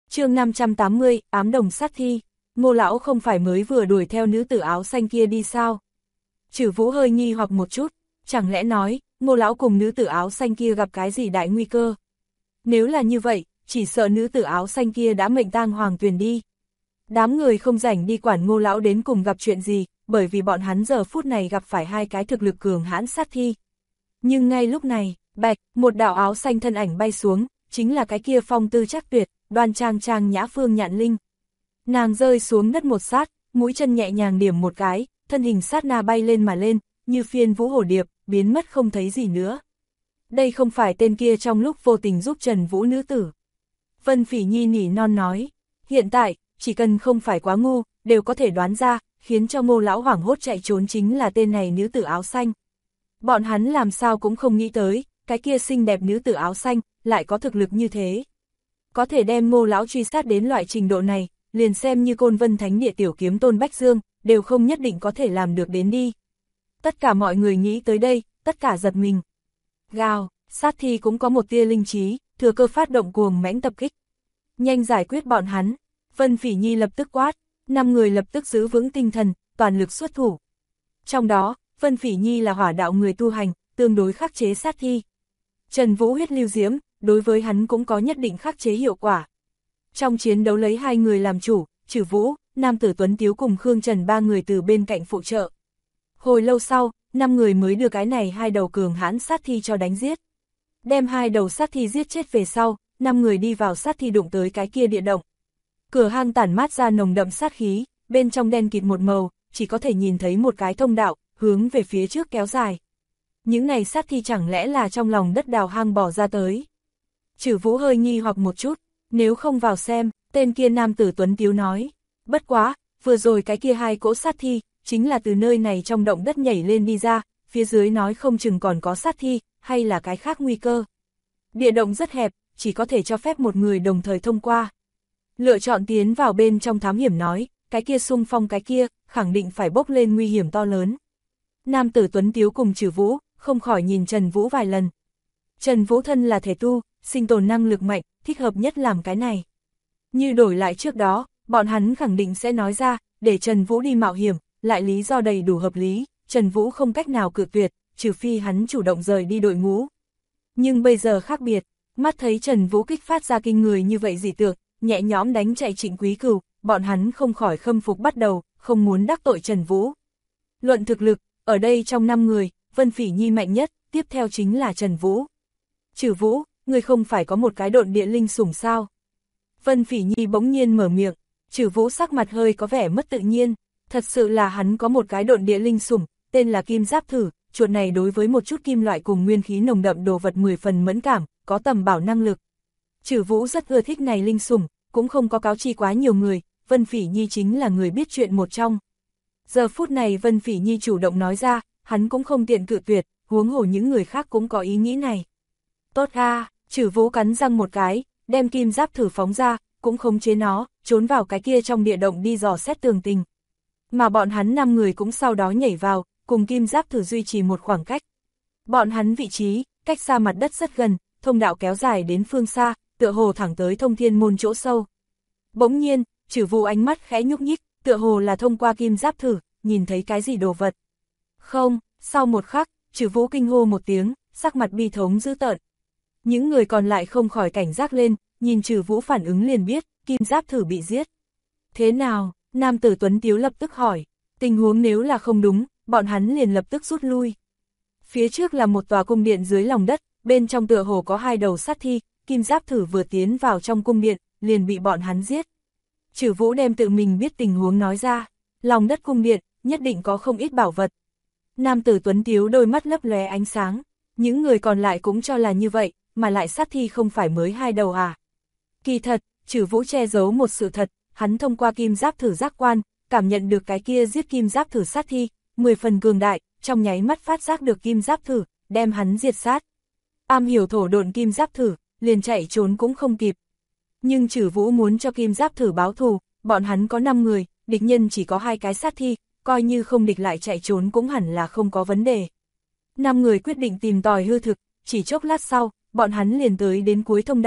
Chương 580, ám đồng sát thi. Ngô lão không phải mới vừa đuổi theo nữ tử áo xanh kia đi sao? Trử Vũ hơi nghi hoặc một chút, chẳng lẽ nói, Ngô lão cùng nữ tử áo xanh kia gặp cái gì đại nguy cơ? Nếu là như vậy, chỉ sợ nữ tử áo xanh kia đã mệnh tang hoàng tuyền đi. Đám người không rảnh đi quản Ngô lão đến cùng gặp chuyện gì, bởi vì bọn hắn giờ phút này gặp phải hai cái thực lực cường hãn sát thi. Nhưng ngay lúc này, bạch, một đạo áo xanh thân ảnh bay xuống, chính là cái kia phong tư chắc tuyệt, đoan trang trang nhã Phương Nhạn Linh. Nàng rơi xuống đất một sát, mũi chân nhẹ nhàng điểm một cái, thân hình sát na bay lên mà lên, như phiên vũ hổ điệp, biến mất không thấy gì nữa. Đây không phải tên kia trong lúc vô tình giúp Trần Vũ nữ tử. Vân Phỉ Nhi nỉ non nói, hiện tại, chỉ cần không phải quá ngu, đều có thể đoán ra, khiến cho Ngô lão hoảng hốt chạy trốn chính là tên này nữ tử áo xanh. Bọn hắn làm sao cũng không nghĩ tới, cái kia xinh đẹp nữ tử áo xanh, lại có thực lực như thế. Có thể đem Ngô lão truy sát đến loại trình độ này, liền xem như Côn Vân Thánh Địa tiểu kiếm Tôn Bách Dương, đều không nhất định có thể làm được đến đi. Tất cả mọi người nghĩ tới đây, tất cả giật mình. Gào, sát thi cũng có một tia linh trí, thừa cơ phát động cuồng mãnh tập kích. Nhanh giải quyết bọn hắn, Vân Phỉ Nhi lập tức quát, 5 người lập tức giữ vững tinh thần, toàn lực xuất thủ. Trong đó, Vân Phỉ Nhi là hỏa đạo người tu hành, tương đối khắc chế sát thi. Trần Vũ huyết lưu diễm, đối với hắn cũng có nhất định khắc chế hiệu quả. Trong chiến đấu lấy hai người làm chủ, Trử Vũ, Nam Tử Tuấn Tiếu cùng Khương Trần ba người từ bên cạnh phụ trợ. Hồi lâu sau, 5 người mới đưa cái này hai đầu cường hãn sát thi cho đánh giết. Đem hai đầu sát thi giết chết về sau, 5 người đi vào sát thi đụng tới cái kia địa động. Cửa hang tản mát ra nồng đậm sát khí, bên trong đen kịt một màu, chỉ có thể nhìn thấy một cái thông đạo, hướng về phía trước kéo dài. Những này sát thi chẳng lẽ là trong lòng đất đào hang bỏ ra tới. Trử Vũ hơi nghi hoặc một chút, nếu không vào xem, tên kia Nam Tử Tuấn Tiếu nói. Bất quá, vừa rồi cái kia hai cỗ sát thi, chính là từ nơi này trong động đất nhảy lên đi ra, phía dưới nói không chừng còn có sát thi, hay là cái khác nguy cơ. Địa động rất hẹp, chỉ có thể cho phép một người đồng thời thông qua. Lựa chọn tiến vào bên trong thám hiểm nói, cái kia xung phong cái kia, khẳng định phải bốc lên nguy hiểm to lớn. Nam Tử Tuấn Tiếu cùng Trử Vũ, không khỏi nhìn Trần Vũ vài lần. Trần Vũ thân là thể tu, sinh tồn năng lực mạnh, thích hợp nhất làm cái này. Như đổi lại trước đó, bọn hắn khẳng định sẽ nói ra, để Trần Vũ đi mạo hiểm, lại lý do đầy đủ hợp lý, Trần Vũ không cách nào cự tuyệt, trừ phi hắn chủ động rời đi đội ngũ. Nhưng bây giờ khác biệt, mắt thấy Trần Vũ kích phát ra kinh người như vậy dị tượng, nhẹ nhõm đánh chạy Trịnh Quý Cửu, bọn hắn không khỏi khâm phục bắt đầu, không muốn đắc tội Trần Vũ. Luận thực lực, ở đây trong 5 người, Vân Phỉ Nhi mạnh nhất, tiếp theo chính là Trần Vũ. Trử Vũ, người không phải có một cái độn địa linh sủng sao? Vân Phỉ Nhi bỗng nhiên mở miệng, Trử Vũ sắc mặt hơi có vẻ mất tự nhiên, thật sự là hắn có một cái độn địa linh sủng, tên là Kim Giáp Thử, chuột này đối với một chút kim loại cùng nguyên khí nồng đậm đồ vật 10 phần mẫn cảm, có tầm bảo năng lực. Trử Vũ rất ưa thích này linh sủng, cũng không có cáo chi quá nhiều người, Vân Phỉ Nhi chính là người biết chuyện một trong. Giờ phút này Vân Phỉ Nhi chủ động nói ra, hắn cũng không tiện cự tuyệt, huống hồ những người khác cũng có ý nghĩ này. Tốt ha, Trử Vũ cắn răng một cái, đem Kim Giáp Thử phóng ra, cũng khống chế nó, trốn vào cái kia trong địa động đi dò xét tường tình. Mà bọn hắn 5 người cũng sau đó nhảy vào, cùng Kim Giáp Thử duy trì một khoảng cách. Bọn hắn vị trí, cách xa mặt đất rất gần, thông đạo kéo dài đến phương xa, tựa hồ thẳng tới Thông Thiên Môn chỗ sâu. Bỗng nhiên, Trử Vũ ánh mắt khẽ nhúc nhích, tựa hồ là thông qua Kim Giáp Thử, nhìn thấy cái gì đồ vật. Không, sau một khắc, Trử Vũ kinh hô một tiếng, sắc mặt bi thống dữ tợn. Những người còn lại không khỏi cảnh giác lên, nhìn Trử Vũ phản ứng liền biết, Kim Giáp Thử bị giết. Thế nào? Nam Tử Tuấn Tiếu lập tức hỏi, tình huống nếu là không đúng, bọn hắn liền lập tức rút lui. Phía trước là một tòa cung điện dưới lòng đất, bên trong tựa hồ có hai đầu sát thi, Kim Giáp Thử vừa tiến vào trong cung điện, liền bị bọn hắn giết. Trử Vũ đem tự mình biết tình huống nói ra, lòng đất cung điện, nhất định có không ít bảo vật. Nam Tử Tuấn Tiếu đôi mắt lấp lóe ánh sáng, những người còn lại cũng cho là như vậy, mà lại sát thi không phải mới hai đầu à. Kỳ thật, Trử Vũ che giấu một sự thật, hắn thông qua Kim Giáp Thử giác quan, cảm nhận được cái kia giết Kim Giáp Thử sát thi, 10 phần cường đại, trong nháy mắt phát giác được Kim Giáp Thử, đem hắn diệt sát. Am hiểu thổ độn Kim Giáp Thử, liền chạy trốn cũng không kịp. Nhưng Trử Vũ muốn cho Kim Giáp Thử báo thù, bọn hắn có 5 người, địch nhân chỉ có 2 cái sát thi, coi như không địch lại chạy trốn cũng hẳn là không có vấn đề. 5 người quyết định tìm tòi hư thực, chỉ chốc lát sau, bọn hắn liền tới đến cuối thông đạo,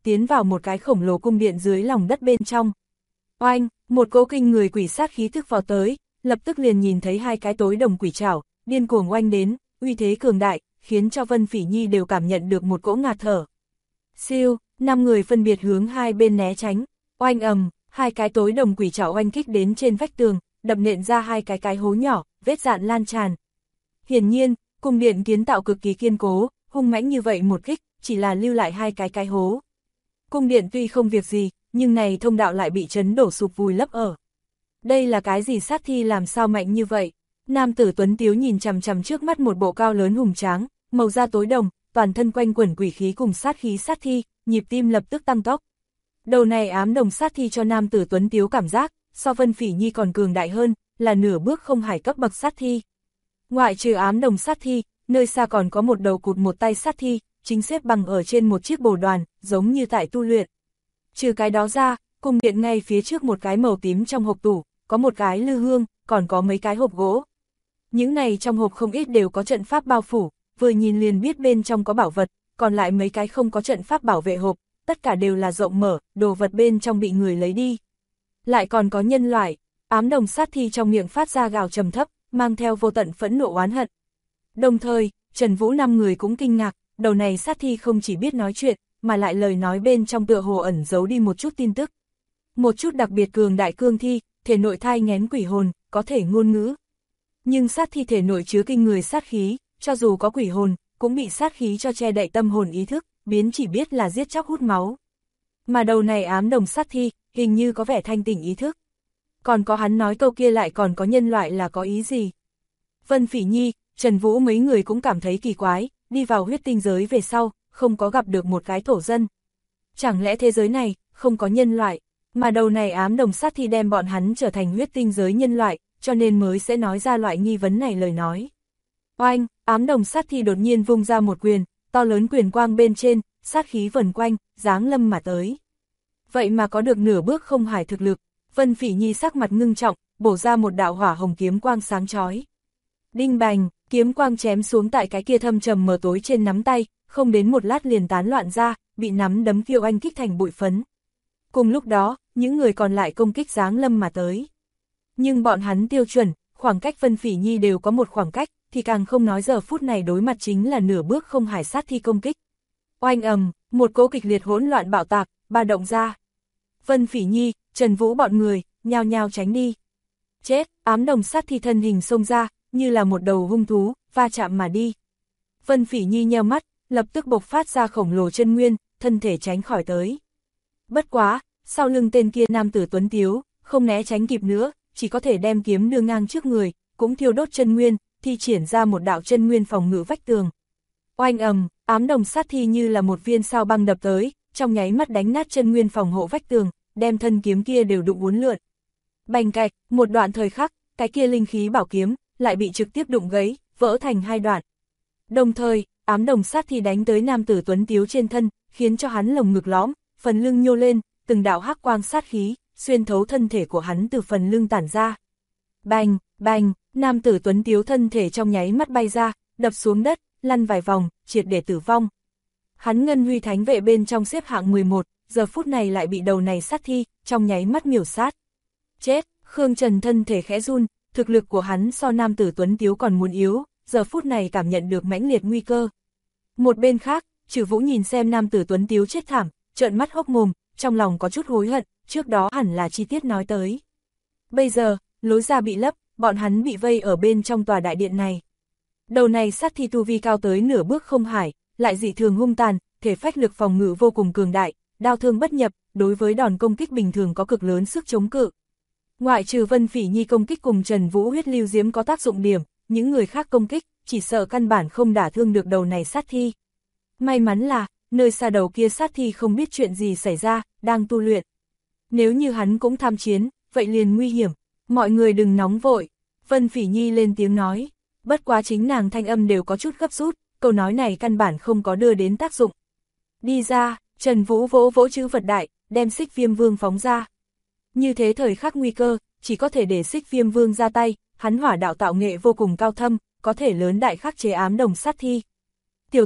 tiến vào một cái khổng lồ cung điện dưới lòng đất bên trong. Oanh, một cỗ kinh người quỷ sát khí thức vào tới, lập tức liền nhìn thấy hai cái tối đồng quỷ trảo, điên cuồng oanh đến, uy thế cường đại, khiến cho Vân Phỉ Nhi đều cảm nhận được một cỗ ngạt thở. Siêu, 5 người phân biệt hướng hai bên né tránh, oanh ầm, hai cái tối đồng quỷ trảo oanh kích đến trên vách tường, đập nện ra hai cái hố nhỏ, vết dạn lan tràn. Hiển nhiên, cung điện kiến tạo cực kỳ kiên cố, hung mãnh như vậy một kích, chỉ là lưu lại hai cái hố. Cung điện tuy không việc gì, nhưng này thông đạo lại bị chấn đổ sụp vùi lấp ở. Đây là cái gì sát thi làm sao mạnh như vậy? Nam tử tuấn tiếu nhìn chằm chằm trước mắt một bộ cao lớn hùng tráng, màu da tối đồng, toàn thân quanh quẩn quỷ khí cùng sát khí sát thi, nhịp tim lập tức tăng tốc. Đầu này ám đồng sát thi cho nam tử tuấn tiếu cảm giác, so Vân Phỉ Nhi còn cường đại hơn, là nửa bước không hải cấp bậc sát thi. Ngoại trừ ám đồng sát thi, nơi xa còn có một đầu cụt một tay sát thi, chính xếp bằng ở trên một chiếc bồ đoàn, giống như tại tu luyện. Trừ cái đó ra, cung điện ngay phía trước một cái màu tím trong hộp tủ, có một cái lư hương, còn có mấy cái hộp gỗ. Những này trong hộp không ít đều có trận pháp bao phủ, vừa nhìn liền biết bên trong có bảo vật, còn lại mấy cái không có trận pháp bảo vệ hộp, tất cả đều là rộng mở, đồ vật bên trong bị người lấy đi. Lại còn có nhân loại, ám đồng sát thi trong miệng phát ra gào trầm thấp, mang theo vô tận phẫn nộ oán hận. Đồng thời, Trần Vũ 5 người cũng kinh ngạc, đầu này sát thi không chỉ biết nói chuyện, mà lại lời nói bên trong tựa hồ ẩn giấu đi một chút tin tức. Một chút đặc biệt cường đại cương thi, thể nội thai nghén quỷ hồn, có thể ngôn ngữ. Nhưng sát thi thể nội chứa kinh người sát khí, cho dù có quỷ hồn, cũng bị sát khí cho che đậy tâm hồn ý thức, biến chỉ biết là giết chóc hút máu. Mà đầu này ám đồng sát thi, hình như có vẻ thanh tỉnh ý thức. Còn có hắn nói câu kia lại còn có nhân loại là có ý gì? Vân Phỉ Nhi, Trần Vũ mấy người cũng cảm thấy kỳ quái, đi vào huyết tinh giới về sau, không có gặp được một cái thổ dân. Chẳng lẽ thế giới này, không có nhân loại, mà đầu này ám đồng sát thi đem bọn hắn trở thành huyết tinh giới nhân loại, cho nên mới sẽ nói ra loại nghi vấn này lời nói. Oanh, ám đồng sát thi đột nhiên vung ra một quyền, to lớn quyền quang bên trên, sát khí vần quanh, giáng lâm mà tới. Vậy mà có được nửa bước không hải thực lực, Vân Phỉ Nhi sắc mặt ngưng trọng, bổ ra một đạo hỏa hồng kiếm quang sáng chói. Đinh bành, kiếm quang chém xuống tại cái kia thâm trầm mờ tối trên nắm tay, không đến một lát liền tán loạn ra, bị nắm đấm Kiều Anh kích thành bụi phấn. Cùng lúc đó, những người còn lại công kích giáng lâm mà tới. Nhưng bọn hắn tiêu chuẩn, khoảng cách Vân Phỉ Nhi đều có một khoảng cách, thì càng không nói giờ phút này đối mặt chính là nửa bước không hải sát thi công kích. Oanh ầm, một cỗ kịch liệt hỗn loạn bạo tạc, ba động ra. Vân Phỉ Nhi, Trần Vũ bọn người, nhao nhao tránh đi. Chết, ám đồng sát thi thân hình xông ra, như là một đầu hung thú, va chạm mà đi. Vân Phỉ Nhi nheo mắt, lập tức bộc phát ra khổng lồ chân nguyên, thân thể tránh khỏi tới. Bất quá, sau lưng tên kia nam tử tuấn tiếu, không né tránh kịp nữa, chỉ có thể đem kiếm đưa ngang trước người, cũng thiêu đốt chân nguyên, thi triển ra một đạo chân nguyên phòng ngự vách tường. Oanh ầm, ám đồng sát thi như là một viên sao băng đập tới, trong nháy mắt đánh nát chân nguyên phòng hộ vách tường, đem thân kiếm kia đều đụng uốn lượn. Bành cạch, một đoạn thời khắc, cái kia linh khí bảo kiếm lại bị trực tiếp đụng gãy, vỡ thành hai đoạn. Đồng thời, ám đồng sát thi đánh tới nam tử tuấn tiếu trên thân, khiến cho hắn lồng ngực lõm, phần lưng nhô lên, từng đạo hắc quang sát khí xuyên thấu thân thể của hắn từ phần lưng tản ra. Bành, bành, nam tử tuấn tiếu thân thể trong nháy mắt bay ra, đập xuống đất, lăn vài vòng, triệt để tử vong. Hắn Ngân Huy Thánh Vệ bên trong xếp hạng 11, giờ phút này lại bị đầu này sát thi, trong nháy mắt miểu sát. Chết, Khương Trần thân thể khẽ run, thực lực của hắn so nam tử tuấn tiếu còn muốn yếu, giờ phút này cảm nhận được mãnh liệt nguy cơ. Một bên khác, Trừ Vũ nhìn xem nam tử tuấn tiếu chết thảm, trợn mắt hốc mồm, trong lòng có chút hối hận, trước đó hẳn là chi tiết nói tới. Bây giờ, lối ra bị lấp, bọn hắn bị vây ở bên trong tòa đại điện này. Đầu này sát thi tu vi cao tới nửa bước không hải, lại dị thường hung tàn, thể phách lực phòng ngự vô cùng cường đại, đao thương bất nhập, đối với đòn công kích bình thường có cực lớn sức chống cự. Ngoại trừ Vân Phỉ Nhi công kích cùng Trần Vũ huyết lưu diễm có tác dụng điểm, những người khác công kích, chỉ sợ căn bản không đả thương được đầu này sát thi. May mắn là, nơi xa đầu kia sát thi không biết chuyện gì xảy ra, đang tu luyện. Nếu như hắn cũng tham chiến, vậy liền nguy hiểm, mọi người đừng nóng vội. Vân Phỉ Nhi lên tiếng nói, bất quá chính nàng thanh âm đều có chút gấp rút, câu nói này căn bản không có đưa đến tác dụng. Đi ra, Trần Vũ vỗ vỗ chữ vật đại, đem Xích Viêm Vương phóng ra. Như thế thời khắc nguy cơ, chỉ có thể để Xích Viêm Vương ra tay, hắn hỏa đạo tạo nghệ vô cùng cao thâm, có thể lớn đại khắc chế ám đồng sát thi. Tiểu tử,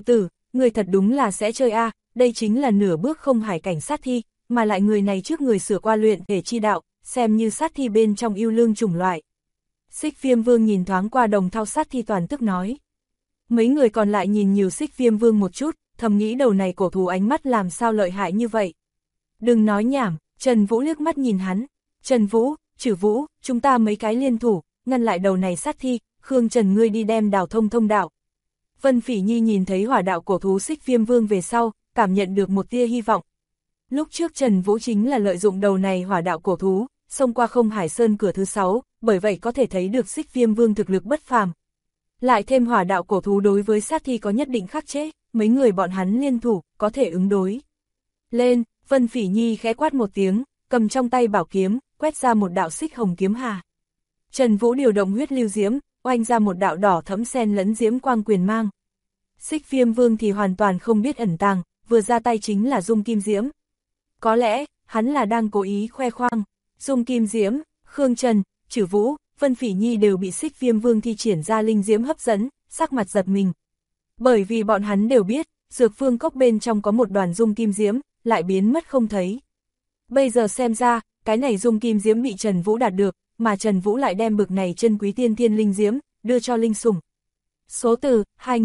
người thật đúng là sẽ chơi a, đây chính là nửa bước không hải cảnh sát thi, mà lại người này trước người sửa qua luyện thể chi đạo, xem như sát thi bên trong yêu lương chủng loại. Xích Viêm Vương nhìn thoáng qua Đồng Thao sát thi toàn tức nói. Mấy người còn lại nhìn nhiều Xích Viêm Vương một chút, thầm nghĩ đầu này cổ thú ánh mắt làm sao lợi hại như vậy. Đừng nói nhảm, Trần Vũ liếc mắt nhìn hắn. Trần Vũ, Trử Vũ, chúng ta mấy cái liên thủ, ngăn lại đầu này sát thi, Khương Trần ngươi đi đem Đào Thông thông đạo. Vân Phỉ Nhi nhìn thấy hỏa đạo cổ thú Xích Viêm Vương về sau, cảm nhận được một tia hy vọng. Lúc trước Trần Vũ chính là lợi dụng đầu này hỏa đạo cổ thú, xông qua Không Hải Sơn cửa thứ 6, bởi vậy có thể thấy được Xích Viêm Vương thực lực bất phàm. Lại thêm hỏa đạo cổ thú đối với sát thi có nhất định khắc chế, mấy người bọn hắn liên thủ, có thể ứng đối. Lên, Vân Phỉ Nhi khẽ quát một tiếng, cầm trong tay bảo kiếm, quét ra một đạo xích hồng kiếm hà. Trần Vũ điều động huyết lưu diễm, oanh ra một đạo đỏ thẫm xen lẫn diễm quang quyền mang. Xích Viêm Vương thì hoàn toàn không biết ẩn tàng, vừa ra tay chính là dung kim diễm. Có lẽ, hắn là đang cố ý khoe khoang. Dung kim diễm, Khương Trần, Trử Vũ, Vân Phỉ Nhi đều bị Xích Viêm Vương thi triển ra linh diễm hấp dẫn, sắc mặt giật mình. Bởi vì bọn hắn đều biết, dược phương cốc bên trong có một đoàn dung kim diễm, lại biến mất không thấy. Bây giờ xem ra, cái này dung kim diễm bị Trần Vũ đạt được, mà Trần Vũ lại đem bực này chân quý tiên thiên linh diễm, đưa cho linh sủng. Số từ,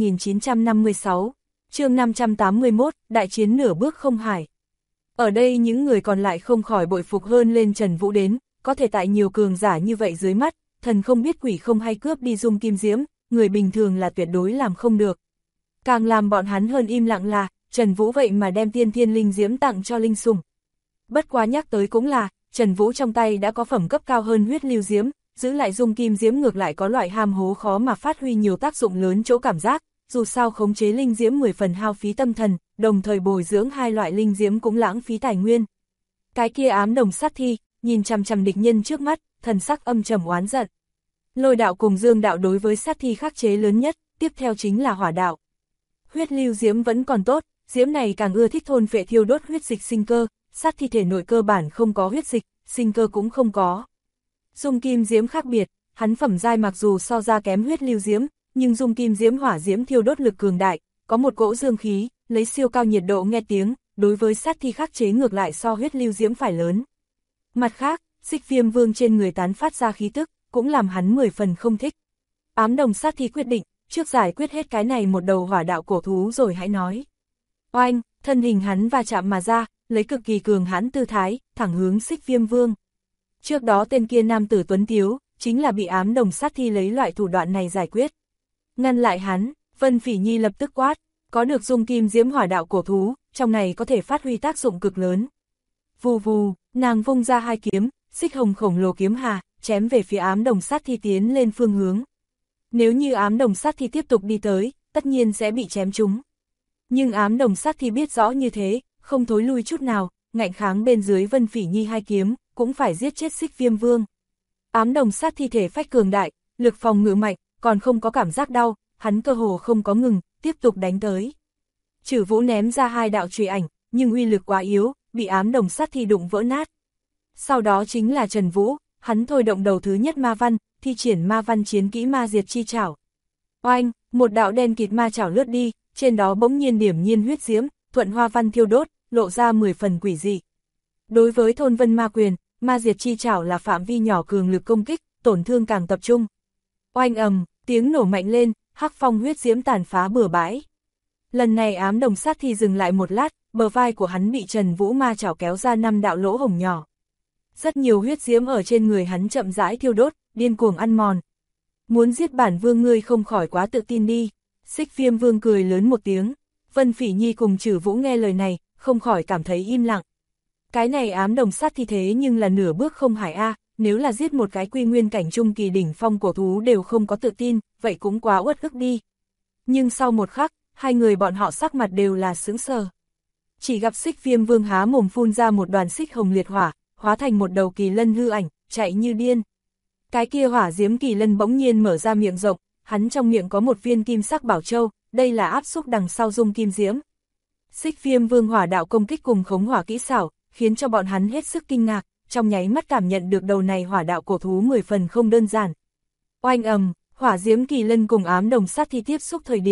2956, chương 581, đại chiến nửa bước không hải. Ở đây những người còn lại không khỏi bội phục hơn lên Trần Vũ đến, có thể tại nhiều cường giả như vậy dưới mắt, thần không biết quỷ không hay cướp đi dung kim diễm, người bình thường là tuyệt đối làm không được. Càng làm bọn hắn hơn im lặng là, Trần Vũ vậy mà đem tiên thiên linh diễm tặng cho linh sủng. Bất quá nhắc tới cũng là, Trần Vũ trong tay đã có phẩm cấp cao hơn huyết lưu diễm, giữ lại dung kim diễm ngược lại có loại ham hố khó mà phát huy nhiều tác dụng lớn chỗ cảm giác, dù sao khống chế linh diễm 10 phần hao phí tâm thần, đồng thời bồi dưỡng hai loại linh diễm cũng lãng phí tài nguyên. Cái kia ám đồng sát thi, nhìn chằm chằm địch nhân trước mắt, thần sắc âm trầm oán giận. Lôi đạo cùng dương đạo đối với sát thi khắc chế lớn nhất, tiếp theo chính là hỏa đạo. Huyết lưu diễm vẫn còn tốt, diễm này càng ưa thích thôn phệ thiêu đốt huyết dịch sinh cơ, sát thi thể nội cơ bản không có huyết dịch, sinh cơ cũng không có. Dung kim diễm khác biệt, hắn phẩm giai mặc dù so ra kém huyết lưu diễm, nhưng dung kim diễm hỏa diễm thiêu đốt lực cường đại, có một cỗ dương khí, lấy siêu cao nhiệt độ nghe tiếng, đối với sát thi khắc chế ngược lại so huyết lưu diễm phải lớn. Mặt khác, Xích Viêm Vương trên người tán phát ra khí tức, cũng làm hắn 10 phần không thích. Ám đồng sát thi quyết định, trước giải quyết hết cái này một đầu hỏa đạo cổ thú rồi hãy nói. Oanh, thân hình hắn va chạm mà ra, lấy cực kỳ cường hãn tư thái, thẳng hướng Xích Viêm Vương. Trước đó tên kia nam tử tuấn tiếu, chính là bị ám đồng sát thi lấy loại thủ đoạn này giải quyết. Ngăn lại hắn, Vân Phỉ Nhi lập tức quát, có được dung kim diễm hỏa đạo cổ thú, trong này có thể phát huy tác dụng cực lớn. Vù vù, nàng vung ra hai kiếm, xích hồng khổng lồ kiếm hà, chém về phía ám đồng sát thi tiến lên phương hướng. Nếu như ám đồng sát thi tiếp tục đi tới, tất nhiên sẽ bị chém trúng. Nhưng ám đồng sát thi biết rõ như thế, không thối lui chút nào, ngạnh kháng bên dưới Vân Phỉ Nhi hai kiếm, cũng phải giết chết Xích Viêm Vương. Ám đồng sát thi thể phách cường đại, lực phòng ngự mạnh, còn không có cảm giác đau, hắn cơ hồ không có ngừng, tiếp tục đánh tới. Trử Vũ ném ra hai đạo chùy ảnh, nhưng uy lực quá yếu, bị ám đồng sát thi đụng vỡ nát. Sau đó chính là Trần Vũ, hắn thôi động đầu thứ nhất ma văn, thi triển ma văn chiến kỹ ma diệt chi chảo. Oanh, một đạo đen kịt ma chảo lướt đi, trên đó bỗng nhiên điểm nhiên huyết diễm, thuận hoa văn thiêu đốt, lộ ra 10 phần quỷ dị. Đối với thôn vân ma quyền, ma diệt chi chảo là phạm vi nhỏ cường lực công kích, tổn thương càng tập trung. Oanh ầm, tiếng nổ mạnh lên, hắc phong huyết diễm tàn phá bừa bãi. Lần này ám đồng sát thi dừng lại một lát, bờ vai của hắn bị Trần Vũ ma chảo kéo ra 5 đạo lỗ hổng nhỏ. Rất nhiều huyết diễm ở trên người hắn chậm rãi thiêu đốt, điên cuồng ăn mòn. Muốn giết bản vương ngươi không khỏi quá tự tin đi. Xích Viêm Vương cười lớn một tiếng. Vân Phỉ Nhi cùng Trử Vũ nghe lời này, không khỏi cảm thấy im lặng. Cái này ám đồng sát thi thế nhưng là nửa bước không hải a, nếu là giết một cái quy nguyên cảnh trung kỳ đỉnh phong cổ thú đều không có tự tin, vậy cũng quá uất ức đi. Nhưng sau một khắc, hai người bọn họ sắc mặt đều là sững sờ. Chỉ gặp Xích Viêm Vương há mồm phun ra một đoàn xích hồng liệt hỏa, hóa thành một đầu kỳ lân hư ảnh, chạy như điên. Cái kia hỏa diễm kỳ lân bỗng nhiên mở ra miệng rộng, hắn trong miệng có một viên kim sắc bảo châu, đây là áp xúc đằng sau dung kim diễm. Xích Viêm Vương hỏa đạo công kích cùng khống hỏa kỹ xảo, khiến cho bọn hắn hết sức kinh ngạc, trong nháy mắt cảm nhận được đầu này hỏa đạo cổ thú 10 phần không đơn giản. Oanh ầm, hỏa diễm kỳ lân cùng ám đồng sát thi tiếp xúc thời điểm,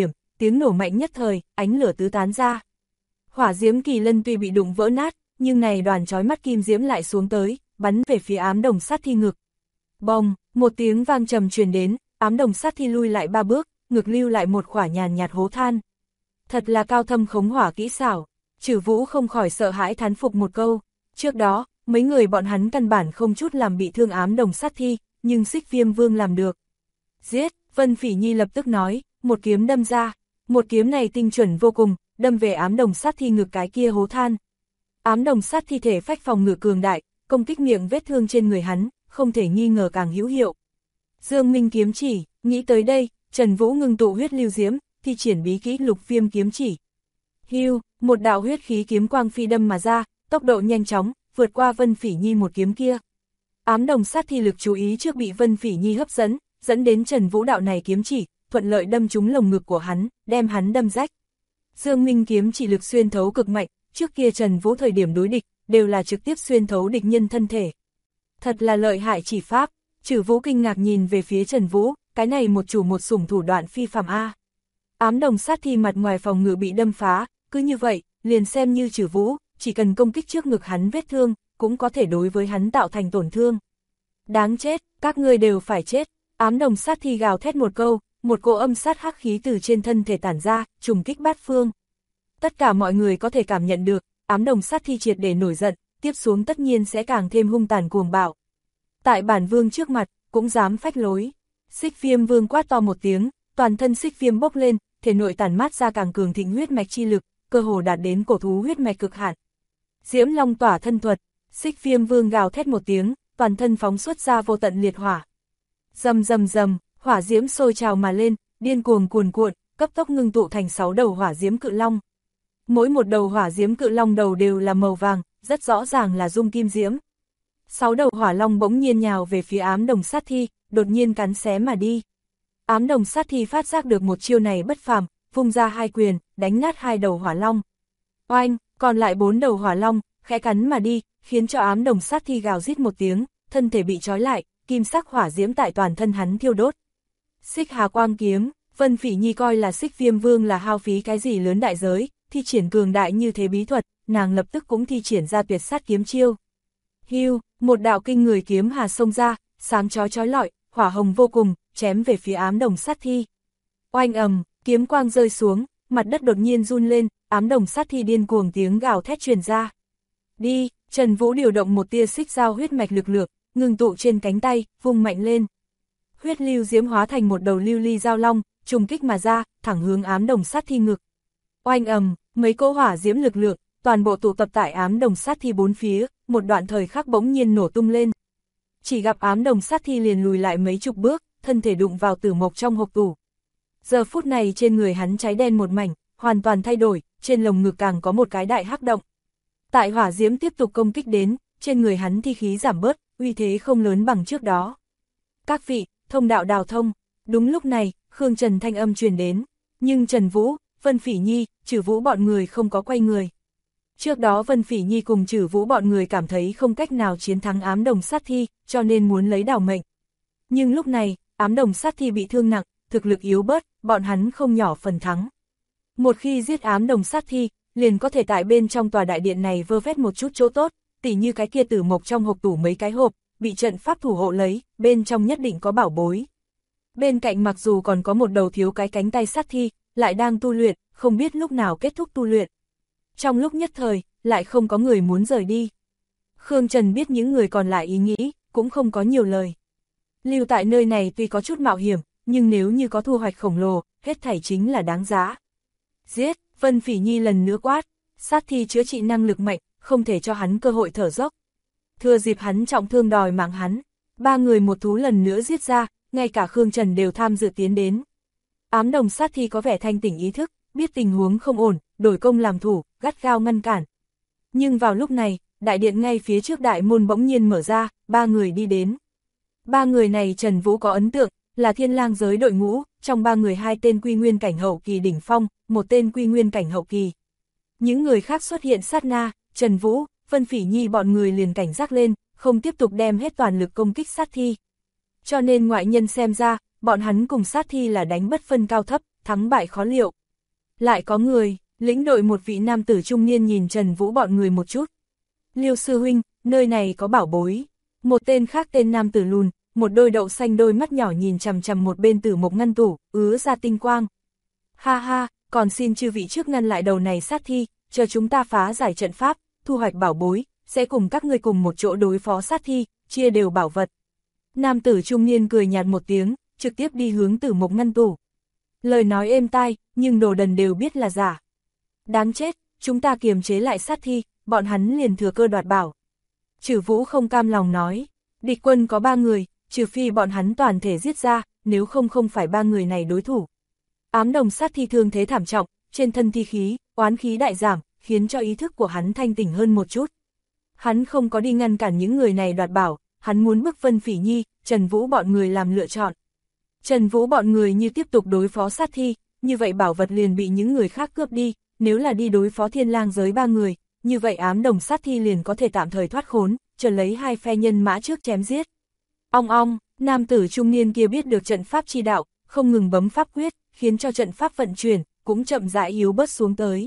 tiếng nổ mạnh nhất thời, ánh lửa tứ tán ra. Hỏa diễm kỳ lân tuy bị đụng vỡ nát, nhưng này đoàn chói mắt kim diễm lại xuống tới, bắn về phía ám đồng sát thi ngực. Bồng, một tiếng vang trầm truyền đến, ám đồng sát thi lui lại 3 bước, ngực lưu lại một khỏa nhàn nhạt hố than. Thật là cao thâm khống hỏa kỹ xảo, Trử Vũ không khỏi sợ hãi thán phục một câu. Trước đó, mấy người bọn hắn căn bản không chút làm bị thương ám đồng sát thi, nhưng Xích Viêm Vương làm được. Giết, Vân Phỉ Nhi lập tức nói, một kiếm đâm ra. Một kiếm này tinh chuẩn vô cùng, đâm về ám đồng sát thi ngực cái kia hố than. Ám đồng sát thi thể phách phòng ngự cường đại, công kích miệng vết thương trên người hắn, không thể nghi ngờ càng hữu hiệu. Dương Minh kiếm chỉ, nghĩ tới đây, Trần Vũ ngưng tụ huyết lưu diễm, thi triển bí kỹ Lục Viêm kiếm chỉ. Hưu, một đạo huyết khí kiếm quang phi đâm mà ra, tốc độ nhanh chóng, vượt qua Vân Phỉ Nhi một kiếm kia. Ám đồng sát thi lực chú ý trước bị Vân Phỉ Nhi hấp dẫn, dẫn đến Trần Vũ đạo này kiếm chỉ, thuận lợi đâm trúng lồng ngực của hắn, đem hắn đâm rách. Dương Minh kiếm chỉ lực xuyên thấu cực mạnh, trước kia Trần Vũ thời điểm đối địch, đều là trực tiếp xuyên thấu địch nhân thân thể. Thật là lợi hại chỉ pháp, Trử Vũ kinh ngạc nhìn về phía Trần Vũ, cái này một chủ một sủng thủ đoạn phi phàm a. Ám đồng sát thi mặt ngoài phòng ngự bị đâm phá, cứ như vậy, liền xem như Trử Vũ, chỉ cần công kích trước ngực hắn vết thương, cũng có thể đối với hắn tạo thành tổn thương. Đáng chết, các ngươi đều phải chết. Ám đồng sát thi gào thét một câu, một cỗ âm sát hắc khí từ trên thân thể tản ra, trùng kích bát phương. Tất cả mọi người có thể cảm nhận được, ám đồng sát thi triệt để nổi giận, tiếp xuống tất nhiên sẽ càng thêm hung tàn cuồng bạo. Tại bản vương trước mặt, cũng dám phách lối. Xích Viêm Vương quát to một tiếng, toàn thân xích viêm bốc lên, thể nội tản mát ra càng cường thịnh huyết mạch chi lực, cơ hồ đạt đến cổ thú huyết mạch cực hạn. Diễm Long tỏa thân thuật, Xích Viêm Vương gào thét một tiếng, toàn thân phóng xuất ra vô tận liệt hỏa. Rầm rầm rầm, hỏa diễm sôi trào mà lên, điên cuồng cuồn cuộn, cấp tốc ngưng tụ thành 6 đầu hỏa diễm cự long. Mỗi một đầu hỏa diễm cự long đầu đều là màu vàng, rất rõ ràng là dung kim diễm. 6 đầu hỏa long bỗng nhiên nhào về phía ám đồng sát thi, đột nhiên cắn xé mà đi. Ám đồng sát thi phát giác được một chiêu này bất phàm, vung ra 2 quyền, đánh nát 2 đầu hỏa long. Oanh, còn lại 4 đầu hỏa long, khẽ cắn mà đi, khiến cho ám đồng sát thi gào rít một tiếng, thân thể bị trói lại, kim sắc hỏa diễm tại toàn thân hắn thiêu đốt. Xích Hà Quang kiếm, Vân Phỉ Nhi coi là Xích Viêm Vương là hao phí cái gì lớn đại giới, thi triển cường đại như thế bí thuật, nàng lập tức cũng thi triển ra tuyệt sát kiếm chiêu. Hưu, một đạo kinh người kiếm hà xông ra, sáng chói lọi, hỏa hồng vô cùng, chém về phía ám đồng sát thi. Oanh ầm, kiếm quang rơi xuống, mặt đất đột nhiên run lên, ám đồng sát thi điên cuồng tiếng gào thét truyền ra. Đi, Trần Vũ điều động một tia xích giao huyết mạch lực lượng, ngưng tụ trên cánh tay, vung mạnh lên. Huyết lưu diễm hóa thành một đầu lưu ly giao long, trùng kích mà ra, thẳng hướng ám đồng sát thi ngực. Oanh ầm, mấy cỗ hỏa diễm lực lượng, toàn bộ tụ tập tại ám đồng sát thi bốn phía, một đoạn thời khắc bỗng nhiên nổ tung lên. Chỉ gặp ám đồng sát thi liền lùi lại mấy chục bước, thân thể đụng vào tử mộc trong hộc tủ. Giờ phút này trên người hắn cháy đen một mảnh, hoàn toàn thay đổi, trên lồng ngực càng có một cái đại hắc động. Tại hỏa diễm tiếp tục công kích đến, trên người hắn thi khí giảm bớt, uy thế không lớn bằng trước đó. Các vị, thông đạo đào thông. Đúng lúc này, Khương Trần thanh âm truyền đến, nhưng Trần Vũ, Vân Phỉ Nhi, Trử Vũ bọn người không có quay người. Trước đó Vân Phỉ Nhi cùng Trử Vũ bọn người cảm thấy không cách nào chiến thắng ám đồng sát thi, cho nên muốn lấy đảo mệnh. Nhưng lúc này, ám đồng sát thi bị thương nặng, thực lực yếu bớt, bọn hắn không nhỏ phần thắng. Một khi giết ám đồng sát thi, liền có thể tại bên trong tòa đại điện này vơ vét một chút chỗ tốt, tỉ như cái kia tử mộc trong hộp tủ mấy cái hộp, bị trận pháp thủ hộ lấy, bên trong nhất định có bảo bối. Bên cạnh mặc dù còn có một đầu thiếu cái cánh tay sát thi, lại đang tu luyện, không biết lúc nào kết thúc tu luyện. Trong lúc nhất thời, lại không có người muốn rời đi. Khương Trần biết những người còn lại ý nghĩ, cũng không có nhiều lời. Lưu tại nơi này tuy có chút mạo hiểm, nhưng nếu như có thu hoạch khổng lồ, hết thảy chính là đáng giá. Giết, Vân Phỉ Nhi lần nữa quát, sát thi chữa trị năng lực mạnh, không thể cho hắn cơ hội thở dốc. Thừa dịp hắn trọng thương đòi mạng hắn, 3 người một thú lần nữa giết ra, ngay cả Khương Trần đều tham dự tiến đến. Ám đồng sát thi có vẻ thanh tỉnh ý thức, biết tình huống không ổn, đổi công làm thủ, gắt gao ngăn cản. Nhưng vào lúc này, đại điện ngay phía trước đại môn bỗng nhiên mở ra, 3 người đi đến. 3 người này Trần Vũ có ấn tượng, là Thiên Lang giới đội ngũ, trong 3 người 2 tên quy nguyên cảnh hậu kỳ đỉnh phong, 1 tên quy nguyên cảnh hậu kỳ. Những người khác xuất hiện sát na, Trần Vũ, Vân Phỉ Nhi bọn người liền cảnh giác lên, không tiếp tục đem hết toàn lực công kích sát thi. Cho nên ngoại nhân xem ra, bọn hắn cùng sát thi là đánh bất phân cao thấp, thắng bại khó liệu. Lại có người, lĩnh đội một vị nam tử trung niên nhìn Trần Vũ bọn người một chút. Liêu sư huynh, nơi này có bảo bối. Một tên khác tên nam tử lùn, một đôi đậu xanh đôi mắt nhỏ nhìn chằm chằm một bên tử mộc ngăn tủ, ứa ra tinh quang. Ha ha, còn xin chư vị trước ngăn lại đầu này sát thi, chờ chúng ta phá giải trận pháp, thu hoạch bảo bối, sẽ cùng các ngươi cùng một chỗ đối phó sát thi, chia đều bảo vật. Nam tử trung niên cười nhạt một tiếng, trực tiếp đi hướng tử mộc ngăn tủ. Lời nói êm tai, nhưng đồ đần đều biết là giả. Đáng chết, chúng ta kiềm chế lại sát thi, bọn hắn liền thừa cơ đoạt bảo. Trừ Vũ không cam lòng nói, địch quân có 3 người, trừ phi bọn hắn toàn thể giết ra, nếu không không phải 3 người này đối thủ. Ám đồng sát thi thương thế thảm trọng, trên thân thi khí, oán khí đại giảm, khiến cho ý thức của hắn thanh tỉnh hơn một chút. Hắn không có đi ngăn cản những người này đoạt bảo, hắn muốn bức Vân Phỉ Nhi, Trần Vũ bọn người làm lựa chọn. Trần Vũ bọn người như tiếp tục đối phó sát thi, như vậy bảo vật liền bị những người khác cướp đi, nếu là đi đối phó thiên lang giới 3 người, như vậy ám đồng sát thi liền có thể tạm thời thoát khốn, chờ lấy 2 phe nhân mã trước chém giết. Ong ong, nam tử trung niên kia biết được trận pháp chi đạo, không ngừng bấm pháp quyết, khiến cho trận pháp vận chuyển, cũng chậm rãi yếu bớt xuống tới.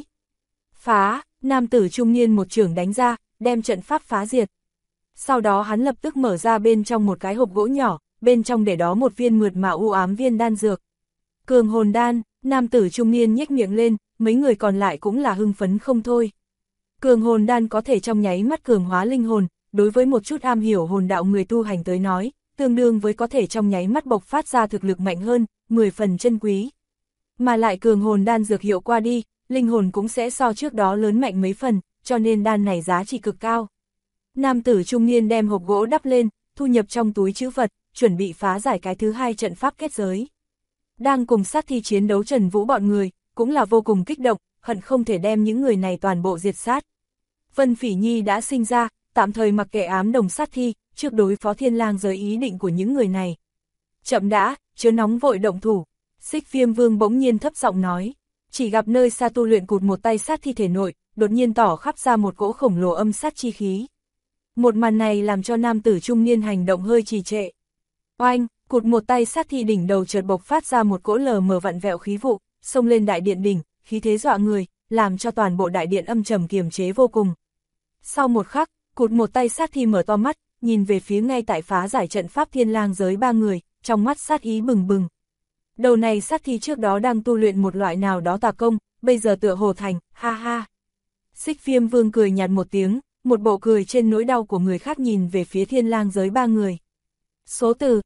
Phá, nam tử trung niên một chưởng đánh ra, đem trận pháp phá diệt. Sau đó hắn lập tức mở ra bên trong một cái hộp gỗ nhỏ, bên trong để đó một viên mượt mà u ám viên đan dược. Cường hồn đan, nam tử trung niên nhếch miệng lên, mấy người còn lại cũng là hưng phấn không thôi. Cường hồn đan có thể trong nháy mắt cường hóa linh hồn, đối với một chút am hiểu hồn đạo người tu hành tới nói, tương đương với có thể trong nháy mắt bộc phát ra thực lực mạnh hơn, 10 phần chân quý. Mà lại cường hồn đan dược hiệu qua đi, linh hồn cũng sẽ so trước đó lớn mạnh mấy phần, cho nên đan này giá trị cực cao. Nam tử trung niên đem hộp gỗ đắp lên, thu nhập trong túi trữ vật, chuẩn bị phá giải cái thứ 2 trận pháp kết giới. Đang cùng sát thi chiến đấu Trần Vũ bọn người, cũng là vô cùng kích động, hận không thể đem những người này toàn bộ diệt sát. Vân Phỉ Nhi đã sinh ra, tạm thời mặc kệ ám đồng sát thi, trước đối phó thiên lang giới ý định của những người này. Chậm đã, chớ nóng vội động thủ. Xích Viêm Vương bỗng nhiên thấp giọng nói, chỉ gặp nơi xa tu luyện cụt một tay sát thi thể nội, đột nhiên tỏ khắp ra một cỗ khổng lồ âm sát chi khí. Một màn này làm cho nam tử trung niên hành động hơi trì trệ. Oanh, cụt một tay sát thi đỉnh đầu chợt bộc phát ra một cỗ lờ mờ vặn vẹo khí vụ, xông lên đại điện đỉnh, khí thế dọa người, làm cho toàn bộ đại điện âm trầm kiềm chế vô cùng. Sau một khắc, cụt một tay sát thi mở to mắt, nhìn về phía ngay tại phá giải trận pháp thiên lang giới 3 người, trong mắt sát ý bừng bừng. Đầu này sát thi trước đó đang tu luyện một loại nào đó tà công, bây giờ tựa hồ thành, ha ha. Xích Viêm Vương cười nhạt một tiếng, một bộ cười trên nỗi đau của người khác nhìn về phía thiên lang giới 3 người. Số từ,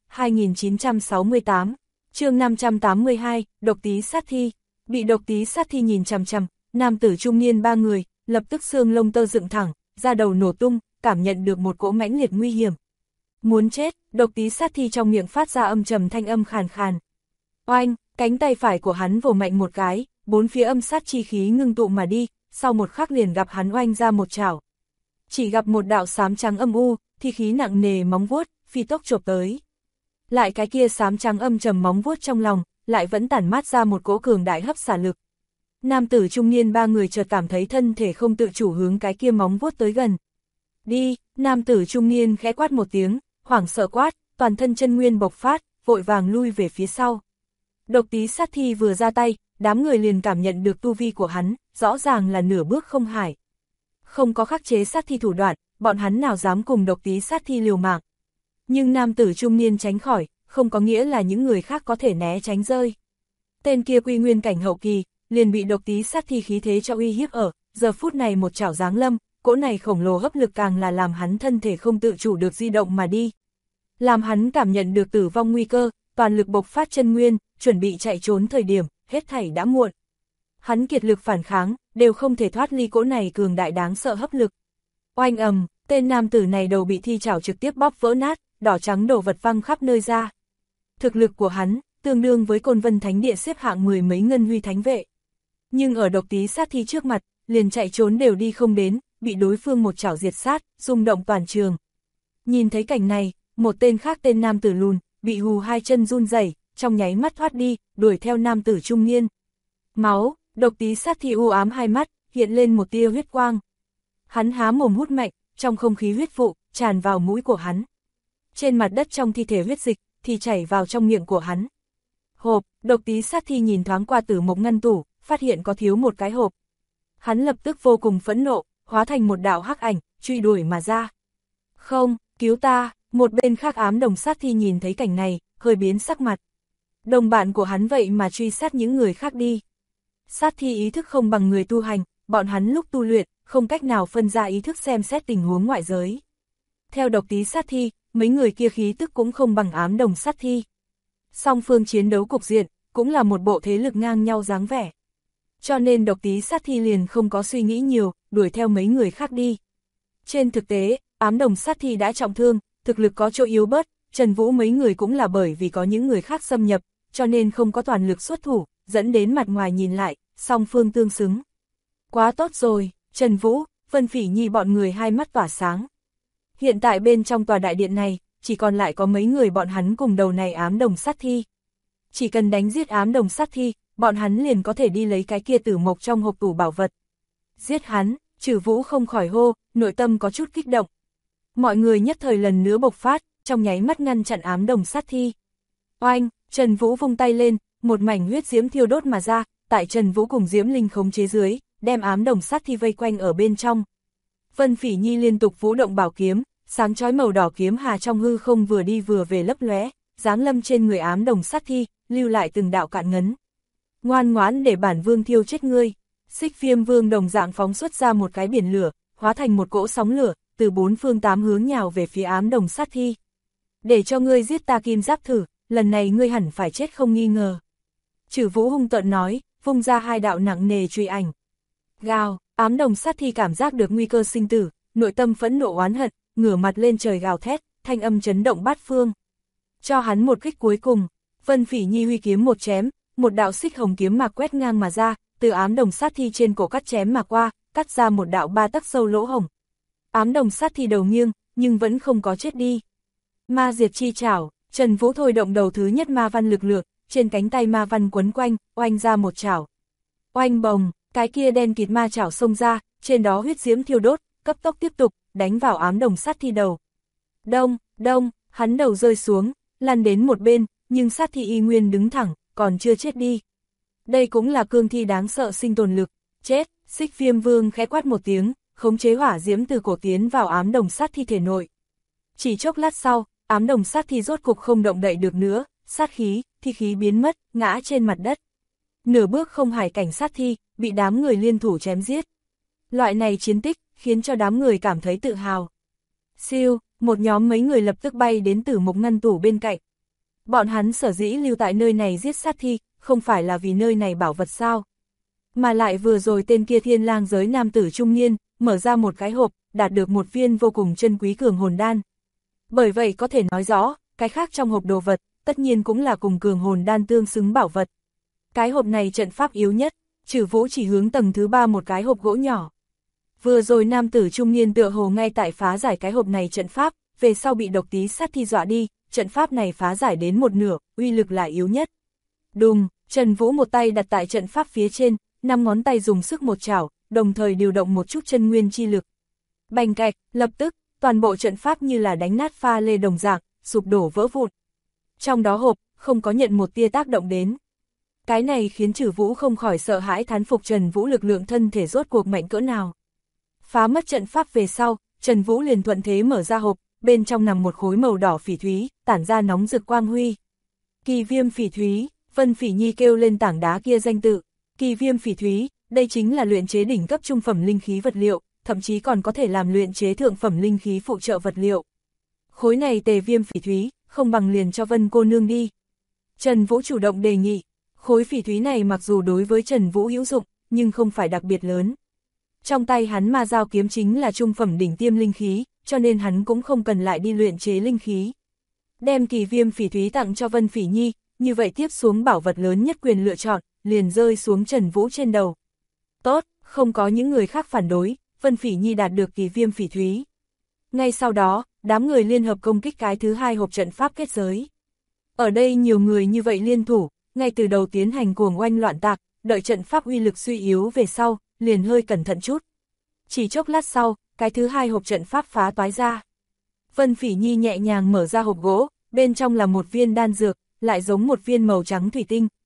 2968, chương 582, độc tí sát thi. Bị độc tí sát thi nhìn chằm chằm, nam tử trung niên 3 người, lập tức xương lông tơ dựng thẳng, da đầu nổ tung, cảm nhận được một cỗ mãnh liệt nguy hiểm. Muốn chết, độc tí sát thi trong miệng phát ra âm trầm thanh âm khàn khàn. Oanh, cánh tay phải của hắn vồ mạnh một cái, 4 phía âm sát chi khí ngưng tụ mà đi, sau một khắc liền gặp hắn oanh ra một chảo. Chỉ gặp một đạo xám trắng âm u, thi khí nặng nề móng vuốt, phi tốc chộp tới. Lại cái kia xám trắng âm trầm móng vuốt trong lòng, lại vẫn tản mát ra một cỗ cường đại hấp xả lực. Nam tử trung niên 3 người chợt cảm thấy thân thể không tự chủ hướng cái kia móng vuốt tới gần. Đi, nam tử trung niên khẽ quát một tiếng, hoảng sợ quát, toàn thân chân nguyên bộc phát, vội vàng lui về phía sau. Độc tí sát thi vừa ra tay, đám người liền cảm nhận được tu vi của hắn, rõ ràng là nửa bước không hải. Không có khắc chế sát thi thủ đoạn, bọn hắn nào dám cùng độc tí sát thi liều mạng. Nhưng nam tử trung niên tránh khỏi, không có nghĩa là những người khác có thể né tránh rơi. Tên kia quy nguyên cảnh hậu kỳ, liền bị độc tí sát thi khí thế cho uy hiếp ở, giờ phút này một chảo giáng lâm, cỗ này khổng lồ hấp lực càng là làm hắn thân thể không tự chủ được di động mà đi. Làm hắn cảm nhận được tử vong nguy cơ, toàn lực bộc phát chân nguyên, chuẩn bị chạy trốn thời điểm, hết thảy đã muộn. Hắn kiệt lực phản kháng, đều không thể thoát ly cỗ này cường đại đáng sợ hấp lực. Oanh ầm, tên nam tử này đầu bị thi chảo trực tiếp bóp vỡ nát, đỏ trắng đổ vật văng khắp nơi ra. Thực lực của hắn, tương đương với Côn Vân Thánh Địa xếp hạng 10 mấy ngân huy thánh vệ. Nhưng ở độc tí sát thi trước mặt, liền chạy trốn đều đi không đến, bị đối phương một chảo diệt sát, rung động toàn trường. Nhìn thấy cảnh này, một tên khác tên nam tử lùn, bị hù 2 chân run rẩy, trong nháy mắt thoát đi, đuổi theo nam tử trung niên. Máu, độc tí sát thi u ám 2 mắt, hiện lên một tia huyết quang. Hắn há mồm hút mạnh, trong không khí huyết vụ, tràn vào mũi của hắn. Trên mặt đất trong thi thể huyết dịch, thì chảy vào trong miệng của hắn. Hộp, độc tí sát thi nhìn thoáng qua tử mộc ngăn tủ, phát hiện có thiếu một cái hộp. Hắn lập tức vô cùng phẫn nộ, hóa thành một đạo hắc ảnh, truy đuổi mà ra. Không, cứu ta, một bên khác ám đồng sát thi nhìn thấy cảnh này, hơi biến sắc mặt. Đồng bạn của hắn vậy mà truy sát những người khác đi. Sát thi ý thức không bằng người tu hành, bọn hắn lúc tu luyện, không cách nào phân ra ý thức xem xét tình huống ngoại giới. Theo độc tí sát thi, mấy người kia khí tức cũng không bằng ám đồng sát thi. Song phương chiến đấu cục diện, cũng là một bộ thế lực ngang nhau dáng vẻ. Cho nên độc tí sát thi liền không có suy nghĩ nhiều, đuổi theo mấy người khác đi. Trên thực tế, ám đồng sát thi đã trọng thương, thực lực có chỗ yếu bớt, Trần Vũ mấy người cũng là bởi vì có những người khác xâm nhập, cho nên không có toàn lực xuất thủ, dẫn đến mặt ngoài nhìn lại, song phương tương xứng. Quá tốt rồi, Trần Vũ, Vân Phỉ Nhi bọn người hai mắt tỏa sáng. Hiện tại bên trong tòa đại điện này, chỉ còn lại có mấy người bọn hắn cùng đầu này ám đồng sát thi. Chỉ cần đánh giết ám đồng sát thi, bọn hắn liền có thể đi lấy cái kia tử mộc trong hộp tủ bảo vật. Giết hắn, Trừ Vũ không khỏi hô, nội tâm có chút kích động. Mọi người nhất thời lần nữa bộc phát, trong nháy mắt ngăn chặn ám đồng sát thi. Oanh, Trần Vũ vung tay lên, một mảnh huyết diễm thiêu đốt mà ra, tại Trần Vũ cùng Diễm Linh khống chế dưới, đem ám đồng sát thi vây quanh ở bên trong. Vân Phỉ Nhi liên tục vũ động bảo kiếm, sáng chói màu đỏ kiếm hà trong hư không vừa đi vừa về lấp lóe, giáng lâm trên người ám đồng sát thi, lưu lại từng đạo cạn ngấn. Ngoan ngoãn để bản vương thiêu chết ngươi. Xích Viêm Vương đồng dạng phóng xuất ra một cái biển lửa, hóa thành một cỗ sóng lửa, từ bốn phương tám hướng nhào về phía ám đồng sát thi. Để cho ngươi giết ta kim giáp thử, lần này ngươi hẳn phải chết không nghi ngờ. Trừ Vũ hung tợn nói, vung ra hai đạo nặng nề truy ảnh. Gào, ám đồng sát thi cảm giác được nguy cơ sinh tử, nội tâm phẫn nộ oán hận, ngửa mặt lên trời gào thét, thanh âm chấn động bát phương. Cho hắn một kích cuối cùng, Vân Phỉ Nhi huy kiếm một chém, một đạo xích hồng kiếm mạc quét ngang mà ra, từ ám đồng sát thi trên cổ cắt chém mà qua, cắt ra một đạo 3 tấc sâu lỗ hổng. Ám đồng sát thi đầu nghiêng, nhưng vẫn không có chết đi. Ma diệt chi chảo, Trần Vũ thôi động đầu thứ nhất ma văn lực lượng, trên cánh tay ma văn quấn quanh, oanh ra một chảo. Oanh bồng, cái kia đen kịt ma chảo xông ra, trên đó huyết diễm thiêu đốt, cấp tốc tiếp tục, đánh vào ám đồng sát thi đầu. Đông, đông, hắn đầu rơi xuống, lăn đến một bên, nhưng sát thi y nguyên đứng thẳng, còn chưa chết đi. Đây cũng là cương thi đáng sợ sinh tồn lực, chết, Xích Viêm Vương khẽ quát một tiếng, khống chế hỏa diễm từ cổ tiến vào ám đồng sát thi thể nội. Chỉ chốc lát sau, ám đồng sát thi rốt cục không động đậy được nữa, sát khí, thi khí biến mất, ngã trên mặt đất. Nửa bước không hải cảnh sát thi, bị đám người liên thủ chém giết. Loại này chiến tích, khiến cho đám người cảm thấy tự hào. Siêu, một nhóm mấy người lập tức bay đến tử mộc ngăn tủ bên cạnh. Bọn hắn sở dĩ lưu tại nơi này giết sát thi, không phải là vì nơi này bảo vật sao. Mà lại vừa rồi tên kia thiên lang giới nam tử trung niên, mở ra một cái hộp, đạt được một viên vô cùng chân quý cường hồn đan. Bởi vậy có thể nói rõ, cái khác trong hộp đồ vật, tất nhiên cũng là cùng cường hồn đan tương xứng bảo vật. Cái hộp này trận pháp yếu nhất, Trừ Vũ chỉ hướng tầng thứ 3 một cái hộp gỗ nhỏ. Vừa rồi nam tử trung niên tựa hồ ngay tại phá giải cái hộp này trận pháp, về sau bị độc tí sát thi dọa đi, trận pháp này phá giải đến một nửa, uy lực là yếu nhất. Đùng, Trần Vũ một tay đặt tại trận pháp phía trên, 5 ngón tay dùng sức một chảo, đồng thời điều động một chút chân nguyên chi lực. Bành cạch, lập tức, toàn bộ trận pháp như là đánh nát pha lê đồng dạng, sụp đổ vỡ vụn. Trong đó hộp, không có nhận một tia tác động đến. Cái này khiến Trừ Vũ không khỏi sợ hãi thán phục Trần Vũ lực lượng thân thể rốt cuộc mạnh cỡ nào. Phá mất trận pháp về sau, Trần Vũ liền thuận thế mở ra hộp, bên trong nằm một khối màu đỏ phỉ thúy, tản ra nóng rực quang huy. Kỳ viêm phỉ thúy, Vân Phỉ Nhi kêu lên tảng đá kia danh tự. Kỳ viêm phỉ thúy, đây chính là luyện chế đỉnh cấp trung phẩm linh khí vật liệu, thậm chí còn có thể làm luyện chế thượng phẩm linh khí phụ trợ vật liệu. Khối này tề viêm phỉ thúy, không bằng liền cho Vân cô nương đi. Trần Vũ chủ động đề nghị, khối phỉ thúy này mặc dù đối với Trần Vũ hữu dụng, nhưng không phải đặc biệt lớn. Trong tay hắn ma dao kiếm chính là trung phẩm đỉnh tiêm linh khí, cho nên hắn cũng không cần lại đi luyện chế linh khí. Đem kỳ viêm phỉ thúy tặng cho Vân Phỉ Nhi, như vậy tiếp xuống bảo vật lớn nhất quyền lựa chọn, liền rơi xuống Trần Vũ trên đầu. Tốt, không có những người khác phản đối, Vân Phỉ Nhi đạt được kỳ viêm phỉ thúy. Ngay sau đó, đám người liên hợp công kích cái thứ 2 hộp trận pháp kết giới. Ở đây nhiều người như vậy liên thủ, ngay từ đầu tiến hành cuồng oanh loạn tạc, đợi trận pháp uy lực suy yếu về sau, liền hơi cẩn thận chút. Chỉ chốc lát sau, cái thứ 2 hộp trận pháp phá toái ra. Vân Phỉ Nhi nhẹ nhàng mở ra hộp gỗ, bên trong là một viên đan dược, lại giống một viên màu trắng thủy tinh,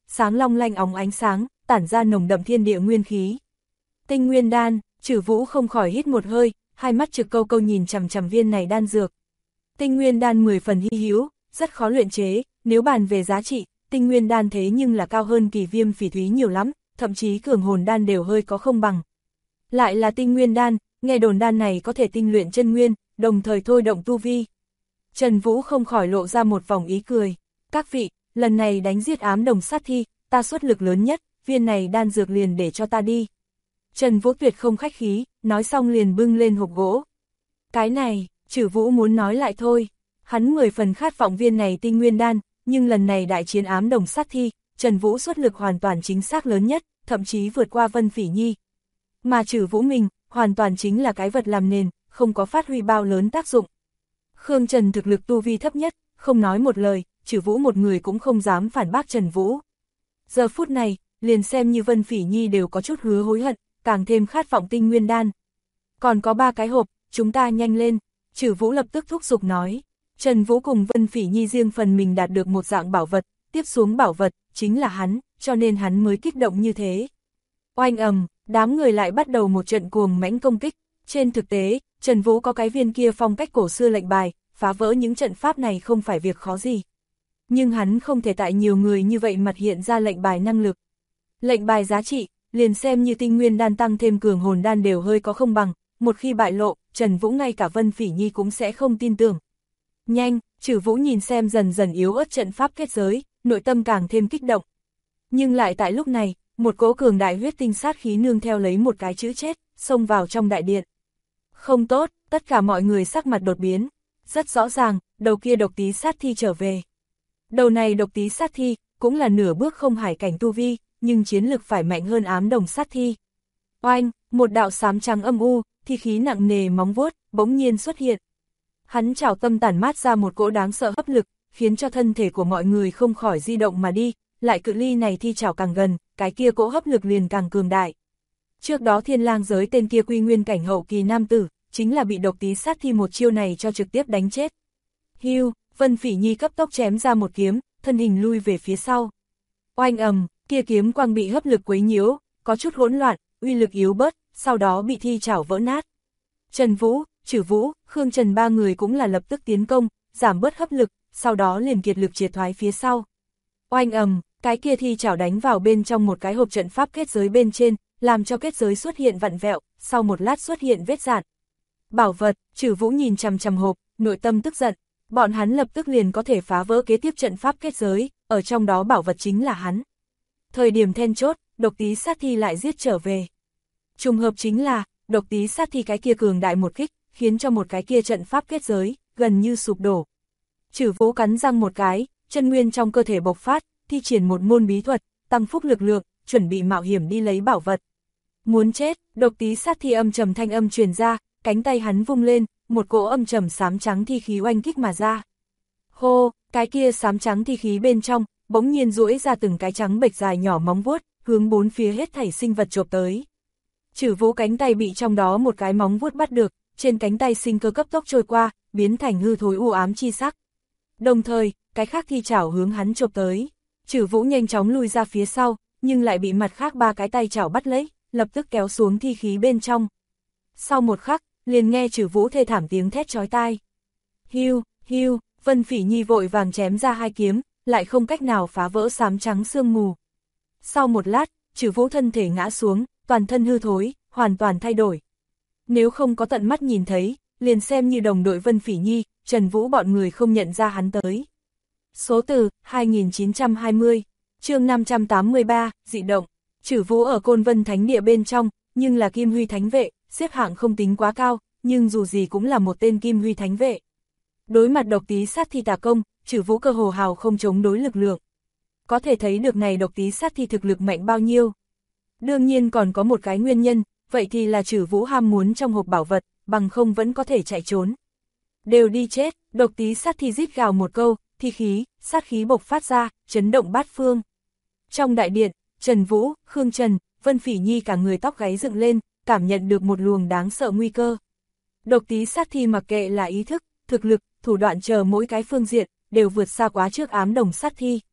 sáng long lanh óng ánh sáng, tản ra nồng đậm thiên địa nguyên khí. Tinh nguyên đan, Trử Vũ không khỏi hít một hơi, hai mắt trực câu câu nhìn chằm chằm viên này đan dược. Tinh nguyên đan 10 phần hy hữu, rất khó luyện chế, nếu bàn về giá trị, tinh nguyên đan thế nhưng là cao hơn kỳ viêm phỉ thúy nhiều lắm, thậm chí cường hồn đan đều hơi có không bằng. Lại là tinh nguyên đan, nghe đồn đan này có thể tinh luyện chân nguyên, đồng thời thôi động tu vi. Trần Vũ không khỏi lộ ra một vòng ý cười. Các vị, lần này đánh giết ám đồng sát thi, ta xuất lực lớn nhất, viên này đan dược liền để cho ta đi. Trần Vũ tuyệt không khách khí, nói xong liền bưng lên hộp gỗ. Cái này, Trử Vũ muốn nói lại thôi. Hắn 10 phần khát vọng viên này tinh nguyên đan, nhưng lần này đại chiến ám đồng sát thi, Trần Vũ xuất lực hoàn toàn chính xác lớn nhất, thậm chí vượt qua Vân Phỉ Nhi. Mà Trử Vũ mình, hoàn toàn chính là cái vật làm nền, không có phát huy bao lớn tác dụng. Khương Trần thực lực tu vi thấp nhất, không nói một lời, Trử Vũ một người cũng không dám phản bác Trần Vũ. Giờ phút này, liền xem như Vân Phỉ Nhi đều có chút hứa hối hận, càng thêm khát vọng tinh nguyên đan. Còn có 3 cái hộp, chúng ta nhanh lên, Trử Vũ lập tức thúc giục nói. Trần Vũ cùng Vân Phỉ Nhi riêng phần mình đạt được một dạng bảo vật, tiếp xuống bảo vật, chính là hắn, cho nên hắn mới kích động như thế. Oanh ầm, đám người lại bắt đầu một trận cuồng mãnh công kích. Trên thực tế, Trần Vũ có cái viên kia phong cách cổ xưa lệnh bài, phá vỡ những trận pháp này không phải việc khó gì. Nhưng hắn không thể tại nhiều người như vậy mặt hiện ra lệnh bài năng lực. Lệnh bài giá trị, liền xem như tinh nguyên đan tăng thêm cường hồn đan đều hơi có không bằng, một khi bại lộ, Trần Vũ ngay cả Vân Phỉ Nhi cũng sẽ không tin tưởng. Nhanh, Trử Vũ nhìn xem dần dần yếu ớt trận pháp kết giới, nội tâm càng thêm kích động. Nhưng lại tại lúc này, một cỗ cường đại huyết tinh sát khí nương theo lấy một cái chữ chết, xông vào trong đại điện. Không tốt, tất cả mọi người sắc mặt đột biến. Rất rõ ràng, đầu kia độc tí sát thi trở về. Đầu này độc tí sát thi, cũng là nửa bước không hải cảnh tu vi, nhưng chiến lực phải mạnh hơn ám đồng sát thi. Oanh, một đạo xám trắng âm u, thi khí nặng nề móng vuốt, bỗng nhiên xuất hiện. Hắn trảo tâm tản mát ra một cỗ đáng sợ hấp lực, khiến cho thân thể của mọi người không khỏi di động mà đi, lại cự ly này thi trảo càng gần, cái kia cỗ hấp lực liền càng cường đại. Trước đó Thiên Lang giới tên kia quy nguyên cảnh hậu kỳ nam tử, chính là bị độc tí sát thi một chiêu này cho trực tiếp đánh chết. Hưu, Vân Phỉ Nhi cấp tốc chém ra một kiếm, thân hình lui về phía sau. Oanh ầm, kia kiếm quang bị hấp lực quấy nhiễu, có chút hỗn loạn, uy lực yếu bớt, sau đó bị thi trảo vỡ nát. Trần Vũ, Trử Vũ, Khương Trần 3 người cũng là lập tức tiến công, giảm bớt hấp lực, sau đó liền kiệt lực triệt thoái phía sau. Oanh ầm, cái kia thi trảo đánh vào bên trong một cái hộp trận pháp kết giới bên trên, làm cho kết giới xuất hiện vặn vẹo, sau một lát xuất hiện vết rạn. Bảo vật, Trử Vũ nhìn chằm chằm hộp, nội tâm tức giận, bọn hắn lập tức liền có thể phá vỡ kế tiếp trận pháp kết giới, ở trong đó bảo vật chính là hắn. Thời điểm then chốt, độc tí sát thi lại giết trở về. Trùng hợp chính là, độc tí sát thi cái kia cường đại một kích, khiến cho một cái kia trận pháp kết giới, gần như sụp đổ. Trử Vũ cắn răng một cái, chân nguyên trong cơ thể bộc phát, thi triển một môn bí thuật, tăng phúc lực lượng, chuẩn bị mạo hiểm đi lấy bảo vật. Muốn chết, độc tí sát thi âm trầm thanh âm truyền ra, cánh tay hắn vung lên, một cỗ âm trầm xám trắng thi khí oanh kích mà ra. Hô, cái kia xám trắng thi khí bên trong, bỗng nhiên duỗi ra từng cái trắng bệch dài nhỏ móng vuốt, hướng bốn phía hết thảy sinh vật chộp tới. Trử Vũ cánh tay bị trong đó một cái móng vuốt bắt được, trên cánh tay sinh cơ cấp tốc trôi qua, biến thành hư thối u ám chi sắc. Đồng thời, cái khác thi chảo hướng hắn chộp tới. Trử Vũ nhanh chóng lùi ra phía sau, nhưng lại bị mặt khác 3 cái tay chảo bắt lấy, lập tức kéo xuống thi khí bên trong. Sau một khắc, liền nghe Trử Vũ thê thảm tiếng thét chói tai. Hưu, hưu, Vân Phỉ Nhi vội vàng chém ra 2 kiếm, lại không cách nào phá vỡ xám trắng sương mù. Sau một lát, Trử Vũ thân thể ngã xuống, toàn thân hư thối, hoàn toàn thay đổi. Nếu không có tận mắt nhìn thấy, liền xem như đồng đội Vân Phỉ Nhi, Trần Vũ bọn người không nhận ra hắn tới. Số từ 2920, chương 583, dị động. Trử Vũ ở Côn Vân Thánh Địa bên trong, nhưng là Kim Huy Thánh Vệ, xếp hạng không tính quá cao, nhưng dù gì cũng là một tên Kim Huy Thánh Vệ. Đối mặt độc tí sát thi tà công, Trử Vũ cơ hồ hào không chống đối lực lượng. Có thể thấy được này độc tí sát thi thực lực mạnh bao nhiêu. Đương nhiên còn có một cái nguyên nhân, vậy thì là Trử Vũ ham muốn trong hộp bảo vật, bằng không vẫn có thể chạy trốn. Đều đi chết, độc tí sát thi rít gào một câu, thi khí, sát khí bộc phát ra, chấn động bát phương. Trong đại điện, Trần Vũ, Khương Trần, Vân Phỉ Nhi cả người tóc gáy dựng lên, cảm nhận được một luồng đáng sợ nguy cơ. Độc tí sát thi mặc kệ là ý thức, thực lực, thủ đoạn chờ mỗi cái phương diện, đều vượt xa quá trước ám đồng sát thi.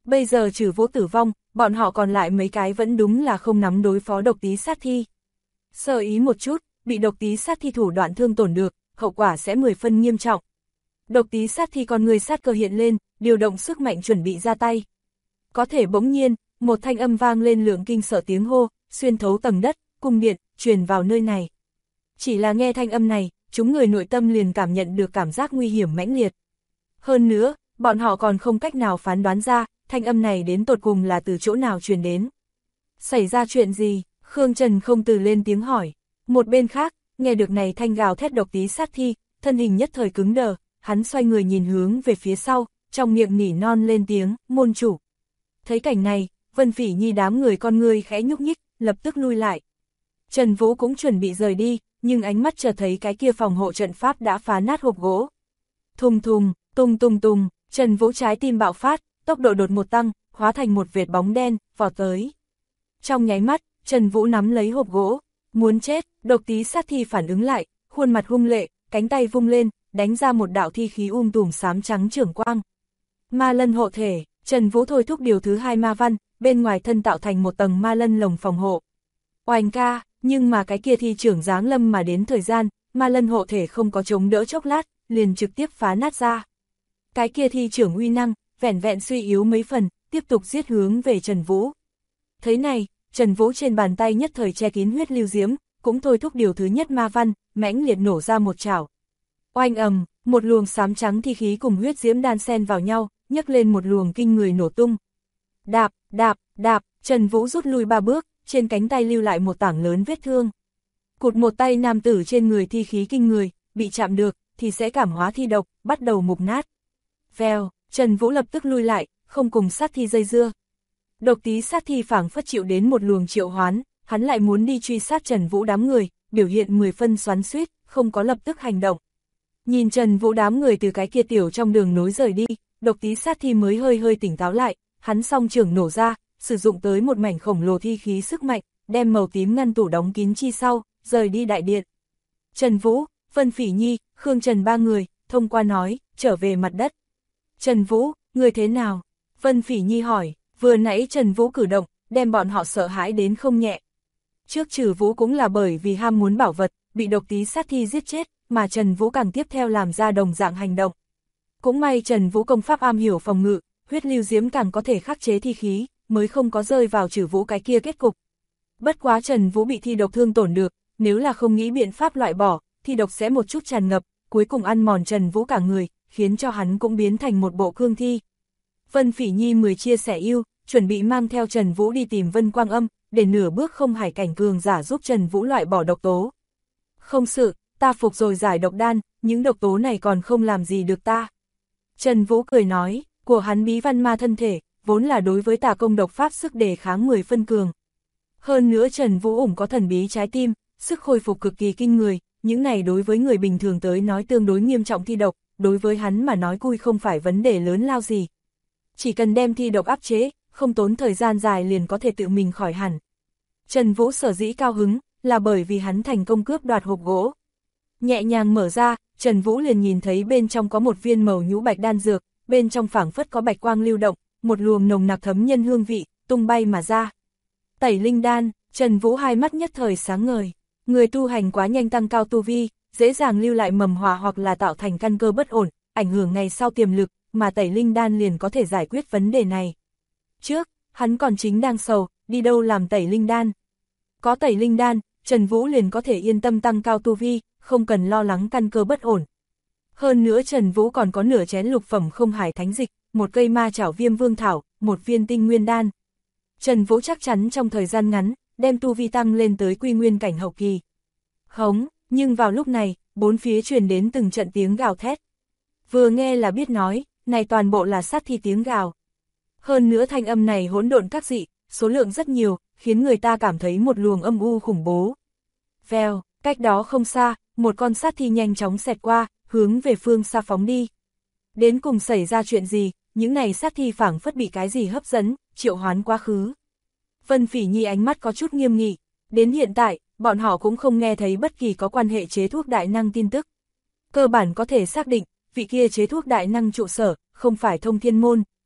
Bây giờ trừ Vũ tử vong, bọn họ còn lại mấy cái vẫn đúng là không nắm đối phó độc tí sát thi. Sơ ý một chút, bị độc tí sát thi thủ đoạn thương tổn được, hậu quả sẽ 10 phân nghiêm trọng. Độc tí sát thi con người sát cơ hiện lên, điều động sức mạnh chuẩn bị ra tay. Có thể bỗng nhiên, một thanh âm vang lên lượng kinh sợ tiếng hô, xuyên thấu tầng đất, cung điện, truyền vào nơi này. Chỉ là nghe thanh âm này, chúng người nội tâm liền cảm nhận được cảm giác nguy hiểm mãnh liệt. Hơn nữa, bọn họ còn không cách nào phán đoán ra, thanh âm này đến tột cùng là từ chỗ nào truyền đến. Xảy ra chuyện gì? Khương Trần không từ lên tiếng hỏi. Một bên khác, nghe được này thanh gào thét độc tí sát thi, thân hình nhất thời cứng đờ, hắn xoay người nhìn hướng về phía sau, trong miệng nỉ non lên tiếng, môn chủ. Thấy cảnh này, Vân Phỉ Nhi đám người con người khẽ nhúc nhích, lập tức lui lại. Trần Vũ cũng chuẩn bị rời đi, nhưng ánh mắt chợt thấy cái kia phòng hộ trận pháp đã phá nát hộp gỗ. Thùng thùng, tung tung tung, Trần Vũ trái tim bạo phát, tốc độ đột một tăng, hóa thành một vệt bóng đen, vọt tới. Trong nháy mắt, Trần Vũ nắm lấy hộp gỗ, muốn chết, độc tí sát thi phản ứng lại, khuôn mặt hung lệ, cánh tay vung lên, đánh ra một đạo thi khí tùm xám trắng chưởng quang. Ma lân hộ thể, Trần Vũ thôi thúc điều thứ 2 ma văn, bên ngoài thân tạo thành một tầng ma lân lồng phòng hộ. Oanh ca, nhưng mà cái kia thi trưởng giáng lâm mà đến thời gian, ma lân hộ thể không có chống đỡ chốc lát, liền trực tiếp phá nát ra. Cái kia thi trưởng uy năng, vẻn vẹn suy yếu mấy phần, tiếp tục giết hướng về Trần Vũ. Thế này, Trần Vũ trên bàn tay nhất thời che kín huyết lưu diễm, cũng thôi thúc điều thứ nhất ma văn, mãnh liệt nổ ra một chảo. Oanh ầm, một luồng xám trắng thi khí cùng huyết diễm đan xen vào nhau, nhấc lên một luồng kinh người nổ tung. Đạp, đạp, đạp, Trần Vũ rút lui 3 bước, trên cánh tay lưu lại một tảng lớn vết thương. Cụt một tay nam tử trên người thi khí kinh người, bị chạm được, thì sẽ cảm hóa thi độc, bắt đầu mục nát. Vèo, Trần Vũ lập tức lui lại, không cùng sát thi dây dưa. Độc tí sát thi phảng phất chịu đến một luồng triệu hoán, hắn lại muốn đi truy sát Trần Vũ đám người, biểu hiện 10 phân xoắn xuýt, không có lập tức hành động. Nhìn Trần Vũ đám người từ cái kia tiểu trong đường nối rời đi, độc tí sát thi mới hơi tỉnh táo lại, hắn song trưởng nổ ra, sử dụng tới một mảnh khổng lồ thi khí sức mạnh, đem màu tím ngăn tủ đóng kín chi sau, rời đi đại điện. Trần Vũ, Vân Phỉ Nhi, Khương Trần 3 người, thông qua nói, trở về mặt đất. Trần Vũ, người thế nào? Vân Phỉ Nhi hỏi, vừa nãy Trần Vũ cử động, đem bọn họ sợ hãi đến không nhẹ. Trước Trừ Vũ cũng là bởi vì ham muốn bảo vật, bị độc tí sát thi giết chết, mà Trần Vũ càng tiếp theo làm ra đồng dạng hành động. Cũng may Trần Vũ công pháp am hiểu phòng ngự, huyết lưu diễm càng có thể khắc chế thi khí, mới không có rơi vào Trừ Vũ cái kia kết cục. Bất quá Trần Vũ bị thi độc thương tổn được, nếu là không nghĩ biện pháp loại bỏ, thi độc sẽ một chút tràn ngập, cuối cùng ăn mòn Trần Vũ cả người, khiến cho hắn cũng biến thành một bộ cương thi. Vân Phỉ Nhi 10 chia sẻ yêu, chuẩn bị mang theo Trần Vũ đi tìm Vân Quang Âm, để nửa bước không hải cảnh cường giả giúp Trần Vũ loại bỏ độc tố. Không sự, ta phục rồi giải độc đan, những độc tố này còn không làm gì được ta. Trần Vũ cười nói, của hắn bí văn ma thân thể, vốn là đối với tà công độc pháp sức đề kháng 10 phân cường. Hơn nữa Trần Vũ ủng có thần bí trái tim, sức khôi phục cực kỳ kinh người, những này đối với người bình thường tới nói tương đối nghiêm trọng thi độc, đối với hắn mà nói cui không phải vấn đề lớn lao gì. Chỉ cần đem thi độc áp chế, không tốn thời gian dài liền có thể tự mình khỏi hẳn. Trần Vũ sở dĩ cao hứng, là bởi vì hắn thành công cướp đoạt hộp gỗ. Nhẹ nhàng mở ra, Trần Vũ liền nhìn thấy bên trong có một viên màu nhũ bạch đan dược, bên trong phảng phất có bạch quang lưu động, một luồng nồng nặc thấm nhân hương vị, tung bay mà ra. Tẩy linh đan, Trần Vũ hai mắt nhất thời sáng ngời. Người tu hành quá nhanh tăng cao tu vi, dễ dàng lưu lại mầm họa hoặc là tạo thành căn cơ bất ổn, ảnh hưởng ngày sau tiềm lực, mà tẩy linh đan liền có thể giải quyết vấn đề này. Trước, hắn còn chính đang sầu, đi đâu làm tẩy linh đan. Có tẩy linh đan, Trần Vũ liền có thể yên tâm tăng cao tu vi, không cần lo lắng căn cơ bất ổn. Hơn nữa Trần Vũ còn có nửa chén lục phẩm không hải thánh dịch, một cây ma chảo viêm vương thảo, một viên tinh nguyên đan. Trần Vũ chắc chắn trong thời gian ngắn, đem tu vi tăng lên tới quy nguyên cảnh hậu kỳ. Hống, nhưng vào lúc này, bốn phía truyền đến từng trận tiếng gào thét. Vừa nghe là biết nói, này toàn bộ là sát thi tiếng gào. Hơn nữa thanh âm này hỗn độn các dị, số lượng rất nhiều, khiến người ta cảm thấy một luồng âm u khủng bố. Vèo, cách đó không xa, một con sát thi nhanh chóng xẹt qua, hướng về phương xa phóng đi. Đến cùng xảy ra chuyện gì, những này sát thi phảng phất bị cái gì hấp dẫn, triệu hoán quá khứ. Vân Phỉ Nhi ánh mắt có chút nghiêm nghị, đến hiện tại, bọn họ cũng không nghe thấy bất kỳ có quan hệ chế thuốc đại năng tin tức. Cơ bản có thể xác định, vị kia chế thuốc đại năng trụ sở, không phải Thông Thiên Môn.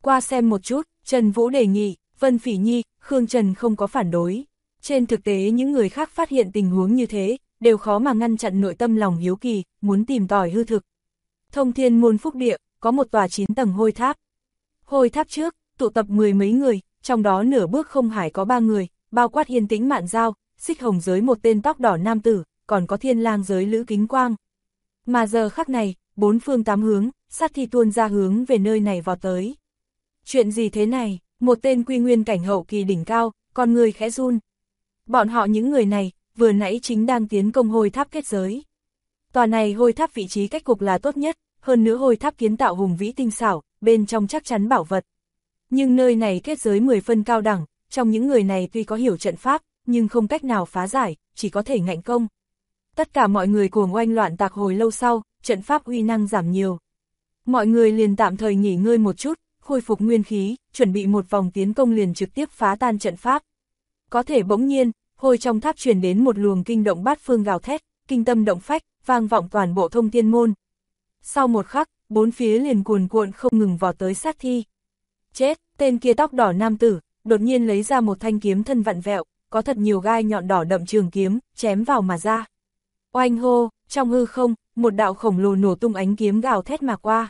Qua xem một chút, Trần Vũ đề nghị, Vân Phỉ Nhi, Khương Trần không có phản đối. Trên thực tế những người khác phát hiện tình huống như thế, đều khó mà ngăn chặn nội tâm lòng hiếu kỳ, muốn tìm tòi hư thực. Thông Thiên Môn Phúc Địa, có một tòa 9 tầng hôi tháp. Hôi tháp trước, tụ tập 10 mấy người, trong đó nửa bước không hải có 3 người, bao quát Yên Tĩnh Mạn Giao, Xích Hồng giới một tên tóc đỏ nam tử, còn có Thiên Lang giới Lữ Kính Quang. Mà giờ khắc này, bốn phương tám hướng, sát thi tuôn ra hướng về nơi này vọt tới. Chuyện gì thế này? Một tên quy nguyên cảnh hậu kỳ đỉnh cao, con người khẽ run. Bọn họ những người này, vừa nãy chính đang tiến công hôi tháp kết giới. Tòa này hôi tháp vị trí cách cục là tốt nhất, hơn nữa hôi tháp kiến tạo hùng vĩ tinh xảo, bên trong chắc chắn bảo vật. Nhưng nơi này kết giới 10 phân cao đẳng, trong những người này tuy có hiểu trận pháp, nhưng không cách nào phá giải, chỉ có thể ngạnh công. Tất cả mọi người cuồng oanh loạn tạc hồi lâu sau, trận pháp uy năng giảm nhiều. Mọi người liền tạm thời nghỉ ngơi một chút, khôi phục nguyên khí, chuẩn bị một vòng tiến công liền trực tiếp phá tan trận pháp. Có thể bỗng nhiên, hôi trong tháp truyền đến một luồng kinh động bát phương gào thét, kinh tâm động phách, vang vọng toàn bộ Thông Thiên Môn. Sau một khắc, bốn phía liền cuồn cuộn không ngừng vọt tới sát thi. Chết, tên kia tóc đỏ nam tử, đột nhiên lấy ra một thanh kiếm thân vặn vẹo, có thật nhiều gai nhọn đỏ đậm trường kiếm, chém vào mà ra. Oanh hô, trong hư không, một đạo khổng lồ nổ tung ánh kiếm gào thét mà qua.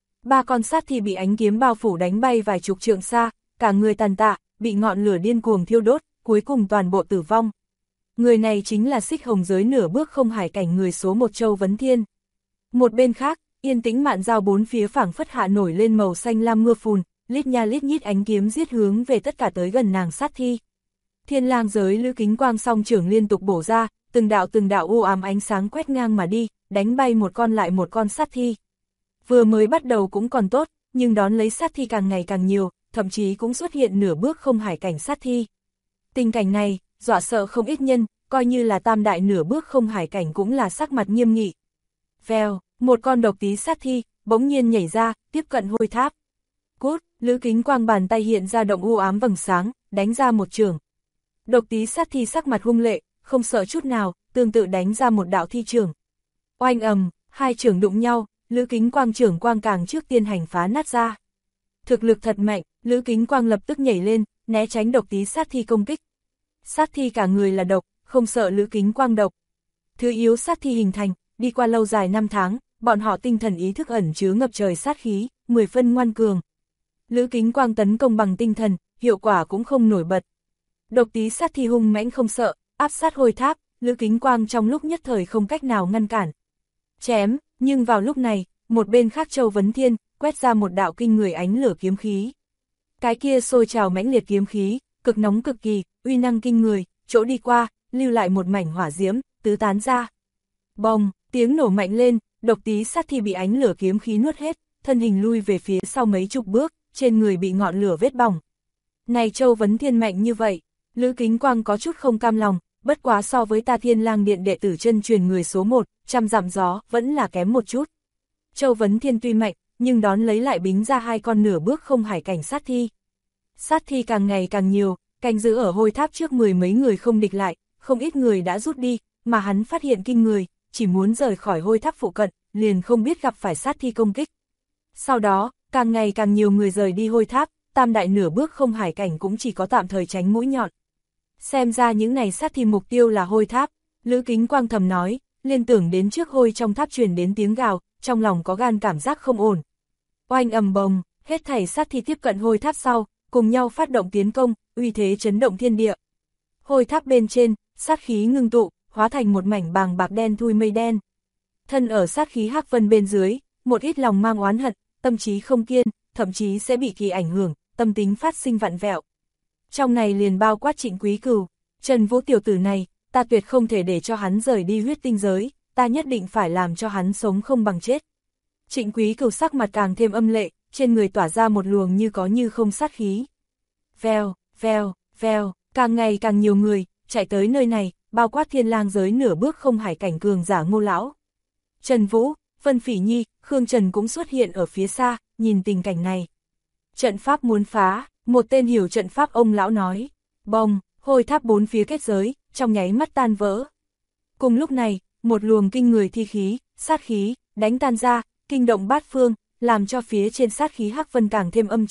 3 con sát thi bị ánh kiếm bao phủ đánh bay vài chục trượng xa, cả người tàn tạ, bị ngọn lửa điên cuồng thiêu đốt, cuối cùng toàn bộ tử vong. Người này chính là Xích Hồng giới nửa bước không hải cảnh người số 1 Châu Vấn Thiên. Một bên khác, Yên Tĩnh Mạn Giao bốn phía phảng phất hạ nổi lên màu xanh lam mưa phùn, lít nha lít nhít ánh kiếm giết hướng về tất cả tới gần nàng sát thi. Thiên Lang giới Lữ Kính Quang song trưởng liên tục bổ ra, từng đạo u ám ánh sáng quét ngang mà đi, đánh bay một con lại một con sát thi. Vừa mới bắt đầu cũng còn tốt, nhưng đón lấy sát thi càng ngày càng nhiều, thậm chí cũng xuất hiện nửa bước không hải cảnh sát thi. Tình cảnh này, dọa sợ không ít nhân, coi như là tam đại nửa bước không hải cảnh cũng là sắc mặt nghiêm nghị. Vèo, một con độc tí sát thi, bỗng nhiên nhảy ra, tiếp cận hôi tháp. Cút, Lữ Kính Quang bàn tay hiện ra động u ám vầng sáng, đánh ra một chưởng. Độc tí sát thi sắc mặt hung lệ, không sợ chút nào, tương tự đánh ra một đạo thi chưởng. Oanh ầm, hai chưởng đụng nhau, Lữ Kính Quang chưởng quang càng trước tiên hành phá nát ra. Thực lực thật mạnh, Lữ Kính Quang lập tức nhảy lên, né tránh độc tí sát thi công kích. Sát thi cả người là độc, không sợ Lữ Kính Quang độc. Thứ yếu sát thi hình thành, đi qua lâu dài 5 tháng, bọn họ tinh thần ý thức ẩn chứa ngập trời sát khí, 10 phân ngoan cường. Lữ Kính Quang tấn công bằng tinh thần, hiệu quả cũng không nổi bật. Độc tí sát thi hung mãnh không sợ, áp sát hôi tháp, Lữ Kính Quang trong lúc nhất thời không cách nào ngăn cản. Chém, nhưng vào lúc này, một bên khác Châu Vấn Thiên, quét ra một đạo kinh người ánh lửa kiếm khí. Cái kia sôi trào mãnh liệt kiếm khí, cực nóng cực kỳ, uy năng kinh người, chỗ đi qua, lưu lại một mảnh hỏa diễm, tứ tán ra. Bồng, tiếng nổ mạnh lên, độc tí sát thi bị ánh lửa kiếm khí nuốt hết, thân hình lui về phía sau mấy chục bước, trên người bị ngọn lửa vết bỏng. Này Châu Vấn Thiên mạnh như vậy, Lữ Kính Quang có chút không cam lòng, bất quá so với ta Thiên Lang Điện đệ tử chân truyền người số 1, trăm dặm gió, vẫn là kém một chút. Châu Vấn Thiên tuy mạnh, nhưng đón lấy lại bính ra 2 con nửa bước không hải cảnh sát thi. Sát thi càng ngày càng nhiều, canh giữ ở hôi tháp trước 10 mấy người không địch lại, không ít người đã rút đi, mà hắn phát hiện kinh người, chỉ muốn rời khỏi hôi tháp phụ cận, liền không biết gặp phải sát thi công kích. Sau đó, càng ngày càng nhiều người rời đi hôi tháp, tam đại nửa bước không hải cảnh cũng chỉ có tạm thời tránh mũi nhọn. Xem ra những này sát thi mục tiêu là hôi tháp, Lữ Kính Quang thầm nói, liên tưởng đến trước hôi trong tháp truyền đến tiếng gào, trong lòng có gan cảm giác không ổn. Oanh ầm bồng, hết thảy sát thi tiếp cận hôi tháp sau, cùng nhau phát động tiến công, uy thế chấn động thiên địa. Hôi tháp bên trên, sát khí ngưng tụ, hóa thành một mảnh bàng bạc đen thui mây đen. Thân ở sát khí hắc vân bên dưới, một ít lòng mang oán hận, tâm trí không kiên, thậm chí sẽ bị kỳ ảnh hưởng, tâm tính phát sinh vặn vẹo. Trong này liền bao quát Trịnh Quý Cửu, Trần Vũ tiểu tử này, ta tuyệt không thể để cho hắn rời đi huyết tinh giới, ta nhất định phải làm cho hắn sống không bằng chết. Trịnh Quý Cửu sắc mặt càng thêm âm lệ, trên người tỏa ra một luồng như có như không sát khí. Vèo, vèo, vèo, càng ngày càng nhiều người, chạy tới nơi này, bao quát Thiên Lang giới nửa bước không hải cảnh cường giả Ngô lão. Trần Vũ, Vân Phỉ Nhi, Khương Trần cũng xuất hiện ở phía xa, nhìn tình cảnh này. Trận pháp muốn phá, một tên hiểu trận pháp ông lão nói. Bồng, hôi tháp bốn phía kết giới, trong nháy mắt tan vỡ. Cùng lúc này, một luồng kinh người thi khí, sát khí, đánh tan ra, kinh động bát phương, làm cho phía trên sát khí hắc vân càng thêm âm trầm,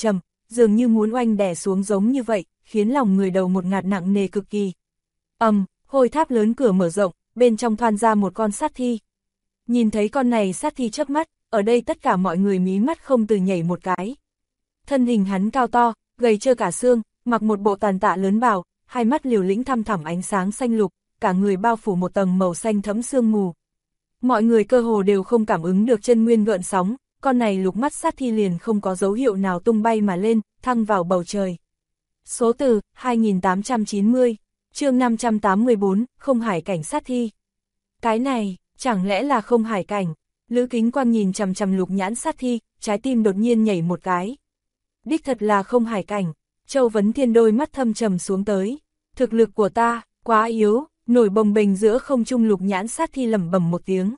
dường như muốn oanh đè xuống giống như vậy, khiến lòng người đầu một ngạt nặng nề cực kỳ. Hôi tháp lớn cửa mở rộng, bên trong thoan ra một con sát thi. Nhìn thấy con này sát thi chớp mắt, ở đây tất cả mọi người mí mắt không từ nhảy một cái. Thân hình hắn cao to, gầy trơ cả xương, mặc một bộ tàn tạ lớn bào, hai mắt liều lĩnh thăm thẳm ánh sáng xanh lục, cả người bao phủ một tầng màu xanh thẫm sương mù. Mọi người cơ hồ đều không cảm ứng được chân nguyên gợn sóng, con này lục mắt sát thi liền không có dấu hiệu nào tung bay mà lên, thăng vào bầu trời. Số từ 2890, chương 584, không hải cảnh sát thi. Cái này, chẳng lẽ là không hải cảnh? Lữ Kính Quang nhìn chằm chằm lục nhãn sát thi, trái tim đột nhiên nhảy một cái. Đích thật là không hải cảnh. Châu Vấn Thiên đôi mắt thâm trầm xuống tới. Thực lực của ta, quá yếu, nổi bồng bềnh giữa không trung lục nhãn sát thi lẩm bẩm một tiếng.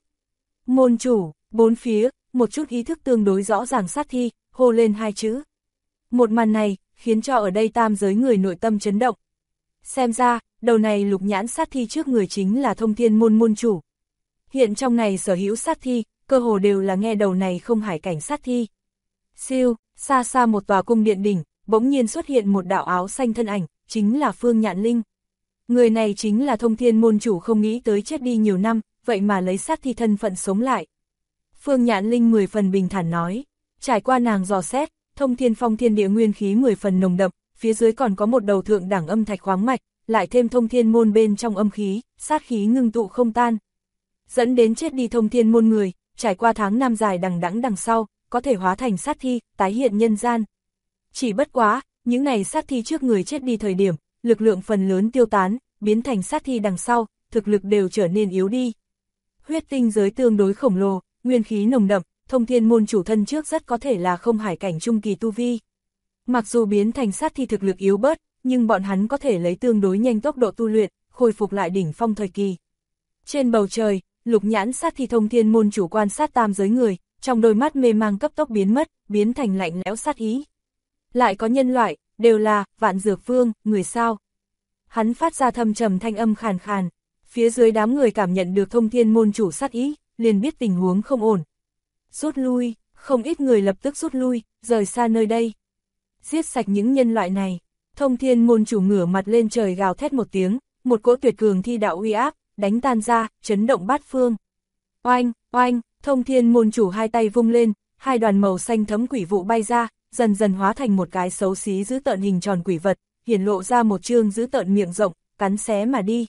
Môn chủ, bốn phía, một chút ý thức tương đối rõ ràng sát thi, hô lên hai chữ. Một màn này, khiến cho ở đây tam giới người nội tâm chấn động. Xem ra, đầu này lục nhãn sát thi trước người chính là Thông Thiên môn môn chủ. Hiện trong này sở hữu sát thi, cơ hồ đều là nghe đầu này không hải cảnh sát thi. Siêu, xa xa một tòa cung điện đỉnh, bỗng nhiên xuất hiện một đạo áo xanh thân ảnh, chính là Phương Nhạn Linh. Người này chính là Thông Thiên môn chủ không nghĩ tới chết đi nhiều năm, vậy mà lấy sát thi thân phận sống lại. Phương Nhạn Linh 10 phần bình thản nói, trải qua nàng dò xét, Thông Thiên phong thiên địa nguyên khí 10 phần nồng đậm, phía dưới còn có một đầu thượng đẳng âm thạch khoáng mạch, lại thêm Thông Thiên môn bên trong âm khí, sát khí ngưng tụ không tan. Dẫn đến chết đi Thông Thiên môn người, trải qua tháng năm dài đằng đẵng đằng sau, có thể hóa thành sát thi, tái hiện nhân gian. Chỉ bất quá, những này sát thi trước người chết đi thời điểm, lực lượng phần lớn tiêu tán, biến thành sát thi đằng sau, thực lực đều trở nên yếu đi. Huyết tinh giới tương đối khổng lồ, nguyên khí nồng đậm, Thông Thiên môn chủ thân trước rất có thể là không hải cảnh trung kỳ tu vi. Mặc dù biến thành sát thi thực lực yếu bớt, nhưng bọn hắn có thể lấy tương đối nhanh tốc độ tu luyện, khôi phục lại đỉnh phong thời kỳ. Trên bầu trời, lục nhãn sát thi Thông Thiên môn chủ quan sát tam giới người, trong đôi mắt mê mang cấp tốc biến mất, biến thành lạnh lẽo sát ý. Lại có nhân loại, đều là Vạn Dược Vương, người sao? Hắn phát ra thâm trầm thanh âm khàn khàn, phía dưới đám người cảm nhận được Thông Thiên môn chủ sát ý, liền biết tình huống không ổn. Rút lui, không ít người lập tức rút lui, rời xa nơi đây. Giết sạch những nhân loại này. Thông Thiên môn chủ ngửa mặt lên trời gào thét một tiếng, một cỗ tuyệt cường thi đạo uy áp, đánh tan ra, chấn động bát phương. Oanh, oanh, Thông Thiên môn chủ hai tay vung lên, hai đoàn màu xanh thấm quỷ vụ bay ra, dần dần hóa thành một cái xấu xí dữ tợn hình tròn quỷ vật, hiển lộ ra một trương dữ tợn miệng rộng, cắn xé mà đi.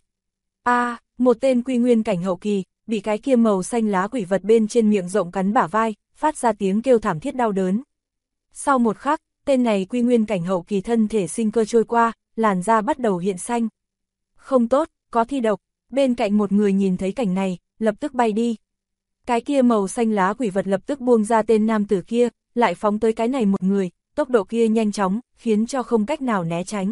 Một tên quy nguyên cảnh hậu kỳ, bị cái kia màu xanh lá quỷ vật bên trên miệng rộng cắn bả vai, phát ra tiếng kêu thảm thiết đau đớn. Sau một khắc, tên này quy nguyên cảnh hậu kỳ thân thể sinh cơ trôi qua, làn da bắt đầu hiện xanh. Không tốt, có thi độc, bên cạnh một người nhìn thấy cảnh này, lập tức bay đi. Cái kia màu xanh lá quỷ vật lập tức buông ra tên nam tử kia, lại phóng tới cái này một người, tốc độ kia nhanh chóng, khiến cho không cách nào né tránh.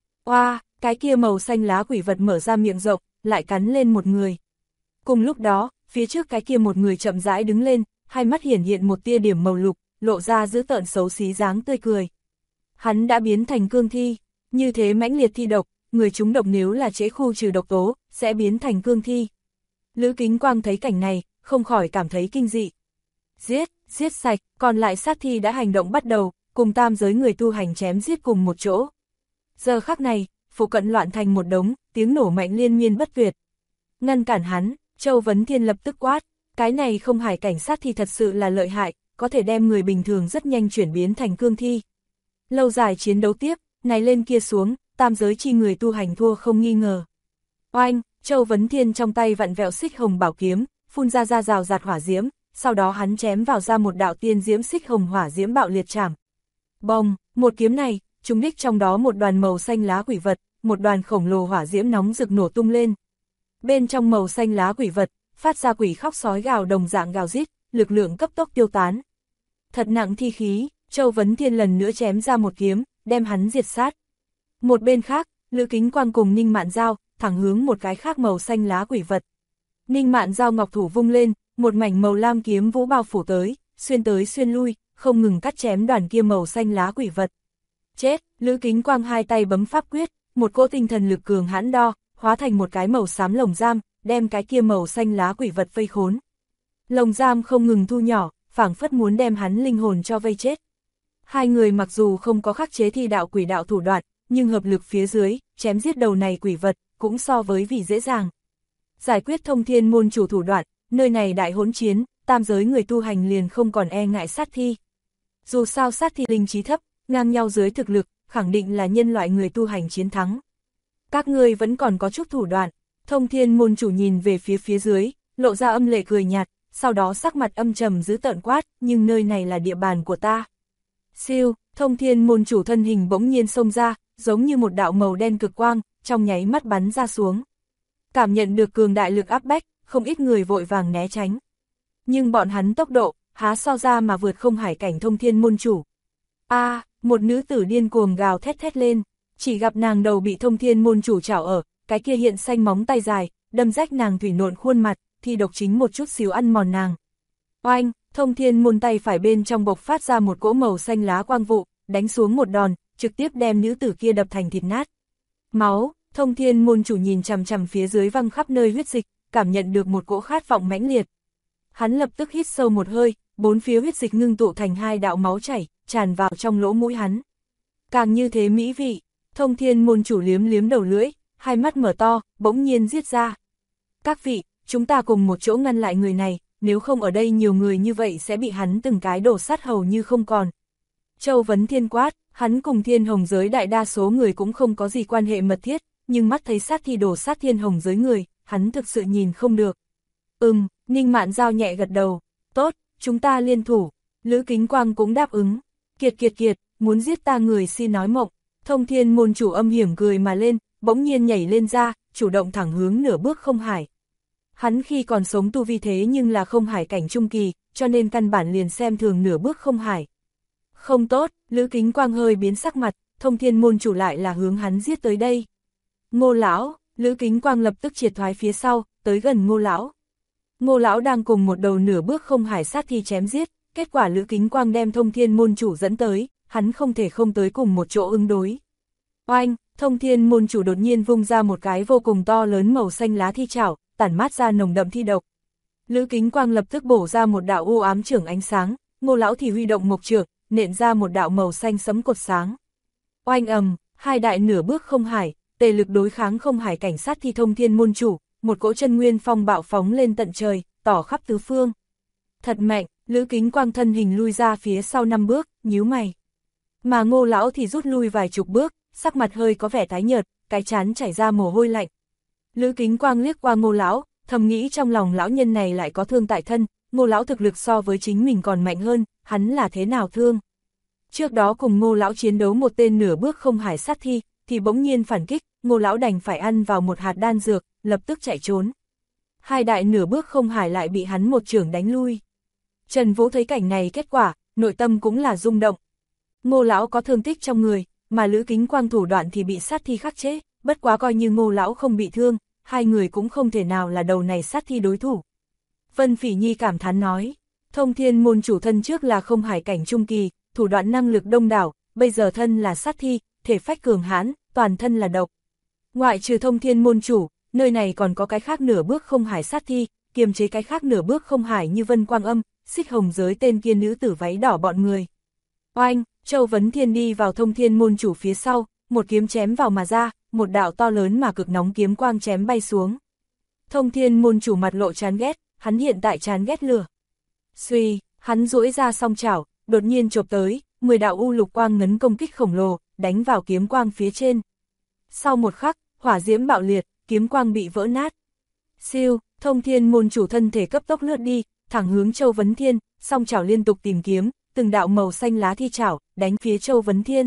Cái kia màu xanh lá quỷ vật mở ra miệng rộng, lại cắn lên một người. Cùng lúc đó, phía trước cái kia một người chậm rãi đứng lên, hai mắt hiển hiện một tia điểm màu lục, lộ ra dữ tợn xấu xí dáng tươi cười. Hắn đã biến thành cương thi, như thế mãnh liệt thi độc, người chúng độc nếu là chế khu trừ độc tố, sẽ biến thành cương thi. Lữ Kính Quang thấy cảnh này, không khỏi cảm thấy kinh dị. Giết sạch, còn lại sát thi đã hành động bắt đầu, cùng tam giới người tu hành chém giết cùng một chỗ. Giờ khắc này, phụ cận loạn thành một đống, tiếng nổ mạnh liên miên bất tuyệt. Ngăn cản hắn, Châu Vấn Thiên lập tức quát, cái này không hải cảnh sát thi thật sự là lợi hại, có thể đem người bình thường rất nhanh chuyển biến thành cương thi. Lâu dài chiến đấu tiếp, này lên kia xuống, tam giới chi người tu hành thua không nghi ngờ. Oanh, Châu Vấn Thiên trong tay vặn vẹo xích hồng bảo kiếm, phun ra rào rạt hỏa diễm, sau đó hắn chém vào ra một đạo tiên diễm xích hồng hỏa diễm bạo liệt chảm. Bông, một kiếm này, trúng đích trong đó một đoàn màu xanh lá quỷ vật, một đoàn khổng lồ hỏa diễm nóng rực nổ tung lên. Bên trong màu xanh lá quỷ vật, phát ra quỷ khóc sói gào đồng dạng gào rít, lực lượng cấp tốc tiêu tán. Thật nặng thi khí, Châu Vấn Thiên lần nữa chém ra một kiếm, đem hắn diệt sát. Một bên khác, Lữ Kính Quang cùng Ninh Mạn Giao, thẳng hướng một cái khác màu xanh lá quỷ vật. Ninh Mạn Giao ngọc thủ vung lên, một mảnh màu lam kiếm vũ bao phủ tới xuyên lui, không ngừng cắt chém đoàn kia màu xanh lá quỷ vật. Chết, Lữ Kính Quang hai tay bấm pháp quyết, một cỗ tinh thần lực cường hãn đo, hóa thành một cái màu xám lồng giam, đem cái kia màu xanh lá quỷ vật vây khốn. Lồng giam không ngừng thu nhỏ, phảng phất muốn đem hắn linh hồn cho vây chết. Hai người mặc dù không có khắc chế thi đạo quỷ đạo thủ đoạn, nhưng hợp lực phía dưới, chém giết đầu này quỷ vật, cũng so với vì dễ dàng. Giải quyết thông thiên môn chủ thủ đoạn, nơi này đại hỗn chiến, tam giới người tu hành liền không còn e ngại sát thi. Dù sao sát thi linh trí thấp, ngang nhau dưới thực lực, khẳng định là nhân loại người tu hành chiến thắng. Các ngươi vẫn còn có chút thủ đoạn, thông thiên môn chủ nhìn về phía dưới, lộ ra âm lệ cười nhạt, sau đó sắc mặt âm trầm dữ tợn quát, nhưng nơi này là địa bàn của ta. Siêu, thông thiên môn chủ thân hình bỗng nhiên xông ra, giống như một đạo màu đen cực quang, trong nháy mắt bắn ra xuống. Cảm nhận được cường đại lực áp bách, không ít người vội vàng né tránh. Nhưng bọn hắn tốc độ, há so ra mà vượt không hải cảnh thông thiên môn chủ. Một nữ tử điên cuồng gào thét lên, chỉ gặp nàng đầu bị thông thiên môn chủ chảo ở, cái kia hiện xanh móng tay dài, đâm rách nàng thủy nộn khuôn mặt, thì độc chính một chút xíu ăn mòn nàng. Oanh, thông thiên môn tay phải bên trong bộc phát ra một cỗ màu xanh lá quang vụ, đánh xuống một đòn, trực tiếp đem nữ tử kia đập thành thịt nát. Máu, thông thiên môn chủ nhìn chằm chằm phía dưới văng khắp nơi huyết dịch, cảm nhận được một cỗ khát vọng mãnh liệt. Hắn lập tức hít sâu một hơi, bốn phía huyết dịch ngưng tụ thành hai đạo máu chảy, tràn vào trong lỗ mũi hắn. Càng như thế mỹ vị, thông thiên môn chủ liếm liếm đầu lưỡi, hai mắt mở to, bỗng nhiên giết ra. Các vị, chúng ta cùng một chỗ ngăn lại người này, nếu không ở đây nhiều người như vậy sẽ bị hắn từng cái đổ sát hầu như không còn. Châu Vấn Thiên quát, hắn cùng thiên hồng giới đại đa số người cũng không có gì quan hệ mật thiết, nhưng mắt thấy sát thi đổ sát thiên hồng giới người, hắn thực sự nhìn không được. Ninh Mạn Giao nhẹ gật đầu, tốt, chúng ta liên thủ, Lữ Kính Quang cũng đáp ứng. Kiệt, muốn giết ta người xin nói mộng. Thông thiên môn chủ âm hiểm cười mà lên, bỗng nhiên nhảy lên ra, chủ động thẳng hướng nửa bước không hải. Hắn khi còn sống tu vi thế nhưng là không hải cảnh trung kỳ, cho nên căn bản liền xem thường nửa bước không hải. Không tốt, Lữ Kính Quang hơi biến sắc mặt, thông thiên môn chủ lại là hướng hắn giết tới đây. Ngô lão, Lữ Kính Quang lập tức triệt thoái phía sau, tới gần Ngô lão. Ngô lão đang cùng một đầu nửa bước không hải sát thi chém giết, kết quả Lữ Kính Quang đem thông thiên môn chủ dẫn tới, hắn không thể không tới cùng một chỗ ứng đối. Oanh, thông thiên môn chủ đột nhiên vung ra một cái vô cùng to lớn màu xanh lá thi chảo, tản mát ra nồng đậm thi độc. Lữ Kính Quang lập tức bổ ra một đạo u ám chưởng ánh sáng, Ngô lão thì huy động mộc chưởng, nện ra một đạo màu xanh sẫm cột sáng. Oanh hai đại nửa bước không hải, tề lực đối kháng không hải cảnh sát thi thông thiên môn chủ, một cỗ chân nguyên phong bạo phóng lên tận trời, tỏ khắp tứ phương. Thật mạnh, Lữ Kính Quang thân hình lui ra phía sau 5 bước, nhíu mày. Mà Ngô lão thì rút lui vài chục bước, sắc mặt hơi có vẻ tái nhợt, cái trán chảy ra mồ hôi lạnh. Lữ Kính Quang liếc qua Ngô lão, thầm nghĩ trong lòng lão nhân này lại có thương tại thân, Ngô lão thực lực so với chính mình còn mạnh hơn, hắn là thế nào thương? Trước đó cùng Ngô lão chiến đấu một tên nửa bước không hải sát thi, thì bỗng nhiên phản kích, Ngô lão đành phải ăn vào một hạt đan dược, lập tức chạy trốn. Hai đại nửa bước không hải lại bị hắn một chưởng đánh lui. Trần Vũ thấy cảnh này kết quả, nội tâm cũng là rung động. Ngô lão có thương tích trong người, mà Lữ Kính Quang thủ đoạn thì bị sát thi khắc chế, bất quá coi như Ngô lão không bị thương, hai người cũng không thể nào là đầu này sát thi đối thủ. Vân Phỉ Nhi cảm thán nói, thông thiên môn chủ thân trước là không hải cảnh trung kỳ, thủ đoạn năng lực đông đảo, bây giờ thân là sát thi, thể phách cường hãn, toàn thân là độc. Ngoại trừ thông thiên môn chủ, nơi này còn có cái khác nửa bước không hải sát thi, kiềm chế cái khác nửa bước không hải như Vân Quang Âm, Xích Hồng giới tên kia nữ tử váy đỏ bọn người. Oanh, Châu Vấn Thiên đi vào thông thiên môn chủ phía sau, một kiếm chém vào mà ra, một đạo to lớn mà cực nóng kiếm quang chém bay xuống. Thông thiên môn chủ mặt lộ chán ghét, hắn hiện tại chán ghét lửa. Suy, hắn duỗi ra song chảo, đột nhiên chộp tới, 10 đạo u lục quang ngấn công kích khổng lồ, đánh vào kiếm quang phía trên. Sau một khắc, hỏa diễm bạo liệt, kiếm quang bị vỡ nát. Siêu, thông thiên môn chủ thân thể cấp tốc lướt đi, thẳng hướng Châu Vấn Thiên, song chảo liên tục tìm kiếm, từng đạo màu xanh lá thi chảo, đánh phía Châu Vấn Thiên.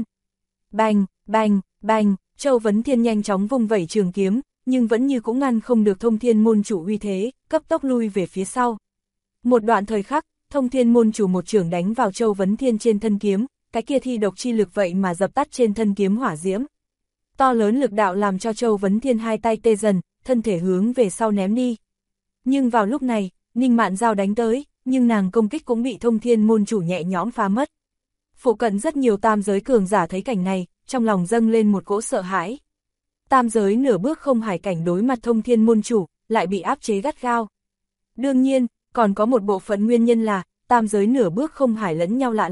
Bành, Châu Vấn Thiên nhanh chóng vung vẩy trường kiếm, nhưng vẫn như cũng ngăn không được thông thiên môn chủ uy thế, cấp tốc lui về phía sau. Một đoạn thời khắc, thông thiên môn chủ một chưởng đánh vào Châu Vấn Thiên trên thân kiếm, cái kia thi độc chi lực vậy mà dập tắt trên thân kiếm hỏa diễm. To lớn lực đạo làm cho Châu Vấn Thiên hai tay tê dần, thân thể hướng về sau ném đi. Nhưng vào lúc này, Ninh Mạn Giao đánh tới, nhưng nàng công kích cũng bị thông thiên môn chủ nhẹ nhõm phá mất. Phụ cận rất nhiều tam giới cường giả thấy cảnh này, trong lòng dâng lên một cỗ sợ hãi. Tam giới nửa bước không hải cảnh đối mặt thông thiên môn chủ, lại bị áp chế gắt gao. Đương nhiên, còn có một bộ phận nguyên nhân là, tam giới nửa bước không hải lẫn nhau lạ lắm,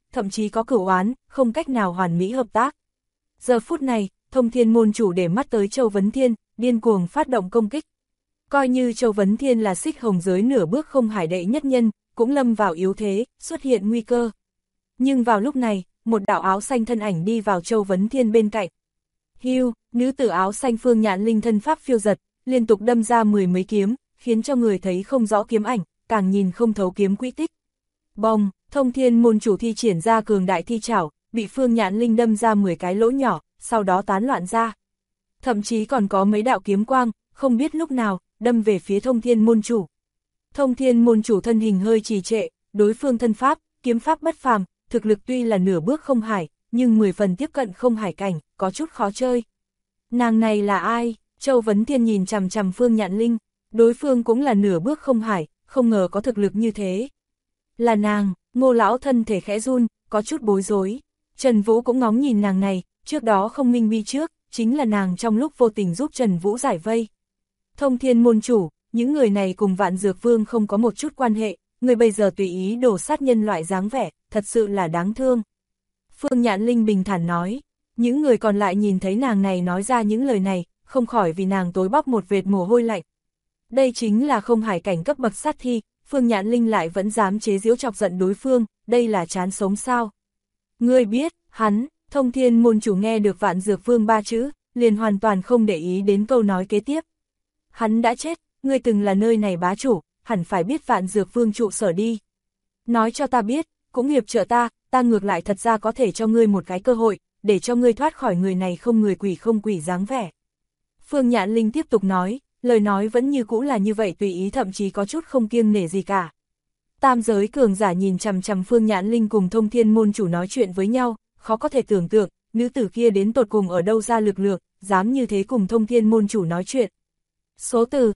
thậm chí có cửu oán, không cách nào hoàn mỹ hợp tác. Giờ phút này, Thông Thiên môn chủ để mắt tới Châu Vấn Thiên, điên cuồng phát động công kích. Coi như Châu Vấn Thiên là Xích Hồng giới nửa bước không hải đệ nhất nhân, cũng lâm vào yếu thế, xuất hiện nguy cơ. Nhưng vào lúc này, một đạo áo xanh thân ảnh đi vào Châu Vấn Thiên bên cạnh. Hưu, nữ tử áo xanh Phương Nhạn Linh thân pháp phiêu giật, liên tục đâm ra 10 mấy kiếm, khiến cho người thấy không rõ kiếm ảnh, càng nhìn không thấu kiếm quỹ tích. Bong, Thông Thiên môn chủ thi triển ra cường đại thi trảo, bị Phương Nhạn Linh đâm ra 10 cái lỗ nhỏ, sau đó tán loạn ra. Thậm chí còn có mấy đạo kiếm quang, không biết lúc nào, đâm về phía Thông Thiên môn chủ. Thông Thiên môn chủ thân hình hơi trì trệ, đối phương thân pháp, kiếm pháp bất phàm, thực lực tuy là nửa bước không hải, nhưng 10 phần tiếp cận không hải cảnh, có chút khó chơi. Nàng này là ai? Châu Vấn Thiên nhìn chằm chằm Phương Nhạn Linh, đối phương cũng là nửa bước không hải, không ngờ có thực lực như thế. Là nàng, Ngô lão thân thể khẽ run, có chút bối rối. Trần Vũ cũng ngóng nhìn nàng này, trước đó không minh bi trước, chính là nàng trong lúc vô tình giúp Trần Vũ giải vây. Thông Thiên môn chủ, những người này cùng Vạn Dược Vương không có một chút quan hệ, người bây giờ tùy ý đổ sát nhân loại dáng vẻ, thật sự là đáng thương. Phương Nhạn Linh bình thản nói, những người còn lại nhìn thấy nàng này nói ra những lời này, không khỏi vì nàng tối bóc một vệt mồ hôi lạnh. Đây chính là không hải cảnh cấp bậc sát thi, Phương Nhạn Linh lại vẫn dám chế giễu chọc giận đối phương, đây là chán sống sao? Ngươi biết, hắn, Thông Thiên môn chủ nghe được Vạn Dược Vương 3 chữ, liền hoàn toàn không để ý đến câu nói kế tiếp. Hắn đã chết, ngươi từng là nơi này bá chủ, hẳn phải biết Vạn Dược Vương trụ sở đi. Nói cho ta biết, cũng hiệp trợ ta ngược lại thật ra có thể cho ngươi một cái cơ hội, để cho ngươi thoát khỏi người này không người quỷ không quỷ dáng vẻ. Phương Nhạn Linh tiếp tục nói, lời nói vẫn như cũ là như vậy tùy ý thậm chí có chút không kiêng nể gì cả. Tam giới cường giả nhìn chằm chằm Phương Nhạn Linh cùng Thông Thiên môn chủ nói chuyện với nhau, khó có thể tưởng tượng, nữ tử kia đến tột cùng ở đâu ra lực lượng, dám như thế cùng Thông Thiên môn chủ nói chuyện. Số từ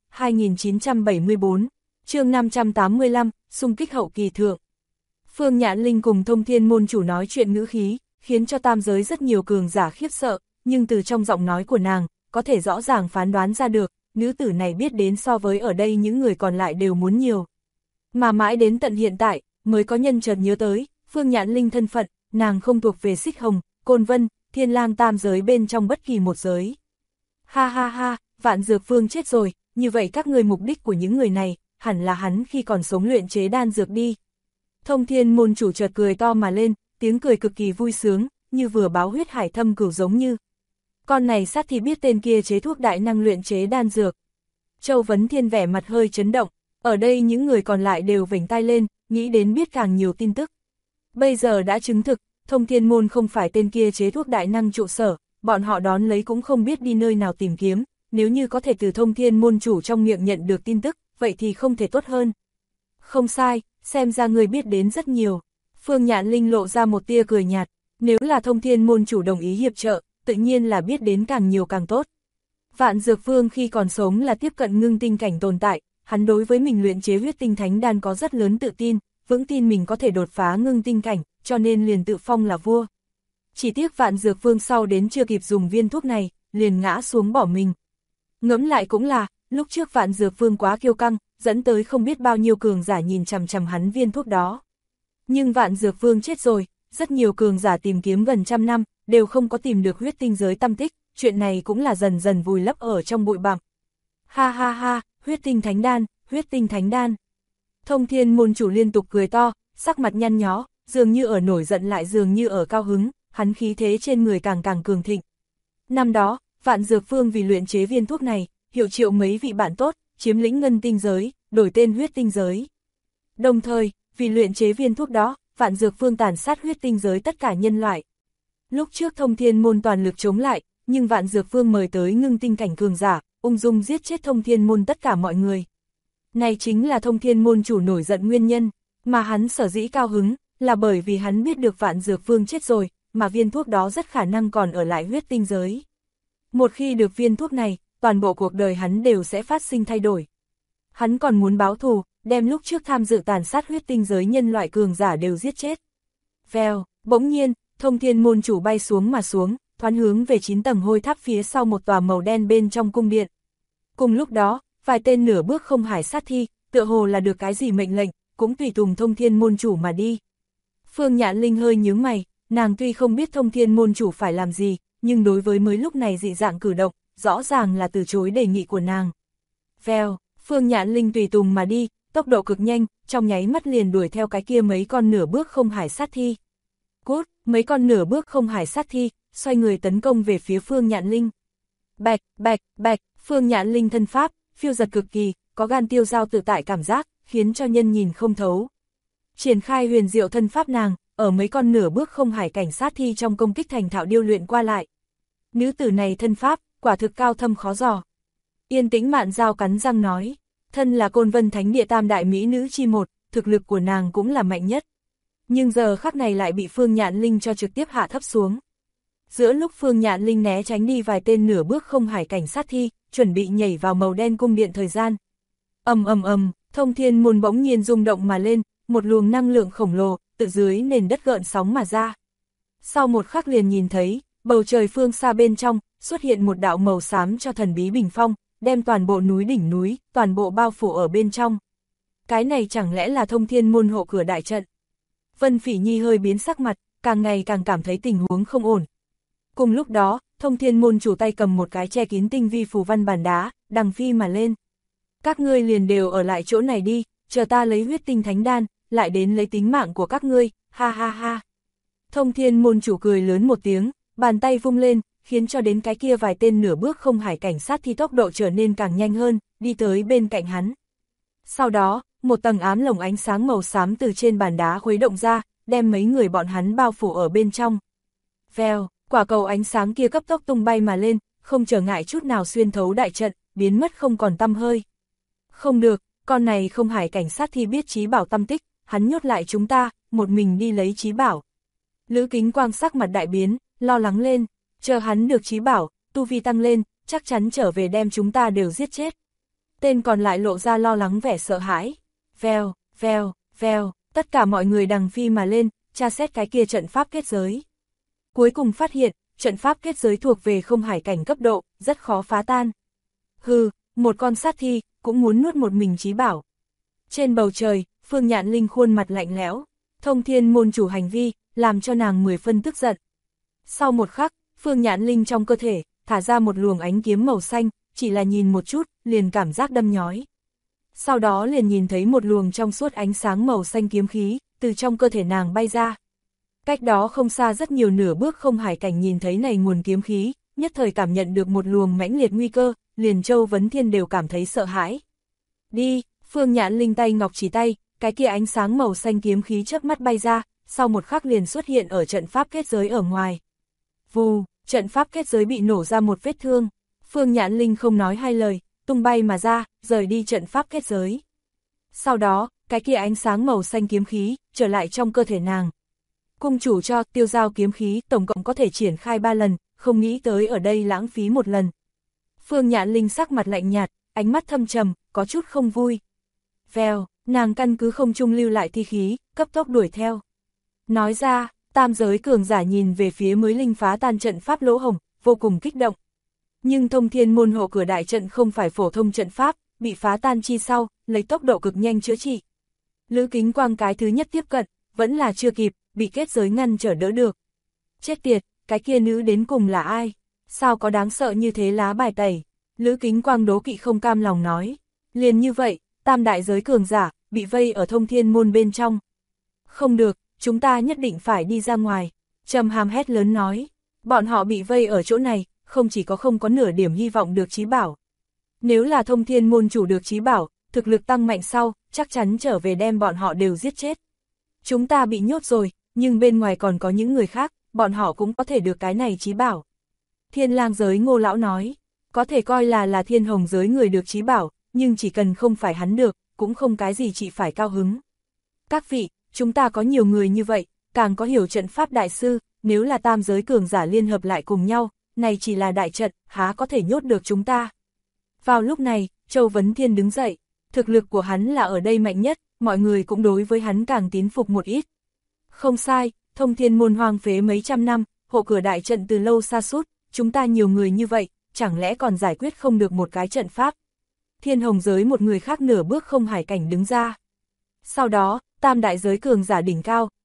2974, chương 585, xung kích hậu kỳ thượng. Phương Nhạn Linh cùng Thông Thiên môn chủ nói chuyện ngữ khí, khiến cho tam giới rất nhiều cường giả khiếp sợ, nhưng từ trong giọng nói của nàng, có thể rõ ràng phán đoán ra được, nữ tử này biết đến so với ở đây những người còn lại đều muốn nhiều. Mà mãi đến tận hiện tại, mới có nhân chợt nhớ tới, Phương Nhạn Linh thân phận, nàng không thuộc về Xích Hồng, Côn Vân, Thiên Lang tam giới bên trong bất kỳ một giới. Ha ha ha, Vạn Dược Vương chết rồi, như vậy các ngươi mục đích của những người này, hẳn là hắn khi còn sống luyện chế đan dược đi. Thông Thiên môn chủ chợt cười to mà lên, tiếng cười cực kỳ vui sướng, như vừa báo huyết hải thâm cửu giống như. Con này sát thì biết tên kia chế thuốc đại năng luyện chế đan dược. Châu Vấn Thiên vẻ mặt hơi chấn động, ở đây những người còn lại đều vểnh tai lên, nghĩ đến biết càng nhiều tin tức. Bây giờ đã chứng thực, Thông Thiên môn không phải tên kia chế thuốc đại năng trụ sở, bọn họ đón lấy cũng không biết đi nơi nào tìm kiếm, nếu như có thể từ Thông Thiên môn chủ trong miệng nhận được tin tức, vậy thì không thể tốt hơn. Không sai, xem ra người biết đến rất nhiều. Phương Nhạn Linh lộ ra một tia cười nhạt, nếu là Thông Thiên môn chủ đồng ý hiệp trợ, tự nhiên là biết đến càng nhiều càng tốt. Vạn Dược Vương khi còn sống là tiếp cận ngưng tinh cảnh tồn tại, hắn đối với mình luyện chế huyết tinh thánh đan có rất lớn tự tin, vững tin mình có thể đột phá ngưng tinh cảnh, cho nên liền tự phong là vua. Chỉ tiếc Vạn Dược Vương sau đến chưa kịp dùng viên thuốc này, liền ngã xuống bỏ mình. Ngẫm lại cũng là, lúc trước Vạn Dược Vương quá kiêu căng, dẫn tới không biết bao nhiêu cường giả nhìn chằm chằm hắn viên thuốc đó. Nhưng Vạn Dược Vương chết rồi, rất nhiều cường giả tìm kiếm gần trăm năm, đều không có tìm được huyết tinh giới tăm tích, chuyện này cũng là dần dần vùi lấp ở trong bụi bặm. Ha ha ha, huyết tinh thánh đan, huyết tinh thánh đan. Thông Thiên môn chủ liên tục cười to, sắc mặt nhăn nhó, dường như ở nổi giận lại dường như ở cao hứng, hắn khí thế trên người càng càng cường thịnh. Năm đó, Vạn Dược Vương vì luyện chế viên thuốc này, hiệu triệu mấy vị bạn tốt, chiếm lĩnh ngân tinh giới, đổi tên huyết tinh giới. Đồng thời, vì luyện chế viên thuốc đó, Vạn Dược Vương tàn sát huyết tinh giới tất cả nhân loại. Lúc trước Thông Thiên môn toàn lực chống lại, nhưng Vạn Dược Vương mời tới ngưng tinh cảnh cường giả, ung dung giết chết Thông Thiên môn tất cả mọi người. Này chính là Thông Thiên môn chủ nổi giận nguyên nhân, mà hắn sở dĩ cao hứng, là bởi vì hắn biết được Vạn Dược Vương chết rồi, mà viên thuốc đó rất khả năng còn ở lại huyết tinh giới. Một khi được viên thuốc này, toàn bộ cuộc đời hắn đều sẽ phát sinh thay đổi. Hắn còn muốn báo thù, đem lúc trước tham dự tàn sát huyết tinh giới nhân loại cường giả đều giết chết. Vèo, bỗng nhiên, Thông Thiên môn chủ bay xuống mà xuống, thoáng hướng về 9 tầng hôi tháp phía sau một tòa màu đen bên trong cung điện. Cùng lúc đó, vài tên nửa bước không hải sát thi, tựa hồ là được cái gì mệnh lệnh, cũng tùy tùng Thông Thiên môn chủ mà đi. Phương Nhạn Linh hơi nhướng mày, nàng tuy không biết Thông Thiên môn chủ phải làm gì, nhưng đối với mới lúc này dị dạng cử động, rõ ràng là từ chối đề nghị của nàng. Vèo, Phương Nhạn Linh tùy tùng mà đi, tốc độ cực nhanh, trong nháy mắt liền đuổi theo cái kia mấy con nửa bước không hải sát thi. Cút, mấy con nửa bước không hải sát thi, xoay người tấn công về phía Phương Nhạn Linh. Bạch, bạch, bạch, Phương Nhạn Linh thân pháp, phiêu giật cực kỳ, có gan tiêu dao tự tại cảm giác, khiến cho nhân nhìn không thấu. Triển khai huyền diệu thân pháp nàng, ở mấy con nửa bước không hải cảnh sát thi trong công kích thành thạo điêu luyện qua lại. Nữ tử này thân pháp, quả thực cao thâm khó dò. Yên Tĩnh Mạn Dao cắn răng nói, thân là Côn Vân Thánh Địa tam đại mỹ nữ chi một, thực lực của nàng cũng là mạnh nhất. Nhưng giờ khắc này lại bị Phương Nhạn Linh cho trực tiếp hạ thấp xuống. Giữa lúc Phương Nhạn Linh né tránh đi vài tên nửa bước không hải cảnh sát thi, chuẩn bị nhảy vào màu đen cung điện thời gian. Ầm ầm ầm, Thông Thiên môn bỗng nhiên rung động mà lên, một luồng năng lượng khổng lồ, từ dưới nền đất gợn sóng mà ra. Sau một khắc liền nhìn thấy, bầu trời phương xa bên trong, xuất hiện một đạo màu xám cho thần bí bình phong, đem toàn bộ núi đỉnh núi, toàn bộ bao phủ ở bên trong. Cái này chẳng lẽ là Thông Thiên môn hộ cửa đại trận? Vân Phỉ Nhi hơi biến sắc mặt, càng ngày càng cảm thấy tình huống không ổn. Cùng lúc đó, Thông Thiên môn chủ tay cầm một cái che kín tinh vi phù văn bàn đá, đằng phi mà lên. Các ngươi liền đều ở lại chỗ này đi, chờ ta lấy huyết tinh thánh đan, lại đến lấy tính mạng của các ngươi, ha ha ha. Thông Thiên môn chủ cười lớn một tiếng, bàn tay vung lên, khiến cho đến cái kia vài tên nửa bước không hải cảnh sát thi tốc độ trở nên càng nhanh hơn, đi tới bên cạnh hắn. Sau đó, một tầng ám lồng ánh sáng màu xám từ trên bàn đá khuấy động ra, đem mấy người bọn hắn bao phủ ở bên trong. Vèo, quả cầu ánh sáng kia cấp tốc tung bay mà lên, không trở ngại chút nào xuyên thấu đại trận, biến mất không còn tăm hơi. Không được, con này không hải cảnh sát thi biết trí bảo tâm tích, hắn nhốt lại chúng ta, một mình đi lấy trí bảo. Lữ Kính Quang sắc mặt đại biến, lo lắng lên, chờ hắn được trí bảo, tu vi tăng lên, chắc chắn trở về đem chúng ta đều giết chết. Tên còn lại lộ ra lo lắng vẻ sợ hãi. Vèo, vèo, vèo, tất cả mọi người đằng phi mà lên, tra xét cái kia trận pháp kết giới. Cuối cùng phát hiện, trận pháp kết giới thuộc về không hải cảnh cấp độ, rất khó phá tan. Hừ, một con sát thi, cũng muốn nuốt một mình trí bảo. Trên bầu trời, Phương Nhạn Linh khuôn mặt lạnh lẽo, Thông Thiên môn chủ hành vi, làm cho nàng 10 phân tức giận. Sau một khắc, Phương Nhạn Linh trong cơ thể, thả ra một luồng ánh kiếm màu xanh, chỉ là nhìn một chút, liền cảm giác đâm nhói. Sau đó liền nhìn thấy một luồng trong suốt ánh sáng màu xanh kiếm khí, từ trong cơ thể nàng bay ra. Cách đó không xa rất nhiều nửa bước không hải cảnh nhìn thấy này nguồn kiếm khí, nhất thời cảm nhận được một luồng mãnh liệt nguy cơ, liền Châu Vấn Thiên đều cảm thấy sợ hãi. Đi, Phương Nhạn Linh tay ngọc chỉ tay, cái kia ánh sáng màu xanh kiếm khí chớp mắt bay ra, sau một khắc liền xuất hiện ở trận pháp kết giới ở ngoài. Vù, trận pháp kết giới bị nổ ra một vết thương, Phương Nhạn Linh không nói hai lời, tung bay mà ra, rời đi trận pháp kết giới. Sau đó, cái kia ánh sáng màu xanh kiếm khí, trở lại trong cơ thể nàng. Cung chủ cho tiêu giao kiếm khí tổng cộng có thể triển khai 3 lần, không nghĩ tới ở đây lãng phí một lần. Phương Nhạn Linh sắc mặt lạnh nhạt, ánh mắt thâm trầm, có chút không vui. Vèo, nàng căn cứ không trung lưu lại thi khí, cấp tốc đuổi theo. Nói ra, tam giới cường giả nhìn về phía mới linh phá tan trận pháp lỗ hổng, vô cùng kích động. Nhưng Thông Thiên môn hộ cửa đại trận không phải phổ thông trận pháp, bị phá tan chi sau, lấy tốc độ cực nhanh chữa trị. Lữ Kính Quang cái thứ nhất tiếp cận, vẫn là chưa kịp, bị kết giới ngăn trở đỡ được. Chết tiệt, cái kia nữ đến cùng là ai? Sao có đáng sợ như thế lá bài tẩy? Lữ Kính Quang đố kỵ không cam lòng nói. Liền như vậy, tam đại giới cường giả, bị vây ở Thông Thiên môn bên trong. Không được, chúng ta nhất định phải đi ra ngoài. Trầm Hàm hét lớn nói. Bọn họ bị vây ở chỗ này, không chỉ có không có nửa điểm hy vọng được trí bảo. Nếu là Thông Thiên môn chủ được trí bảo, thực lực tăng mạnh sau, chắc chắn trở về đem bọn họ đều giết chết. Chúng ta bị nhốt rồi, nhưng bên ngoài còn có những người khác, bọn họ cũng có thể được cái này trí bảo. Thiên Lang giới Ngô lão nói, có thể coi là Thiên Hồng giới người được trí bảo, nhưng chỉ cần không phải hắn được, cũng không cái gì chị phải cao hứng. Các vị, chúng ta có nhiều người như vậy, càng có hiểu trận pháp đại sư, nếu là tam giới cường giả liên hợp lại cùng nhau, này chỉ là đại trận, há có thể nhốt được chúng ta. Vào lúc này, Châu Vấn Thiên đứng dậy, thực lực của hắn là ở đây mạnh nhất, mọi người cũng đối với hắn càng tín phục một ít. Không sai, Thông Thiên môn hoang phế mấy trăm năm, hộ cửa đại trận từ lâu sa sút, chúng ta nhiều người như vậy, chẳng lẽ còn giải quyết không được một cái trận pháp. Thiên Hồng giới một người khác nửa bước không hải cảnh đứng ra. Sau đó, tam đại giới cường giả đỉnh cao,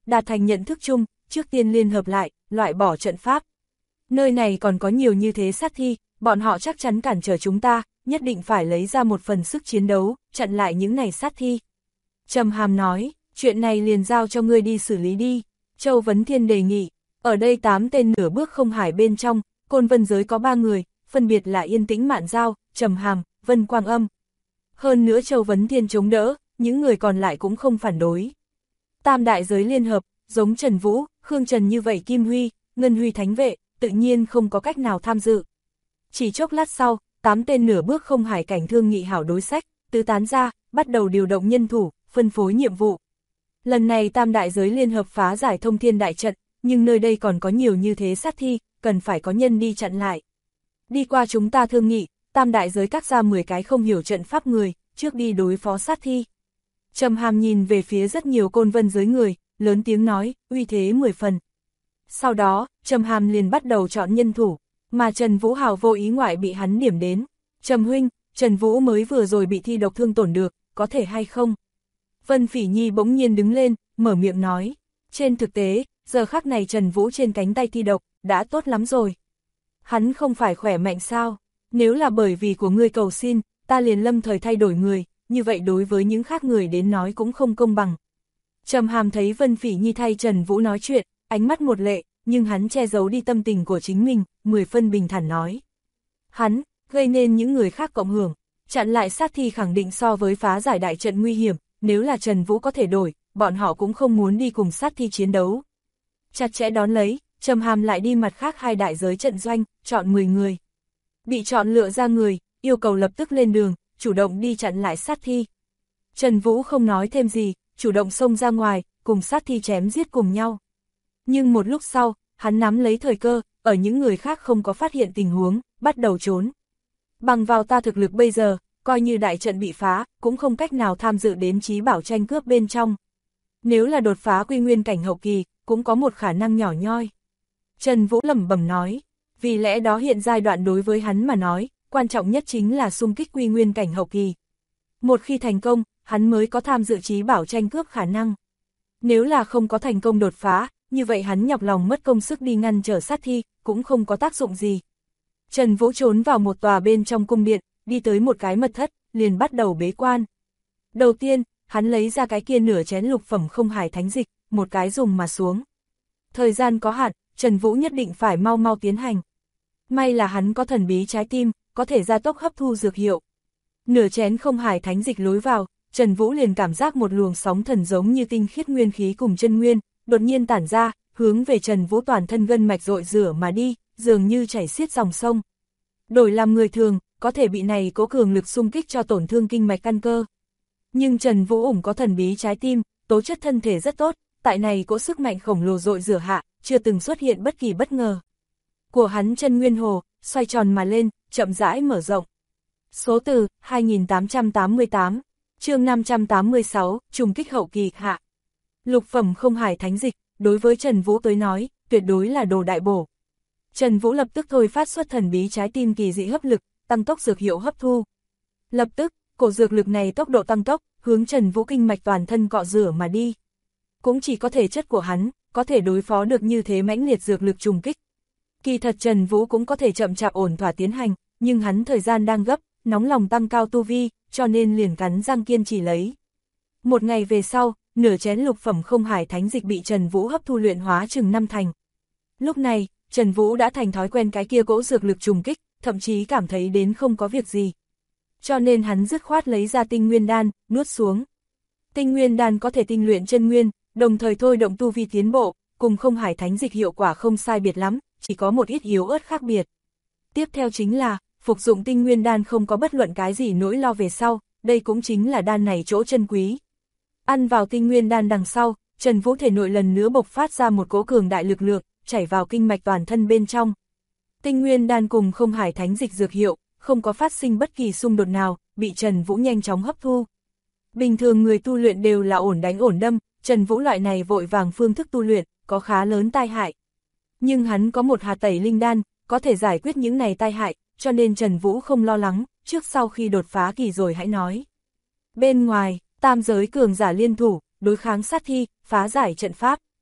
đạt thành nhận thức chung, trước tiên liên hợp lại, loại bỏ trận pháp. Nơi này còn có nhiều như thế sát thi, bọn họ chắc chắn cản trở chúng ta, nhất định phải lấy ra một phần sức chiến đấu, chặn lại những này sát thi. Trầm Hàm nói, chuyện này liền giao cho ngươi đi xử lý đi. Châu Vấn Thiên đề nghị, ở đây 8 tên nửa bước không hải bên trong, Côn Vân giới có 3 người, phân biệt là Yên Tĩnh Mạn Giao, Trầm Hàm, Vân Quang Âm. Hơn nữa Châu Vấn Thiên chống đỡ, những người còn lại cũng không phản đối. Tam đại giới liên hợp, giống Trần Vũ, Khương Trần như vậy Kim Huy, Ngân Huy thánh vệ, tự nhiên không có cách nào tham dự. Chỉ chốc lát sau, 8 tên nửa bước không hải cảnh thương nghị hảo đối sách, tứ tán ra, bắt đầu điều động nhân thủ, phân phối nhiệm vụ. Lần này tam đại giới liên hợp phá giải thông thiên đại trận, nhưng nơi đây còn có nhiều như thế sát thi, cần phải có nhân đi chặn lại. Đi qua chúng ta thương nghị, tam đại giới cắt ra 10 cái không hiểu trận pháp người, trước đi đối phó sát thi. Trầm Hàm nhìn về phía rất nhiều Côn Vân giới người, lớn tiếng nói, uy thế 10 phần. Sau đó, Trầm Hàm liền bắt đầu chọn nhân thủ, mà Trần Vũ Hào vô ý ngoại bị hắn điểm đến. Trầm huynh, Trần Vũ mới vừa rồi bị thi độc thương tổn được, có thể hay không? Vân Phỉ Nhi bỗng nhiên đứng lên, mở miệng nói. Trên thực tế, giờ khắc này Trần Vũ trên cánh tay thi độc, đã tốt lắm rồi. Hắn không phải khỏe mạnh sao? Nếu là bởi vì của ngươi cầu xin, ta liền lâm thời thay đổi người, như vậy đối với những khác người đến nói cũng không công bằng. Trầm Hàm thấy Vân Phỉ Nhi thay Trần Vũ nói chuyện, ánh mắt một lệ, nhưng hắn che giấu đi tâm tình của chính mình, 10 phân bình thản nói. Hắn, gây nên những người khác cộng hưởng, chặn lại sát thi khẳng định so với phá giải đại trận nguy hiểm, nếu là Trần Vũ có thể đổi, bọn họ cũng không muốn đi cùng sát thi chiến đấu. Chặt chẽ đón lấy, Trầm Hàm lại đi mặt khác 2 đại giới trận doanh, chọn 10 người. Bị chọn lựa ra người, yêu cầu lập tức lên đường, chủ động đi chặn lại sát thi. Trần Vũ không nói thêm gì, chủ động xông ra ngoài, cùng sát thi chém giết cùng nhau. Nhưng một lúc sau, hắn nắm lấy thời cơ, ở những người khác không có phát hiện tình huống, bắt đầu trốn. Bằng vào ta thực lực bây giờ, coi như đại trận bị phá, cũng không cách nào tham dự đến trí bảo tranh cướp bên trong. Nếu là đột phá quy nguyên cảnh hậu kỳ, cũng có một khả năng nhỏ nhoi. Trần Vũ lẩm bẩm nói, vì lẽ đó hiện giai đoạn đối với hắn mà nói, quan trọng nhất chính là xung kích quy nguyên cảnh hậu kỳ. Một khi thành công, hắn mới có tham dự trí bảo tranh cướp khả năng. Nếu là không có thành công đột phá, như vậy hắn nhọc lòng mất công sức đi ngăn trở sát thi, cũng không có tác dụng gì. Trần Vũ trốn vào một tòa bên trong cung điện, đi tới một cái mật thất, liền bắt đầu bế quan. Đầu tiên, hắn lấy ra cái kia nửa chén lục phẩm không hải thánh dịch, một cái dùng mà xuống. Thời gian có hạn, Trần Vũ nhất định phải mau mau tiến hành. May là hắn có thần bí trái tim, có thể gia tốc hấp thu dược hiệu. Nửa chén không hải thánh dịch lối vào, Trần Vũ liền cảm giác một luồng sóng thần giống như tinh khiết nguyên khí cùng chân nguyên, đột nhiên tản ra, hướng về Trần Vũ toàn thân gân mạch dội rửa mà đi, dường như chảy xiết dòng sông. Đổi làm người thường, có thể bị này cố cường lực xung kích cho tổn thương kinh mạch căn cơ. Nhưng Trần Vũ ủng có thần bí trái tim, tố chất thân thể rất tốt, tại này cỗ sức mạnh khổng lồ dội rửa hạ, chưa từng xuất hiện bất kỳ bất ngờ. Của hắn chân nguyên hồ, xoay tròn mà lên, chậm rãi mở rộng. Số từ, 2888, chương 586, trùng kích hậu kỳ hạ. Lục phẩm không hải thánh dịch, đối với Trần Vũ tới nói, tuyệt đối là đồ đại bổ. Trần Vũ lập tức thôi phát xuất thần bí trái tim kỳ dị hấp lực, tăng tốc dược hiệu hấp thu. Lập tức, cổ dược lực này tốc độ tăng tốc, hướng Trần Vũ kinh mạch toàn thân cọ rửa mà đi. Cũng chỉ có thể chất của hắn, có thể đối phó được như thế mãnh liệt dược lực trùng kích. Kỳ thật Trần Vũ cũng có thể chậm chạp ổn thỏa tiến hành, nhưng hắn thời gian đang gấp, nóng lòng tăng cao tu vi, cho nên liền cắn răng kiên trì lấy. Một ngày về sau, nửa chén lục phẩm không hải thánh dịch bị Trần Vũ hấp thu luyện hóa chừng 5 thành. Lúc này, Trần Vũ đã thành thói quen cái kia cỗ dược lực trùng kích, thậm chí cảm thấy đến không có việc gì. Cho nên hắn dứt khoát lấy ra tinh nguyên đan, nuốt xuống. Tinh nguyên đan có thể tinh luyện chân nguyên, đồng thời thôi động tu vi tiến bộ, cùng không hải thánh dịch hiệu quả không sai biệt lắm, chỉ có một ít yếu ớt khác biệt. Tiếp theo chính là, phục dụng tinh nguyên đan không có bất luận cái gì nỗi lo về sau, đây cũng chính là đan này chỗ chân quý. Ăn vào tinh nguyên đan đằng sau, Trần Vũ thể nội lần nữa bộc phát ra một cỗ cường đại lực lượng, chảy vào kinh mạch toàn thân bên trong. Tinh nguyên đan cùng không hải thánh dịch dược hiệu, không có phát sinh bất kỳ xung đột nào, bị Trần Vũ nhanh chóng hấp thu. Bình thường người tu luyện đều là ổn đánh ổn đâm, Trần Vũ loại này vội vàng phương thức tu luyện, có khá lớn tai hại. Nhưng hắn có một hạt tẩy linh đan, có thể giải quyết những này tai hại, cho nên Trần Vũ không lo lắng, trước sau khi đột phá kỳ rồi hãy nói. Bên ngoài, tam giới cường giả liên thủ, đối kháng sát thi, phá giải trận pháp.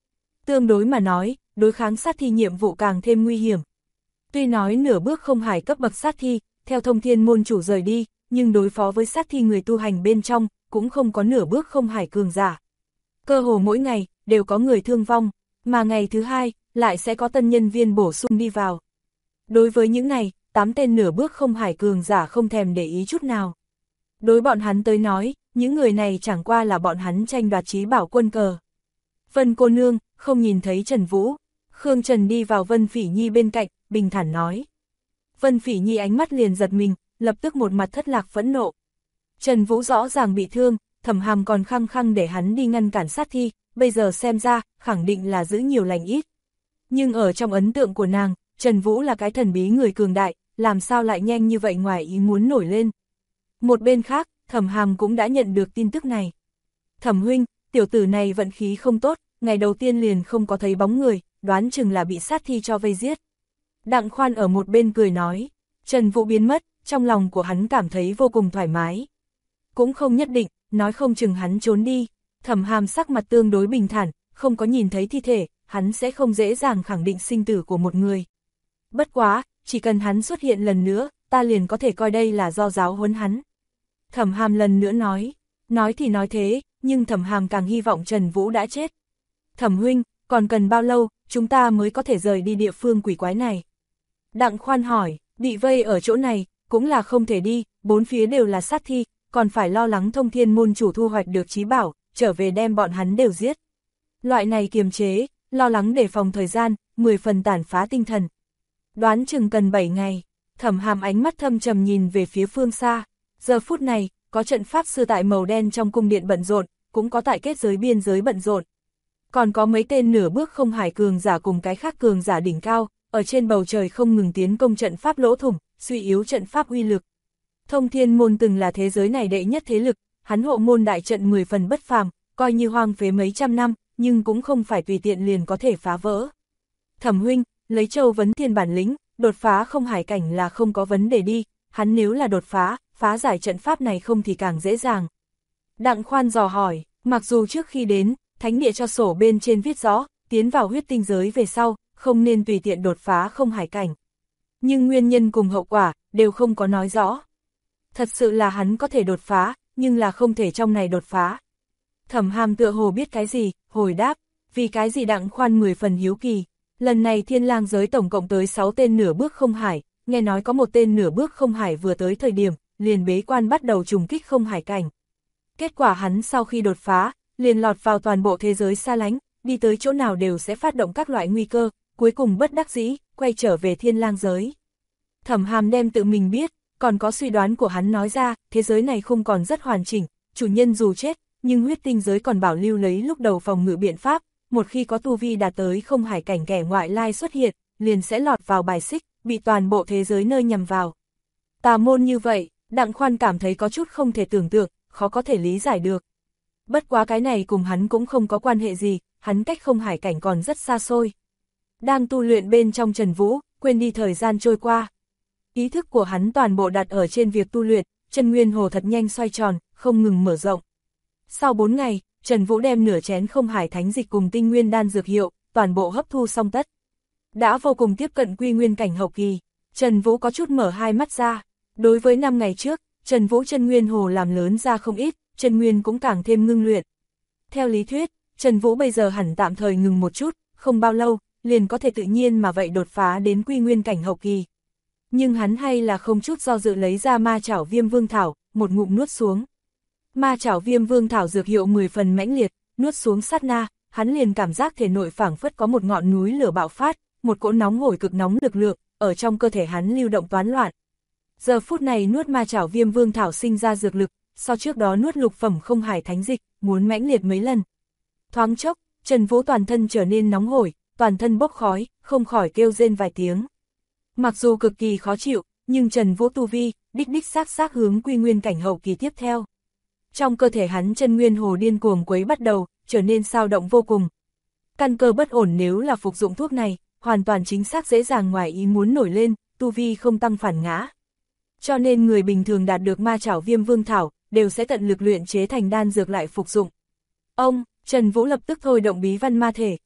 Tương đối mà nói, đối kháng sát thi nhiệm vụ càng thêm nguy hiểm. Tuy nói nửa bước không hải cấp bậc sát thi, theo thông thiên môn chủ rời đi, nhưng đối phó với sát thi người tu hành bên trong, cũng không có nửa bước không hải cường giả. Cơ hồ mỗi ngày, đều có người thương vong, mà ngày thứ hai, lại sẽ có tân nhân viên bổ sung đi vào. Đối với những này, 8 tên nửa bước không hải cường giả không thèm để ý chút nào. Đối bọn hắn tới nói, những người này chẳng qua là bọn hắn tranh đoạt chí bảo quân cờ. Vân cô nương, không nhìn thấy Trần Vũ. Khương Trần đi vào Vân Phỉ Nhi bên cạnh, bình thản nói. Vân Phỉ Nhi ánh mắt liền giật mình, lập tức một mặt thất lạc phẫn nộ. Trần Vũ rõ ràng bị thương, Thẩm Hàm còn khăng khăng để hắn đi ngăn cản sát thi, bây giờ xem ra, khẳng định là giữ nhiều lành ít. Nhưng ở trong ấn tượng của nàng, Trần Vũ là cái thần bí người cường đại, làm sao lại nhanh như vậy ngoài ý muốn nổi lên. Một bên khác, Thẩm Hàm cũng đã nhận được tin tức này. Thẩm huynh, tiểu tử này vận khí không tốt, ngày đầu tiên liền không có thấy bóng người, đoán chừng là bị sát thi cho vây giết. Đặng Khoan ở một bên cười nói, Trần Vũ biến mất, trong lòng của hắn cảm thấy vô cùng thoải mái. Cũng không nhất định, nói không chừng hắn trốn đi. Thẩm Hàm sắc mặt tương đối bình thản, không có nhìn thấy thi thể, hắn sẽ không dễ dàng khẳng định sinh tử của một người. Bất quá, chỉ cần hắn xuất hiện lần nữa, ta liền có thể coi đây là do giáo huấn hắn. Thẩm Hàm lần nữa nói thì nói thế, nhưng Thẩm Hàm càng hy vọng Trần Vũ đã chết. Thẩm huynh, còn cần bao lâu, chúng ta mới có thể rời đi địa phương quỷ quái này? Đặng Khoan hỏi, bị vây ở chỗ này, cũng là không thể đi, bốn phía đều là sát thi, còn phải lo lắng thông thiên môn chủ thu hoạch được chí bảo, trở về đem bọn hắn đều giết. Loại này kiềm chế, lo lắng để phòng thời gian, 10 phần tàn phá tinh thần. Đoán chừng cần 7 ngày, Thẩm Hàm ánh mắt thâm trầm nhìn về phía phương xa. Giờ phút này, có trận pháp sư tại màu đen trong cung điện bận rộn, cũng có tại kết giới biên giới bận rộn. Còn có mấy tên nửa bước không hải cường giả cùng cái khác cường giả đỉnh cao, ở trên bầu trời không ngừng tiến công trận pháp lỗ thủng, suy yếu trận pháp uy lực. Thông thiên môn từng là thế giới này đệ nhất thế lực, hắn hộ môn đại trận 10 phần bất phàm, coi như hoang phế mấy trăm năm, nhưng cũng không phải tùy tiện liền có thể phá vỡ. Thẩm huynh, lấy Châu Vấn Thiên bản lĩnh, đột phá không hải cảnh là không có vấn đề đi, hắn nếu là đột phá giải trận pháp này không thì càng dễ dàng. Đặng Khoan dò hỏi, mặc dù trước khi đến, thánh địa cho sổ bên trên viết rõ, tiến vào huyết tinh giới về sau, không nên tùy tiện đột phá không hải cảnh. Nhưng nguyên nhân cùng hậu quả, đều không có nói rõ. Thật sự là hắn có thể đột phá, nhưng là không thể trong này đột phá. Thẩm Hàm tựa hồ biết cái gì, hồi đáp, vì cái gì Đặng Khoan 10 phần hiếu kỳ. Lần này Thiên Lang giới tổng cộng tới 6 tên nửa bước không hải, nghe nói có một tên nửa bước không hải vừa tới thời điểm, liền bế quan bắt đầu trùng kích không hải cảnh. Kết quả hắn sau khi đột phá, liền lọt vào toàn bộ thế giới xa lánh, đi tới chỗ nào đều sẽ phát động các loại nguy cơ, cuối cùng bất đắc dĩ, quay trở về Thiên Lang giới. Thẩm Hàm đem tự mình biết, còn có suy đoán của hắn nói ra, thế giới này không còn rất hoàn chỉnh, chủ nhân dù chết, nhưng huyết tinh giới còn bảo lưu lấy lúc đầu phòng ngự biện pháp, một khi có tu vi đạt tới không hải cảnh kẻ ngoại lai xuất hiện, liền sẽ lọt vào bài xích, bị toàn bộ thế giới nơi nhằm vào. Tà môn như vậy, Đặng Khoan cảm thấy có chút không thể tưởng tượng, khó có thể lý giải được. Bất quá cái này cùng hắn cũng không có quan hệ gì, hắn cách không hải cảnh còn rất xa xôi. Đang tu luyện bên trong Trần Vũ, quên đi thời gian trôi qua. Ý thức của hắn toàn bộ đặt ở trên việc tu luyện, chân nguyên hồ thật nhanh xoay tròn, không ngừng mở rộng. Sau 4 ngày, Trần Vũ đem nửa chén không hải thánh dịch cùng tinh nguyên đan dược hiệu, toàn bộ hấp thu xong tất. Đã vô cùng tiếp cận quy nguyên cảnh hậu kỳ, Trần Vũ có chút mở hai mắt ra. Đối với 5 ngày trước, Trần Vũ chân nguyên hồ làm lớn ra không ít, chân nguyên cũng càng thêm ngưng luyện. Theo lý thuyết, Trần Vũ bây giờ hẳn tạm thời ngừng một chút, không bao lâu, liền có thể tự nhiên mà vậy đột phá đến quy nguyên cảnh hậu kỳ. Nhưng hắn hay là không chút do dự lấy ra ma chảo viêm vương thảo, một ngụm nuốt xuống. Ma chảo viêm vương thảo dược hiệu 10 phần mãnh liệt, nuốt xuống sát na, hắn liền cảm giác thể nội phảng phất có một ngọn núi lửa bạo phát, một cỗ nóng hổi cực nóng lực lượng, ở trong cơ thể hắn lưu động toán loạn. Giờ phút này nuốt ma chảo viêm vương thảo sinh ra dược lực, so trước đó nuốt lục phẩm không hải thánh dịch, muốn mãnh liệt mấy lần. Thoáng chốc, Trần Vũ toàn thân trở nên nóng hổi, toàn thân bốc khói, không khỏi kêu rên vài tiếng. Mặc dù cực kỳ khó chịu, nhưng Trần Vũ tu vi, đích xác hướng quy nguyên cảnh hậu kỳ tiếp theo. Trong cơ thể hắn chân nguyên hồ điên cuồng quấy bắt đầu, trở nên sao động vô cùng. Căn cơ bất ổn nếu là phục dụng thuốc này, hoàn toàn chính xác dễ dàng ngoài ý muốn nổi lên, tu vi không tăng phản ngã. Cho nên người bình thường đạt được ma chảo viêm vương thảo, đều sẽ tận lực luyện chế thành đan dược lại phục dụng. Trần Vũ lập tức thôi động bí văn ma thể,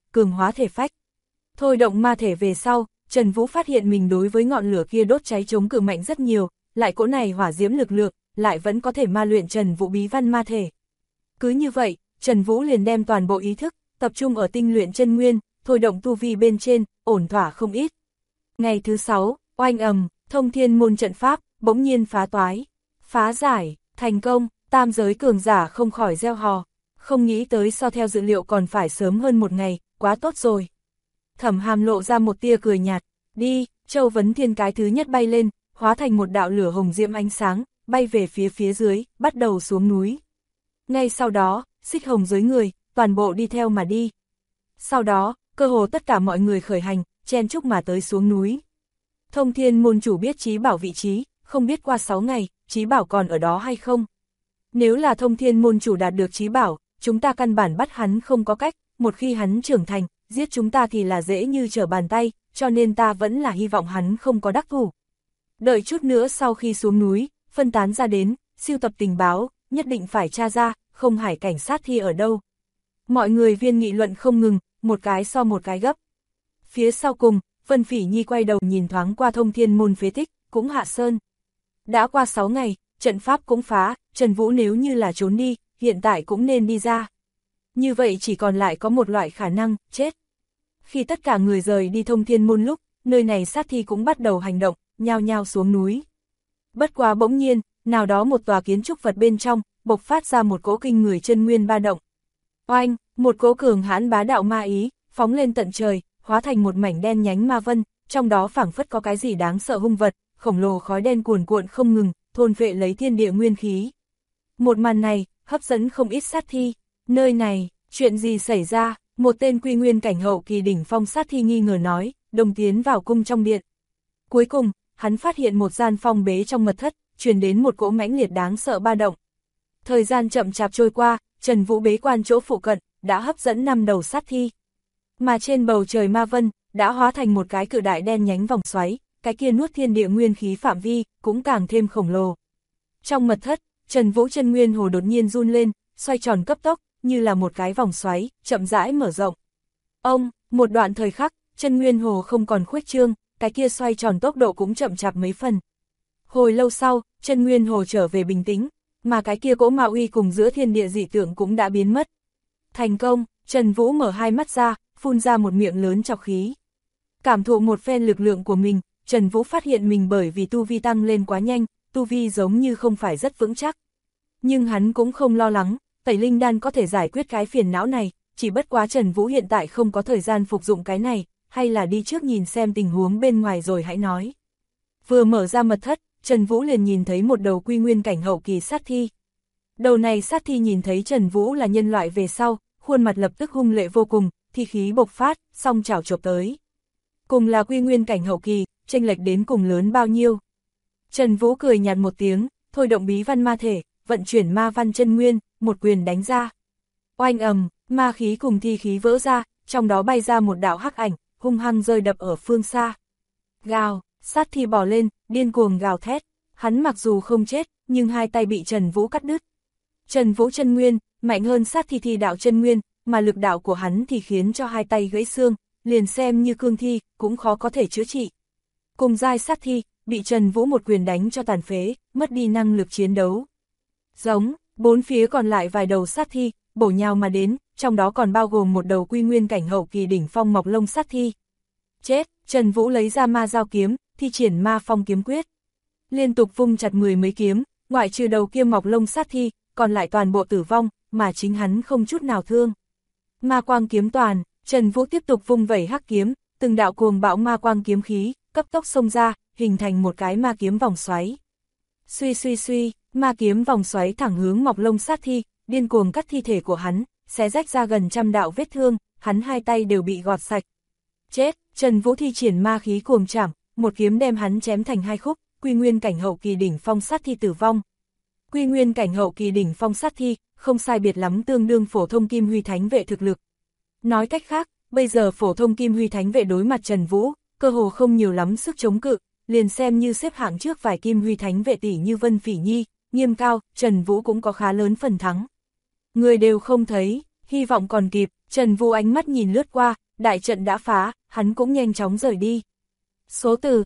cường hóa thể phách. Thôi động ma thể về sau, Trần Vũ phát hiện mình đối với ngọn lửa kia đốt cháy chống cự mạnh rất nhiều, lại cỗ này hỏa diễm lực lượng, lại vẫn có thể ma luyện Trần Vũ bí văn ma thể. Cứ như vậy, Trần Vũ liền đem toàn bộ ý thức, tập trung ở tinh luyện chân nguyên, thôi động tu vi bên trên, ổn thỏa không ít. Ngày thứ 6, oanh ầm, thông thiên môn trận pháp, bỗng nhiên phá toái. Phá giải, thành công, tam giới cường giả không khỏi reo hò. Không nghĩ tới so theo dự liệu còn phải sớm hơn một ngày, quá tốt rồi. Thẩm Hàm lộ ra một tia cười nhạt, đi, Châu Vấn Thiên cái thứ nhất bay lên, hóa thành một đạo lửa hồng diễm ánh sáng, bay về phía dưới, bắt đầu xuống núi. Ngay sau đó, Xích Hồng dưới người, toàn bộ đi theo mà đi. Sau đó, cơ hồ tất cả mọi người khởi hành, chen chúc mà tới xuống núi. Thông thiên môn chủ biết Chí Bảo vị trí, không biết qua 6 ngày, Chí Bảo còn ở đó hay không. Nếu là thông thiên môn chủ đạt được Chí Bảo, chúng ta căn bản bắt hắn không có cách, một khi hắn trưởng thành, giết chúng ta thì là dễ như trở bàn tay, cho nên ta vẫn là hy vọng hắn không có đắc thủ. Đợi chút nữa sau khi xuống núi, phân tán ra đến, siêu tập tình báo, nhất định phải tra ra, không hải cảnh sát thi ở đâu. Mọi người viên nghị luận không ngừng, một cái so một cái gấp. Phía sau cùng, Vân Phỉ Nhi quay đầu nhìn thoáng qua thông thiên môn phế tích, cũng hạ sơn. Đã qua 6 ngày, trận pháp cũng phá, Trần Vũ nếu như là trốn đi, hiện tại cũng nên đi ra. Như vậy chỉ còn lại có một loại khả năng, chết. Khi tất cả người rời đi thông thiên môn lúc, nơi này sát thi cũng bắt đầu hành động, nhao nhao xuống núi. Bất quá bỗng nhiên, nào đó một tòa kiến trúc vật bên trong, bộc phát ra một cỗ kinh người chân nguyên ba động. Oanh, một cỗ cường hãn bá đạo ma ý, phóng lên tận trời, hóa thành một mảnh đen nhánh ma vân, trong đó phảng phất có cái gì đáng sợ hung vật, khổng lồ khói đen cuồn cuộn không ngừng, thôn phệ lấy thiên địa nguyên khí. Một màn này, hấp dẫn không ít sát thi. Nơi này, chuyện gì xảy ra? Một tên quy nguyên cảnh hậu kỳ đỉnh phong sát thi nghi ngờ nói, đồng tiến vào cung trong điện. Cuối cùng, hắn phát hiện một gian phong bế trong mật thất, truyền đến một cỗ mãnh liệt đáng sợ ba động. Thời gian chậm chạp trôi qua, Trần Vũ bế quan chỗ phụ cận, đã hấp dẫn 5 đầu sát thi. Mà trên bầu trời ma vân, đã hóa thành một cái cự đại đen nhánh vòng xoáy, cái kia nuốt thiên địa nguyên khí phạm vi, cũng càng thêm khổng lồ. Trong mật thất, Trần Vũ chân nguyên hồ đột nhiên run lên, xoay tròn cấp tốc, như là một cái vòng xoáy, chậm rãi mở rộng. Một đoạn thời khắc, chân nguyên hồ không còn khuếch trương, cái kia xoay tròn tốc độ cũng chậm chạp mấy phần. Hồi lâu sau, chân nguyên hồ trở về bình tĩnh, mà cái kia cỗ ma uy cùng giữa thiên địa dị tượng cũng đã biến mất. Thành công, Trần Vũ mở hai mắt ra, phun ra một miệng lớn trọc khí. Cảm thụ một phen lực lượng của mình, Trần Vũ phát hiện mình bởi vì tu vi tăng lên quá nhanh, tu vi giống như không phải rất vững chắc. Nhưng hắn cũng không lo lắng, tẩy linh đan có thể giải quyết cái phiền não này, chỉ bất quá Trần Vũ hiện tại không có thời gian phục dụng cái này, hay là đi trước nhìn xem tình huống bên ngoài rồi hãy nói. Vừa mở ra mật thất, Trần Vũ liền nhìn thấy một đầu quy nguyên cảnh hậu kỳ sát thi. Đầu này sát thi nhìn thấy Trần Vũ là nhân loại về sau, khuôn mặt lập tức hung lệ vô cùng, thi khí bộc phát, song chảo chộp tới. Cùng là quy nguyên cảnh hậu kỳ, chênh lệch đến cùng lớn bao nhiêu. Trần Vũ cười nhạt một tiếng, thôi động bí văn ma thể, vận chuyển ma văn chân nguyên, một quyền đánh ra. Oanh ầm, ma khí cùng thi khí vỡ ra, trong đó bay ra một đạo hắc ảnh, hung hăng rơi đập ở phương xa. Gào, sát thi bò lên, điên cuồng gào thét. Hắn mặc dù không chết, nhưng hai tay bị Trần Vũ cắt đứt. Trần Vũ chân nguyên, mạnh hơn sát thi đạo chân nguyên, mà lực đạo của hắn thì khiến cho hai tay gãy xương, liền xem như cương thi, cũng khó có thể chữa trị. Cùng giai sát thi, bị Trần Vũ một quyền đánh cho tàn phế, mất đi năng lực chiến đấu. Giống, bốn phía còn lại vài đầu sát thi, bổ nhào mà đến, trong đó còn bao gồm một đầu quy nguyên cảnh hậu kỳ đỉnh phong mọc lông sát thi. Chết, Trần Vũ lấy ra ma dao kiếm, thi triển ma phong kiếm quyết. Liên tục vung chặt 10 mấy kiếm, ngoại trừ đầu kia mọc lông sát thi, còn lại toàn bộ tử vong, mà chính hắn không chút nào thương. Ma quang kiếm toàn, Trần Vũ tiếp tục vung vẩy hắc kiếm, từng đạo cuồng bạo ma quang kiếm khí, cấp tốc xông ra, hình thành một cái ma kiếm vòng xoáy. Suy suy suy, ma kiếm vòng xoáy thẳng hướng mọc lông sát thi, điên cuồng cắt thi thể của hắn, xé rách ra gần 100 đạo vết thương, hắn hai tay đều bị gọt sạch. Chết, Trần Vũ thi triển ma khí cuồng trảm, một kiếm đem hắn chém thành hai khúc, quy nguyên cảnh hậu kỳ đỉnh phong sát thi tử vong. Quy nguyên cảnh hậu kỳ đỉnh phong sát thi, không sai biệt lắm tương đương phổ thông kim huy thánh vệ thực lực. Nói cách khác, bây giờ phổ thông kim huy thánh vệ đối mặt Trần Vũ, cơ hồ không nhiều lắm sức chống cự, liền xem như xếp hạng trước vài kim huy thánh vệ tỷ như Vân Phỉ Nhi, Nghiêm Cao, Trần Vũ cũng có khá lớn phần thắng. Người đều không thấy, hy vọng còn kịp, Trần Vũ ánh mắt nhìn lướt qua, đại trận đã phá, hắn cũng nhanh chóng rời đi. Số từ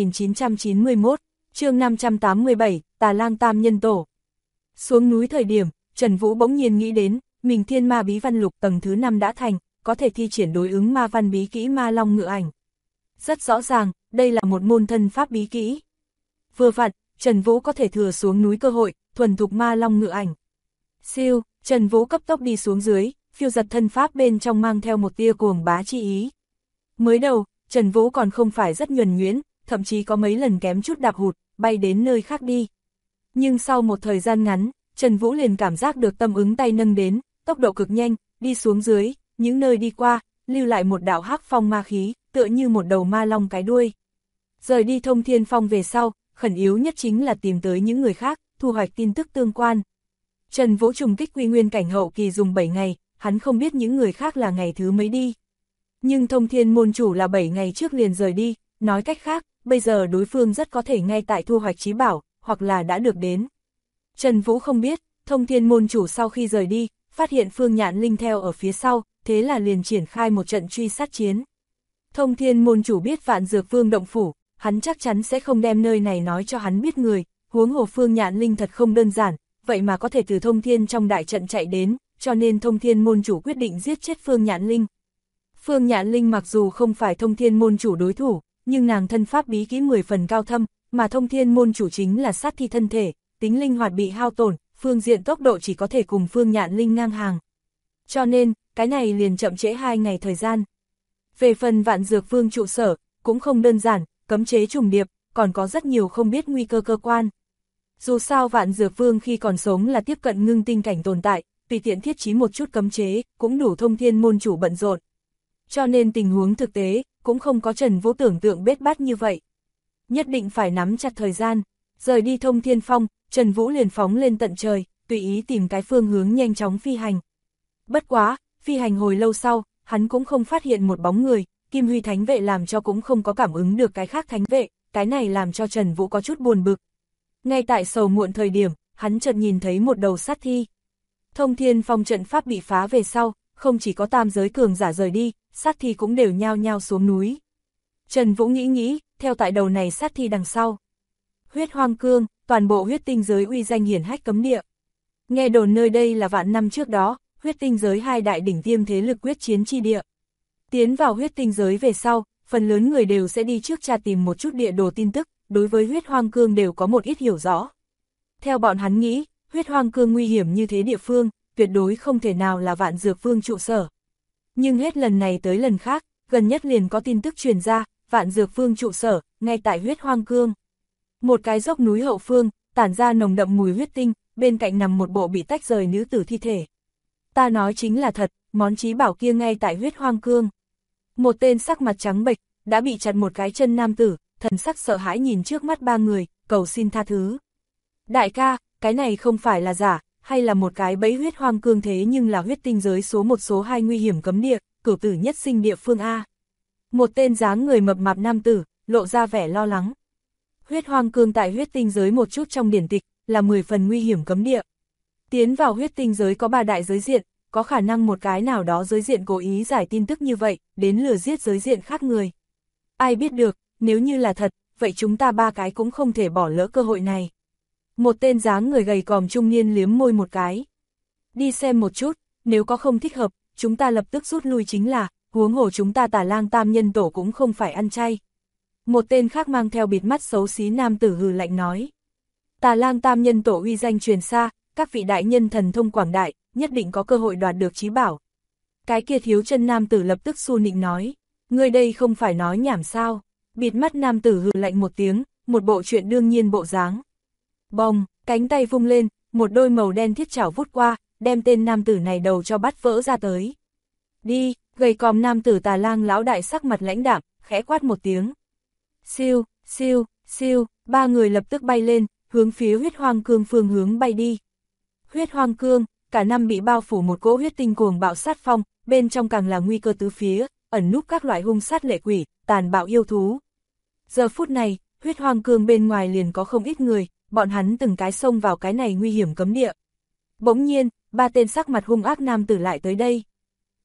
2991, chương 587, Tà Lang Tam Nhân Tổ. Xuống núi thời điểm, Trần Vũ bỗng nhiên nghĩ đến, mình thiên ma bí văn lục tầng thứ 5 đã thành, có thể thi triển đối ứng ma văn bí kỹ ma long ngự ảnh. Rất rõ ràng, đây là một môn thân pháp bí kỹ. Vừa vặn, Trần Vũ có thể thừa xuống núi cơ hội, thuần thục ma long ngự ảnh. Siêu, Trần Vũ cấp tốc đi xuống dưới, phiêu giật thân pháp bên trong mang theo một tia cuồng bá chi ý. Mới đầu, Trần Vũ còn không phải rất nhuần nhuyễn, thậm chí có mấy lần kém chút đạp hụt, bay đến nơi khác đi. Nhưng sau một thời gian ngắn, Trần Vũ liền cảm giác được tâm ứng tay nâng đến, tốc độ cực nhanh, đi xuống dưới, những nơi đi qua, lưu lại một đạo hắc phong ma khí, tựa như một đầu ma long cái đuôi. Rời đi Thông Thiên Phong về sau, khẩn yếu nhất chính là tìm tới những người khác, thu hoạch tin tức tương quan. Trần Vũ trùng kích quy nguyên cảnh hậu kỳ dùng 7 ngày, hắn không biết những người khác là ngày thứ mấy đi. Nhưng Thông Thiên môn chủ là 7 ngày trước liền rời đi, nói cách khác, bây giờ đối phương rất có thể ngay tại thu hoạch chí bảo, hoặc là đã được đến. Trần Vũ không biết, Thông Thiên môn chủ sau khi rời đi, phát hiện Phương Nhạn Linh theo ở phía sau, thế là liền triển khai một trận truy sát chiến. Thông Thiên môn chủ biết Vạn Dược Vương động phủ, hắn chắc chắn sẽ không đem nơi này nói cho hắn biết người, huống hồ Phương Nhạn Linh thật không đơn giản, vậy mà có thể từ Thông Thiên trong đại trận chạy đến, cho nên Thông Thiên môn chủ quyết định giết chết Phương Nhạn Linh. Phương Nhạn Linh mặc dù không phải Thông Thiên môn chủ đối thủ, nhưng nàng thân pháp bí kỹ 10 phần cao thâm, mà Thông Thiên môn chủ chính là sát thi thân thể, tính linh hoạt bị hao tổn, phương diện tốc độ chỉ có thể cùng Phương Nhạn Linh ngang hàng. Cho nên, cái này liền chậm trễ 2 ngày thời gian. Về phần Vạn Dược Vương trụ sở, cũng không đơn giản, cấm chế trùng điệp, còn có rất nhiều không biết nguy cơ cơ quan. Dù sao Vạn Dược Vương khi còn sống là tiếp cận ngưng tinh cảnh tồn tại, tùy tiện thiết trí một chút cấm chế, cũng đủ Thông Thiên môn chủ bận rộn. Cho nên tình huống thực tế, cũng không có Trần Vũ tưởng tượng bết bát như vậy. Nhất định phải nắm chặt thời gian, rời đi Thông Thiên Phong, Trần Vũ liền phóng lên tận trời, tùy ý tìm cái phương hướng nhanh chóng phi hành. Bất quá, phi hành hồi lâu sau, hắn cũng không phát hiện một bóng người, Kim Huy Thánh Vệ làm cho cũng không có cảm ứng được cái khác Thánh Vệ, cái này làm cho Trần Vũ có chút buồn bực. Ngay tại sầu muộn thời điểm, hắn chợt nhìn thấy một đầu sát thi. Thông Thiên Phong trận pháp bị phá về sau, không chỉ có tam giới cường giả rời đi, sát thi cũng đều nhao nhao xuống núi. Trần Vũ nghĩ, theo tại đầu này sát thi đằng sau. Huyết Hoang Cương, toàn bộ huyết tinh giới uy danh hiển hách cấm địa. Nghe đồn nơi đây là vạn năm trước đó, huyết tinh giới hai đại đỉnh tiêm thế lực quyết chiến chi địa. Tiến vào huyết tinh giới về sau, phần lớn người đều sẽ đi trước tra tìm một chút địa đồ tin tức, đối với huyết hoang cương đều có một ít hiểu rõ. Theo bọn hắn nghĩ, huyết hoang cương nguy hiểm như thế địa phương, tuyệt đối không thể nào là Vạn Dược Vương trụ sở. Nhưng hết lần này tới lần khác, gần nhất liền có tin tức truyền ra, Vạn Dược Vương trụ sở, ngay tại huyết hoang cương. Một cái dốc núi hậu phương, tản ra nồng đậm mùi huyết tinh, bên cạnh nằm một bộ bị tách rời nữ tử thi thể. Ta nói chính là thật, món chí bảo kia ngay tại huyết hoang cương. Một tên sắc mặt trắng bệch, đã bị chặt một cái chân nam tử, thần sắc sợ hãi nhìn trước mắt ba người, cầu xin tha thứ. Đại ca, cái này không phải là giả, hay là một cái bẫy huyết hoang cương thế nhưng là huyết tinh giới số 1 số 2 nguy hiểm cấm địa, cửu tử nhất sinh địa phương A. Một tên dáng người mập mạp nam tử, lộ ra vẻ lo lắng. Huyết hoang cương tại huyết tinh giới một chút trong điển tịch, là 10 phần nguy hiểm cấm địa. Tiến vào huyết tinh giới có 3 đại giới diện, có khả năng một cái nào đó giới diện cố ý giải tin tức như vậy, đến lừa giết giới diện khác người. Ai biết được, nếu như là thật, vậy chúng ta 3 cái cũng không thể bỏ lỡ cơ hội này. Một tên dáng người gầy còm trung niên liếm môi một cái. Đi xem một chút, nếu có không thích hợp, chúng ta lập tức rút lui chính là, huống hồ chúng ta Tà Lang Tam Nhân Tổ cũng không phải ăn chay. Một tên khác mang theo bịt mắt xấu xí nam tử hừ lạnh nói. Tà Lang Tam Nhân Tổ uy danh truyền xa, các vị đại nhân thần thông quảng đại, nhất định có cơ hội đoạt được chí bảo. Cái kia thiếu chân nam tử lập tức xu nịnh nói, ngươi đây không phải nói nhảm sao, bịt mắt nam tử hừ lạnh một tiếng, một bộ chuyện đương nhiên bộ dáng. Bồng, cánh tay vung lên, một đôi màu đen thiết chảo vút qua, đem tên nam tử này đầu cho bắt vỡ ra tới. Đi, gầy còm nam tử Tà Lang lão đại sắc mặt lãnh đạm, khẽ quát một tiếng. Siêu, siêu, siêu, 3 người lập tức bay lên, hướng phía huyết hoang cương phương hướng bay đi. Huyết hoang cương, cả năm bị bao phủ một cỗ huyết tinh cuồng bạo sát phong, bên trong càng là nguy cơ tứ phía, ẩn núp các loại hung sát lệ quỷ, tàn bạo yêu thú. Giờ phút này, huyết hoang cương bên ngoài liền có không ít người, bọn hắn từng cái xông vào cái này nguy hiểm cấm địa. Bỗng nhiên, 3 tên sắc mặt hung ác nam tử lại tới đây.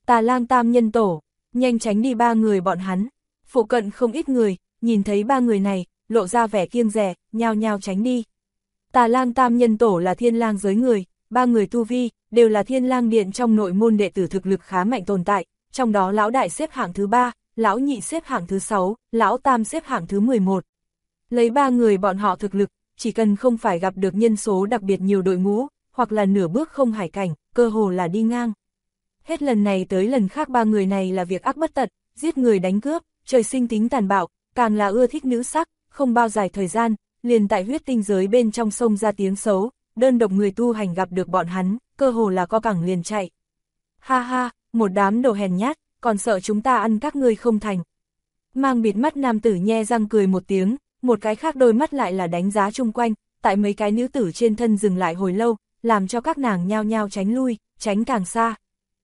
Tà Lang Tam Nhân Tổ, nhanh tránh đi ba người bọn hắn. Phụ cận không ít người, nhìn thấy ba người này, lộ ra vẻ kiêng dè, nhao nhao tránh đi. Tà Lang Tam Nhân Tổ là thiên lang giới người, ba người tu vi, đều là thiên lang điện trong nội môn đệ tử thực lực khá mạnh tồn tại, trong đó lão đại xếp hạng thứ 3, lão nhị xếp hạng thứ 6, lão tam xếp hạng thứ 11. Lấy ba người bọn họ thực lực, chỉ cần không phải gặp được nhân số đặc biệt nhiều đội ngũ, hoặc là nửa bước không hải cảnh, cơ hồ là đi ngang. Hết lần này tới lần khác ba người này là việc ác bất tận, giết người đánh cướp, trời sinh tính tàn bạo, càng là ưa thích nữ sắc, không bao dài thời gian, liền tại huyết tinh giới bên trong sông ra tiếng xấu, đơn độc người tu hành gặp được bọn hắn, cơ hồ là co cẳng liền chạy. Ha ha, một đám đồ hèn nhát, còn sợ chúng ta ăn các ngươi không thành. Mang bịt mắt nam tử nhe răng cười một tiếng, một cái khác đôi mắt lại là đánh giá chung quanh, tại mấy cái nữ tử trên thân dừng lại hồi lâu, làm cho các nàng nhao nhao tránh lui, tránh càng xa.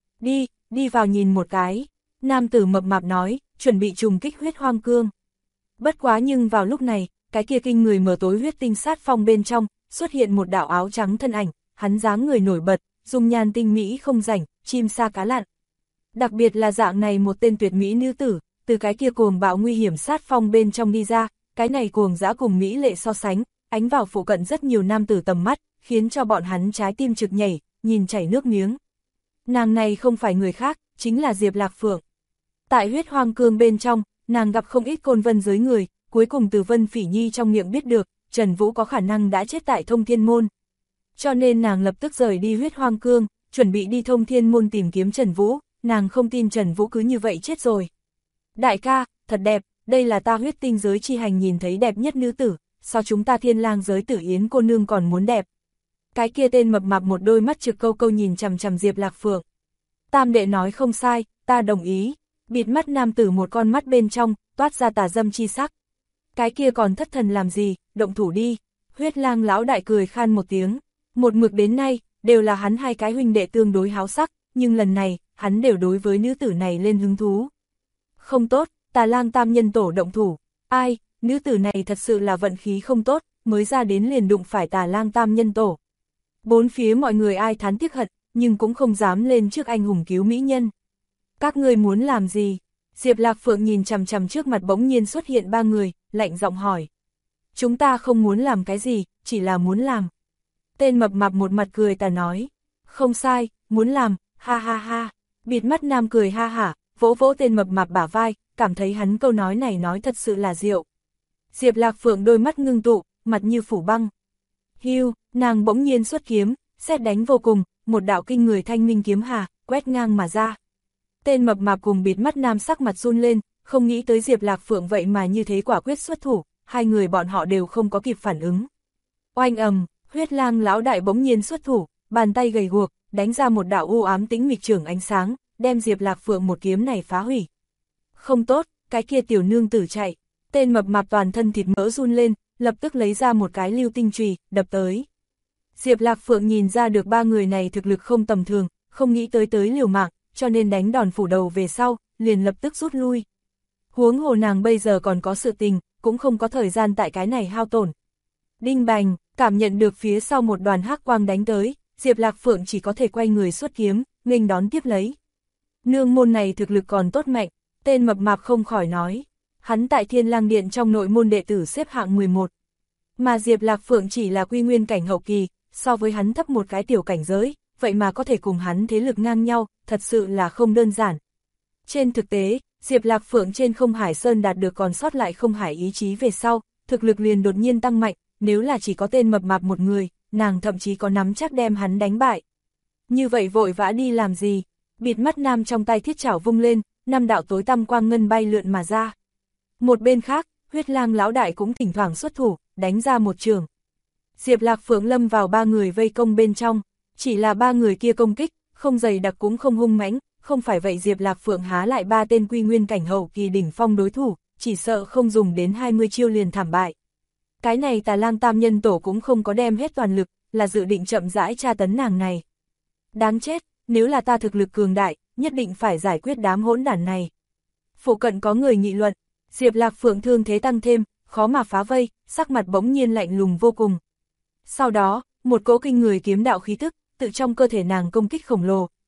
Đi vào nhìn một cái, nam tử mập mạp nói, chuẩn bị trùng kích huyết hoang cương. Bất quá nhưng vào lúc này, cái kia kinh người mở tối huyết tinh sát phong bên trong, xuất hiện một đạo áo trắng thân ảnh, hắn dáng người nổi bật, dung nhan tinh mỹ không rảnh, chim sa cá lặn. Đặc biệt là dạng này một tên tuyệt mỹ nữ tử, từ cái kia cuồng bạo nguy hiểm sát phong bên trong đi ra, cái này cuồng dã cùng mỹ lệ so sánh, ánh vào phụ cận rất nhiều nam tử tầm mắt, khiến cho bọn hắn trái tim trực nhảy, nhìn chảy nước miếng. Nàng này không phải người khác, chính là Diệp Lạc Phượng. Tại huyết hoang cương bên trong, nàng gặp không ít côn vân giới người, cuối cùng từ Vân Phỉ Nhi trong miệng biết được, Trần Vũ có khả năng đã chết tại Thông Thiên Môn. Cho nên nàng lập tức rời đi huyết hoang cương, chuẩn bị đi Thông Thiên Môn tìm kiếm Trần Vũ, nàng không tin Trần Vũ cứ như vậy chết rồi. Đại ca, thật đẹp, đây là ta huyết tinh giới chi hành nhìn thấy đẹp nhất nữ tử, so chúng ta thiên lang giới Tử Yến cô nương còn muốn đẹp. Cái kia tên mập mạp một đôi mắt trực câu câu nhìn chằm chằm Diệp Lạc Phượng. Tam đệ nói không sai, ta đồng ý. Bịt mắt nam tử một con mắt bên trong, toát ra tà dâm chi sắc. Cái kia còn thất thần làm gì, động thủ đi. Huyết lang lão đại cười khan một tiếng. Một mực đến nay, đều là hắn hai cái huynh đệ tương đối háo sắc, nhưng lần này, hắn đều đối với nữ tử này lên hứng thú. Không tốt, Tà Lang Tam Nhân Tổ động thủ. Ai, nữ tử này thật sự là vận khí không tốt, mới ra đến liền đụng phải Tà Lang Tam Nhân Tổ. Bốn phía mọi người ai thán tiếc hận, nhưng cũng không dám lên trước anh hùng cứu mỹ nhân. Các ngươi muốn làm gì? Diệp Lạc Phượng nhìn chằm chằm trước mặt bỗng nhiên xuất hiện ba người, lạnh giọng hỏi. Chúng ta không muốn làm cái gì, chỉ là muốn làm. Tên mập mạp một mặt cười tà nói. Không sai, muốn làm, ha ha ha. Bịt mắt nam cười ha hả, vỗ vỗ tên mập mạp bả vai, cảm thấy hắn câu nói này nói thật sự là diệu. Diệp Lạc Phượng đôi mắt ngưng tụ, mặt như phủ băng. Hiu, nàng bỗng nhiên xuất kiếm, sét đánh vô cùng, một đạo kinh người thanh minh kiếm hà, quét ngang mà ra. Tên mập mạp cùng bịt mắt nam sắc mặt run lên, không nghĩ tới Diệp Lạc Phượng vậy mà như thế quả quyết xuất thủ, hai người bọn họ đều không có kịp phản ứng. Oanh ầm, huyết lang lão đại bỗng nhiên xuất thủ, bàn tay gầy guộc, đánh ra một đạo u ám tĩnh mịch chưởng ánh sáng, đem Diệp Lạc Phượng một kiếm này phá hủy. Không tốt, cái kia tiểu nương tử chạy. Tên mập mạp toàn thân thịt mỡ run lên, lập tức lấy ra một cái lưu tinh chùy, đập tới. Diệp Lạc Phượng nhìn ra được ba người này thực lực không tầm thường, không nghĩ tới liều mạng, cho nên đánh đòn phủ đầu về sau, liền lập tức rút lui. Huống hồ nàng bây giờ còn có sự tình, cũng không có thời gian tại cái này hao tổn. Đinh bành, cảm nhận được phía sau một đoàn hắc quang đánh tới, Diệp Lạc Phượng chỉ có thể quay người xuất kiếm, nghênh đón tiếp lấy. Nương môn này thực lực còn tốt mạnh, tên mập mạp không khỏi nói. Hắn tại Thiên Lang Điện trong nội môn đệ tử xếp hạng 11. Mà Diệp Lạc Phượng chỉ là quy nguyên cảnh hậu kỳ, so với hắn thấp một cái tiểu cảnh giới, vậy mà có thể cùng hắn thế lực ngang nhau, thật sự là không đơn giản. Trên thực tế, Diệp Lạc Phượng trên Không Hải Sơn đạt được còn sót lại Không Hải ý chí về sau, thực lực liền đột nhiên tăng mạnh, nếu là chỉ có tên mập mạp một người, nàng thậm chí có nắm chắc đem hắn đánh bại. Như vậy vội vã đi làm gì? Bịt mắt nam trong tay thiết chảo vung lên, năm đạo tối tăm quang ngân bay lượn mà ra. Một bên khác, huyết lang lão đại cũng thỉnh thoảng xuất thủ, đánh ra một trường. Diệp Lạc Phượng lâm vào ba người vây công bên trong, chỉ là ba người kia công kích, không dày đặc cũng không hung mãnh, không phải vậy Diệp Lạc Phượng há lại ba tên quy nguyên cảnh hậu kỳ đỉnh phong đối thủ, chỉ sợ không dùng đến 20 chiêu liền thảm bại. Cái này Tà Lang Tam Nhân Tổ cũng không có đem hết toàn lực, là dự định chậm rãi tra tấn nàng này. Đáng chết, nếu là ta thực lực cường đại, nhất định phải giải quyết đám hỗn đản này. Phụ cận có người nghị luận, Diệp Lạc Phượng thương thế tăng thêm, khó mà phá vây, sắc mặt bỗng nhiên lạnh lùng vô cùng. Sau đó, một cỗ kinh người kiếm đạo khí tức, tự trong cơ thể nàng công kích khổng lồ,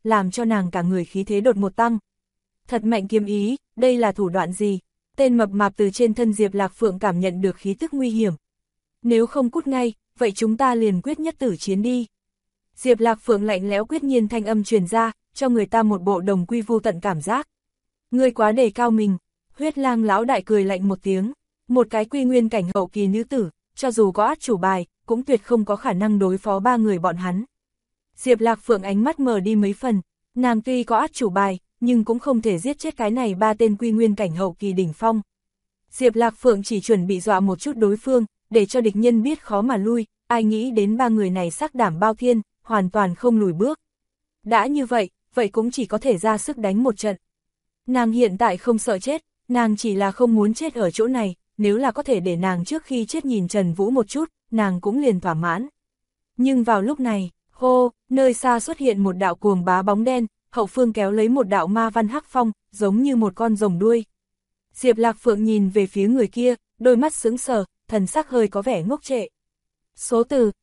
làm cho nàng cả người khí thế đột một tăng. Thật mạnh kiếm ý, đây là thủ đoạn gì? Tên mập mạp từ trên thân Diệp Lạc Phượng cảm nhận được khí tức nguy hiểm. Nếu không cút ngay, vậy chúng ta liền quyết nhất tử chiến đi. Diệp Lạc Phượng lạnh lẽo quyết nhiên thanh âm truyền ra, cho người ta một bộ đồng quy vu tận cảm giác. Ngươi quá đề cao mình, Huyết Lang lão đại cười lạnh một tiếng, một cái quy nguyên cảnh hậu kỳ nữ tử, cho dù có át chủ bài, cũng tuyệt không có khả năng đối phó ba người bọn hắn. Diệp Lạc Phượng ánh mắt mờ đi mấy phần, nàng tuy có át chủ bài, nhưng cũng không thể giết chết cái này ba tên quy nguyên cảnh hậu kỳ đỉnh phong. Diệp Lạc Phượng chỉ chuẩn bị dọa một chút đối phương, để cho địch nhân biết khó mà lui, ai nghĩ đến ba người này sắc đảm bao thiên, hoàn toàn không lùi bước. Đã như vậy, vậy cũng chỉ có thể ra sức đánh một trận. Nàng hiện tại không sợ chết, nàng chỉ là không muốn chết ở chỗ này, nếu là có thể để nàng trước khi chết nhìn Trần Vũ một chút, nàng cũng liền thỏa mãn. Nhưng vào lúc này, hô, nơi xa xuất hiện một đạo cuồng bá bóng đen, hậu phương kéo lấy một đạo ma văn hắc phong, giống như một con rồng đuôi. Diệp Lạc Phượng nhìn về phía người kia, đôi mắt sững sờ, thần sắc hơi có vẻ ngốc trệ. Số từ,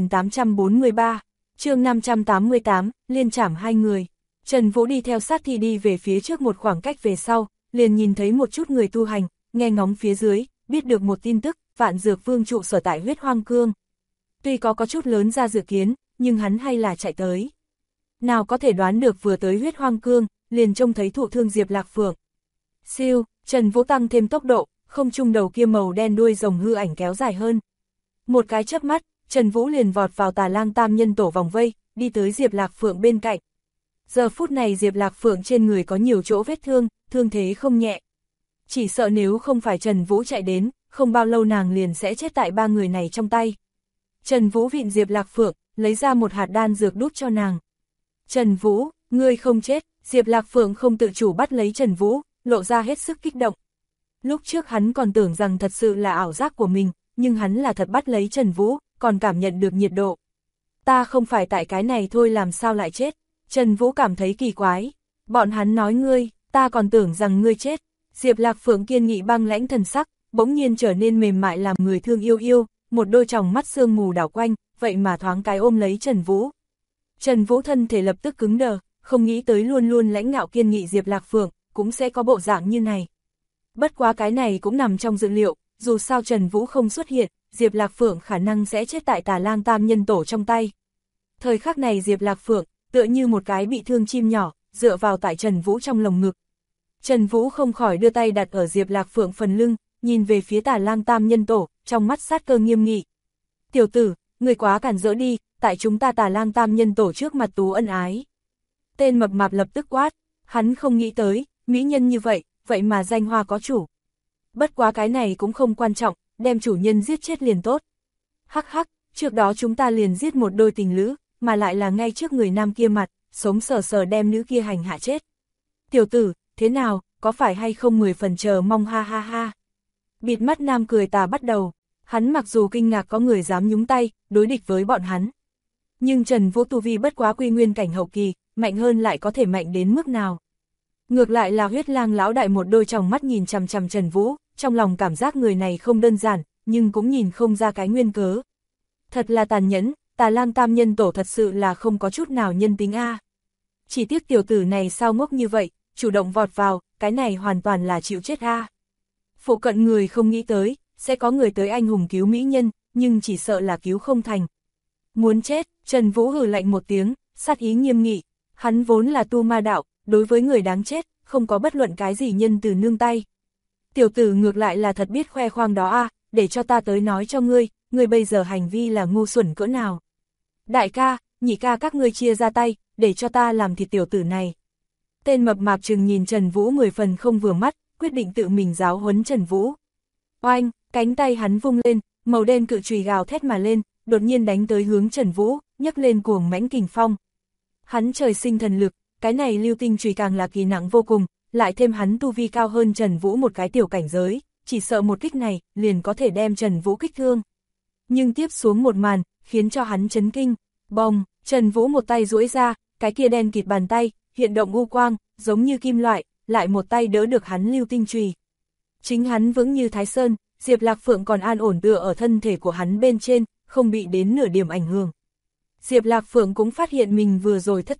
2843, chương 588, liên trảm hai người. Trần Vũ đi theo sát thì đi về phía trước một khoảng cách về sau, liền nhìn thấy một chút người tu hành, nghe ngóng phía dưới, biết được một tin tức, Vạn Dược Vương trụ sở tại Huyết Hoang Cương. Tuy có chút lớn ra dự kiến, nhưng hắn hay là chạy tới. Nào có thể đoán được vừa tới Huyết Hoang Cương, liền trông thấy thụ thương Diệp Lạc Phượng. Siêu, Trần Vũ tăng thêm tốc độ, không trung đầu kia màu đen đuôi rồng hư ảnh kéo dài hơn. Một cái chớp mắt, Trần Vũ liền vọt vào Tà Lang Tam Nhân tổ vòng vây, đi tới Diệp Lạc Phượng bên cạnh. Giờ phút này Diệp Lạc Phượng trên người có nhiều chỗ vết thương, thương thế không nhẹ. Chỉ sợ nếu không phải Trần Vũ chạy đến, không bao lâu nàng liền sẽ chết tại ba người này trong tay. Trần Vũ vịn Diệp Lạc Phượng, lấy ra một hạt đan dược đút cho nàng. Trần Vũ, ngươi không chết, Diệp Lạc Phượng không tự chủ bắt lấy Trần Vũ, lộ ra hết sức kích động. Lúc trước hắn còn tưởng rằng thật sự là ảo giác của mình, nhưng hắn là thật bắt lấy Trần Vũ, còn cảm nhận được nhiệt độ. Ta không phải tại cái này thôi làm sao lại chết, Trần Vũ cảm thấy kỳ quái. Bọn hắn nói ngươi, ta còn tưởng rằng ngươi chết. Diệp Lạc Phượng kiên nghị băng lãnh thần sắc, bỗng nhiên trở nên mềm mại làm người thương yêu yêu, một đôi tròng mắt sương mù đảo quanh, vậy mà thoáng cái ôm lấy Trần Vũ. Trần Vũ thân thể lập tức cứng đờ, không nghĩ tới luôn luôn lãnh ngạo kiên nghị Diệp Lạc Phượng, cũng sẽ có bộ dạng như này. Bất quá cái này cũng nằm trong dự liệu, dù sao Trần Vũ không xuất hiện, Diệp Lạc Phượng khả năng sẽ chết tại Tà Lang Tam Nhân tổ trong tay. Thời khắc này Diệp Lạc Phượng, tựa như một cái bị thương chim nhỏ, dựa vào tại Trần Vũ trong lồng ngực. Trần Vũ không khỏi đưa tay đặt ở Diệp Lạc Phượng phần lưng, nhìn về phía Tà Lang Tam Nhân tổ, trong mắt sát cơ nghiêm nghị. Tiểu tử, người quá cản rỡ đi, tại chúng ta Tà Lang Tam Nhân tổ trước mặt tú ân ái. Tên mập mạp lập tức quát, hắn không nghĩ tới, mỹ nhân như vậy, vậy mà danh hoa có chủ. Bất quá cái này cũng không quan trọng, đem chủ nhân giết chết liền tốt. Hắc hắc, trước đó chúng ta liền giết một đôi tình lữ, mà lại là ngay trước người nam kia mặt, sống sờ sờ đem nữ kia hành hạ chết. Tiểu tử, thế nào, có phải hay không 10 phần chờ mong ha ha ha. Bịt mắt nam cười tà bắt đầu, hắn mặc dù kinh ngạc có người dám nhúng tay, đối địch với bọn hắn. Nhưng Trần Vũ tu vi bất quá quy nguyên cảnh hậu kỳ, mạnh hơn lại có thể mạnh đến mức nào. Ngược lại là Huyết Lang lão đại một đôi tròng mắt nhìn chằm chằm Trần Vũ, trong lòng cảm giác người này không đơn giản, nhưng cũng nhìn không ra cái nguyên cớ. Thật là tàn nhẫn, Tà Lang Tam Nhân tổ thật sự là không có chút nào nhân tính a. Chỉ tiếc tiểu tử này sao ngốc như vậy, chủ động vọt vào, cái này hoàn toàn là chịu chết a. Phụ cận người không nghĩ tới, sẽ có người tới anh hùng cứu mỹ nhân, nhưng chỉ sợ là cứu không thành. Muốn chết, Trần Vũ hừ lạnh một tiếng, sát ý nghiêm nghị, hắn vốn là tu ma đạo, đối với người đáng chết, không có bất luận cái gì nhân từ nương tay. Tiểu tử ngược lại là thật biết khoe khoang đó a, để cho ta tới nói cho ngươi bây giờ hành vi là ngu xuẩn cỡ nào. Đại ca, nhị ca các ngươi chia ra tay, để cho ta làm thịt tiểu tử này. Tên mập mạp trừng nhìn Trần Vũ 10 phần không vừa mắt, quyết định tự mình giáo huấn Trần Vũ. Oanh, cánh tay hắn vung lên, màu đen cự chùy gào thét mà lên, đột nhiên đánh tới hướng Trần Vũ, nhấc lên cuồng mãnh kình phong. Hắn trời sinh thần lực, cái này lưu tinh chùy càng là kỳ nặng vô cùng, lại thêm hắn tu vi cao hơn Trần Vũ một cái tiểu cảnh giới, chỉ sợ một kích này liền có thể đem Trần Vũ kích thương. Nhưng tiếp xuống một màn, khiến cho hắn chấn kinh, bồng, Trần Vũ một tay duỗi ra, cái kia đen kịt bàn tay, hiện động u quang, giống như kim loại, lại một tay đỡ được hắn lưu tinh chùy. Chính hắn vững như Thái Sơn, Diệp Lạc Phượng còn an ổn tựa ở thân thể của hắn bên trên, không bị đến nửa điểm ảnh hưởng. Diệp Lạc Phượng cũng phát hiện mình vừa rồi thất thố,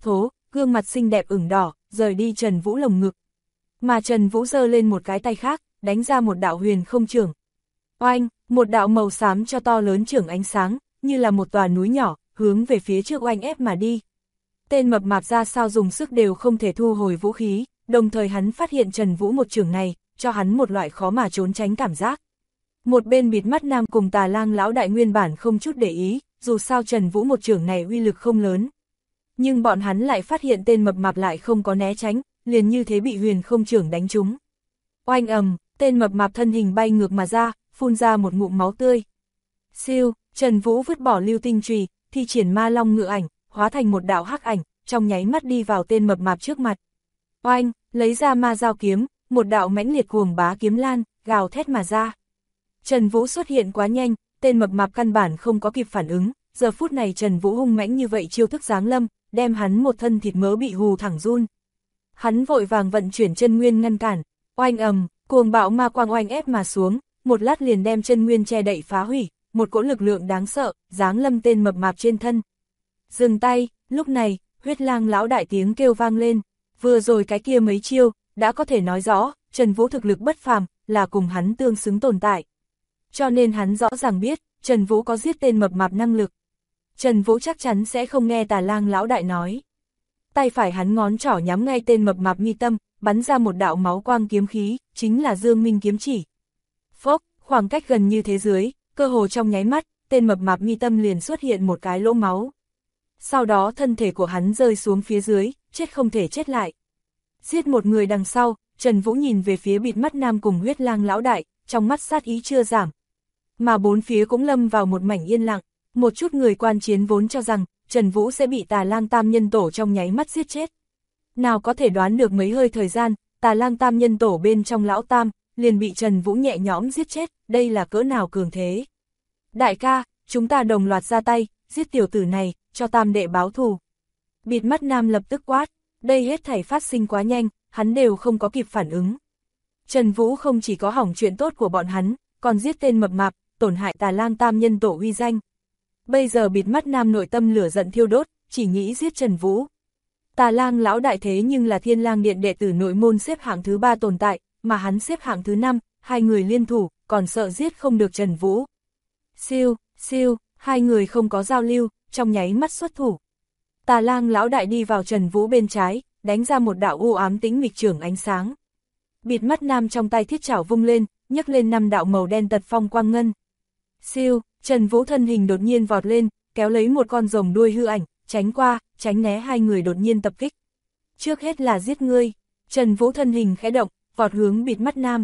gương mặt xinh đẹp ửng đỏ, rời đi Trần Vũ lồng ngực. Mà Trần Vũ giơ lên một cái tay khác, đánh ra một đạo huyền không chưởng. Oanh, một đạo màu xám cho to lớn chưởng ánh sáng, như là một tòa núi nhỏ, hướng về phía trước oanh ép mà đi. Tên mập mạp ra sao dùng sức đều không thể thu hồi vũ khí, đồng thời hắn phát hiện Trần Vũ một chưởng này, cho hắn một loại khó mà trốn tránh cảm giác. Một bên bịt mắt nam cùng Tà Lang lão đại nguyên bản không chút để ý, dù sao Trần Vũ một chưởng này uy lực không lớn. Nhưng bọn hắn lại phát hiện tên mập mạp lại không có né tránh, liền như thế bị huyền không chưởng đánh trúng. Oanh ầm, tên mập mạp thân hình bay ngược mà ra, phun ra một ngụm máu tươi. Siêu, Trần Vũ vứt bỏ lưu tinh chùy, thi triển ma long ngự ảnh, hóa thành một đạo hắc ảnh, trong nháy mắt đi vào tên mập mạp trước mặt. Oanh, lấy ra ma dao kiếm, một đạo mãnh liệt cuồng bá kiếm lan, gào thét mà ra. Trần Vũ xuất hiện quá nhanh, tên mập mạp căn bản không có kịp phản ứng, giờ phút này Trần Vũ hung mãnh như vậy chiêu thức giáng lâm, đem hắn một thân thịt mỡ bị hù thẳng run. Hắn vội vàng vận chuyển chân nguyên ngăn cản, oanh ầm, cuồng bạo ma quang oanh ép mà xuống, một lát liền đem chân nguyên che đậy phá hủy, một cỗ lực lượng đáng sợ, giáng lâm tên mập mạp trên thân. Dừng tay, lúc này, Huyết Lang lão đại tiếng kêu vang lên, vừa rồi cái kia mấy chiêu, đã có thể nói rõ, Trần Vũ thực lực bất phàm, là cùng hắn tương xứng tồn tại. Cho nên hắn rõ ràng biết, Trần Vũ có giết tên mập mạp năng lực. Trần Vũ chắc chắn sẽ không nghe Tà Lang lão đại nói. Tay phải hắn ngón trỏ nhắm ngay tên mập mạp mi tâm, bắn ra một đạo máu quang kiếm khí, chính là Dương Minh kiếm chỉ. Phốc, khoảng cách gần như thế dưới, cơ hồ trong nháy mắt, tên mập mạp mi tâm liền xuất hiện một cái lỗ máu. Sau đó thân thể của hắn rơi xuống phía dưới, chết không thể chết lại. Giết một người đằng sau, Trần Vũ nhìn về phía bịt mắt nam cùng Huyết Lang lão đại, trong mắt sát ý chưa giảm. Mà bốn phía cũng lâm vào một mảnh yên lặng, một chút người quan chiến vốn cho rằng, Trần Vũ sẽ bị Tà Lang Tam Nhân Tổ trong nháy mắt giết chết. Nào có thể đoán được mấy hơi thời gian, Tà Lang Tam Nhân Tổ bên trong lão Tam, liền bị Trần Vũ nhẹ nhõm giết chết, đây là cỡ nào cường thế. Đại ca, chúng ta đồng loạt ra tay, giết tiểu tử này, cho Tam đệ báo thù. Bịt mắt nam lập tức quát, đây hết thảy phát sinh quá nhanh, hắn đều không có kịp phản ứng. Trần Vũ không chỉ có hỏng chuyện tốt của bọn hắn, còn giết tên mập mạp, tổn hại Tà Lang Tam Nhân Tổ uy danh. Bây giờ bịt mắt nam nội tâm lửa giận thiêu đốt, chỉ nghĩ giết Trần Vũ. Tà Lang lão đại thế nhưng là Thiên Lang Điện đệ tử nội môn xếp hạng thứ 3 tồn tại, mà hắn xếp hạng thứ 5, hai người liên thủ, còn sợ giết không được Trần Vũ. Siêu, siêu, hai người không có giao lưu, trong nháy mắt xuất thủ. Tà Lang lão đại đi vào Trần Vũ bên trái, đánh ra một đạo u ám tĩnh mịch chưởng ánh sáng. Bịt mắt nam trong tay thiết chảo vung lên, nhấc lên 5 đạo màu đen tật phong quang ngân. Siêu, Trần Vũ thân hình đột nhiên vọt lên, kéo lấy một con rồng đuôi hư ảnh, tránh qua, tránh né hai người đột nhiên tập kích. Trước hết là giết ngươi, Trần Vũ thân hình khẽ động, vọt hướng bịt mắt nam.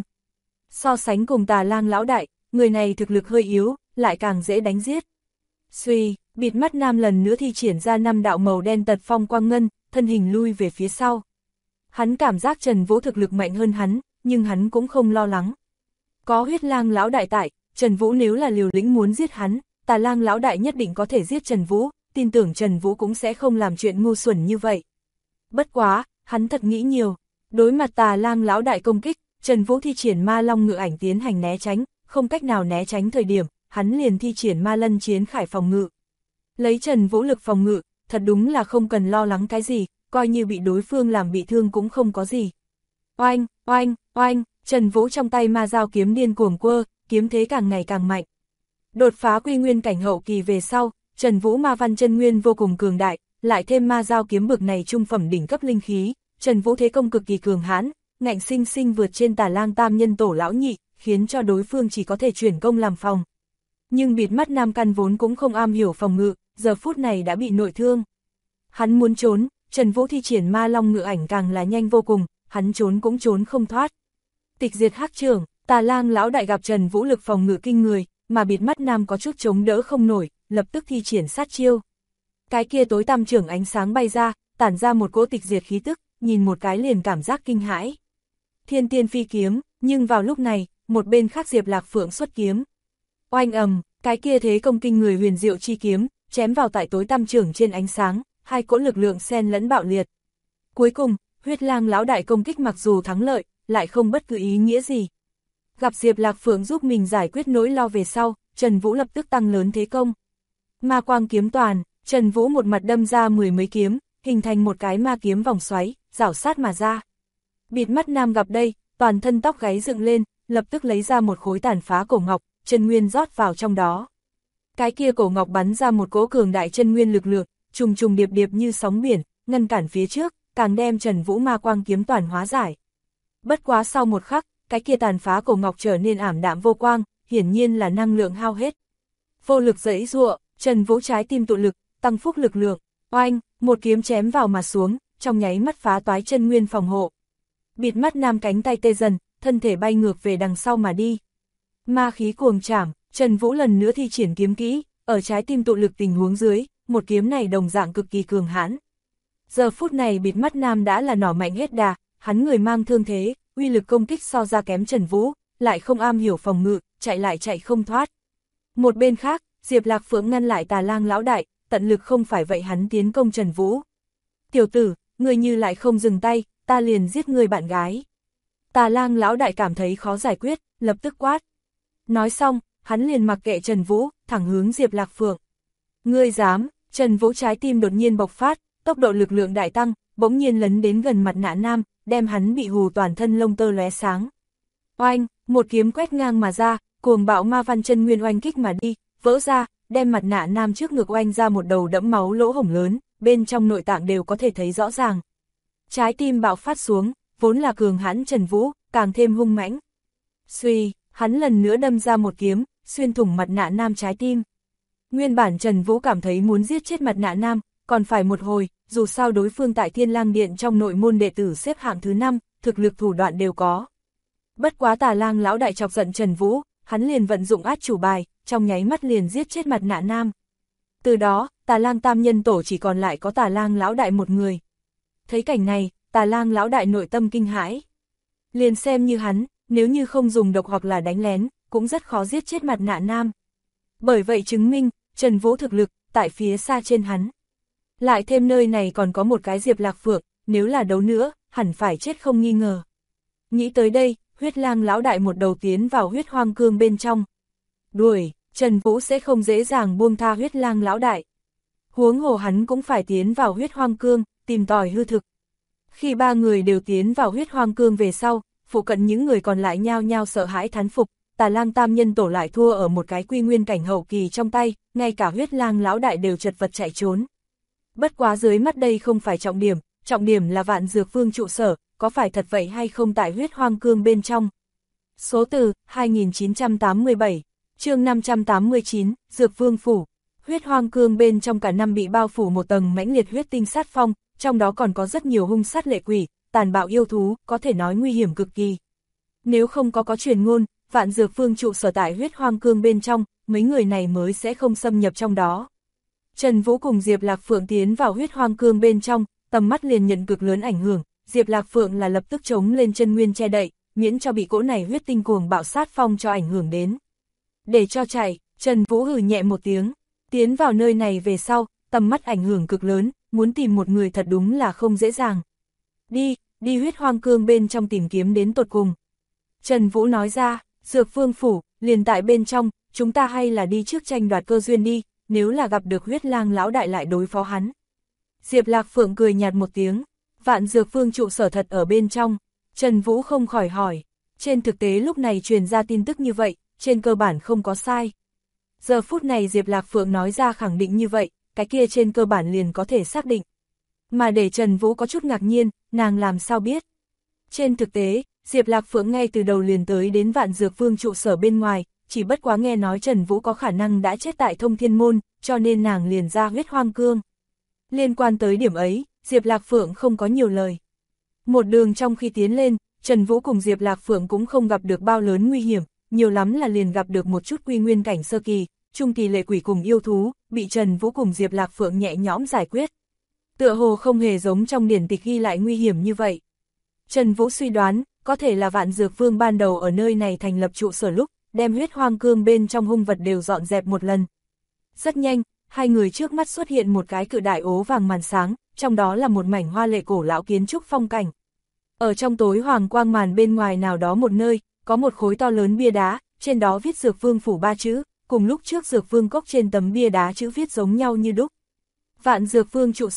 So sánh cùng Tà Lang lão đại, người này thực lực hơi yếu, lại càng dễ đánh giết. Suy, bịt mắt nam lần nữa thi triển ra 5 đạo màu đen tật phong quang ngân, thân hình lui về phía sau. Hắn cảm giác Trần Vũ thực lực mạnh hơn hắn, nhưng hắn cũng không lo lắng. Có Huyết Lang lão đại tại, Trần Vũ nếu là liều lĩnh muốn giết hắn, Tà Lang lão đại nhất định có thể giết Trần Vũ, tin tưởng Trần Vũ cũng sẽ không làm chuyện ngu xuẩn như vậy. Bất quá, hắn thật nghĩ nhiều. Đối mặt Tà Lang lão đại công kích, Trần Vũ thi triển ma long ngự ảnh tiến hành né tránh, không cách nào né tránh thời điểm, hắn liền thi triển ma lân chiến khải phòng ngự. Lấy Trần Vũ lực phòng ngự, thật đúng là không cần lo lắng cái gì, coi như bị đối phương làm bị thương cũng không có gì. Oanh, oanh, oanh, Trần Vũ trong tay ma dao kiếm điên cuồng quơ, kiếm thế càng ngày càng mạnh. Đột phá quy nguyên cảnh hậu kỳ về sau, Trần Vũ ma văn chân nguyên vô cùng cường đại, lại thêm ma dao kiếm bực này trung phẩm đỉnh cấp linh khí, Trần Vũ thế công cực kỳ cường hãn, ngạnh sinh sinh vượt trên Tà Lang Tam Nhân Tổ lão nhị, khiến cho đối phương chỉ có thể chuyển công làm phòng. Nhưng bịt mắt nam căn vốn cũng không am hiểu phòng ngự, giờ phút này đã bị nội thương. Hắn muốn trốn, Trần Vũ thi triển ma long ngự ảnh càng là nhanh vô cùng, hắn trốn cũng trốn không thoát. Tịch diệt hắc trưởng, Tà Lang lão đại gặp Trần Vũ lực phòng ngự kinh người, mà bịt mắt nam có chút chống đỡ không nổi, lập tức thi triển sát chiêu. Cái kia tối tăm trưởng ánh sáng bay ra, tản ra một cỗ tịch diệt khí tức, nhìn một cái liền cảm giác kinh hãi. Thiên tiên phi kiếm, nhưng vào lúc này, một bên khác Diệp Lạc Phượng xuất kiếm. Oanh ầm, cái kia thế công kinh người huyền diệu chi kiếm, chém vào tại tối tăm trưởng trên ánh sáng, hai cỗ lực lượng xen lẫn bạo liệt. Cuối cùng, Huyết Lang lão đại công kích mặc dù thắng lợi, lại không bất cứ ý nghĩa gì. Gặp Diệp Lạc Phượng giúp mình giải quyết nỗi lo về sau, Trần Vũ lập tức tăng lớn thế công. Ma quang kiếm toàn, Trần Vũ một mặt đâm ra 10 mấy kiếm, hình thành một cái ma kiếm vòng xoáy, rảo sát mà ra. Bịt mắt nam gặp đây, toàn thân tóc gáy dựng lên, lập tức lấy ra một khối tàn phá cổ ngọc, chân nguyên rót vào trong đó. Cái kia cổ ngọc bắn ra một cỗ cường đại chân nguyên lực lượng, trùng trùng điệp điệp như sóng biển, ngăn cản phía trước, càng đem Trần Vũ ma quang kiếm toàn hóa giải. Bất quá sau một khắc, cái kia tàn phá cổ ngọc trở nên ảm đạm vô quang, hiển nhiên là năng lượng hao hết. Vô lực giãy giụa, Trần Vũ trái tim tụ lực, tăng phúc lực lượng, oanh, một kiếm chém vào mà xuống, trong nháy mắt phá toái chân nguyên phòng hộ. Bịt mắt nam cánh tay tê dần, thân thể bay ngược về đằng sau mà đi. Ma khí cuồng trảm, Trần Vũ lần nữa thi triển kiếm kỹ, ở trái tim tụ lực tình huống dưới, một kiếm này đồng dạng cực kỳ cường hãn. Giờ phút này bịt mắt nam đã là nỏ mạnh hết đà, hắn người mang thương thế, uy lực công kích so ra kém Trần Vũ, lại không am hiểu phòng ngự, chạy lại chạy không thoát. Một bên khác, Diệp Lạc Phượng ngăn lại Tà Lang lão đại, tận lực không phải vậy hắn tiến công Trần Vũ. Tiểu tử, ngươi như lại không dừng tay, ta liền giết ngươi bạn gái. Tà Lang lão đại cảm thấy khó giải quyết, lập tức quát. Nói xong, hắn liền mặc kệ Trần Vũ, thẳng hướng Diệp Lạc Phượng. Ngươi dám, Trần Vũ trái tim đột nhiên bộc phát, tốc độ lực lượng đại tăng, bỗng nhiên lấn đến gần mặt nạ nam, đem hắn bị hù toàn thân lông tơ lóe sáng. Oanh, một kiếm quét ngang mà ra, cuồng bạo ma văn chân nguyên oanh kích mà đi, vỡ ra, đem mặt nạ nam trước ngực oanh ra một đầu đẫm máu lỗ hổng lớn, bên trong nội tạng đều có thể thấy rõ ràng. Trái tim bạo phát xuống, vốn là cường hãn Trần Vũ, càng thêm hung mãnh. Suy, hắn lần nữa đâm ra một kiếm, xuyên thủng mặt nạ nam trái tim. Nguyên bản Trần Vũ cảm thấy muốn giết chết mặt nạ nam, còn phải một hồi, dù sao đối phương tại Thiên Lang Điện trong nội môn đệ tử xếp hạng thứ 5, thực lực thủ đoạn đều có. Bất quá Tà Lang lão đại chọc giận Trần Vũ, hắn liền vận dụng át chủ bài, trong nháy mắt liền giết chết mặt nạ nam. Từ đó, Tà Lang tam nhân tổ chỉ còn lại có Tà Lang lão đại một người. Thấy cảnh này, Tà Lang lão đại nội tâm kinh hãi. Liền xem như hắn, nếu như không dùng độc hoặc là đánh lén, cũng rất khó giết chết mặt nạ nam. Bởi vậy chứng minh, Trần Vũ thực lực, tại phía xa trên hắn. Lại thêm nơi này còn có một cái Diệp Lạc Phượng, nếu là đấu nữa, hẳn phải chết không nghi ngờ. Nghĩ tới đây, huyết lang lão đại một đầu tiến vào huyết hoang cương bên trong. Đuổi, Trần Vũ sẽ không dễ dàng buông tha huyết lang lão đại. Huống hồ hắn cũng phải tiến vào huyết hoang cương, tìm tòi hư thực. Khi ba người đều tiến vào huyết hoang cương về sau, phụ cận những người còn lại nhao nhao sợ hãi thán phục, Tà Lang tam nhân tổ lại thua ở một cái quy nguyên cảnh hậu kỳ trong tay, ngay cả huyết lang lão đại đều chật vật chạy trốn. Bất quá dưới mắt đây không phải trọng điểm là Vạn Dược Vương trụ sở, có phải thật vậy hay không tại huyết hoang cương bên trong. Số từ 2987, chương 589, Dược Vương Phủ. Huyết hoang cương bên trong cả năm bị bao phủ một tầng mãnh liệt huyết tinh sát phong, trong đó còn có rất nhiều hung sát lệ quỷ, tàn bạo yêu thú, có thể nói nguy hiểm cực kỳ. Nếu không có truyền ngôn, Vạn Dược Vương trụ sở tại huyết hoang cương bên trong, mấy người này mới sẽ không xâm nhập trong đó. Trần Vũ cùng Diệp Lạc Phượng tiến vào huyết hoang cương bên trong, tầm mắt liền nhận cực lớn ảnh hưởng, Diệp Lạc Phượng là lập tức chống lên chân nguyên che đậy, miễn cho bị cỗ này huyết tinh cuồng bạo sát phong cho ảnh hưởng đến. Để cho chạy, Trần Vũ hừ nhẹ một tiếng, tiến vào nơi này về sau, tầm mắt ảnh hưởng cực lớn, muốn tìm một người thật đúng là không dễ dàng. Đi huyết hoang cương bên trong tìm kiếm đến tột cùng. Trần Vũ nói ra, Dược Vương Phủ, liền tại bên trong, chúng ta hay là đi trước tranh đoạt cơ duyên đi, nếu là gặp được huyết lang lão đại lại đối phó hắn. Diệp Lạc Phượng cười nhạt một tiếng, Vạn Dược Vương trụ sở thật ở bên trong, Trần Vũ không khỏi hỏi, trên thực tế lúc này truyền ra tin tức như vậy, trên cơ bản không có sai. Giờ phút này Diệp Lạc Phượng nói ra khẳng định như vậy, cái kia trên cơ bản liền có thể xác định. Mà để Trần Vũ có chút ngạc nhiên, nàng làm sao biết. Trên thực tế, Diệp Lạc Phượng ngay từ đầu liền tới đến Vạn Dược Vương trụ sở bên ngoài, chỉ bất quá nghe nói Trần Vũ có khả năng đã chết tại Thông Thiên Môn, cho nên nàng liền ra huyết hoang cương. Liên quan tới điểm ấy, Diệp Lạc Phượng không có nhiều lời. Một đường trong khi tiến lên, Trần Vũ cùng Diệp Lạc Phượng cũng không gặp được bao lớn nguy hiểm, nhiều lắm là liền gặp được một chút quy nguyên cảnh sơ kỳ, trung kỳ lệ quỷ cùng yêu thú, bị Trần Vũ cùng Diệp Lạc Phượng nhẹ nhõm giải quyết. Tựa hồ không hề giống trong điển tịch ghi lại nguy hiểm như vậy. Trần Vũ suy đoán, có thể là Vạn Dược Vương ban đầu ở nơi này thành lập trụ sở lúc, đem huyết hoang cương bên trong hung vật đều dọn dẹp một lần. Rất nhanh, hai người trước mắt xuất hiện một cái cự đại ố vàng màn sáng, trong đó là một mảnh hoa lệ cổ lão kiến trúc phong cảnh. Ở trong tối hoàng quang màn bên ngoài nào đó một nơi, có một khối to lớn bia đá, trên đó viết Dược Vương Phủ 3 chữ, cùng lúc trước Dược Vương cốc trên tấm bia đá chữ viết giống nhau như đúc. Vạn Dược Vương trụ sở,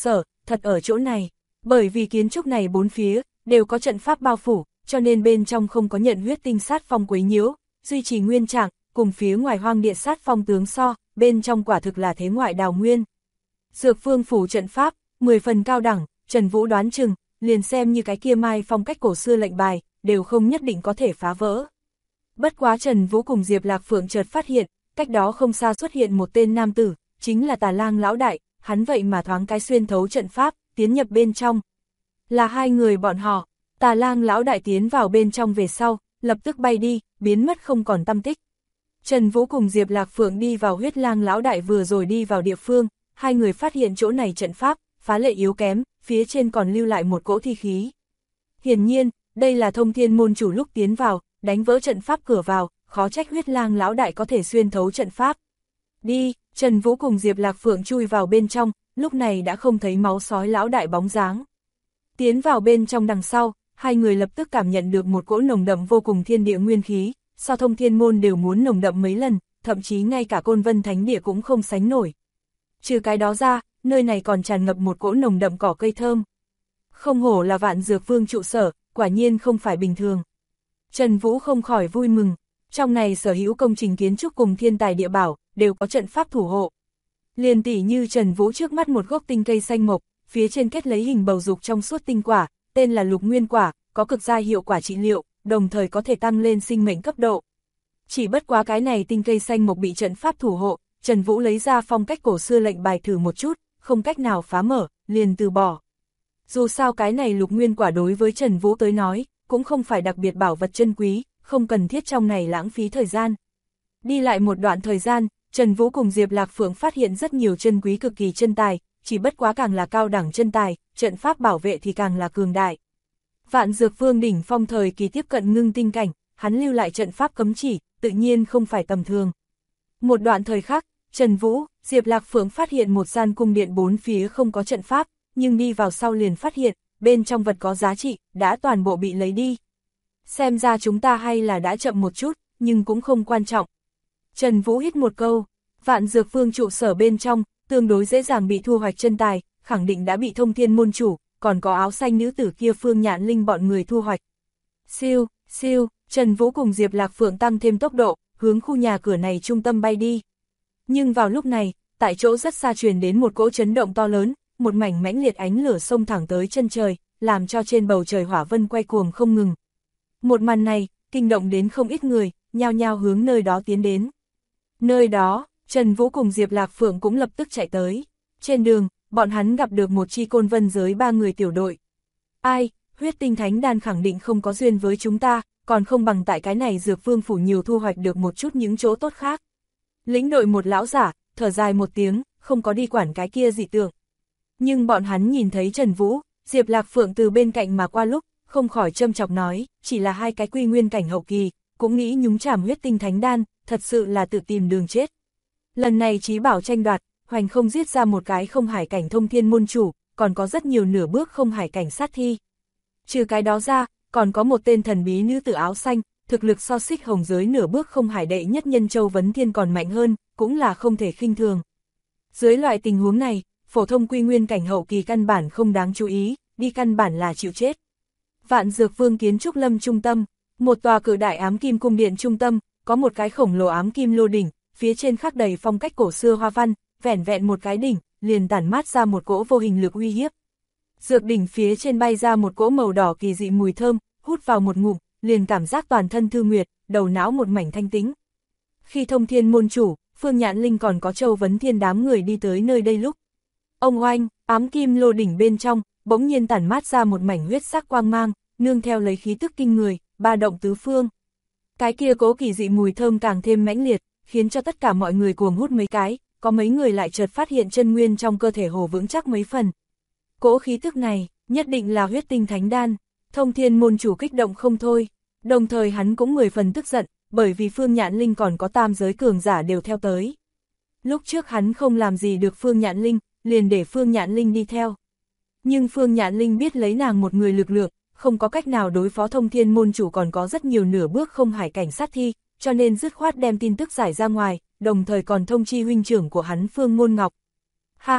thật ở chỗ này. Bởi vì kiến trúc này bốn phía, đều có trận pháp bao phủ, cho nên bên trong không có nhận huyết tinh sát phong quấy nhiễu, duy trì nguyên trạng, cùng phía ngoài hoang địa sát phong tướng so, bên trong quả thực là thế ngoại đào nguyên. Dược phương phủ trận pháp, 10 phần cao đẳng, Trần Vũ đoán chừng, liền xem như cái kia mai phong cách cổ xưa lệnh bài, đều không nhất định có thể phá vỡ. Bất quá Trần Vũ cùng Diệp Lạc Phượng chợt phát hiện, cách đó không xa xuất hiện một tên nam tử, chính là Tà Lang lão đại, hắn vậy mà thoáng cái xuyên thấu trận pháp, tiến nhập bên trong. Là hai người bọn họ, Tà Lang lão đại tiến vào bên trong về sau, lập tức bay đi, biến mất không còn tăm tích. Trần Vũ cùng Diệp Lạc Phượng đi vào Huyết Lang lão đại vừa rồi đi vào địa phương, hai người phát hiện chỗ này trận pháp, phá lệ yếu kém, phía trên còn lưu lại một cỗ thi khí. Hiển nhiên, đây là Thông Thiên môn chủ lúc tiến vào, đánh vỡ trận pháp cửa vào, khó trách Huyết Lang lão đại có thể xuyên thấu trận pháp. Đi, Trần Vũ cùng Diệp Lạc Phượng chui vào bên trong, lúc này đã không thấy máu sói lão đại bóng dáng. Tiến vào bên trong đằng sau, hai người lập tức cảm nhận được một cỗ nồng đậm vô cùng thiên địa nguyên khí, so Thông Thiên môn đều muốn nồng đậm mấy lần, thậm chí ngay cả Côn Vân Thánh địa cũng không sánh nổi. Trừ cái đó ra, nơi này còn tràn ngập một cỗ nồng đậm cỏ cây thơm. Không hổ là Vạn Dược Vương trụ sở, quả nhiên không phải bình thường. Trần Vũ không khỏi vui mừng, trong này sở hữu công trình kiến trúc cùng thiên tài địa bảo, đều có trận pháp thủ hộ. Liền tỉ như Trần Vũ trước mắt một gốc tinh cây xanh mộc, phía trên kết lấy hình bầu dục trong suốt tinh quả, tên là Lục Nguyên quả, có cực giai hiệu quả trị liệu, đồng thời có thể tăng lên sinh mệnh cấp độ. Chỉ bất quá cái này tinh cây xanh mộc bị trận pháp thủ hộ, Trần Vũ lấy ra phong cách cổ xưa lệnh bài thử một chút, không cách nào phá mở, liền từ bỏ. Dù sao cái này Lục Nguyên quả đối với Trần Vũ tới nói, cũng không phải đặc biệt bảo vật chân quý, không cần thiết trong này lãng phí thời gian. Đi lại một đoạn thời gian, Trần Vũ cùng Diệp Lạc Phượng phát hiện rất nhiều chân quý cực kỳ chân tài, chỉ bất quá càng là cao đẳng chân tài, trận pháp bảo vệ thì càng là cường đại. Vạn Dược Vương đỉnh phong thời kỳ tiếp cận ngưng tinh cảnh, hắn lưu lại trận pháp cấm chỉ, tự nhiên không phải tầm thường. Một đoạn thời khắc, Trần Vũ, Diệp Lạc Phượng phát hiện một gian cung điện bốn phía không có trận pháp, nhưng đi vào sau liền phát hiện, bên trong vật có giá trị, đã toàn bộ bị lấy đi. Xem ra chúng ta hay là đã chậm một chút, nhưng cũng không quan trọng. Trần Vũ hít một câu, Vạn Dược Vương trụ sở bên trong, tương đối dễ dàng bị thu hoạch chân tài, khẳng định đã bị Thông Thiên môn chủ, còn có áo xanh nữ tử kia Phương Nhạn Linh bọn người thu hoạch. Siêu, siêu, Trần Vũ cùng Diệp Lạc Phượng tăng thêm tốc độ, hướng khu nhà cửa này trung tâm bay đi. Nhưng vào lúc này, tại chỗ rất xa truyền đến một cỗ chấn động to lớn, một mảnh mãnh liệt ánh lửa xông thẳng tới chân trời, làm cho trên bầu trời hỏa vân quay cuồng không ngừng. Một màn này, kinh động đến không ít người, nhao nhao hướng nơi đó tiến đến. Nơi đó, Trần Vũ cùng Diệp Lạc Phượng cũng lập tức chạy tới. Trên đường, bọn hắn gặp được một chi Côn Vân giới 3 người tiểu đội. Ai, huyết tinh thánh đan khẳng định không có duyên với chúng ta, còn không bằng tại cái này Dược Vương phủ nhiều thu hoạch được một chút những chỗ tốt khác. Lĩnh đội một lão giả, thở dài một tiếng, không có đi quản cái kia dị tượng. Nhưng bọn hắn nhìn thấy Trần Vũ, Diệp Lạc Phượng từ bên cạnh mà qua lúc, không khỏi châm chọc nói, chỉ là hai cái quy nguyên cảnh hậu kỳ, cũng nghĩ nhúng chàm huyết tinh thánh đan, thật sự là tự tìm đường chết. Lần này Chí Bảo tranh đoạt, hoành không giết ra một cái không hải cảnh Thông Thiên môn chủ, còn có rất nhiều nửa bước không hải cảnh sát thi. Trừ cái đó ra, còn có một tên thần bí nữ tử áo xanh, thực lực so xích hồng giới nửa bước không hải đệ nhất nhân Châu Vấn Thiên còn mạnh hơn, cũng là không thể khinh thường. Dưới loại tình huống này, phổ thông quy nguyên cảnh hậu kỳ căn bản không đáng chú ý, đi căn bản là chịu chết. Vạn Dược Vương kiến trúc lâm trung tâm, một tòa cự đại ám kim cung điện trung tâm, có một cái khổng lồ ám kim lô đỉnh, phía trên khắc đầy phong cách cổ xưa hoa văn, vẻn vẹn một cái đỉnh, liền tản mát ra một cỗ vô hình lực uy hiếp. Dược đỉnh phía trên bay ra một cỗ màu đỏ kỳ dị mùi thơm, hút vào một ngụm, liền cảm giác toàn thân thư nguyệt, đầu não một mảnh thanh tĩnh. Khi Thông Thiên môn chủ, Phương Nhạn Linh còn có Châu Vấn Thiên đám người đi tới nơi đây lúc, ông oanh, ám kim lô đỉnh bên trong, bỗng nhiên tản mát ra một mảnh huyết sắc quang mang, nương theo lấy khí tức kinh người, ba động tứ phương. Cái kia cố kỳ dị mùi thơm càng thêm mãnh liệt, khiến cho tất cả mọi người cuồng hút mấy cái, có mấy người lại chợt phát hiện chân nguyên trong cơ thể hồ vững chắc mấy phần. Cỗ khí tức này, nhất định là huyết tinh thánh đan. Thông Thiên môn chủ kích động không thôi, đồng thời hắn cũng 10 phần tức giận, bởi vì Phương Nhạn Linh còn có tam giới cường giả đều theo tới. Lúc trước hắn không làm gì được Phương Nhạn Linh, liền để Phương Nhạn Linh đi theo. Nhưng Phương Nhạn Linh biết lấy nàng một người lực lượng, không có cách nào đối phó Thông Thiên môn chủ còn có rất nhiều nửa bước không hải cảnh sát thi, cho nên dứt khoát đem tin tức giải ra ngoài, đồng thời còn thông chi huynh trưởng của hắn Phương Ngôn Ngọc. Ha ha,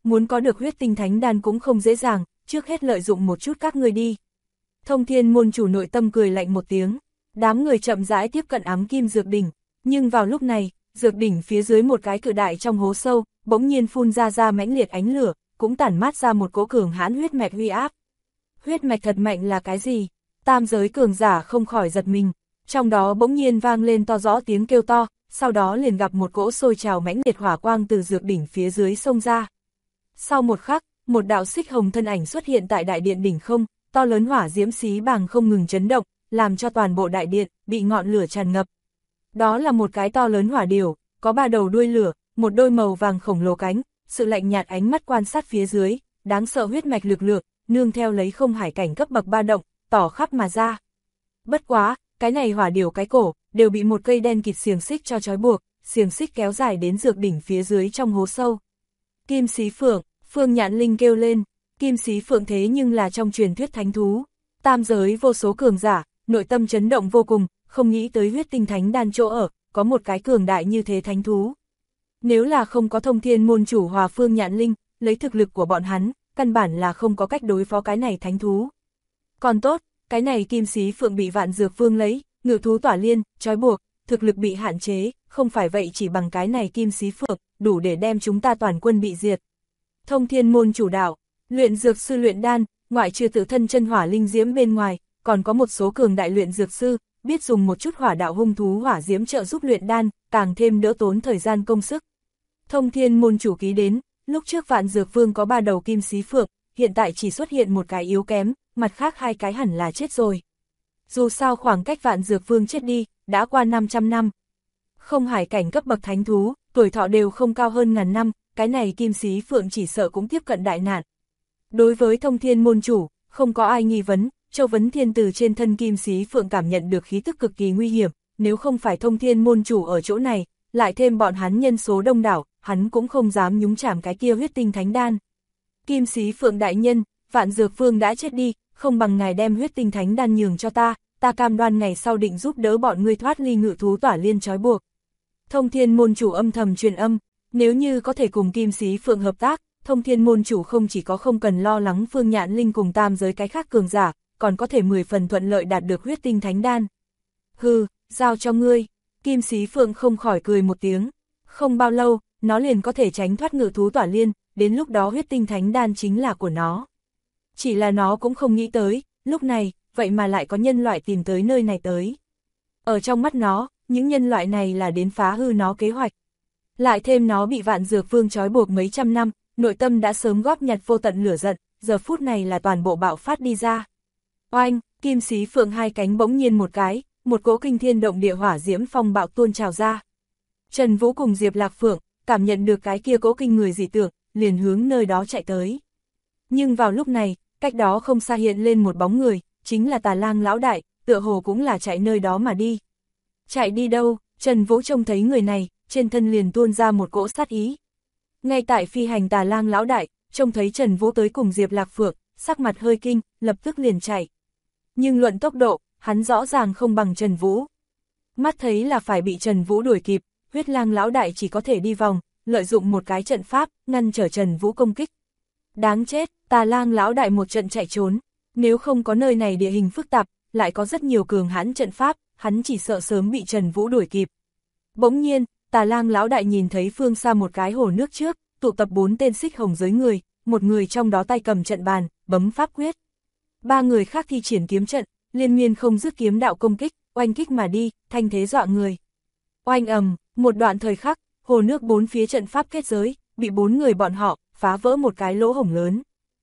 muốn có được huyết tinh thánh đan cũng không dễ dàng, trước hết lợi dụng một chút các ngươi đi. Thông Thiên môn chủ nội tâm cười lạnh một tiếng, đám người chậm rãi tiếp cận ám kim dược đỉnh, nhưng vào lúc này, dược đỉnh phía dưới một cái cự đại trong hố sâu, bỗng nhiên phun ra mãnh liệt ánh lửa, cũng tản mát ra một cỗ cường hãn huyết mạch uy áp. Huyết mạch thật mạnh là cái gì? Tam giới cường giả không khỏi giật mình, trong đó bỗng nhiên vang lên to rõ tiếng kêu to, sau đó liền gặp một cỗ sôi trào mãnh liệt hỏa quang từ dược đỉnh phía dưới xông ra. Sau một khắc, một đạo xích hồng thân ảnh xuất hiện tại đại điện đỉnh không, to lớn hỏa diễm xí bàng không ngừng chấn động, làm cho toàn bộ đại điện bị ngọn lửa tràn ngập. Đó là một cái to lớn hỏa điểu, có 3 đầu đuôi lửa, một đôi màu vàng khổng lồ cánh, sự lạnh nhạt ánh mắt quan sát phía dưới, đáng sợ huyết mạch lực lượng, nương theo lấy không hải cảnh cấp bậc ba động, tỏ khắp mà ra. Bất quá, cái này hỏa điểu cái cổ, đều bị một cây đen kịt xiềng xích cho trói buộc, xiềng xích kéo dài đến dược đỉnh phía dưới trong hố sâu. Kim Xí Phượng, Phương Nhạn Linh kêu lên, Kim Xí Phượng thế nhưng là trong truyền thuyết thánh thú, tam giới vô số cường giả, nội tâm chấn động vô cùng, không nghĩ tới huyết tinh thánh đan chỗ ở, có một cái cường đại như thế thánh thú. Nếu là không có Thông Thiên môn chủ hòa Phương Nhạn Linh, lấy thực lực của bọn hắn, căn bản là không có cách đối phó cái này thánh thú. Còn tốt, cái này Kim Xí Phượng bị Vạn Dược Vương lấy, ngự thú tỏa liên, trói buộc, thực lực bị hạn chế, không phải vậy chỉ bằng cái này Kim Xí Phượng, đủ để đem chúng ta toàn quân bị diệt. Thông Thiên môn chủ đạo, luyện dược sư luyện đan, ngoại trừ tự thân chân hỏa linh diễm bên ngoài, còn có một số cường đại luyện dược sư, biết dùng một chút hỏa đạo hung thú hỏa diễm trợ giúp luyện đan, càng thêm đỡ tốn thời gian công sức. Thông Thiên môn chủ ký đến, lúc trước Vạn Dược Vương có 3 đầu Kim Xí Phượng, hiện tại chỉ xuất hiện một cái yếu kém, mặt khác 2 cái hẳn là chết rồi. Dù sao khoảng cách Vạn Dược Vương chết đi, đã qua 500 năm. Không hải cảnh cấp bậc thánh thú, tuổi thọ đều không cao hơn ngàn năm, cái này Kim Xí Phượng chỉ sợ cũng tiếp cận đại nạn. Đối với Thông Thiên môn chủ, không có ai nghi vấn, Châu Vấn Thiên từ trên thân Kim Xí Phượng cảm nhận được khí tức cực kỳ nguy hiểm, nếu không phải Thông Thiên môn chủ ở chỗ này, lại thêm bọn hắn nhân số đông đảo, hắn cũng không dám nhúng chạm cái kia huyết tinh thánh đan. Kim Xí Phượng đại nhân, Vạn Dược Vương đã chết đi, không bằng ngài đem huyết tinh thánh đan nhường cho ta, ta cam đoan ngày sau định giúp đỡ bọn ngươi thoát ly ngự thú tỏa liên trói buộc. Thông Thiên môn chủ âm thầm truyền âm, nếu như có thể cùng Kim Xí Phượng hợp tác, Thông Thiên môn chủ không chỉ có không cần lo lắng Phương Nhạn Linh cùng tam giới cái khác cường giả, còn có thể 10 phần thuận lợi đạt được huyết tinh thánh đan. Hừ, giao cho ngươi. Kim Xí Phượng không khỏi cười một tiếng. Không bao lâu, nó liền có thể tránh thoát ngự thú tỏa liên, đến lúc đó huyết tinh thánh đan chính là của nó. Chỉ là nó cũng không nghĩ tới, lúc này, vậy mà lại có nhân loại tìm tới nơi này tới. Ở trong mắt nó, những nhân loại này là đến phá hư nó kế hoạch. Lại thêm nó bị Vạn Dược Vương trói buộc mấy trăm năm, nội tâm đã sớm góp nhặt vô tận lửa giận, giờ phút này là toàn bộ bạo phát đi ra. Oanh, Kim Xí Phượng 2 cánh bỗng nhiên một cái, một cỗ kinh thiên động địa hỏa diễm phong bạo tuôn trào ra. Trần Vũ cùng Diệp Lạc Phượng, cảm nhận được cái kia cỗ kinh người dị tượng, liền hướng nơi đó chạy tới. Nhưng vào lúc này, cách đó không xa hiện lên một bóng người, chính là Tà Lang lão đại, tựa hồ cũng là chạy nơi đó mà đi. Chạy đi đâu? Trần Vũ trông thấy người này, trên thân liền tuôn ra một cỗ sát ý. Ngay tại phi hành Tà Lang lão đại, trông thấy Trần Vũ tới cùng Diệp Lạc Phượng, sắc mặt hơi kinh, lập tức liền chạy. Nhưng luận tốc độ, hắn rõ ràng không bằng Trần Vũ. Mắt thấy là phải bị Trần Vũ đuổi kịp, Huyết Lang lão đại chỉ có thể đi vòng, lợi dụng một cái trận pháp, ngăn trở Trần Vũ công kích. Đáng chết, Tà Lang lão đại một trận chạy trốn, nếu không có nơi này địa hình phức tạp, lại có rất nhiều cường hãn trận pháp, hắn chỉ sợ sớm bị Trần Vũ đuổi kịp. Bỗng nhiên, Tà Lang lão đại nhìn thấy phương xa một cái hồ nước trước, tụ tập 4 tên xích hồng giới người, một người trong đó tay cầm trận bàn, bấm pháp quyết. 3 người khác thi triển kiếm trận, liên miên không dứt kiếm đạo công kích, oanh kích mà đi, thanh thế dọa người. Oanh ầm, một đoạn thời khắc, hồ nước 4 phía trận pháp kết giới, bị 4 người bọn họ phá vỡ một cái lỗ hổng lớn.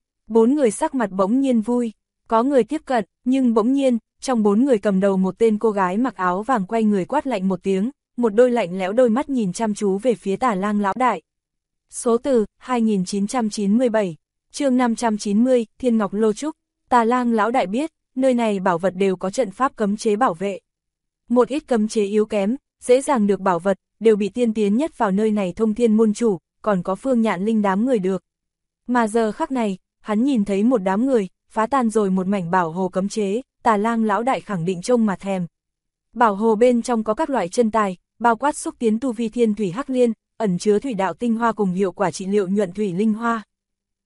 4 người sắc mặt bỗng nhiên vui, có người tiếp cận, nhưng bỗng nhiên, trong 4 người cầm đầu một tên cô gái mặc áo vàng quay người quát lạnh một tiếng, một đôi lạnh lẽo đôi mắt nhìn chăm chú về phía Tà Lang lão đại. Số từ 2997, chương 590, Thiên Ngọc Lô Trúc. Tà Lang lão đại biết, nơi này bảo vật đều có trận pháp cấm chế bảo vệ. Một ít cấm chế yếu kém, dễ dàng được bảo vật, đều bị tiên tiến nhất vào nơi này Thông Thiên môn chủ, còn có Phương Nhạn Linh đám người được. Mà giờ khắc này, hắn nhìn thấy một đám người, phá tan rồi một mảnh bảo hồ cấm chế, Tà Lang lão đại khẳng định trông mà thèm. Bảo hồ bên trong có các loại chân tài, bao quát xúc tiến tu vi thiên thủy hắc liên, ẩn chứa thủy đạo tinh hoa cùng hiệu quả trị liệu nhuận thủy linh hoa.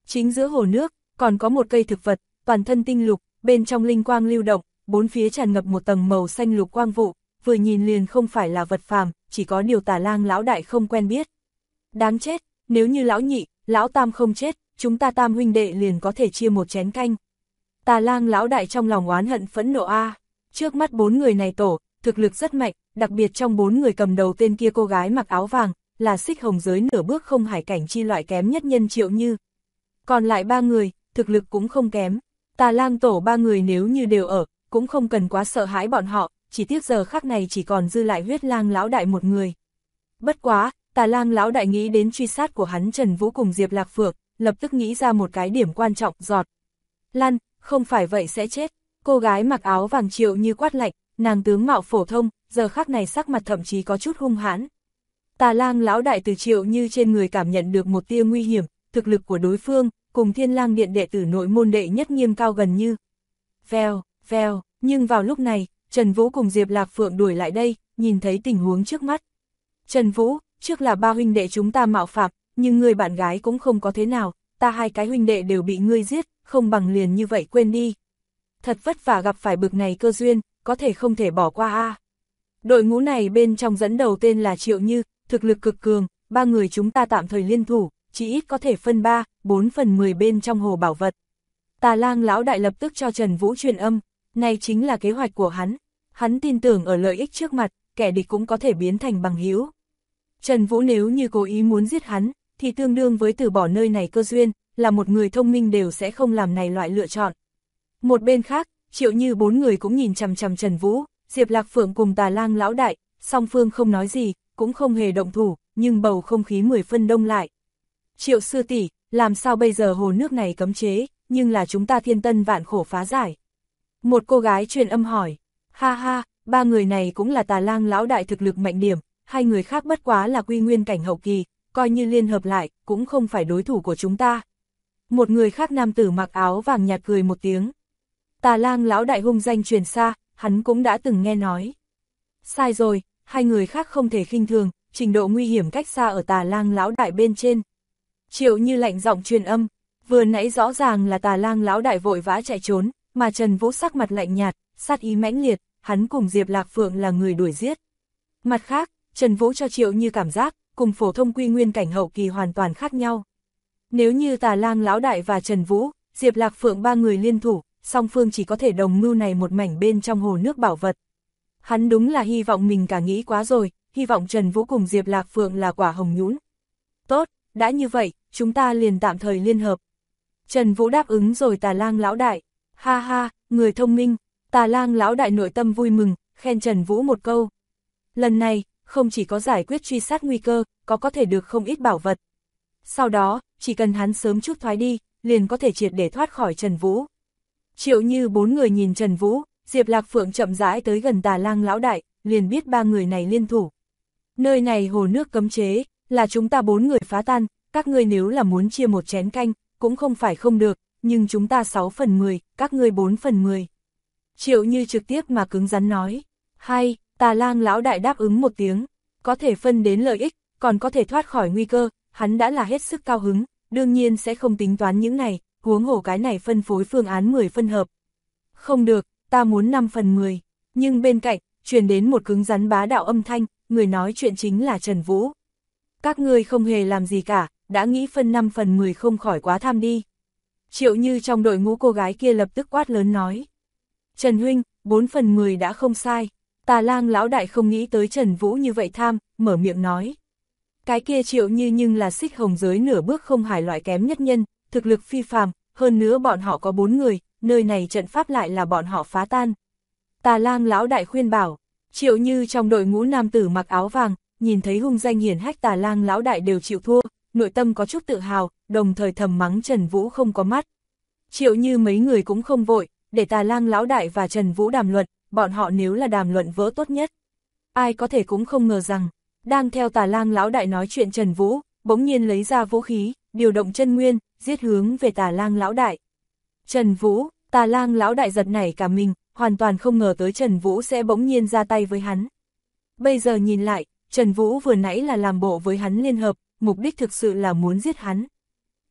Chính giữa hồ nước, còn có một cây thực vật, toàn thân tinh lục, bên trong linh quang lưu động, bốn phía tràn ngập một tầng màu xanh lục quang vụ, vừa nhìn liền không phải là vật phàm, chỉ có điều Tà Lang lão đại không quen biết. Đáng chết, nếu như lão nhị, lão tam không chết, chúng ta tam huynh đệ liền có thể chia một chén canh. Tà Lang lão đại trong lòng oán hận phẫn nộ trước mắt bốn người này tổ, thực lực rất mạnh, đặc biệt trong bốn người cầm đầu tên kia cô gái mặc áo vàng, là xích hồng giới nửa bước không hải cảnh chi loại kém nhất nhân Triệu Như. Còn lại ba người, thực lực cũng không kém. Tà Lang tổ ba người nếu như đều ở, cũng không cần quá sợ hãi bọn họ, chỉ tiếc giờ khắc này chỉ còn dư lại Huyết Lang lão đại một người. Bất quá, Tà Lang lão đại nghĩ đến truy sát của hắn Trần Vũ cùng Diệp Lạc Phượng, lập tức nghĩ ra một cái điểm quan trọng, giọt. Lan, không phải vậy sẽ chết. Cô gái mặc áo vàng Triệu Như quát lạnh, nàng tướng mạo phổ thông, giờ khắc này sắc mặt thậm chí có chút hung hãn. Tà Lang lão đại từ Triệu Như trên người cảm nhận được một tia nguy hiểm, thực lực của đối phương, cùng Thiên Lang Điện đệ tử nội môn đệ nhất nghiêm cao gần như. Vèo, vèo, nhưng vào lúc này, Trần Vũ cùng Diệp Lạc Phượng đuổi lại đây, nhìn thấy tình huống trước mắt. Trần Vũ, trước là ba huynh đệ chúng ta mạo phạm, nhưng người bạn gái cũng không có thế nào, ta hai cái huynh đệ đều bị ngươi giết, không bằng liền như vậy quên đi. Thật vất vả gặp phải bực này cơ duyên, có thể không thể bỏ qua Đội ngũ này bên trong dẫn đầu tên là Triệu Như, thực lực cực cường, ba người chúng ta tạm thời liên thủ, chỉ ít có thể phân 3/4 bên trong hồ bảo vật. Tà Lang lão đại lập tức cho Trần Vũ truyền âm, này chính là kế hoạch của hắn. Hắn tin tưởng ở lợi ích trước mặt, kẻ địch cũng có thể biến thành bằng hữu. Trần Vũ nếu như cố ý muốn giết hắn, thì tương đương với từ bỏ nơi này cơ duyên, là một người thông minh đều sẽ không làm này loại lựa chọn. Một bên khác, Triệu Như bốn người cũng nhìn chằm chằm Trần Vũ, Diệp Lạc Phượng cùng Tà Lang lão đại, song phương không nói gì, cũng không hề động thủ, nhưng bầu không khí 10 phân đông lại. Triệu sư tỷ, làm sao bây giờ hồ nước này cấm chế, nhưng là chúng ta thiên tân vạn khổ phá giải. Một cô gái truyền âm hỏi, ha ha, ba người này cũng là Tà Lang lão đại thực lực mạnh điểm, hai người khác bất quá là quy nguyên cảnh hậu kỳ, coi như liên hợp lại, cũng không phải đối thủ của chúng ta. Một người khác nam tử mặc áo vàng nhạt cười một tiếng. Tà Lang lão đại hung danh truyền xa, hắn cũng đã từng nghe nói. Sai rồi, hai người khác không thể khinh thường, trình độ nguy hiểm cách xa ở Tà Lang lão đại bên trên. Triệu Như lạnh giọng truyền âm, vừa nãy rõ ràng là Tà Lang lão đại vội vã chạy trốn, mà Trần Vũ sắc mặt lạnh nhạt, sát ý mãnh liệt, hắn cùng Diệp Lạc Phượng là người đuổi giết. Mặt khác, Trần Vũ cho Triệu Như cảm giác, cùng phổ thông quy nguyên cảnh hậu kỳ hoàn toàn khác nhau. Nếu như Tà Lang lão đại và Trần Vũ, Diệp Lạc Phượng ba người liên thủ, song phương chỉ có thể đồng mưu này một mảnh bên trong hồ nước bảo vật. Hắn đúng là hy vọng mình cả nghĩ quá rồi, hy vọng Trần Vũ cùng Diệp Lạc Phượng là quả hồng nhũn. Tốt, đã như vậy, chúng ta liền tạm thời liên hợp. Trần Vũ đáp ứng rồi Tà Lang lão đại. Ha ha, người thông minh. Tà Lang lão đại nội tâm vui mừng, khen Trần Vũ một câu. Lần này, không chỉ có giải quyết truy sát nguy cơ, có thể được không ít bảo vật. Sau đó, chỉ cần hắn sớm chút thoái đi, liền có thể triệt để thoát khỏi Trần Vũ. Triệu Như bốn người nhìn Trần Vũ, Diệp Lạc Phượng chậm rãi tới gần Tà Lang lão đại, liền biết ba người này liên thủ. Nơi này hồ nước cấm chế, là chúng ta bốn người phá tan, các ngươi nếu là muốn chia một chén canh, cũng không phải không được, nhưng chúng ta 6/10, các ngươi 4/10. Triệu Như trực tiếp mà cứng rắn nói. Hay, Tà Lang lão đại đáp ứng một tiếng, có thể phân đến lợi ích, còn có thể thoát khỏi nguy cơ, hắn đã là hết sức cao hứng, đương nhiên sẽ không tính toán những này, huống hồ cái này phân phối phương án 10 phân hợp. Không được, ta muốn 5/10, nhưng bên cạnh, truyền đến một cứng rắn bá đạo âm thanh, người nói chuyện chính là Trần Vũ. Các ngươi không hề làm gì cả, đã nghĩ phân 5/10 không khỏi quá tham đi. Triệu Như trong đội ngũ cô gái kia lập tức quát lớn nói. Trần huynh, 4/10 đã không sai. Tà Lang lão đại không nghĩ tới Trần Vũ như vậy tham, mở miệng nói. Cái kia Triệu Như nhưng là xích hồng giới nửa bước không hải loại kém nhất nhân, thực lực phi phàm, hơn nữa bọn họ có 4 người, nơi này trận pháp lại là bọn họ phá tan. Tà Lang lão đại khuyên bảo, Triệu Như trong đội ngũ nam tử mặc áo vàng, nhìn thấy hung danh hiển hách Tà Lang lão đại đều chịu thua, nội tâm có chút tự hào, đồng thời thầm mắng Trần Vũ không có mắt. Triệu Như mấy người cũng không vội, để Tà Lang lão đại và Trần Vũ đàm luận, bọn họ nếu là đàm luận vỡ tốt nhất. Ai có thể cũng không ngờ rằng, đang theo Tà Lang lão đại nói chuyện Trần Vũ, bỗng nhiên lấy ra vũ khí, điều động chân nguyên, giết hướng về Tà Lang lão đại. Trần Vũ, Tà Lang lão đại giật nảy cả mình, hoàn toàn không ngờ tới Trần Vũ sẽ bỗng nhiên ra tay với hắn. Bây giờ nhìn lại, Trần Vũ vừa nãy là làm bộ với hắn liên hợp, mục đích thực sự là muốn giết hắn.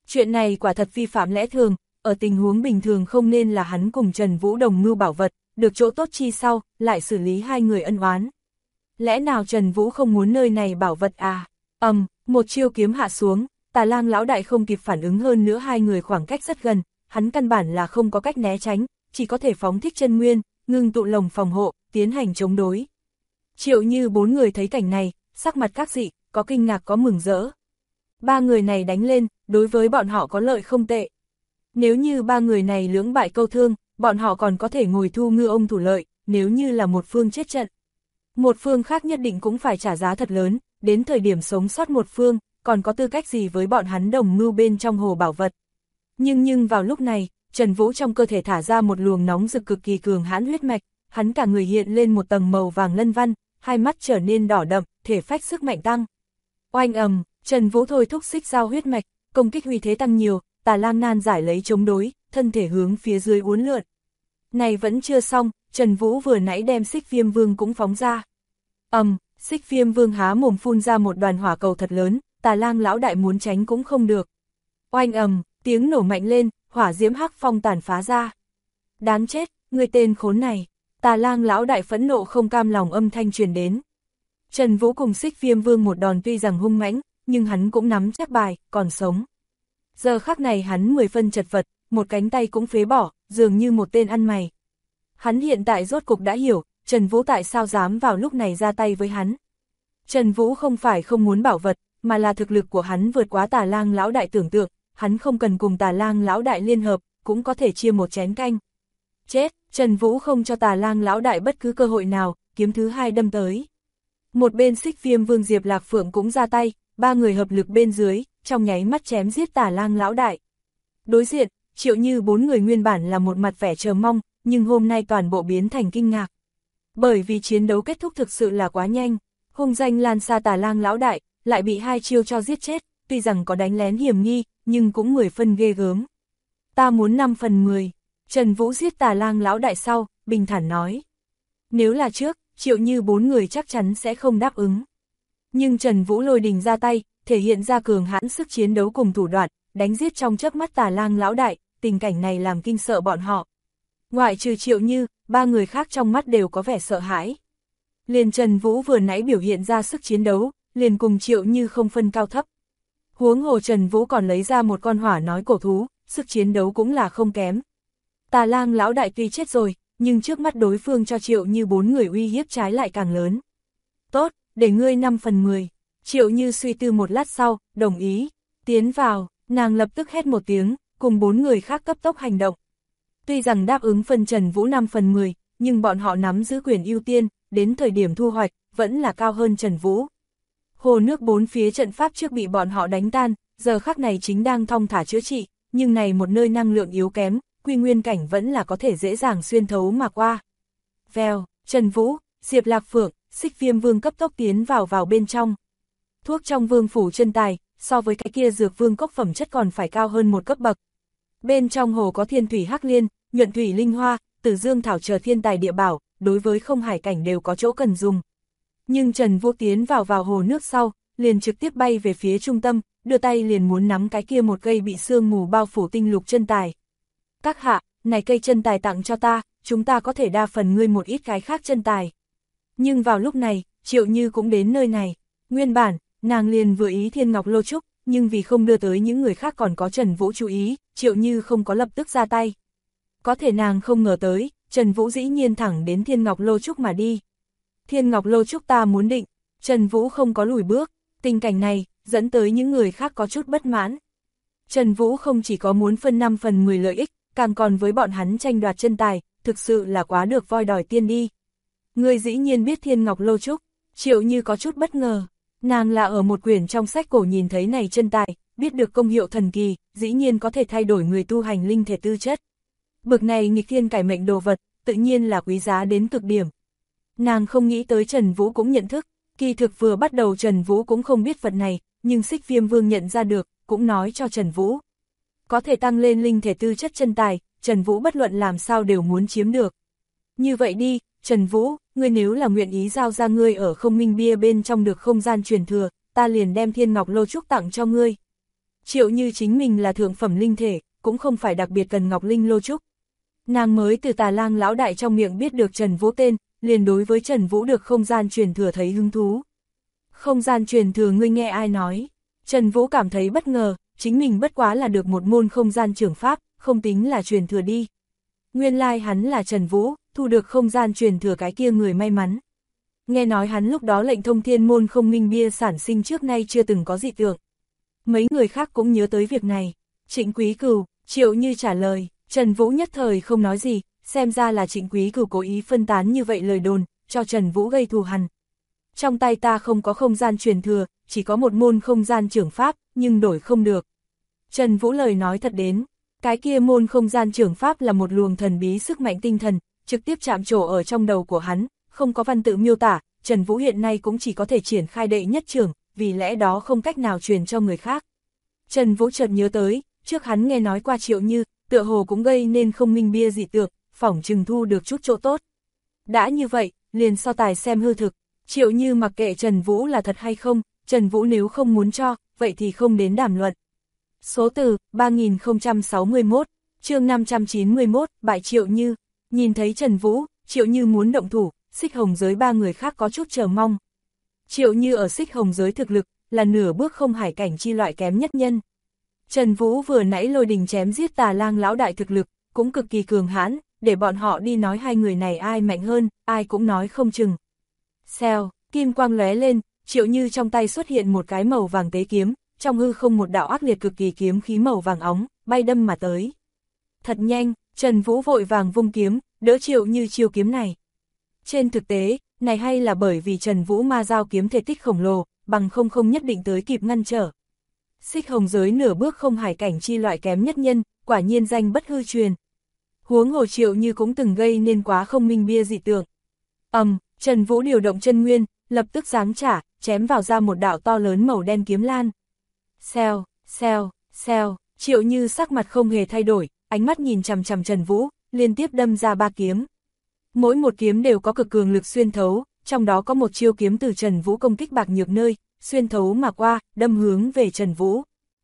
Chuyện này quả thật vi phạm lẽ thường, ở tình huống bình thường không nên là hắn cùng Trần Vũ đồng mưu bảo vật, được chỗ tốt chi sau, lại xử lý hai người ân oán. Lẽ nào Trần Vũ không muốn nơi này bảo vật à? Một chiêu kiếm hạ xuống, Tà Lang lão đại không kịp phản ứng, hơn nữa hai người khoảng cách rất gần, hắn căn bản là không có cách né tránh, chỉ có thể phóng thích chân nguyên, ngưng tụ lồng phòng hộ, tiến hành chống đối. Triệu Như bốn người thấy cảnh này, sắc mặt các dị, có kinh ngạc có mừng rỡ. Ba người này đánh lên, đối với bọn họ có lợi không tệ. Nếu như ba người này lưỡng bại câu thương, bọn họ còn có thể ngồi thu ngư ông thủ lợi, nếu như là một phương chết trận. Một phương khác nhất định cũng phải trả giá thật lớn, đến thời điểm sống sót một phương, còn có tư cách gì với bọn hắn đồng mưu bên trong hồ bảo vật. Nhưng vào lúc này, Trần Vũ trong cơ thể thả ra một luồng nóng rực cực kỳ cường hãn huyết mạch, hắn cả người hiện lên một tầng màu vàng lân văn, hai mắt trở nên đỏ đậm, thể phách sức mạnh tăng. Oanh Trần Vũ thôi thúc xích giao huyết mạch, công kích uy thế tăng nhiều, Tà Lang nan giải lấy chống đối, thân thể hướng phía dưới uốn lượn. Này vẫn chưa xong, Trần Vũ vừa nãy đem Xích Viêm Vương cũng phóng ra. Xích Viêm Vương há mồm phun ra một đoàn hỏa cầu thật lớn, Tà Lang lão đại muốn tránh cũng không được. Oanh tiếng nổ mạnh lên, hỏa diễm hắc phong tàn phá ra. Đáng chết, người tên khốn này. Tà Lang lão đại phẫn nộ không cam lòng âm thanh truyền đến. Trần Vũ cùng Xích Viêm Vương một đòn tuy rằng hung mãnh, nhưng hắn cũng nắm chắc bài, còn sống. Giờ khắc này hắn 10 phân chật vật, một cánh tay cũng phế bỏ, dường như một tên ăn mày. Hắn hiện tại rốt cục đã hiểu, Trần Vũ tại sao dám vào lúc này ra tay với hắn. Trần Vũ không phải không muốn bảo vật, mà là thực lực của hắn vượt quá Tà Lang lão đại tưởng tượng, hắn không cần cùng Tà Lang lão đại liên hợp, cũng có thể chia một chén canh. Chết, Trần Vũ không cho Tà Lang lão đại bất cứ cơ hội nào, kiếm thứ hai đâm tới. Một bên Xích Viêm Vương Diệp Lạc Phượng cũng ra tay, ba người hợp lực bên dưới, trong nháy mắt chém giết Tà Lang lão đại. Đối diện, Triệu Như bốn người nguyên bản là một mặt vẻ chờ mong, nhưng hôm nay toàn bộ biến thành kinh ngạc. Bởi vì chiến đấu kết thúc thực sự là quá nhanh, hung danh lan xa Tà Lang lão đại, lại bị hai chiêu cho giết chết, tuy rằng có đánh lén hiểm nghi, nhưng cũng 10 phân ghê gớm. Ta muốn 5 phần 10, Trần Vũ giết Tà Lang lão đại sau, bình thản nói. Nếu là trước, Triệu Như bốn người chắc chắn sẽ không đáp ứng. Nhưng Trần Vũ lôi đình ra tay, thể hiện ra cường hãn sức chiến đấu cùng thủ đoạn, đánh giết trong chớp mắt Tà Lang lão đại, tình cảnh này làm kinh sợ bọn họ. Ngoại trừ Triệu Như, ba người khác trong mắt đều có vẻ sợ hãi. Liền Trần Vũ vừa nãy biểu hiện ra sức chiến đấu, liền cùng Triệu Như không phân cao thấp. Huống hồ Trần Vũ còn lấy ra một con hỏa nói cổ thú, sức chiến đấu cũng là không kém. Tà Lang lão đại tuy chết rồi, nhưng trước mắt đối phương cho Triệu Như bốn người uy hiếp trái lại càng lớn. Tốt, để ngươi 5 phần 10. Triệu Như suy tư một lát sau, đồng ý. Tiến vào, nàng lập tức hét một tiếng, cùng bốn người khác cấp tốc hành động. Tuy rằng đáp ứng phân Trần Vũ 5 phần 10, nhưng bọn họ nắm giữ quyền ưu tiên, đến thời điểm thu hoạch, vẫn là cao hơn Trần Vũ. Hồ nước bốn phía trận pháp trước bị bọn họ đánh tan, giờ khắc này chính đang thong thả chữa trị, nhưng này một nơi năng lượng yếu kém, quy nguyên cảnh vẫn là có thể dễ dàng xuyên thấu mà qua. Vèo, Trần Vũ, Diệp Lạc Phượng, Xích Viêm Vương cấp tốc tiến vào bên trong. Thuốc trong vương phủ chân tài, so với cái kia dược vương cốc phẩm chất còn phải cao hơn một cấp bậc. Bên trong hồ có thiên thủy hắc liên, nhuận thủy linh hoa, tử dương thảo chờ thiên tài địa bảo, đối với không hải cảnh đều có chỗ cần dùng. Nhưng Trần Vũ tiến vào hồ nước sau, liền trực tiếp bay về phía trung tâm, đưa tay liền muốn nắm cái kia một cây bị sương mù bao phủ tinh lục chân tài. Các hạ, này cây chân tài tặng cho ta, chúng ta có thể đa phần ngươi một ít cái khác chân tài. Nhưng vào lúc này, Triệu Như cũng đến nơi này. Nguyên bản, nàng liền vừa ý Thiên Ngọc Lô Trúc, nhưng vì không đưa tới những người khác còn có Trần Vũ chú ý, Triệu Như không có lập tức ra tay. Có thể nàng không ngờ tới, Trần Vũ dĩ nhiên thẳng đến Thiên Ngọc Lô Trúc mà đi. Thiên Ngọc Lô Trúc ta muốn định, Trần Vũ không có lùi bước, tình cảnh này, dẫn tới những người khác có chút bất mãn. Trần Vũ không chỉ có muốn phân 5 phần 10 lợi ích, càng còn với bọn hắn tranh đoạt chân tài, thực sự là quá được voi đòi tiên đi. Ngươi dĩ nhiên biết Thiên Ngọc Lô Trúc, Triệu Như có chút bất ngờ, nàng là ở một quyển trong sách cổ nhìn thấy này chân tài, biết được công hiệu thần kỳ, dĩ nhiên có thể thay đổi người tu hành linh thể tư chất. Bực này nghịch thiên cải mệnh đồ vật, tự nhiên là quý giá đến cực điểm. Nàng không nghĩ tới Trần Vũ cũng nhận thức, kỳ thực vừa bắt đầu Trần Vũ cũng không biết vật này, nhưng Xích Viêm Vương nhận ra được, cũng nói cho Trần Vũ. Có thể tăng lên linh thể tư chất chân tài, Trần Vũ bất luận làm sao đều muốn chiếm được. Như vậy đi, Trần Vũ, ngươi nếu là nguyện ý giao ra ngươi ở không minh bia bên trong được không gian truyền thừa, ta liền đem Thiên Ngọc Lô Trúc tặng cho ngươi. Triệu Như chính mình là thượng phẩm linh thể, cũng không phải đặc biệt cần ngọc linh lô trúc. Nàng mới từ Tà Lang lão đại trong miệng biết được Trần Vũ tên, liền đối với Trần Vũ được không gian truyền thừa thấy hứng thú. Không gian truyền thừa ngươi nghe ai nói? Trần Vũ cảm thấy bất ngờ, chính mình bất quá là được một môn không gian trưởng pháp, không tính là truyền thừa đi. Nguyên lai hắn là Trần Vũ, thu được không gian truyền thừa cái kia người may mắn. Nghe nói hắn lúc đó lệnh thông thiên môn không minh bia sản sinh trước nay chưa từng có dị tượng. Mấy người khác cũng nhớ tới việc này. Trịnh Quý Cửu, Triệu Như trả lời, Trần Vũ nhất thời không nói gì, xem ra là Trịnh Quý Cửu cố ý phân tán như vậy lời đồn, cho Trần Vũ gây thù hằn. Trong tay ta không có không gian truyền thừa, chỉ có một môn không gian trưởng pháp, nhưng đổi không được. Trần Vũ lời nói thật đến, cái kia môn không gian trưởng pháp là một luồng thần bí sức mạnh tinh thần, trực tiếp chạm trổ ở trong đầu của hắn, không có văn tự miêu tả, Trần Vũ hiện nay cũng chỉ có thể triển khai đệ nhất trưởng, vì lẽ đó không cách nào truyền cho người khác. Trần Vũ chợt nhớ tới, trước hắn nghe nói qua Triệu Như, tựa hồ cũng gây nên không minh bia dị tượng, phỏng chừng thu được chút chỗ tốt. Đã như vậy, liền so tài xem hư thực, Triệu Như mặc kệ Trần Vũ là thật hay không, Trần Vũ nếu không muốn cho, vậy thì không đến đàm luận. Số từ 3061, chương 591, bại Triệu Như. Nhìn thấy Trần Vũ, Triệu Như muốn động thủ, Xích Hồng giới ba người khác có chút chờ mong. Triệu Như ở Xích Hồng giới thực lực, là nửa bước không hải cảnh chi loại kém nhất nhân. Trần Vũ vừa nãy lôi đình chém giết Tà Lang lão đại thực lực, cũng cực kỳ cường hãn, để bọn họ đi nói hai người này ai mạnh hơn, ai cũng nói không chừng. Xèo, kim quang lóe lên, Triệu Như trong tay xuất hiện một cái màu vàng tế kiếm, trong hư không một đạo ác liệt cực kỳ kiếm khí màu vàng óng, bay đâm mà tới. Thật nhanh, Trần Vũ vội vàng vung kiếm, đỡ Triệu Như chiêu kiếm này. Trên thực tế, này hay là bởi vì Trần Vũ ma giao kiếm thể tích khổng lồ, bằng không nhất định tới kịp ngăn trở. Xích Hồng giới nửa bước không hải cảnh chi loại kém nhất nhân, quả nhiên danh bất hư truyền. Huống hồ Triệu Như cũng từng gây nên quá không minh bia dị tượng. Trần Vũ điều động chân nguyên, lập tức giáng trả, chém vào ra một đạo to lớn màu đen kiếm lan. Xèo, xèo, xèo, Triệu Như sắc mặt không hề thay đổi, ánh mắt nhìn chằm chằm Trần Vũ, liên tiếp đâm ra ba kiếm. Mỗi một kiếm đều có cực cường lực xuyên thấu, trong đó có một chiêu kiếm từ Trần Vũ công kích bạc nhược nơi, xuyên thấu mà qua, đâm hướng về Trần Vũ.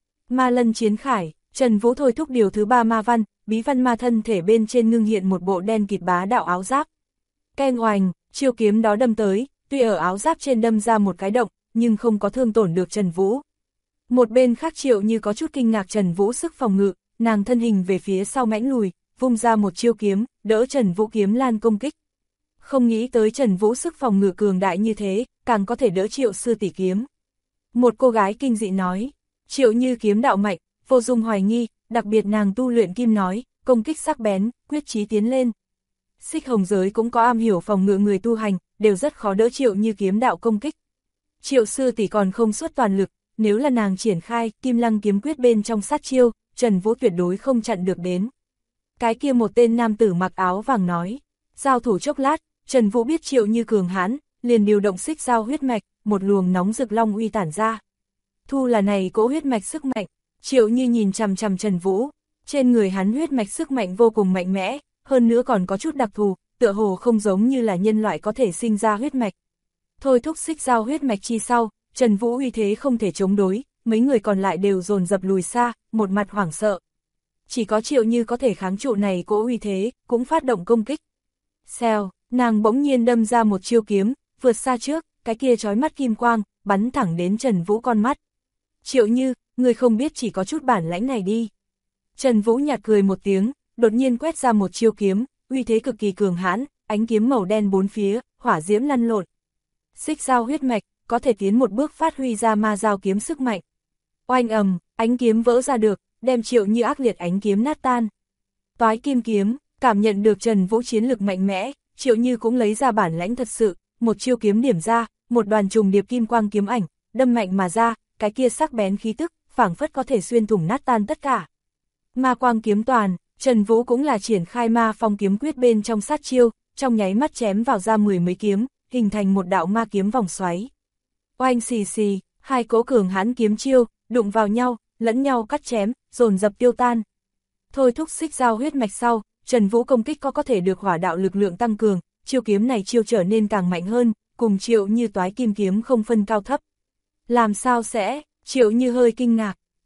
Ma lân chiến khải, Trần Vũ thôi thúc điều thứ 3 ma văn, bí văn ma thân thể bên trên ngưng hiện một bộ đen kịt bá đạo áo giáp. Keng oành, chiêu kiếm đó đâm tới, tuy ở áo giáp trên đâm ra một cái động, nhưng không có thương tổn được Trần Vũ. Một bên khác Triệu Như có chút kinh ngạc Trần Vũ sức phòng ngự, nàng thân hình về phía sau mãnh lùi, vung ra một chiêu kiếm, đỡ Trần Vũ kiếm lan công kích. Không nghĩ tới Trần Vũ sức phòng ngự cường đại như thế, càng có thể đỡ Triệu sư tỷ kiếm. Một cô gái kinh dị nói, Triệu Như kiếm đạo mạnh, vô dung hoài nghi, đặc biệt nàng tu luyện kim nói, công kích sắc bén, quyết chí tiến lên. Xích Hồng giới cũng có am hiểu phòng ngự người tu hành, đều rất khó đỡ Triệu Như kiếm đạo công kích. Triệu sư tỷ còn không xuất toàn lực, nếu là nàng triển khai Kim Lăng kiếm quyết bên trong sát chiêu, Trần Vũ tuyệt đối không chặn được đến. Cái kia một tên nam tử mặc áo vàng nói, giao thủ chốc lát, Trần Vũ biết Triệu Như cường hãn, liền điều động xích giao huyết mạch, một luồng nóng rực long uy tản ra. Thu là này cỗ huyết mạch sức mạnh, Triệu Như nhìn chằm chằm Trần Vũ, trên người hắn huyết mạch sức mạnh vô cùng mạnh mẽ, hơn nữa còn có chút đặc thù, tựa hồ không giống như là nhân loại có thể sinh ra huyết mạch. Thôi thúc xích giao huyết mạch chi sau, Trần Vũ uy thế không thể chống đối, mấy người còn lại đều dồn dập lùi xa, một mặt hoảng sợ. Chỉ có Triệu Như có thể kháng trụ này cỗ uy thế, cũng phát động công kích. Xèo, nàng bỗng nhiên đâm ra một chiêu kiếm, vượt xa trước, cái kia chói mắt kim quang, bắn thẳng đến Trần Vũ con mắt. Triệu Như, người không biết chỉ có chút bản lãnh này đi. Trần Vũ nhạt cười một tiếng, đột nhiên quét ra một chiêu kiếm, uy thế cực kỳ cường hãn, ánh kiếm màu đen bốn phía, hỏa diễm lăn lộn. Xích giao huyết mạch, có thể tiến một bước phát huy ra ma giao kiếm sức mạnh. Oanh ầm, ánh kiếm vỡ ra được, đem Triệu Như ác liệt ánh kiếm nát tan. Toái kim kiếm, cảm nhận được Trần Vũ chiến lực mạnh mẽ, Triệu Như cũng lấy ra bản lãnh thật sự, một chiêu kiếm điểm ra, một đoàn trùng điệp kim quang kiếm ảnh, đâm mạnh mà ra, cái kia sắc bén khí tức, phảng phất có thể xuyên thủng nát tan tất cả. Ma quang kiếm toàn, Trần Vũ cũng là triển khai ma phong kiếm quyết bên trong sát chiêu, trong nháy mắt chém vào ra mười mấy kiếm, hình thành một đạo ma kiếm vòng xoáy. Oanh xì xì, hai cỗ cường hãn kiếm chiêu, đụng vào nhau, lẫn nhau cắt chém, dồn dập tiêu tan. Thôi thúc xích giao huyết mạch sau, Trần Vũ công kích có thể được hỏa đạo lực lượng tăng cường, chiêu kiếm này chiêu trở nên càng mạnh hơn, cùng Triệu Như toái kim kiếm không phân cao thấp. Làm sao sẽ, Triệu Như hơi kinh ngạc,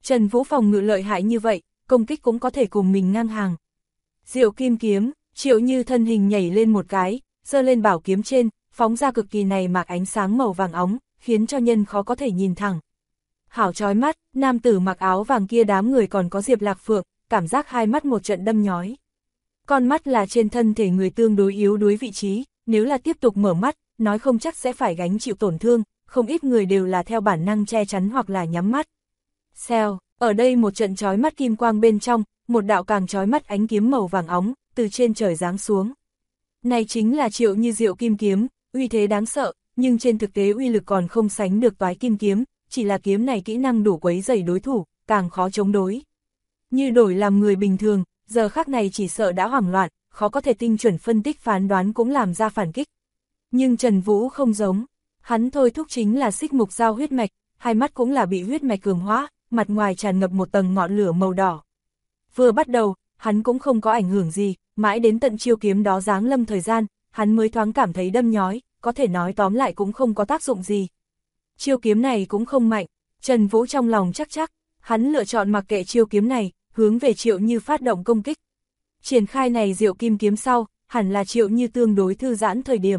Trần Vũ phòng ngự lợi hại như vậy, công kích cũng có thể cùng mình ngang hàng. Diệu kim kiếm, Triệu Như thân hình nhảy lên một cái, giơ lên bảo kiếm trên, phóng ra cực kỳ này mạc ánh sáng màu vàng óng, khiến cho nhân khó có thể nhìn thẳng. Hảo chói mắt, nam tử mặc áo vàng kia đám người còn có Diệp Lạc Phượng, cảm giác hai mắt một trận đâm nhói. Con mắt là trên thân thể người tương đối yếu đuối vị trí, nếu là tiếp tục mở mắt, nói không chắc sẽ phải gánh chịu tổn thương, không ít người đều là theo bản năng che chắn hoặc là nhắm mắt. Xèo, ở đây một trận chói mắt kim quang bên trong, một đạo càng chói mắt ánh kiếm màu vàng óng, từ trên trời giáng xuống. Này chính là Triệu Như diệu kim kiếm, uy thế đáng sợ, nhưng trên thực tế uy lực còn không sánh được toái kim kiếm, chỉ là kiếm này kỹ năng đủ quấy rầy đối thủ, càng khó chống đối. Như đổi làm người bình thường, giờ khắc này chỉ sợ đã hoảng loạn, khó có thể tinh chuẩn phân tích phán đoán cũng làm ra phản kích. Nhưng Trần Vũ không giống, hắn thôi thúc chính là xích mục giao huyết mạch, hai mắt cũng là bị huyết mạch cường hóa, mặt ngoài tràn ngập một tầng ngọn lửa màu đỏ. Vừa bắt đầu, hắn cũng không có ảnh hưởng gì, mãi đến tận chiêu kiếm đó giáng lâm thời gian, hắn mới thoáng cảm thấy đâm nhói, có thể nói tóm lại cũng không có tác dụng gì. Chiêu kiếm này cũng không mạnh, Trần Vũ trong lòng chắc, hắn lựa chọn mặc kệ chiêu kiếm này, hướng về Triệu Như phát động công kích. Triển khai này diệu kim kiếm sau, hẳn là Triệu Như tương đối thư giãn thời điểm.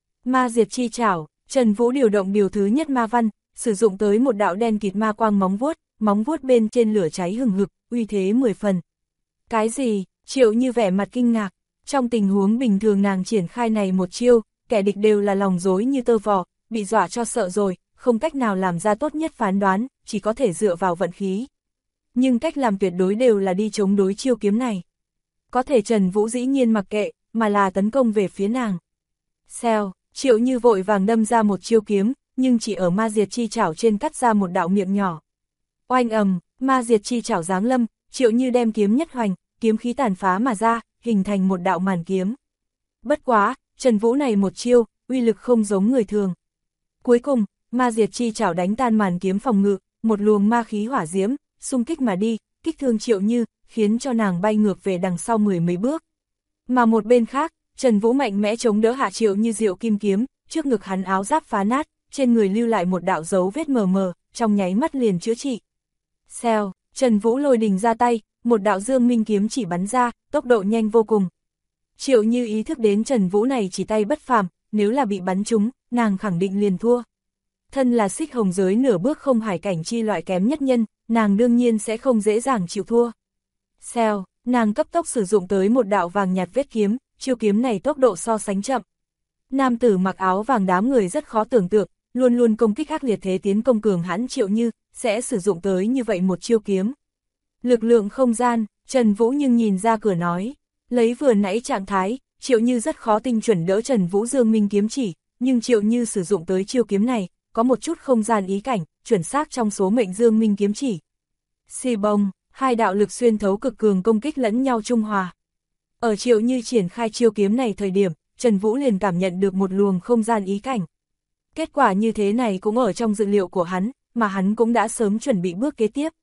Ma diệt chi trảo, Trần Vũ điều động điều thứ nhất ma văn, sử dụng tới một đạo đen kịt ma quang móng vuốt bên trên lửa cháy hừng hực, uy thế 10 phần. Cái gì? Triệu Như vẻ mặt kinh ngạc, trong tình huống bình thường nàng triển khai này một chiêu, kẻ địch đều là lòng rối như tơ vò, bị dọa cho sợ rồi, không cách nào làm ra tốt nhất phán đoán, chỉ có thể dựa vào vận khí. Nhưng cách làm tuyệt đối đều là đi chống đối chiêu kiếm này. Có thể Trần Vũ dĩ nhiên mặc kệ, mà là tấn công về phía nàng. Xèo, Triệu Như vội vàng đâm ra một chiêu kiếm, nhưng chỉ ở ma diệt chi chảo trên cắt ra một đạo miệng nhỏ. Oanh ầm, ma diệt chi chảo giáng lâm, Triệu Như đem kiếm nhất hoành, kiếm khí tàn phá mà ra, hình thành một đạo màn kiếm. Bất quá, Trần Vũ này một chiêu, uy lực không giống người thường. Cuối cùng, ma diệt chi chảo đánh tan màn kiếm phòng ngự, một luồng ma khí hỏa diễm, xung kích mà đi, kích thương Triệu Như, khiến cho nàng bay ngược về đằng sau mười mấy bước. Mà một bên khác, Trần Vũ mạnh mẽ chống đỡ hạ Triệu Như diệu kim kiếm, trước ngực hắn áo giáp phá nát, trên người lưu lại một đạo dấu vết mờ mờ, trong nháy mắt liền chữa trị. Xèo, Trần Vũ lôi đình ra tay, một đạo dương minh kiếm chỉ bắn ra, tốc độ nhanh vô cùng. Triệu Như ý thức đến Trần Vũ này chỉ tay bất phàm, nếu là bị bắn trúng, nàng khẳng định liền thua. Thân là xích hồng giới nửa bước không hải cảnh chi loại kém nhất nhân, nàng đương nhiên sẽ không dễ dàng chịu thua. Xèo, nàng cấp tốc sử dụng tới một đạo vàng nhạt vết kiếm, chiêu kiếm này tốc độ so sánh chậm. Nam tử mặc áo vàng đám người rất khó tưởng tượng, luôn luôn công kích ác liệt thế tiến công cường hãn Triệu Như, sẽ sử dụng tới như vậy một chiêu kiếm. Lực lượng không gian, Trần Vũ nhưng nhìn ra cửa nói, lấy vừa nãy trạng thái, Triệu Như rất khó tinh chuẩn đỡ Trần Vũ dương minh kiếm chỉ, nhưng Triệu Như sử dụng tới chiêu kiếm này, có một chút không gian ý cảnh, chuẩn xác trong số mệnh dương minh kiếm chỉ. Xì bông, hai đạo lực xuyên thấu cực cường công kích lẫn nhau trung hòa. Ở Triệu Như triển khai chiêu kiếm này thời điểm, Trần Vũ liền cảm nhận được một luồng không gian ý cảnh. Kết quả như thế này cũng ở trong dự liệu của hắn, mà hắn cũng đã sớm chuẩn bị bước kế tiếp.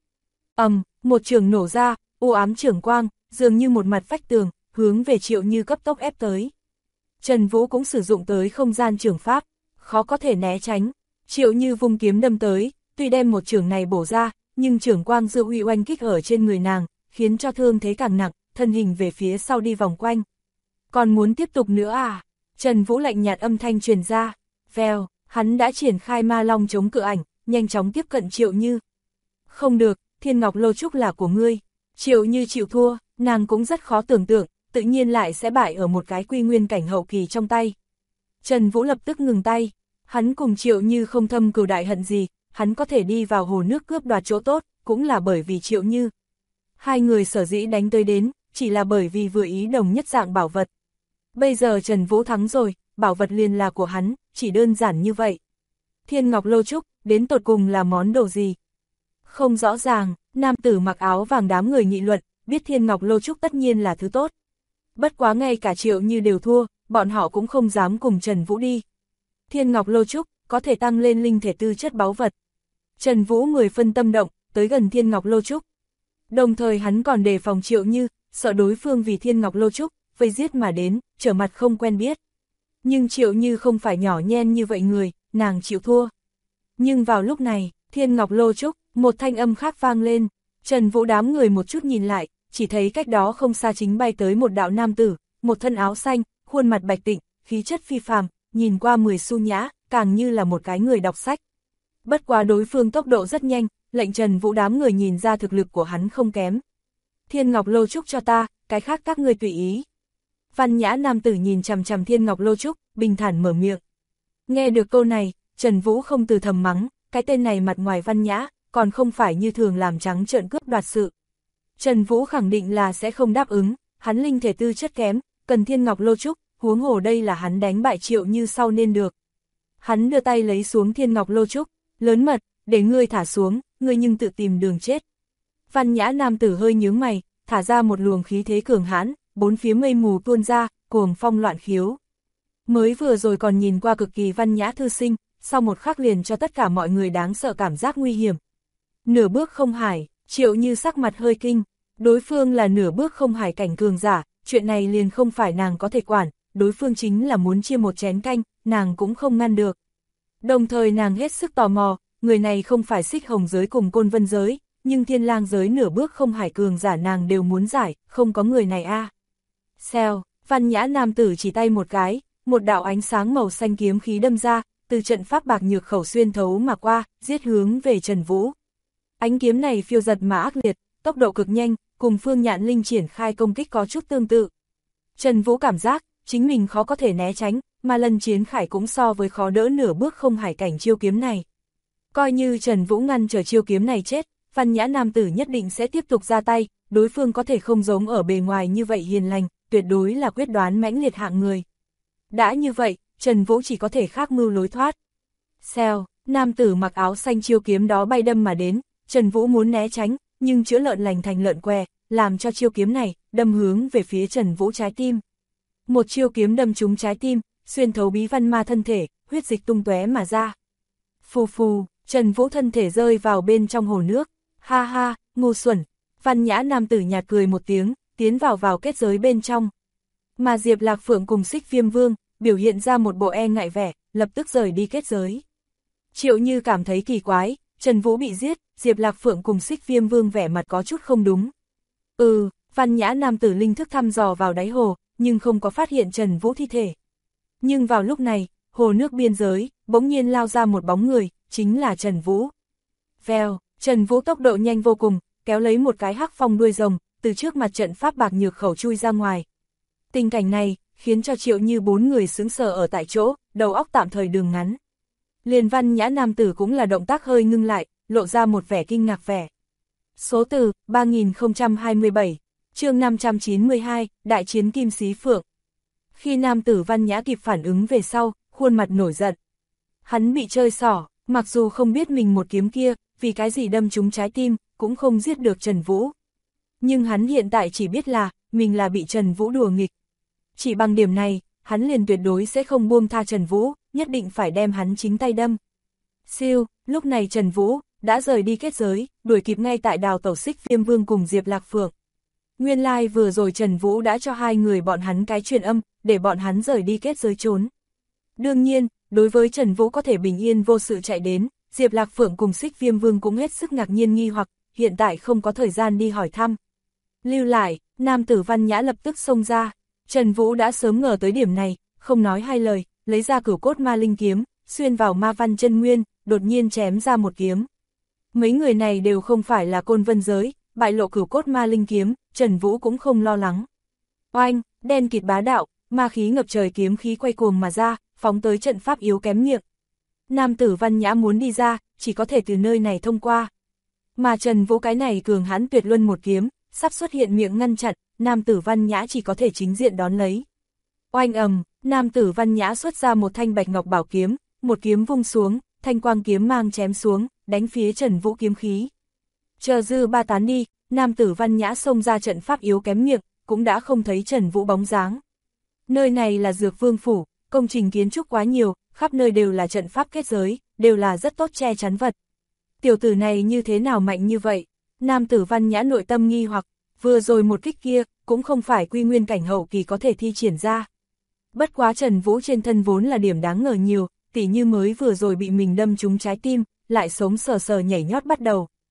Một trường nổ ra, u ám trường quang, dường như một mặt vách tường, hướng về Triệu Như cấp tốc ép tới. Trần Vũ cũng sử dụng tới không gian trường pháp, khó có thể né tránh. Triệu Như vung kiếm đâm tới, tuy đem một trường này bổ ra, nhưng trường quang dư uy oanh kích ở trên người nàng, khiến cho thương thế càng nặng, thân hình về phía sau đi vòng quanh. Còn muốn tiếp tục nữa à? Trần Vũ lạnh nhạt âm thanh truyền ra. Vèo, hắn đã triển khai ma long chống cự ảnh, nhanh chóng tiếp cận Triệu Như. Không được, Thiên Ngọc Lô Trúc là của ngươi. Triệu Như chịu thua, nàng cũng rất khó tưởng tượng, tự nhiên lại sẽ bại ở một cái quy nguyên cảnh hậu kỳ trong tay. Trần Vũ lập tức ngừng tay, hắn cùng Triệu Như không thâm cừu đại hận gì, hắn có thể đi vào hồ nước cướp đoạt chỗ tốt, cũng là bởi vì Triệu Như. Hai người sở dĩ đánh tới đến, chỉ là bởi vì vừa ý đồng nhất dạng bảo vật. Bây giờ Trần Vũ thắng rồi, bảo vật liền là của hắn, chỉ đơn giản như vậy. Thiên Ngọc Lô Trúc, đến tột cùng là món đồ gì? Không rõ ràng, nam tử mặc áo vàng đám người nghị luận, biết Thiên Ngọc Lô Trúc tất nhiên là thứ tốt. Bất quá ngay cả Triệu Như đều thua, bọn họ cũng không dám cùng Trần Vũ đi. Thiên Ngọc Lô Trúc, có thể tăng lên linh thể tư chất báu vật. Trần Vũ 10 phân tâm động, tới gần Thiên Ngọc Lô Trúc. Đồng thời hắn còn đề phòng Triệu Như, sợ đối phương vì Thiên Ngọc Lô Trúc, vây giết mà đến, trở mặt không quen biết. Nhưng Triệu Như không phải nhỏ nhen như vậy người, nàng chịu thua. Nhưng vào lúc này, Thiên Ngọc Lô Trúc, Một thanh âm khác vang lên, Trần Vũ đám người một chút nhìn lại, chỉ thấy cách đó không xa chính bay tới một đạo nam tử, một thân áo xanh, khuôn mặt bạch tịnh, khí chất phi phàm, nhìn qua 10 xu nhã, càng như là một cái người đọc sách. Bất quá đối phương tốc độ rất nhanh, lệnh Trần Vũ đám người nhìn ra thực lực của hắn không kém. Thiên Ngọc Lô Trúc cho ta, cái khác các ngươi tùy ý. Văn nhã nam tử nhìn chằm chằm Thiên Ngọc Lô Trúc, bình thản mở miệng. Nghe được câu này, Trần Vũ không từ thầm mắng, cái tên này mặt ngoài văn nhã, còn không phải như thường làm trắng trợn cướp đoạt sự. Trần Vũ khẳng định là sẽ không đáp ứng, hắn linh thể tư chất kém, cần Thiên Ngọc Lô Trúc, huống hồ đây là hắn đánh bại Triệu Như sau nên được. Hắn đưa tay lấy xuống Thiên Ngọc Lô Trúc, lớn mật, để ngươi thả xuống, ngươi nhưng tự tìm đường chết. Văn nhã nam tử hơi nhướng mày, thả ra một luồng khí thế cường hãn, bốn phía mây mù tuôn ra, cuồng phong loạn khiếu. Mới vừa rồi còn nhìn qua cực kỳ văn nhã thư sinh, sau một khắc liền cho tất cả mọi người đáng sợ cảm giác nguy hiểm. Nửa bước không hải, Triệu Như sắc mặt hơi kinh, đối phương là nửa bước không hải cảnh cường giả, chuyện này liền không phải nàng có thể quản, đối phương chính là muốn chia một chén canh, nàng cũng không ngăn được. Đồng thời nàng hết sức tò mò, người này không phải Xích Hồng giới cùng Côn Vân giới, nhưng Thiên Lang giới nửa bước không hải cường giả nàng đều muốn giải, không có người này a. Xèo, văn nhã nam tử chỉ tay một cái, một đạo ánh sáng màu xanh kiếm khí đâm ra, từ trận pháp bạc nhược khẩu xuyên thấu mà qua, giết hướng về Trần Vũ. Ánh kiếm này phiêu giật mà ác liệt, tốc độ cực nhanh, cùng Phương Nhạn Linh triển khai công kích có chút tương tự. Trần Vũ cảm giác, chính mình khó có thể né tránh, mà lần chiến khải cũng so với khó đỡ nửa bước không hải cảnh chiêu kiếm này. Coi như Trần Vũ ngăn trở chiêu kiếm này chết, văn nhã nam tử nhất định sẽ tiếp tục ra tay, đối phương có thể không giống ở bề ngoài như vậy hiền lành, tuyệt đối là quyết đoán mãnh liệt hạng người. Đã như vậy, Trần Vũ chỉ có thể khác mưu lối thoát. Xèo, nam tử mặc áo xanh chiêu kiếm đó bay đâm mà đến, Trần Vũ muốn né tránh, nhưng chữa lợn lành thành lợn què, làm cho chiêu kiếm này đâm hướng về phía Trần Vũ trái tim. Một chiêu kiếm đâm trúng trái tim, xuyên thấu bí văn ma thân thể, huyết dịch tung tóe mà ra. Phù phù, Trần Vũ thân thể rơi vào bên trong hồ nước. Ha ha, ngu xuẩn. Văn nhã nam tử nhạt cười một tiếng, tiến vào kết giới bên trong. Mà Diệp Lạc Phượng cùng Xích Viêm Vương biểu hiện ra một bộ e ngại vẻ, lập tức rời đi kết giới. Triệu Như cảm thấy kỳ quái, Trần Vũ bị giết, Diệp Lạc Phượng cùng Xích Viêm Vương vẻ mặt có chút không đúng. Văn nhã nam tử linh thức thăm dò vào đáy hồ, nhưng không có phát hiện Trần Vũ thi thể. Nhưng vào lúc này, hồ nước biên giới, bỗng nhiên lao ra một bóng người, chính là Trần Vũ. Vèo, Trần Vũ tốc độ nhanh vô cùng, kéo lấy một cái hắc phong đuôi rồng, từ trước mặt trận pháp bạc nhược khẩu chui ra ngoài. Tình cảnh này, khiến cho Triệu Như bốn người sững sờ ở tại chỗ, đầu óc tạm thời đường ngắn. Liền văn nhã nam tử cũng là động tác hơi ngưng lại, lộ ra một vẻ kinh ngạc vẻ. Số từ, 3027, chương 592, Đại chiến Kim Xí Phượng. Khi nam tử văn nhã kịp phản ứng về sau, khuôn mặt nổi giận. Hắn bị chơi xỏ, mặc dù không biết mình một kiếm kia, vì cái gì đâm trúng trái tim, cũng không giết được Trần Vũ. Nhưng hắn hiện tại chỉ biết là, mình là bị Trần Vũ đùa nghịch. Chỉ bằng điểm này, hắn liền tuyệt đối sẽ không buông tha Trần Vũ, nhất định phải đem hắn chính tay đâm. Siêu, lúc này Trần Vũ đã rời đi kết giới, đuổi kịp ngay tại đào tẩu Xích Viêm Vương cùng Diệp Lạc Phượng. Nguyên lai vừa rồi Trần Vũ đã cho hai người bọn hắn cái truyền âm, để bọn hắn rời đi kết giới trốn. Đương nhiên, đối với Trần Vũ có thể bình yên vô sự chạy đến, Diệp Lạc Phượng cùng Xích Viêm Vương cũng hết sức ngạc nhiên nghi hoặc, hiện tại không có thời gian đi hỏi thăm. Lưu lại, nam tử văn nhã lập tức xông ra, Trần Vũ đã sớm ngờ tới điểm này, không nói hai lời, lấy ra cửu cốt ma linh kiếm, xuyên vào ma văn chân nguyên, đột nhiên chém ra một kiếm. Mấy người này đều không phải là Côn Vân giới, bại lộ cửu cốt ma linh kiếm, Trần Vũ cũng không lo lắng. Oanh, đen kịt bá đạo, ma khí ngập trời kiếm khí quay cuồng mà ra, phóng tới trận pháp yếu kém miệng. Nam tử văn nhã muốn đi ra, chỉ có thể từ nơi này thông qua. Mà Trần Vũ cái này cường hãn tuyệt luân một kiếm, sắp xuất hiện miệng ngăn chặn, nam tử văn nhã chỉ có thể chính diện đón lấy. Oanh ầm, nam tử văn nhã xuất ra một thanh bạch ngọc bảo kiếm, một kiếm vung xuống, thanh quang kiếm mang chém xuống, đánh phía Trần Vũ kiếm khí. Chờ dư ba tán đi, nam tử văn nhã xông ra trận pháp yếu kém miệng, cũng đã không thấy Trần Vũ bóng dáng. Nơi này là Dược Vương phủ, công trình kiến trúc quá nhiều, khắp nơi đều là trận pháp kết giới, đều là rất tốt che chắn vật. Tiểu tử này như thế nào mạnh như vậy? Nam tử văn nhã nội tâm nghi hoặc, vừa rồi một kích kia, cũng không phải quy nguyên cảnh hậu kỳ có thể thi triển ra. Bất quá Trần Vũ trên thân vốn là điểm đáng ngờ nhiều, tỉ như mới vừa rồi bị mình đâm trúng trái tim, lại sống sờ sờ nhảy nhót bắt đầu.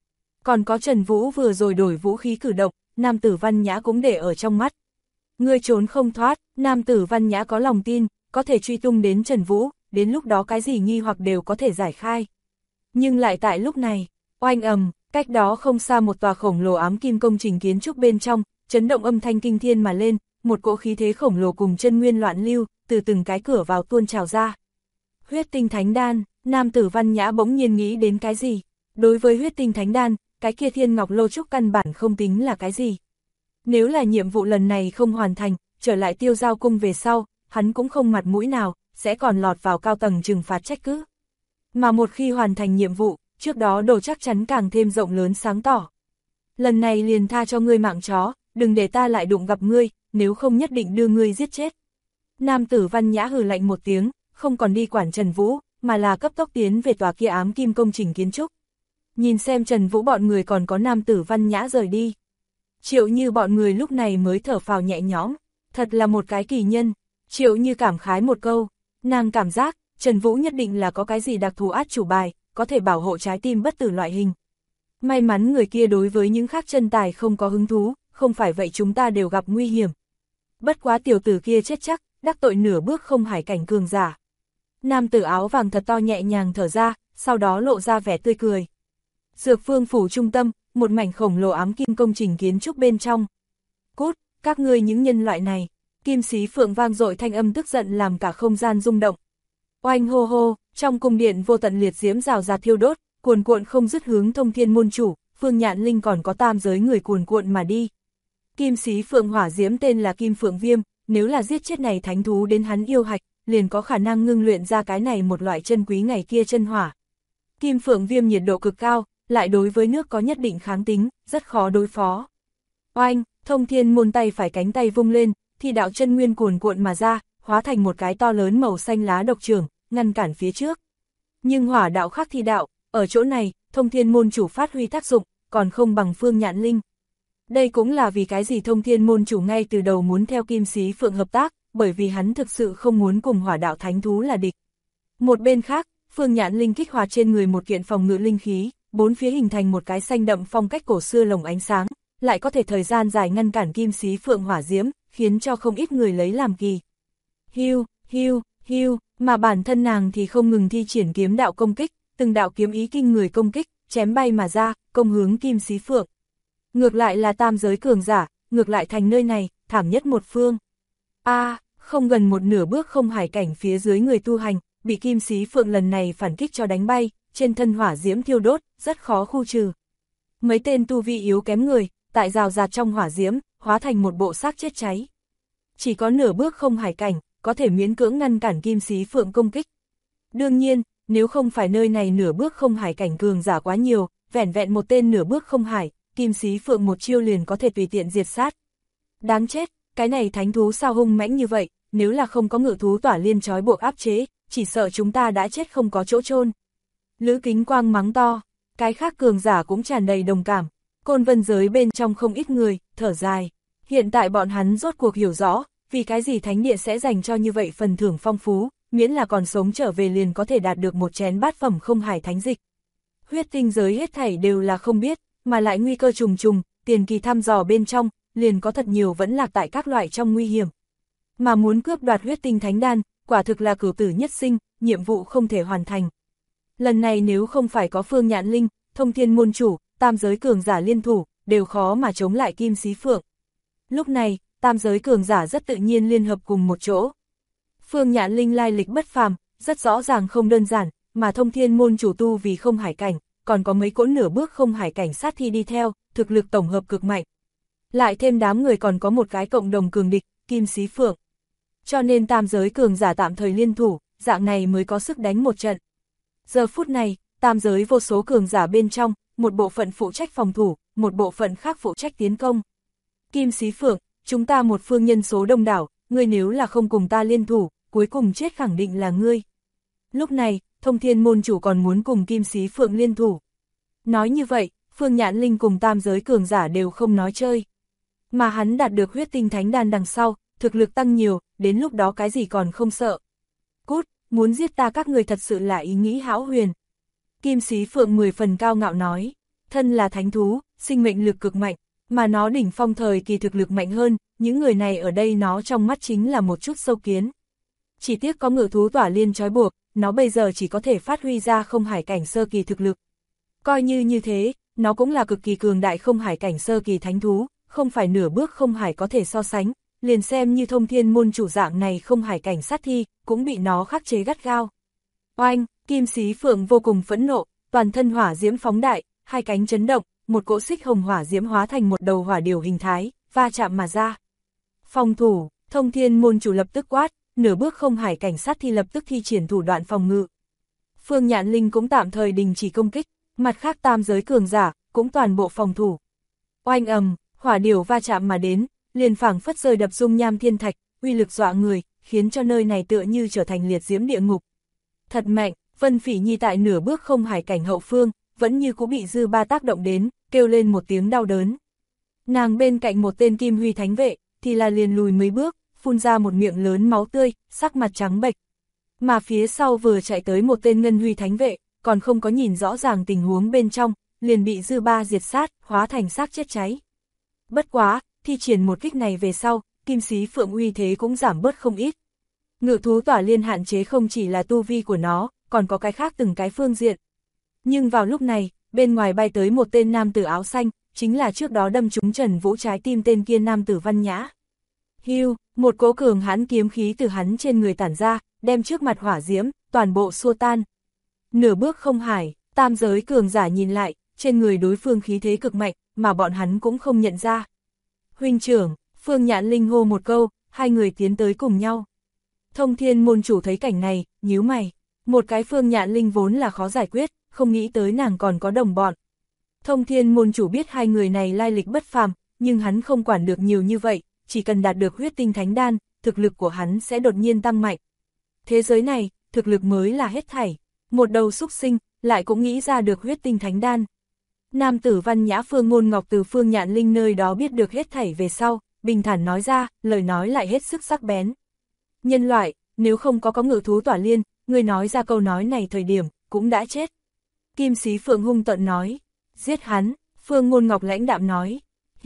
Còn có Trần Vũ vừa rồi đổi vũ khí cử động, nam tử Văn Nhã cũng để ở trong mắt. Ngươi trốn không thoát, nam tử Văn Nhã có lòng tin, có thể truy tung đến Trần Vũ, đến lúc đó cái gì nghi hoặc đều có thể giải khai. Nhưng lại tại lúc này, oanh ầm, cách đó không xa một tòa khổng lồ ám kim công trình kiến trúc bên trong, chấn động âm thanh kinh thiên mà lên, một cỗ khí thế khổng lồ cùng chân nguyên loạn lưu, từ từng cái cửa vào tuôn trào ra. Huyết tinh thánh đan, nam tử Văn Nhã bỗng nhiên nghĩ đến cái gì? Đối với huyết tinh thánh đan, cái kia thiên ngọc lô trúc căn bản không tính là cái gì. Nếu là nhiệm vụ lần này không hoàn thành, trở lại Tiêu Giao cung về sau, hắn cũng không mặt mũi nào, sẽ còn lọt vào cao tầng trừng phạt trách cứ. Mà một khi hoàn thành nhiệm vụ, trước đó đồ chắc chắn càng thêm rộng lớn sáng tỏ. Lần này liền tha cho ngươi mạng chó, đừng để ta lại đụng gặp ngươi, nếu không nhất định đưa ngươi giết chết. Nam tử Văn Nhã hừ lạnh một tiếng, không còn đi quản Trần Vũ, mà là cấp tốc tiến về tòa kia ám kim công trình kiến trúc. Nhìn xem Trần Vũ bọn người còn có nam tử Văn Nhã rời đi. Triệu Như bọn người lúc này mới thở phào nhẹ nhõm, thật là một cái kỳ nhân. Triệu Như cảm khái một câu, nàng cảm giác, Trần Vũ nhất định là có cái gì đặc thù át chủ bài, có thể bảo hộ trái tim bất tử loại hình. May mắn người kia đối với những khác chân tài không có hứng thú, không phải vậy chúng ta đều gặp nguy hiểm. Bất quá tiểu tử kia chết chắc, đắc tội nửa bước không hải cảnh cường giả. Nam tử áo vàng thật to nhẹ nhàng thở ra, sau đó lộ ra vẻ tươi cười. Dược Phương phủ trung tâm, một mảnh khổng lồ ám kim công trình kiến trúc bên trong. Cút, các ngươi những nhân loại này. Kim Xí Phượng vang dội thanh âm tức giận làm cả không gian rung động. Oanh hô hô, trong cung điện vô tận liệt diễm rào rạt thiêu đốt, cuồn cuộn không dứt hướng Thông Thiên môn chủ, Phương Nhạn Linh còn có tam giới người cuồn cuộn mà đi. Kim Xí Phượng hỏa diễm tên là Kim Phượng Viêm, nếu là giết chết này thánh thú đến hắn yêu hạch, liền có khả năng ngưng luyện ra cái này một loại chân quý ngày kia chân hỏa. Kim Phượng Viêm nhiệt độ cực cao, lại đối với nước có nhất định kháng tính, rất khó đối phó. Oanh, Thông Thiên môn tay phải cánh tay vung lên, thì đạo chân nguyên cuồn cuộn mà ra, hóa thành một cái to lớn màu xanh lá độc trưởng, ngăn cản phía trước. Nhưng hỏa đạo khác thi đạo, ở chỗ này, Thông Thiên môn chủ phát huy tác dụng, còn không bằng Phương Nhạn Linh. Đây cũng là vì cái gì Thông Thiên môn chủ ngay từ đầu muốn theo Kim Xí Phượng hợp tác, bởi vì hắn thực sự không muốn cùng hỏa đạo thánh thú là địch. Một bên khác, Phương Nhạn Linh kích hoạt trên người một kiện phòng ngự linh khí, bốn phía hình thành một cái xanh đậm phong cách cổ xưa lồng ánh sáng, lại có thể thời gian dài ngăn cản Kim Xí Phượng hỏa diễm, khiến cho không ít người lấy làm kỳ. Hiu, hiu, hiu, mà bản thân nàng thì không ngừng thi triển kiếm đạo công kích, từng đạo kiếm ý kinh người công kích, chém bay mà ra, công hướng Kim Xí Phượng. Ngược lại là tam giới cường giả, ngược lại thành nơi này, thảm nhất một phương. Không gần một nửa bước không hải cảnh phía dưới người tu hành, bị Kim Xí Phượng lần này phản kích cho đánh bay, trên thân hỏa diễm thiêu đốt, rất khó khu trừ. Mấy tên tu vi yếu kém người, tại rào rạt trong hỏa diễm, hóa thành một bộ xác chết cháy. Chỉ có nửa bước không hải cảnh, có thể miễn cưỡng ngăn cản Kim Xí Phượng công kích. Đương nhiên, nếu không phải nơi này nửa bước không hải cảnh cường giả quá nhiều, vẻn vẹn một tên nửa bước không hải, Kim Xí Phượng một chiêu liền có thể tùy tiện diệt sát. Đáng chết, cái này thánh thú sao hung mãnh như vậy, nếu là không có ngự thú tỏa liên trói buộc áp chế, chỉ sợ chúng ta đã chết không có chỗ chôn. Lữ Kính Quang mắng to, cái khác cường giả cũng tràn đầy đồng cảm, Côn Vân giới bên trong không ít người, thở dài. Hiện tại bọn hắn rốt cuộc hiểu rõ, vì cái gì thánh địa sẽ dành cho như vậy phần thưởng phong phú, miễn là còn sống trở về liền có thể đạt được một chén bát phẩm không hải thánh dịch. Huyết tinh giới hết thảy đều là không biết, mà lại nguy cơ trùng trùng, tiền kỳ thăm dò bên trong, liền có thật nhiều vẫn lạc tại các loại trong nguy hiểm. Mà muốn cướp đoạt huyết tinh thánh đan, quả thực là cửu tử nhất sinh, nhiệm vụ không thể hoàn thành. Lần này nếu không phải có Phương Nhạn Linh, Thông Thiên môn chủ, tam giới cường giả liên thủ, đều khó mà chống lại Kim Xí Phượng. Lúc này, tam giới cường giả rất tự nhiên liên hợp cùng một chỗ. Phương Nhạn Linh lai lịch bất phàm, rất rõ ràng không đơn giản, mà Thông Thiên môn chủ tu vì không hải cảnh, còn có mấy cỗ nửa bước không hải cảnh sát thi đi theo, thực lực tổng hợp cực mạnh. Lại thêm đám người còn có một cái cộng đồng cường địch, Kim Xí Phượng. Cho nên tam giới cường giả tạm thời liên thủ, dạng này mới có sức đánh một trận. Giờ phút này, tam giới vô số cường giả bên trong, một bộ phận phụ trách phòng thủ, một bộ phận khác phụ trách tiến công. Kim Xí Phượng, chúng ta một phương nhân số đông đảo, ngươi nếu là không cùng ta liên thủ, cuối cùng chết khẳng định là ngươi. Lúc này, Thông Thiên môn chủ còn muốn cùng Kim Xí Phượng liên thủ. Nói như vậy, Phương Nhạn Linh cùng tam giới cường giả đều không nói chơi. Mà hắn đạt được huyết tinh thánh đan đằng sau, thực lực tăng nhiều, đến lúc đó cái gì còn không sợ. Cút, muốn giết ta các người thật sự là ý nghĩ hão huyền. Kim Xí Phượng 10 phần cao ngạo nói. thân là thánh thú, sinh mệnh lực cực mạnh, mà nó đỉnh phong thời kỳ thực lực mạnh hơn, những người này ở đây nó trong mắt chính là một chút sâu kiến. Chỉ tiếc có ngự thú tỏa liên trói buộc, nó bây giờ chỉ có thể phát huy ra không hải cảnh sơ kỳ thực lực. Coi như thế, nó cũng là cực kỳ cường đại không hải cảnh sơ kỳ thánh thú, không phải nửa bước không hải có thể so sánh, liền xem như Thông Thiên môn chủ dạng này không hải cảnh sát thi, cũng bị nó khắc chế gắt gao. Oanh, Kim Xí Phượng vô cùng phẫn nộ, toàn thân hỏa diễm phóng đại, hai cánh chấn động, một cỗ xích hồng hỏa diễm hóa thành một đầu hỏa điểu hình thái, va chạm mà ra. Phòng thủ, Thông Thiên môn chủ lập tức quát, nửa bước không hải cảnh sát thi lập tức thi triển thủ đoạn phòng ngự. Phương Nhạn Linh cũng tạm thời đình chỉ công kích, mặt khác tam giới cường giả cũng toàn bộ phòng thủ. Oanh ầm, hỏa điểu va chạm mà đến, liền phảng phất rơi đập dung nham thiên thạch, uy lực dọa người, khiến cho nơi này tựa như trở thành liệt diễm địa ngục. Thật mạnh, Vân Phỉ Nhi tại nửa bước không hải cảnh hậu phương, vẫn như cũ bị dư ba tác động đến, kêu lên một tiếng đau đớn. Nàng bên cạnh một tên Kim Huy thánh vệ, thì là liền lùi mấy bước, phun ra một miệng lớn máu tươi, sắc mặt trắng bệch. Mà phía sau vừa chạy tới một tên Ngân Huy thánh vệ, còn không có nhìn rõ ràng tình huống bên trong, liền bị dư ba diệt sát, hóa thành xác chết cháy. Bất quá, thi triển một kích này về sau, Kim Xí Phượng uy thế cũng giảm bớt không ít. Ngự thú tỏa liên hạn chế không chỉ là tu vi của nó, còn có cái khác từng cái phương diện. Nhưng vào lúc này, bên ngoài bay tới một tên nam tử áo xanh, chính là trước đó đâm trúng Trần Vũ trái tim tên kia nam tử Văn Nhã. Hưu, một cỗ cường hãn kiếm khí từ hắn trên người tản ra, đem trước mặt hỏa diễm, toàn bộ xua tan. Nửa bước không hải, tam giới cường giả nhìn lại, trên người đối phương khí thế cực mạnh, mà bọn hắn cũng không nhận ra. Huynh trưởng, Phương Nhạn Linh hô một câu, hai người tiến tới cùng nhau. Thông Thiên môn chủ thấy cảnh này, nhíu mày. Một cái Phương Nhạn Linh vốn là khó giải quyết, không nghĩ tới nàng còn có đồng bọn. Thông Thiên môn chủ biết hai người này lai lịch bất phàm, nhưng hắn không quản được nhiều như vậy, chỉ cần đạt được huyết tinh thánh đan, thực lực của hắn sẽ đột nhiên tăng mạnh. Thế giới này, thực lực mới là hết thảy. Một đầu súc sinh, lại cũng nghĩ ra được huyết tinh thánh đan. Nam tử Văn Nhã Phương Ngôn Ngọc từ Phương Nhạn Linh nơi đó biết được hết thảy về sau, bình thản nói ra, lời nói lại hết sức sắc bén. Nhân loại, nếu không có ngự thú tỏa liên, người nói ra câu nói này thời điểm, cũng đã chết. Kim Xí Phượng hung tợn nói, giết hắn, Phương Ngôn Ngọc lãnh đạm nói,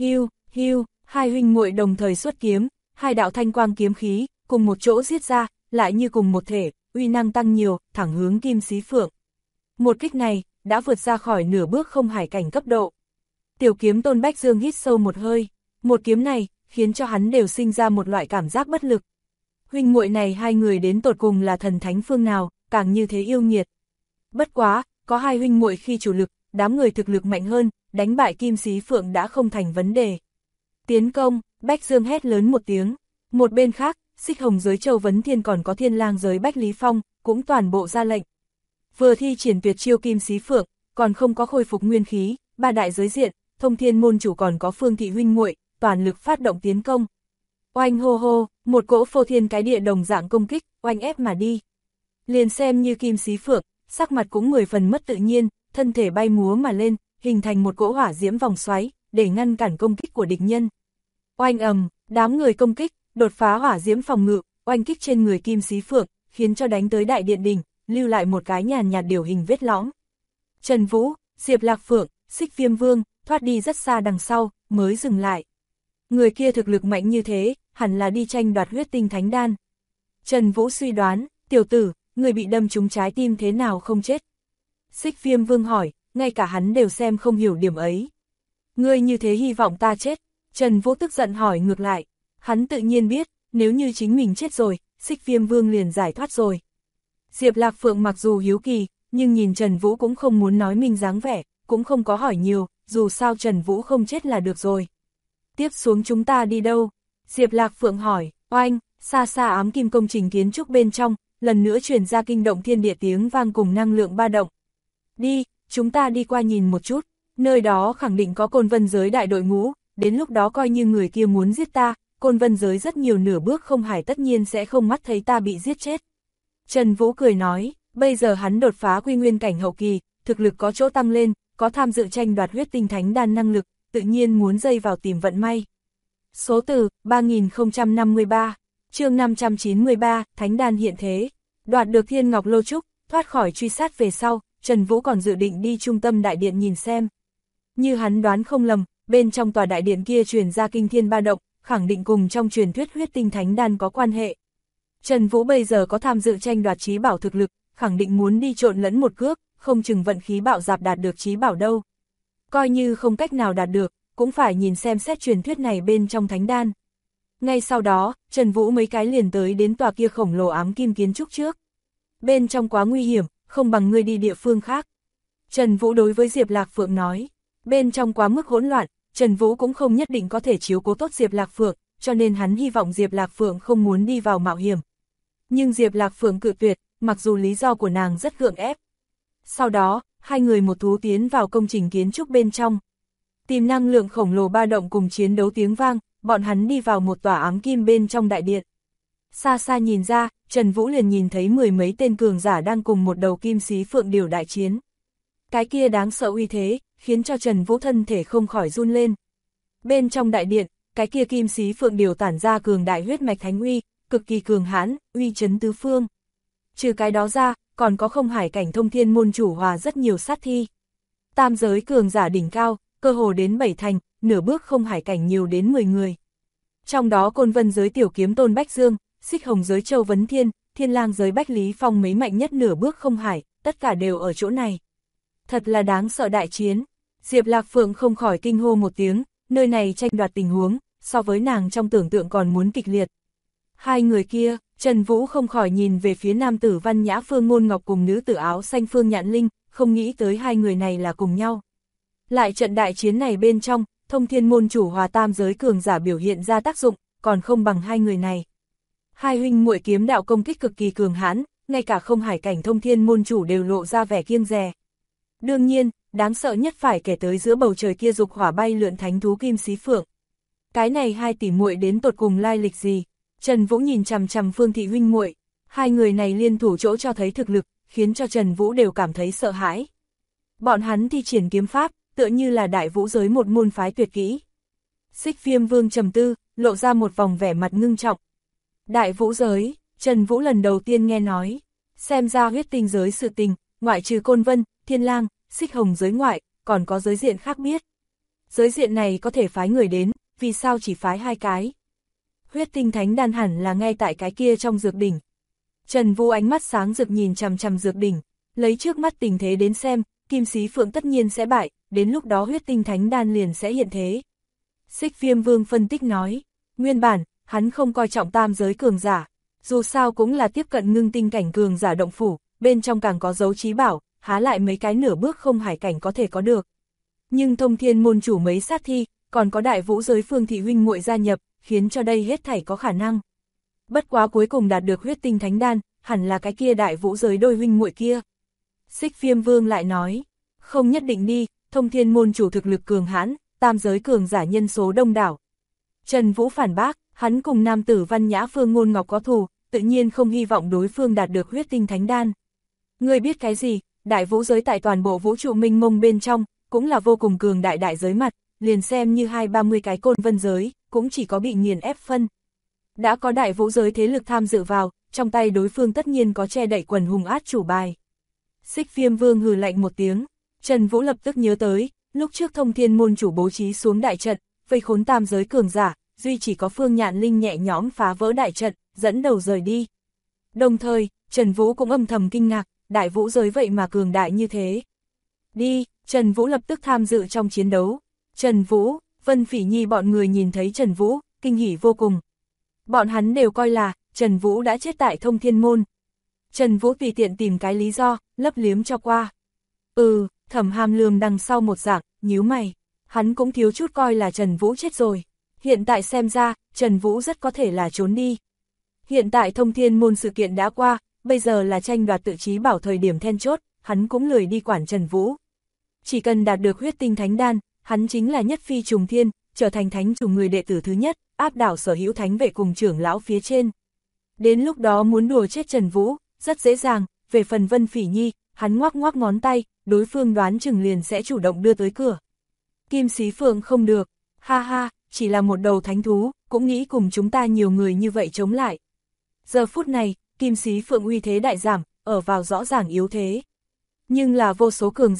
hưu, hai huynh muội đồng thời xuất kiếm, hai đạo thanh quang kiếm khí, cùng một chỗ giết ra, lại như cùng một thể, uy năng tăng nhiều, thẳng hướng Kim Xí Phượng. Một kích này, đã vượt ra khỏi nửa bước không hải cảnh cấp độ. Tiểu kiếm Tôn Bách Dương hít sâu một hơi, một kiếm này, khiến cho hắn đều sinh ra một loại cảm giác bất lực. Huynh muội này hai người đến tột cùng là thần thánh phương nào, càng như thế yêu nghiệt. Bất quá, có hai huynh muội khi chủ lực, đám người thực lực mạnh hơn, đánh bại Kim Xí Phượng đã không thành vấn đề. Tiến công, Bách Dương hét lớn một tiếng. Một bên khác, Xích Hồng giới Châu Vấn Thiên còn có Thiên Lang giới Bách Lý Phong, cũng toàn bộ ra lệnh. Vừa thi triển tuyệt chiêu Kim Xí Phượng, còn không có khôi phục nguyên khí, ba đại giới diện, Thông Thiên môn chủ còn có Phương thị huynh muội, toàn lực phát động tiến công. Oanh hô hô, một cỗ phô thiên cái địa đồng dạng công kích, oanh ép mà đi. Liền xem như Kim Xí Phượng, sắc mặt cũng 10 phần mất tự nhiên, thân thể bay múa mà lên, hình thành một cỗ hỏa diễm vòng xoáy, để ngăn cản công kích của địch nhân. Oanh ầm, đám người công kích, đột phá hỏa diễm phòng ngự, oanh kích trên người Kim Xí Phượng, khiến cho đánh tới đại điện đỉnh, lưu lại một cái nhàn nhạt điều hình vết lõm. Trần Vũ, Diệp Lạc Phượng, Xích Viêm Vương, thoát đi rất xa đằng sau, mới dừng lại. Người kia thực lực mạnh như thế, hẳn là đi tranh đoạt huyết tinh thánh đan. Trần Vũ suy đoán, tiểu tử, người bị đâm trúng trái tim thế nào không chết? Xích Viêm Vương hỏi, ngay cả hắn đều xem không hiểu điểm ấy. Ngươi như thế hy vọng ta chết? Trần Vũ tức giận hỏi ngược lại. Hắn tự nhiên biết, nếu như chính mình chết rồi, Xích Viêm Vương liền giải thoát rồi. Diệp Lạc Phượng mặc dù hiếu kỳ, nhưng nhìn Trần Vũ cũng không muốn nói mình dáng vẻ, cũng không có hỏi nhiều, dù sao Trần Vũ không chết là được rồi. Tiếp xuống chúng ta đi đâu? Diệp Lạc Phượng hỏi. Oanh, xa xa ám kim công trình kiến trúc bên trong, lần nữa truyền ra kinh động thiên địa tiếng vang cùng năng lượng ba động. Đi, chúng ta đi qua nhìn một chút, nơi đó khẳng định có Côn Vân giới đại đội ngũ, đến lúc đó coi như người kia muốn giết ta, Côn Vân giới rất nhiều nửa bước không hải tất nhiên sẽ không mắt thấy ta bị giết chết. Trần Vũ cười nói, bây giờ hắn đột phá quy nguyên cảnh hậu kỳ, thực lực có chỗ tăng lên, có tham dự tranh đoạt huyết tinh thánh đan năng lực, tự nhiên muốn dây vào tìm vận may. Số từ 3053, chương 593, Thánh đan hiện thế. Đoạt được Thiên Ngọc Lô Trúc, thoát khỏi truy sát về sau, Trần Vũ còn dự định đi trung tâm đại điện nhìn xem. Như hắn đoán không lầm, bên trong tòa đại điện kia truyền ra kinh thiên ba động, khẳng định cùng trong truyền thuyết huyết tinh thánh đan có quan hệ. Trần Vũ bây giờ có tham dự tranh đoạt chí bảo thực lực, khẳng định muốn đi trộn lẫn một cước, không chừng vận khí bạo dạp đạt được chí bảo đâu. Coi như không cách nào đạt được, cũng phải nhìn xem xét truyền thuyết này bên trong thánh đan. Ngay sau đó, Trần Vũ mấy cái liền tới đến tòa kia khổng lồ ám kim kiến trúc trước. Bên trong quá nguy hiểm, không bằng ngươi đi địa phương khác. Trần Vũ đối với Diệp Lạc Phượng nói, bên trong quá mức hỗn loạn, Trần Vũ cũng không nhất định có thể chiếu cố tốt Diệp Lạc Phượng, cho nên hắn hy vọng Diệp Lạc Phượng không muốn đi vào mạo hiểm. Nhưng Diệp Lạc Phượng cự tuyệt, mặc dù lý do của nàng rất gượng ép. Sau đó, hai người một thú tiến vào công trình kiến trúc bên trong. Tìm năng lượng khổng lồ ba động cùng chiến đấu tiếng vang, bọn hắn đi vào một tòa ám kim bên trong đại điện. Xa xa nhìn ra, Trần Vũ liền nhìn thấy mười mấy tên cường giả đang cùng một đầu kim xí phượng điểu đại chiến. Cái kia đáng sợ uy thế, khiến cho Trần Vũ thân thể không khỏi run lên. Bên trong đại điện, cái kia kim xí phượng điểu tản ra cường đại huyết mạch thánh uy, cực kỳ cường hãn, uy chấn tứ phương. Trừ cái đó ra, còn có không hải cảnh thông thiên môn chủ hòa rất nhiều sát thi. Tam giới cường giả đỉnh cao, cơ hồ đến 7 thành, nửa bước không hải cảnh nhiều đến 10 người. Trong đó Côn Vân giới tiểu kiếm Tôn Bách Dương, Xích Hồng giới Châu Vấn Thiên, Thiên Lang giới Bách Lý Phong mấy mạnh nhất nửa bước không hải, tất cả đều ở chỗ này. Thật là đáng sợ đại chiến. Diệp Lạc Phượng không khỏi kinh hô một tiếng, nơi này tranh đoạt tình huống, so với nàng trong tưởng tượng còn muốn kịch liệt. Hai người kia, Trần Vũ không khỏi nhìn về phía nam tử Văn Nhã Phương Ngôn Ngọc cùng nữ tử áo xanh Phương Nhạn Linh, không nghĩ tới hai người này là cùng nhau. Lại trận đại chiến này bên trong, Thông Thiên môn chủ hòa tam giới cường giả biểu hiện ra tác dụng, còn không bằng hai người này. Hai huynh muội kiếm đạo công kích cực kỳ cường hãn, ngay cả không hải cảnh Thông Thiên môn chủ đều lộ ra vẻ kiêng dè. Đương nhiên, đáng sợ nhất phải kể tới giữa bầu trời kia dục hỏa bay lượn thánh thú kim xí phượng. Cái này hai tỷ muội đến tột cùng lai lịch gì? Trần Vũ nhìn chằm chằm Phương thị huynh muội, hai người này liên thủ chỗ cho thấy thực lực, khiến cho Trần Vũ đều cảm thấy sợ hãi. Bọn hắn thi triển kiếm pháp, tựa như là đại vũ giới một môn phái tuyệt kỹ. Xích Viêm Vương trầm tư, lộ ra một vòng vẻ mặt ngưng trọng. Đại vũ giới, Trần Vũ lần đầu tiên nghe nói, xem ra huyết tinh giới sự tình, ngoại trừ Côn Vân, Thiên Lang, Xích Hồng giới ngoại, còn có giới diện khác biết. Giới diện này có thể phái người đến, vì sao chỉ phái hai cái? Huyết tinh thánh đan hẳn là ngay tại cái kia trong dược đỉnh. Trần Vũ ánh mắt sáng rực nhìn chằm chằm dược đỉnh, lấy trước mắt tình thế đến xem, kim xí phượng tất nhiên sẽ bại, đến lúc đó huyết tinh thánh đan liền sẽ hiện thế. Xích Viêm Vương phân tích nói, nguyên bản, hắn không coi trọng tam giới cường giả, dù sao cũng là tiếp cận ngưng tinh cảnh cường giả động phủ, bên trong càng có dấu chí bảo, há lại mấy cái nửa bước không hải cảnh có thể có được. Nhưng Thông Thiên môn chủ mấy sát thi, còn có đại vũ giới Phương thị huynh muội gia nhập, khiến cho đây hết thảy có khả năng. Bất quá cuối cùng đạt được huyết tinh thánh đan, hẳn là cái kia đại vũ giới đôi huynh muội kia. Xích Viêm Vương lại nói, không nhất định đi, Thông Thiên môn chủ thực lực cường hãn, tam giới cường giả nhân số đông đảo. Trần Vũ phản bác, hắn cùng nam tử Văn Nhã Phương Ngôn Ngọc có thù, tự nhiên không hy vọng đối phương đạt được huyết tinh thánh đan. Ngươi biết cái gì, đại vũ giới tại toàn bộ vũ trụ minh mông bên trong, cũng là vô cùng cường đại đại giới mặt, liền xem như 20-30 cái Côn Vân giới, cũng chỉ có bị nghiền ép phân. Đã có đại vũ giới thế lực tham dự vào, trong tay đối phương tất nhiên có che đậy quần hùng át chủ bài. Xích Viêm Vương hừ lạnh một tiếng, Trần Vũ lập tức nhớ tới, lúc trước Thông Thiên môn chủ bố trí xuống đại trận, vây khốn tam giới cường giả, duy chỉ có Phương Nhạn Linh nhẹ nhõm phá vỡ đại trận, dẫn đầu rời đi. Đồng thời, Trần Vũ cũng âm thầm kinh ngạc, đại vũ giới vậy mà cường đại như thế. Đi, Trần Vũ lập tức tham dự trong chiến đấu. Trần Vũ, Vân Phỉ Nhi bọn người nhìn thấy Trần Vũ, kinh hỉ vô cùng. Bọn hắn đều coi là, Trần Vũ đã chết tại Thông Thiên môn. Trần Vũ tùy tiện tìm cái lý do, lấp liếm cho qua. Thẩm Hàm lườm đằng sau một dạng, nhíu mày. Hắn cũng thiếu chút coi là Trần Vũ chết rồi. Hiện tại xem ra, Trần Vũ rất có thể là trốn đi. Hiện tại Thông Thiên môn sự kiện đã qua, bây giờ là tranh đoạt tự chí bảo thời điểm then chốt, hắn cũng lười đi quản Trần Vũ. Chỉ cần đạt được huyết tinh thánh đan, hắn chính là nhất phi trùng thiên, trở thành thánh trùng người đệ tử thứ nhất, áp đảo sở hữu thánh vệ cùng trưởng lão phía trên. Đến lúc đó muốn đùa chết Trần Vũ, rất dễ dàng, về phần Vân Phỉ Nhi, hắn ngoắc ngoắc ngón tay, đối phương đoán chừng liền sẽ chủ động đưa tới cửa. Kim Xí Phượng không được, ha ha, chỉ là một đầu thánh thú, cũng nghĩ cùng chúng ta nhiều người như vậy chống lại. Giờ phút này, Kim Xí Phượng uy thế đại giảm, ở vào rõ ràng yếu thế. Nhưng là vô số cường giả,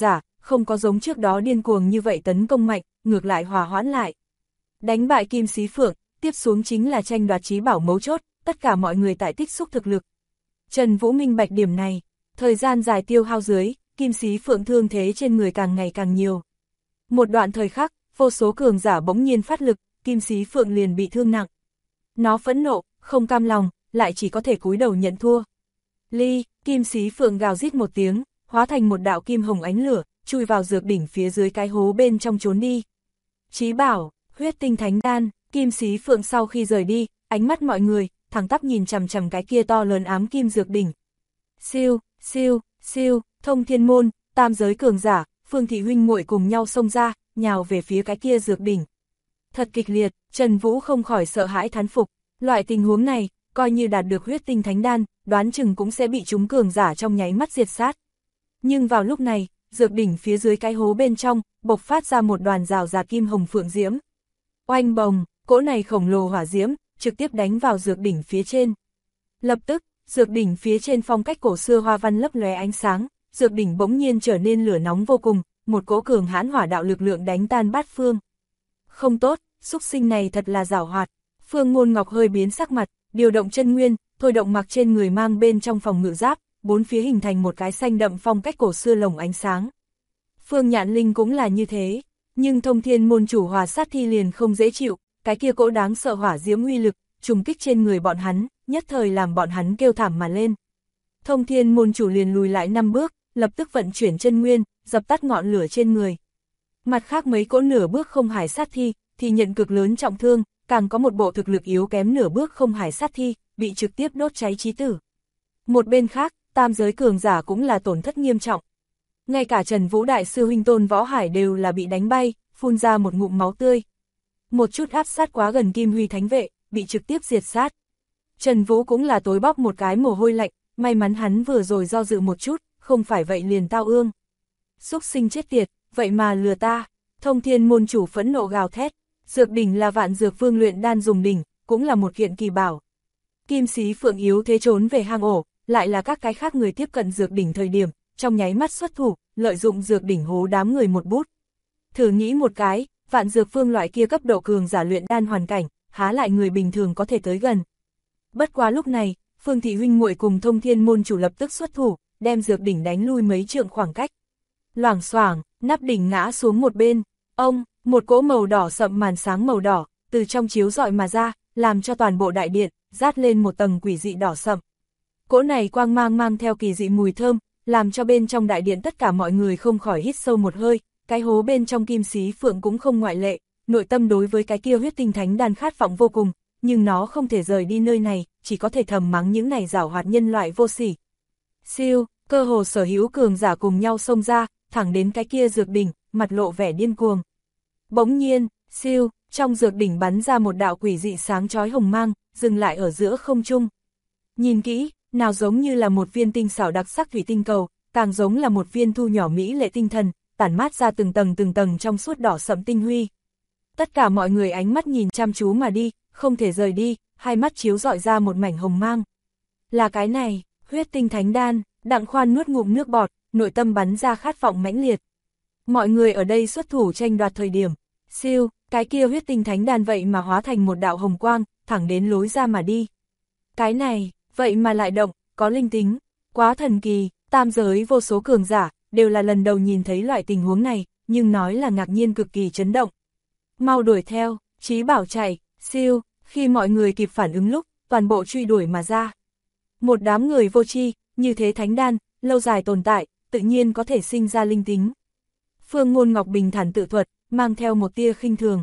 không có giống trước đó điên cuồng như vậy tấn công mạnh, ngược lại hòa hoãn lại. Đánh bại Kim Xí Phượng, tiếp xuống chính là tranh đoạt trí bảo mấu chốt, tất cả mọi người tại tích xúc thực lực. Trần Vũ minh bạch điểm này, thời gian dài tiêu hao dưới, Kim Xí Phượng thương thế trên người càng ngày càng nhiều. Một đoạn thời khắc, vô số cường giả bỗng nhiên phát lực, Kim Xí Phượng liền bị thương nặng. Nó phẫn nộ, không cam lòng, lại chỉ có thể cúi đầu nhận thua. Ly, Kim Xí Phượng gào rít một tiếng, hóa thành một đạo kim hồng ánh lửa, chui vào dược đỉnh phía dưới cái hố bên trong trốn đi. Chí bảo, huyết tinh thánh đan, Kim Xí Phượng sau khi rời đi, ánh mắt mọi người, thẳng tắp nhìn chằm chằm cái kia to lớn ám kim dược đỉnh. Siêu, siêu, siêu, Thông Thiên Môn, tam giới cường giả, Phương thị huynh muội cùng nhau xông ra, nhào về phía cái kia dược đỉnh. Thật kịch liệt, Trần Vũ không khỏi sợ hãi thán phục, loại tình huống này, coi như đạt được huyết tinh thánh đan, đoán chừng cũng sẽ bị chúng cường giả trong nháy mắt diệt sát. Nhưng vào lúc này, dược đỉnh phía dưới cái hố bên trong, bộc phát ra một đoàn rào rạt kim hồng phượng diễm. Oanh bồng, cỗ này khổng lồ hỏa diễm, trực tiếp đánh vào dược đỉnh phía trên. Lập tức, dược đỉnh phía trên phong cách cổ xưa hoa văn lấp lóe ánh sáng, dược đỉnh bỗng nhiên trở nên lửa nóng vô cùng, một cỗ cường hãn hỏa đạo lực lượng đánh tan bát phương. Không tốt, xúc sinh này thật là giảo hoạt. Phương Ngôn Ngọc hơi biến sắc mặt, điều động chân nguyên, thôi động mặc trên người mang bên trong phòng ngự giáp, bốn phía hình thành một cái xanh đậm phong cách cổ xưa lồng ánh sáng. Phương Nhạn Linh cũng là như thế, nhưng Thông Thiên Môn chủ Hòa Sát Thi liền không dễ chịu, cái kia cỗ đáng sợ hỏa diễm uy lực, trùng kích trên người bọn hắn, nhất thời làm bọn hắn kêu thảm mà lên. Thông Thiên Môn chủ liền lùi lại 5 bước, lập tức vận chuyển chân nguyên, dập tắt ngọn lửa trên người. Mặt khác mấy cỗ nửa bước không hải sát thi, thì nhận cực lớn trọng thương, càng có một bộ thực lực yếu kém nửa bước không hải sát thi, bị trực tiếp đốt cháy chí tử. Một bên khác, tam giới cường giả cũng là tổn thất nghiêm trọng. Ngay cả Trần Vũ đại sư huynh Tôn Võ Hải đều là bị đánh bay, phun ra một ngụm máu tươi. Một chút áp sát quá gần Kim Huy Thánh Vệ, bị trực tiếp diệt sát. Trần Vũ cũng là tối bóc một cái mồ hôi lạnh, may mắn hắn vừa rồi do dự một chút, không phải vậy liền tao ương. Xúc sinh chết tiệt, vậy mà lừa ta. Thông Thiên Môn chủ phẫn nộ gào thét, dược đỉnh là Vạn Dược Vương luyện đan dùng đỉnh, cũng là một kiện kỳ bảo. Kim Xí Phượng yếu thế trốn về hang ổ, lại là các cái khác người tiếp cận dược đỉnh thời điểm, trong nháy mắt xuất thủ, lợi dụng dược đỉnh hố đám người một bút. Thử nghĩ một cái, Vạn Dược Vương loại kia cấp độ cường giả luyện đan hoàn cảnh, há lại người bình thường có thể tới gần. Bất quá lúc này, Phương thị huynh muội cùng Thông Thiên Môn chủ lập tức xuất thủ, đem dược đỉnh đánh lui mấy trượng khoảng cách. Loảng xoảng, nắp đỉnh ngã xuống một bên, một cỗ màu đỏ sậm màn sáng màu đỏ, từ trong chiếu rọi mà ra, làm cho toàn bộ đại điện, rát lên một tầng quỷ dị đỏ sậm. Cỗ này quang mang mang theo kỳ dị mùi thơm, làm cho bên trong đại điện tất cả mọi người không khỏi hít sâu một hơi, cái hố bên trong Kim Xí Phượng cũng không ngoại lệ, nội tâm đối với cái kia huyết tinh thánh đan khát vọng vô cùng, nhưng nó không thể rời đi nơi này, chỉ có thể thầm mắng những này giảo hoạt nhân loại vô sỉ. Siêu, cơ hồ sở hữu cường giả cùng nhau xông ra, thẳng đến cái kia dược đỉnh, mặt lộ vẻ điên cuồng. Bỗng nhiên, siêu, trong dược đỉnh bắn ra một đạo quỷ dị sáng chói hồng mang, dừng lại ở giữa không trung. Nhìn kỹ, nào giống như là một viên tinh xảo đặc sắc thủy tinh cầu, càng giống là một viên thu nhỏ mỹ lệ tinh thần, tản mát ra từng tầng trong suốt đỏ sậm tinh huy. Tất cả mọi người ánh mắt nhìn chăm chú mà đi, không thể rời đi, hai mắt chiếu rọi ra một mảnh hồng mang. Là cái này, huyết tinh thánh đan, Đặng Khoan nuốt ngụm nước bọt, nội tâm bắn ra khát vọng mãnh liệt. Mọi người ở đây xuất thủ tranh đoạt thời điểm, siêu, cái kia huyết tinh thánh đan vậy mà hóa thành một đạo hồng quang, thẳng đến lối ra mà đi. Cái này, vậy mà lại động, có linh tính, quá thần kỳ, tam giới vô số cường giả, đều là lần đầu nhìn thấy loại tình huống này, nhưng nói là ngạc nhiên cực kỳ chấn động. Mau đuổi theo, Chí Bảo chạy, siêu, khi mọi người kịp phản ứng lúc, toàn bộ truy đuổi mà ra. Một đám người vô tri, như thế thánh đan, lâu dài tồn tại, tự nhiên có thể sinh ra linh tính. Phương Ngôn Ngọc bình thản tự thuật, mang theo một tia khinh thường.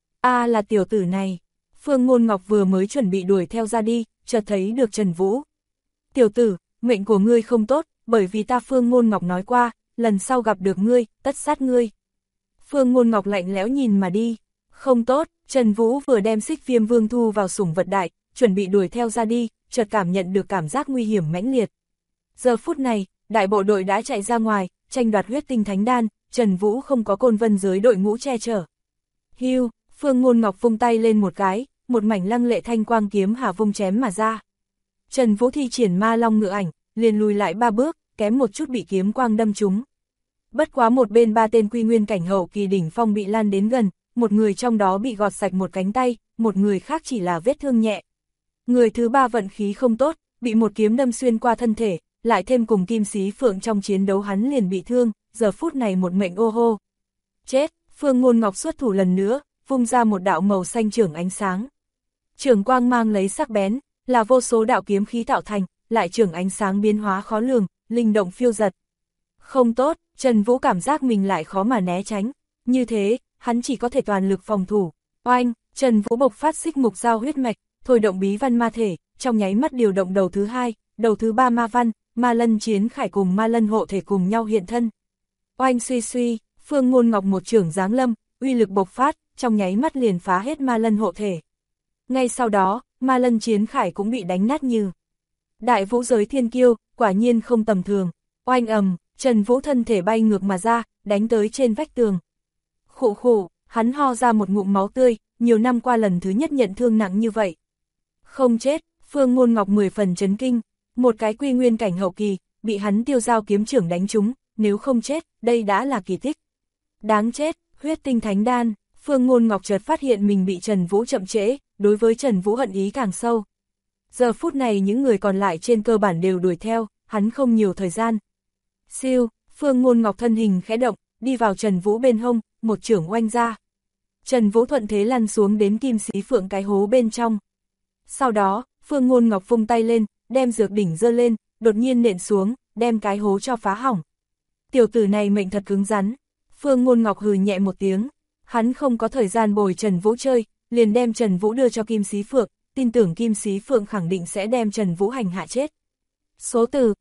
Là tiểu tử này. Phương Ngôn Ngọc vừa mới chuẩn bị đuổi theo ra đi, chợt thấy được Trần Vũ. Tiểu tử, mệnh của ngươi không tốt, bởi vì ta Phương Ngôn Ngọc nói qua, lần sau gặp được ngươi, tất sát ngươi. Phương Ngôn Ngọc lạnh lẽo nhìn mà đi. Không tốt, Trần Vũ vừa đem Xích Viêm Vương thu vào sủng vật đại, chuẩn bị đuổi theo ra đi, chợt cảm nhận được cảm giác nguy hiểm mãnh liệt. Giờ phút này, đại bộ đội đã chạy ra ngoài, tranh đoạt huyết tinh thánh đan, Trần Vũ không có Côn Vân giới đội ngũ che chở. Hưu, Phương Ngôn Ngọc vung tay lên một cái, một mảnh lăng lệ thanh quang kiếm hà vung chém mà ra. Trần Vũ thi triển ma long ngự ảnh, liền lùi lại 3 bước, kém một chút bị kiếm quang đâm trúng. Bất quá một bên ba tên quy nguyên cảnh hậu kỳ đỉnh phong bị lan đến gần, một người trong đó bị gọt sạch một cánh tay, một người khác chỉ là vết thương nhẹ. Người thứ ba vận khí không tốt, bị một kiếm đâm xuyên qua thân thể, lại thêm cùng Kim Xí Phượng trong chiến đấu hắn liền bị thương, giờ phút này một mệnh ô hô. Chết, Phương Ngôn Ngọc xuất thủ lần nữa, vung ra một đạo màu xanh chưởng ánh sáng. Chưởng quang mang lấy sắc bén, là vô số đạo kiếm khí tạo thành, lại chưởng ánh sáng biến hóa khó lường, linh động phiêu giật. Không tốt, Trần Vũ cảm giác mình lại khó mà né tránh, như thế, hắn chỉ có thể toàn lực phòng thủ. Oanh, Trần Vũ bộc phát xích mục giao huyết mạch, thôi động bí văn ma thể, trong nháy mắt điều động đầu thứ hai, đầu thứ ba ma văn, ma lân chiến khải cùng ma lân hộ thể cùng nhau hiện thân. Oanh suy suy, Phương Ngôn Ngọc một chưởng giáng lâm, uy lực bộc phát, trong nháy mắt liền phá hết ma lân hộ thể. Ngay sau đó, ma lân chiến khải cũng bị đánh nát như. Đại vũ giới thiên kiêu, quả nhiên không tầm thường. Oanh ầm, Trần Vũ thân thể bay ngược mà ra, đánh tới trên vách tường. Khụ khụ, hắn ho ra một ngụm máu tươi, nhiều năm qua lần thứ nhất nhận thương nặng như vậy. Không chết, Phương Ngôn Ngọc 10 phần chấn kinh, một cái quy nguyên cảnh hậu kỳ, bị hắn tiêu dao kiếm chưởng đánh trúng, nếu không chết, đây đã là kỳ tích. Đáng chết, huyết tinh thánh đan, Phương Ngôn Ngọc chợt phát hiện mình bị Trần Vũ chậm trễ, đối với Trần Vũ hận ý càng sâu. Giờ phút này những người còn lại trên cơ bản đều đuổi theo, hắn không nhiều thời gian. Siêu, Phương Ngôn Ngọc thân hình khẽ động, đi vào Trần Vũ bên hông, một chưởng oanh ra. Trần Vũ thuận thế lăn xuống đến Kim Xí Phượng cái hố bên trong. Sau đó, Phương Ngôn Ngọc vung tay lên, đem dược đỉnh giơ lên, đột nhiên nện xuống, đem cái hố cho phá hỏng. Tiểu tử này mệnh thật cứng rắn. Phương Ngôn Ngọc hừ nhẹ một tiếng, hắn không có thời gian bồi Trần Vũ chơi, liền đem Trần Vũ đưa cho Kim Xí Phượng, tin tưởng Kim Xí Phượng khẳng định sẽ đem Trần Vũ hành hạ chết. Số từ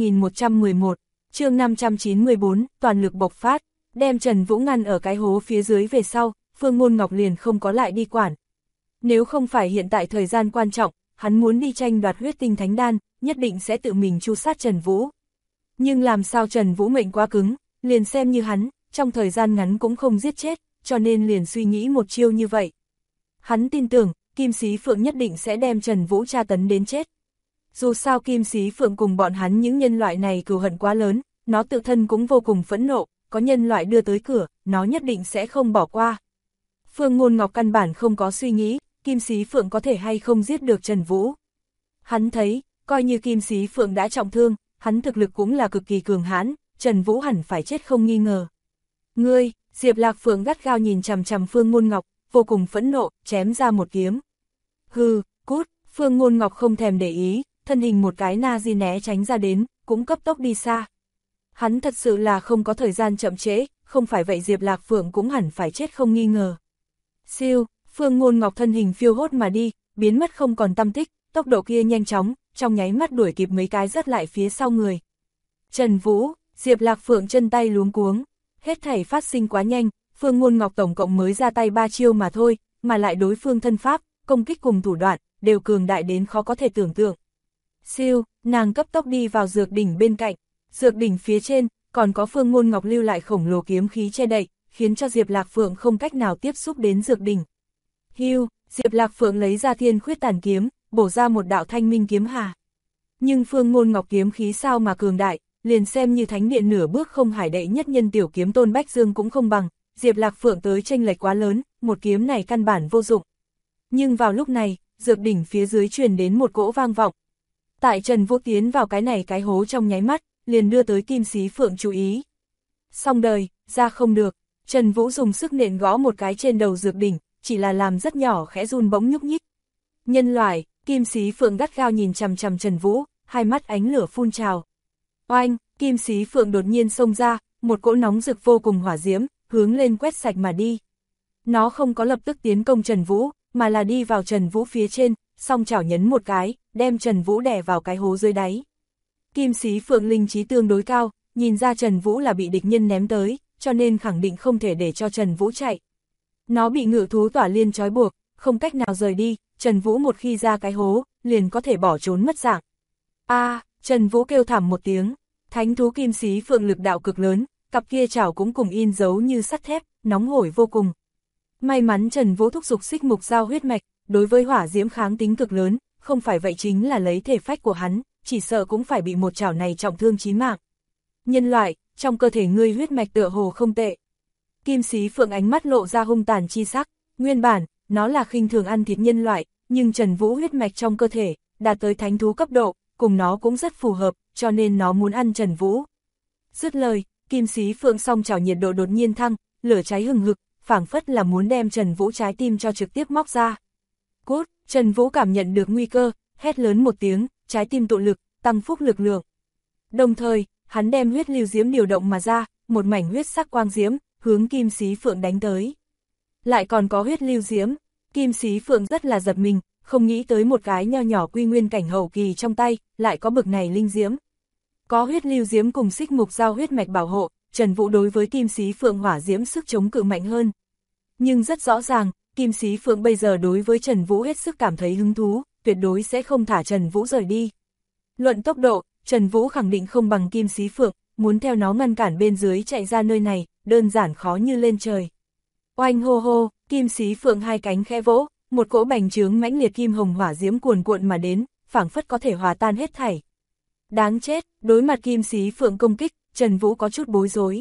3111, chương 594, toàn lực bộc phát, đem Trần Vũ ngăn ở cái hố phía dưới về sau, Phương Ngôn Ngọc liền không có lại đi quản. Nếu không phải hiện tại thời gian quan trọng, hắn muốn đi tranh đoạt huyết tinh thánh đan, nhất định sẽ tự mình tru sát Trần Vũ. Nhưng làm sao Trần Vũ mệnh quá cứng, liền xem như hắn, trong thời gian ngắn cũng không giết chết, cho nên liền suy nghĩ một chiêu như vậy. Hắn tin tưởng, Kim Xí Phượng nhất định sẽ đem Trần Vũ tra tấn đến chết. Dù sao Kim Xí Phượng cùng bọn hắn những nhân loại này cừu hận quá lớn, nó tự thân cũng vô cùng phẫn nộ, có nhân loại đưa tới cửa, nó nhất định sẽ không bỏ qua. Phương Ngôn Ngọc căn bản không có suy nghĩ, Kim Xí Phượng có thể hay không giết được Trần Vũ. Hắn thấy, coi như Kim Xí Phượng đã trọng thương, hắn thực lực cũng là cực kỳ cường hãn, Trần Vũ hẳn phải chết không nghi ngờ. Ngươi, Diệp Lạc Phượng gắt gao nhìn chằm chằm Phương Ngôn Ngọc, vô cùng phẫn nộ, chém ra một kiếm. Hừ, cút, Phương Ngôn Ngọc không thèm để ý, thân hình một cái na di né tránh ra đến, cũng cấp tốc đi xa. Hắn thật sự là không có thời gian chậm trễ, không phải vậy Diệp Lạc Phượng cũng hẳn phải chết không nghi ngờ. Siêu, Phương Ngôn Ngọc thân hình phiêu hốt mà đi, biến mất không còn tăm tích, tốc độ kia nhanh chóng, trong nháy mắt đuổi kịp mấy cái rất lại phía sau người. Trần Vũ, Diệp Lạc Phượng chân tay luống cuống, hết thảy phát sinh quá nhanh, Phương Ngôn Ngọc tổng cộng mới ra tay 3 chiêu mà thôi, mà lại đối phương thân pháp, công kích cùng thủ đoạn, đều cường đại đến khó có thể tưởng tượng. Siêu, nàng cấp tốc đi vào dược đỉnh bên cạnh, dược đỉnh phía trên, còn có Phương Ngôn Ngọc lưu lại khổng lồ kiếm khí che đậy, khiến cho Diệp Lạc Phượng không cách nào tiếp xúc đến dược đỉnh. Hưu, Diệp Lạc Phượng lấy ra Thiên Khuyết Tàn kiếm, bổ ra một đạo thanh minh kiếm hà. Nhưng Phương Ngôn Ngọc kiếm khí sao mà cường đại, liền xem như thánh điện nửa bước không hải đệ nhất nhân tiểu kiếm Tôn Bách Dương cũng không bằng, Diệp Lạc Phượng tới chênh lệch quá lớn, một kiếm này căn bản vô dụng. Nhưng vào lúc này, dược đỉnh phía dưới truyền đến một cỗ vang vọng. Tại Trần Vũ tiến vào cái này cái hố trong nháy mắt, liền đưa tới Kim Xí Phượng chú ý. Xong đời, ra không được, Trần Vũ dùng sức nện gõ một cái trên đầu dược đỉnh, chỉ là làm rất nhỏ khẽ run bỗng nhúc nhích. Nhân loại, Kim Xí Phượng gắt gao nhìn chằm chằm Trần Vũ, hai mắt ánh lửa phun trào. Oanh, Kim Xí Phượng đột nhiên xông ra, một cỗ nóng rực vô cùng hỏa diễm, hướng lên quét sạch mà đi. Nó không có lập tức tiến công Trần Vũ, mà là đi vào Trần Vũ phía trên, song chảo nhấn một cái, đem Trần Vũ đè vào cái hố dưới đáy. Kim Xí Phượng linh trí tương đối cao, nhìn ra Trần Vũ là bị địch nhân ném tới, cho nên khẳng định không thể để cho Trần Vũ chạy. Nó bị ngự thú tỏa liên trói buộc, không cách nào rời đi, Trần Vũ một khi ra cái hố, liền có thể bỏ trốn mất dạng. Trần Vũ kêu thảm một tiếng, thánh thú Kim Xí Phượng lực đạo cực lớn, cặp kia chảo cũng cùng in dấu như sắt thép, nóng hổi vô cùng. May mắn Trần Vũ thúc giục xích mục giao huyết mạch, đối với hỏa diễm kháng tính cực lớn, không phải vậy chính là lấy thể phách của hắn, chỉ sợ cũng phải bị một chảo này trọng thương chí mạng. Nhân loại, trong cơ thể ngươi huyết mạch tựa hồ không tệ. Kim Xí Phượng ánh mắt lộ ra hung tàn chi sắc, nguyên bản, nó là khinh thường ăn thịt nhân loại, nhưng Trần Vũ huyết mạch trong cơ thể, đạt tới thánh thú cấp độ, cùng nó cũng rất phù hợp, cho nên nó muốn ăn Trần Vũ. Dứt lời, Kim Xí Phượng song chảo nhiệt độ đột nhiên thăng, lửa cháy hừng hực, phảng phất là muốn đem Trần Vũ trái tim cho trực tiếp móc ra. Cút, Trần Vũ cảm nhận được nguy cơ, hét lớn một tiếng, trái tim tụ lực, tăng phúc lực lượng. Đồng thời, hắn đem huyết lưu diễm điều động mà ra, một mảnh huyết sắc quang diễm, hướng Kim Xí Phượng đánh tới. Lại còn có huyết lưu diễm, Kim Xí Phượng rất là giật mình, không nghĩ tới một cái nho nhỏ quy nguyên cảnh hậu kỳ trong tay, lại có bực này linh diễm. Có huyết lưu diễm cùng xích mục giao huyết mạch bảo hộ, Trần Vũ đối với Kim Xí Phượng hỏa diễm sức chống cự mạnh hơn. Nhưng rất rõ ràng, Kim Xí Phượng bây giờ đối với Trần Vũ hết sức cảm thấy hứng thú, tuyệt đối sẽ không thả Trần Vũ rời đi. Luận tốc độ, Trần Vũ khẳng định không bằng Kim Xí Phượng, muốn theo nó ngăn cản bên dưới chạy ra nơi này, đơn giản khó như lên trời. Oanh hô hô, Kim Xí Phượng hai cánh khẽ vỗ, một cỗ bành trướng mãnh liệt kim hồng hỏa diễm cuồn cuộn mà đến, phảng phất có thể hòa tan hết thảy. Đáng chết, đối mặt Kim Xí Phượng công kích, Trần Vũ có chút bối rối.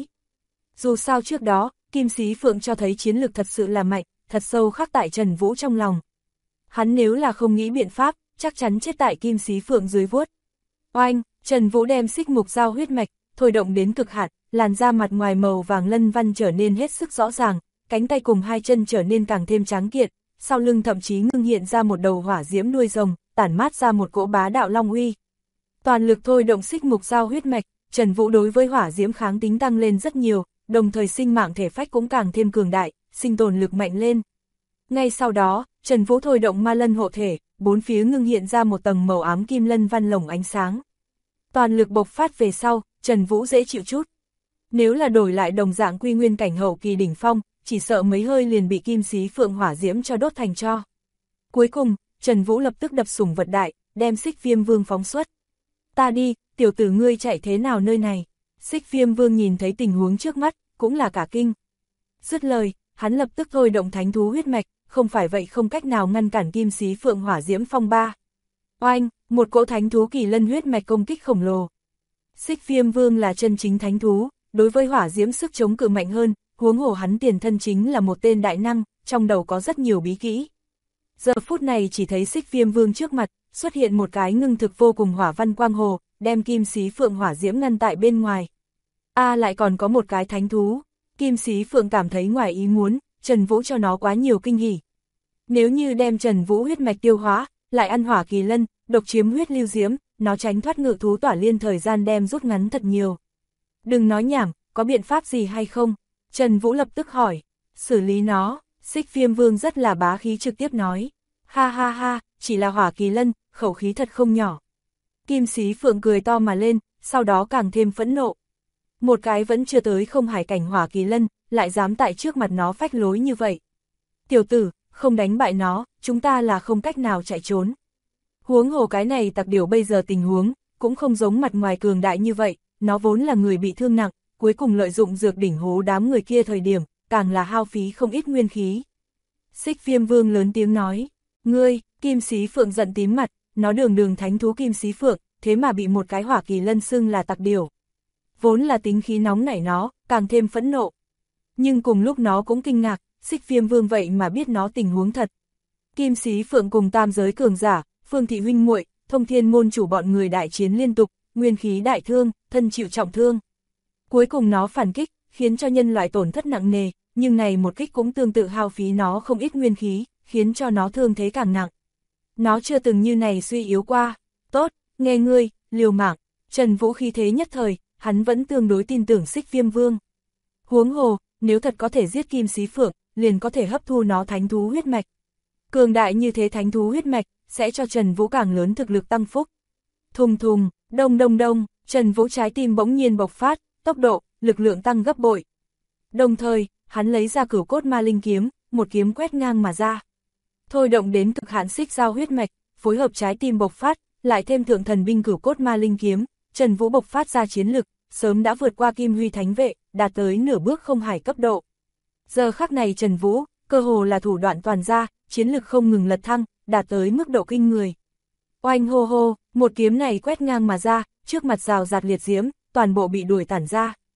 Dù sao trước đó, Kim Xí Phượng cho thấy chiến lực thật sự là mạnh, thật sâu khắc tại Trần Vũ trong lòng. Hắn nếu là không nghĩ biện pháp, chắc chắn chết tại Kim Xí Phượng dưới vuốt. Oanh, Trần Vũ đem xích mục giao huyết mạch, thôi động đến cực hạn, làn da mặt ngoài màu vàng lân văn trở nên hết sức rõ ràng, cánh tay cùng hai chân trở nên càng thêm tráng kiện, sau lưng thậm chí ngưng hiện ra một đầu hỏa diễm đuôi rồng, tản mát ra một cỗ bá đạo long uy. Toàn lực thôi động xích mục giao huyết mạch, Trần Vũ đối với hỏa diễm kháng tính tăng lên rất nhiều, đồng thời sinh mạng thể phách cũng càng thêm cường đại, sinh tồn lực mạnh lên. Ngay sau đó, Trần Vũ thôi động ma lân hộ thể, bốn phía ngưng hiện ra một tầng màu ám kim lân văn lồng ánh sáng. Toàn lực bộc phát về sau, Trần Vũ dễ chịu chút. Nếu là đổi lại đồng dạng quy nguyên cảnh hậu kỳ đỉnh phong, chỉ sợ mấy hơi liền bị Kim Xí Phượng hỏa diễm cho đốt thành tro. Cuối cùng, Trần Vũ lập tức đập sủng vật đại, đem Xích Viêm Vương phóng xuất. Ta đi, tiểu tử ngươi chạy thế nào nơi này? Xích Viêm Vương nhìn thấy tình huống trước mắt, cũng là cả kinh. Dứt lời, hắn lập tức thôi động thánh thú huyết mạch, không phải vậy không cách nào ngăn cản Kim Xí Phượng hỏa diễm phong ba. Oanh, một cỗ thánh thú kỳ lân huyết mạch công kích khổng lồ. Xích Viêm Vương là chân chính thánh thú, đối với hỏa diễm sức chống cự mạnh hơn, huống hồ hắn tiền thân chính là một tên đại năng, trong đầu có rất nhiều bí kỹ. Giờ phút này chỉ thấy Xích Viêm Vương trước mặt, xuất hiện một cái ngưng thực vô cùng hỏa văn quang hồ, đem Kim Xí Phượng hỏa diễm ngăn tại bên ngoài. Lại còn có một cái thánh thú. Kim Xí Phượng cảm thấy ngoài ý muốn, Trần Vũ cho nó quá nhiều kinh hỉ. Nếu như đem Trần Vũ huyết mạch tiêu hóa, lại ăn hỏa kỳ lân, độc chiếm huyết lưu diễm, nó tránh thoát ngự thú tỏa liên thời gian đem rút ngắn thật nhiều. Đừng nói nhảm, có biện pháp gì hay không? Trần Vũ lập tức hỏi. Xử lý nó, Xích Viêm Vương rất là bá khí trực tiếp nói. Ha ha ha, chỉ là hỏa kỳ lân, khẩu khí thật không nhỏ. Kim Xí Phượng cười to mà lên, sau đó càng thêm phẫn nộ. Một cái vẫn chưa tới không hải cảnh hỏa kỳ lân, lại dám tại trước mặt nó phách lối như vậy. Tiểu tử, không đánh bại nó, chúng ta là không cách nào chạy trốn. Huống hồ cái này tặc điểu bây giờ tình huống, cũng không giống mặt ngoài cường đại như vậy, nó vốn là người bị thương nặng, cuối cùng lợi dụng dược đỉnh hố đám người kia thời điểm, càng là hao phí không ít nguyên khí. Xích Viêm Vương lớn tiếng nói, ngươi, Kim Xí Phượng giận tím mặt, nó đường thánh thú Kim Xí Phượng, thế mà bị một cái hỏa kỳ lân xưng là tặc điểu. Vốn là tính khí nóng nảy nó, càng thêm phẫn nộ. Nhưng cùng lúc nó cũng kinh ngạc, Xích Viêm Vương vậy mà biết nó tình huống thật. Kim Xí Phượng cùng tam giới cường giả, Phương Thị huynh muội, Thông Thiên môn chủ bọn người đại chiến liên tục, nguyên khí đại thương, thân chịu trọng thương. Cuối cùng nó phản kích, khiến cho nhân loại tổn thất nặng nề, nhưng này một kích cũng tương tự hao phí nó không ít nguyên khí, khiến cho nó thương thế càng nặng. Nó chưa từng như này suy yếu qua. Tốt, nghe ngươi, liều mạng. Trần Vũ khí thế nhất thời, hắn vẫn tương đối tin tưởng Xích Viêm Vương. Huống hồ, nếu thật có thể giết Kim Xí Phượng, liền có thể hấp thu nó thánh thú huyết mạch. Cường đại như thế thánh thú huyết mạch, sẽ cho Trần Vũ càng lớn thực lực tăng phúc. Thùng thùng, đông đông đông, Trần Vũ trái tim bỗng nhiên bộc phát, tốc độ, lực lượng tăng gấp bội. Đồng thời, hắn lấy ra Cửu Cốt Ma Linh kiếm, một kiếm quét ngang mà ra. Thôi động đến cực hạn xích giao huyết mạch, phối hợp trái tim bộc phát, lại thêm thượng thần binh Cửu Cốt Ma Linh kiếm, Trần Vũ bộc phát ra chiến lực, sớm đã vượt qua Kim Huy Thánh Vệ, đạt tới nửa bước không hải cấp độ. Giờ khắc này Trần Vũ, cơ hồ là thủ đoạn toàn ra, chiến lực không ngừng lật thăng, đạt tới mức độ kinh người. Oanh hô hô, một kiếm này quét ngang mà ra, trước mặt rào rạt liệt diễm, toàn bộ bị đuổi tản ra.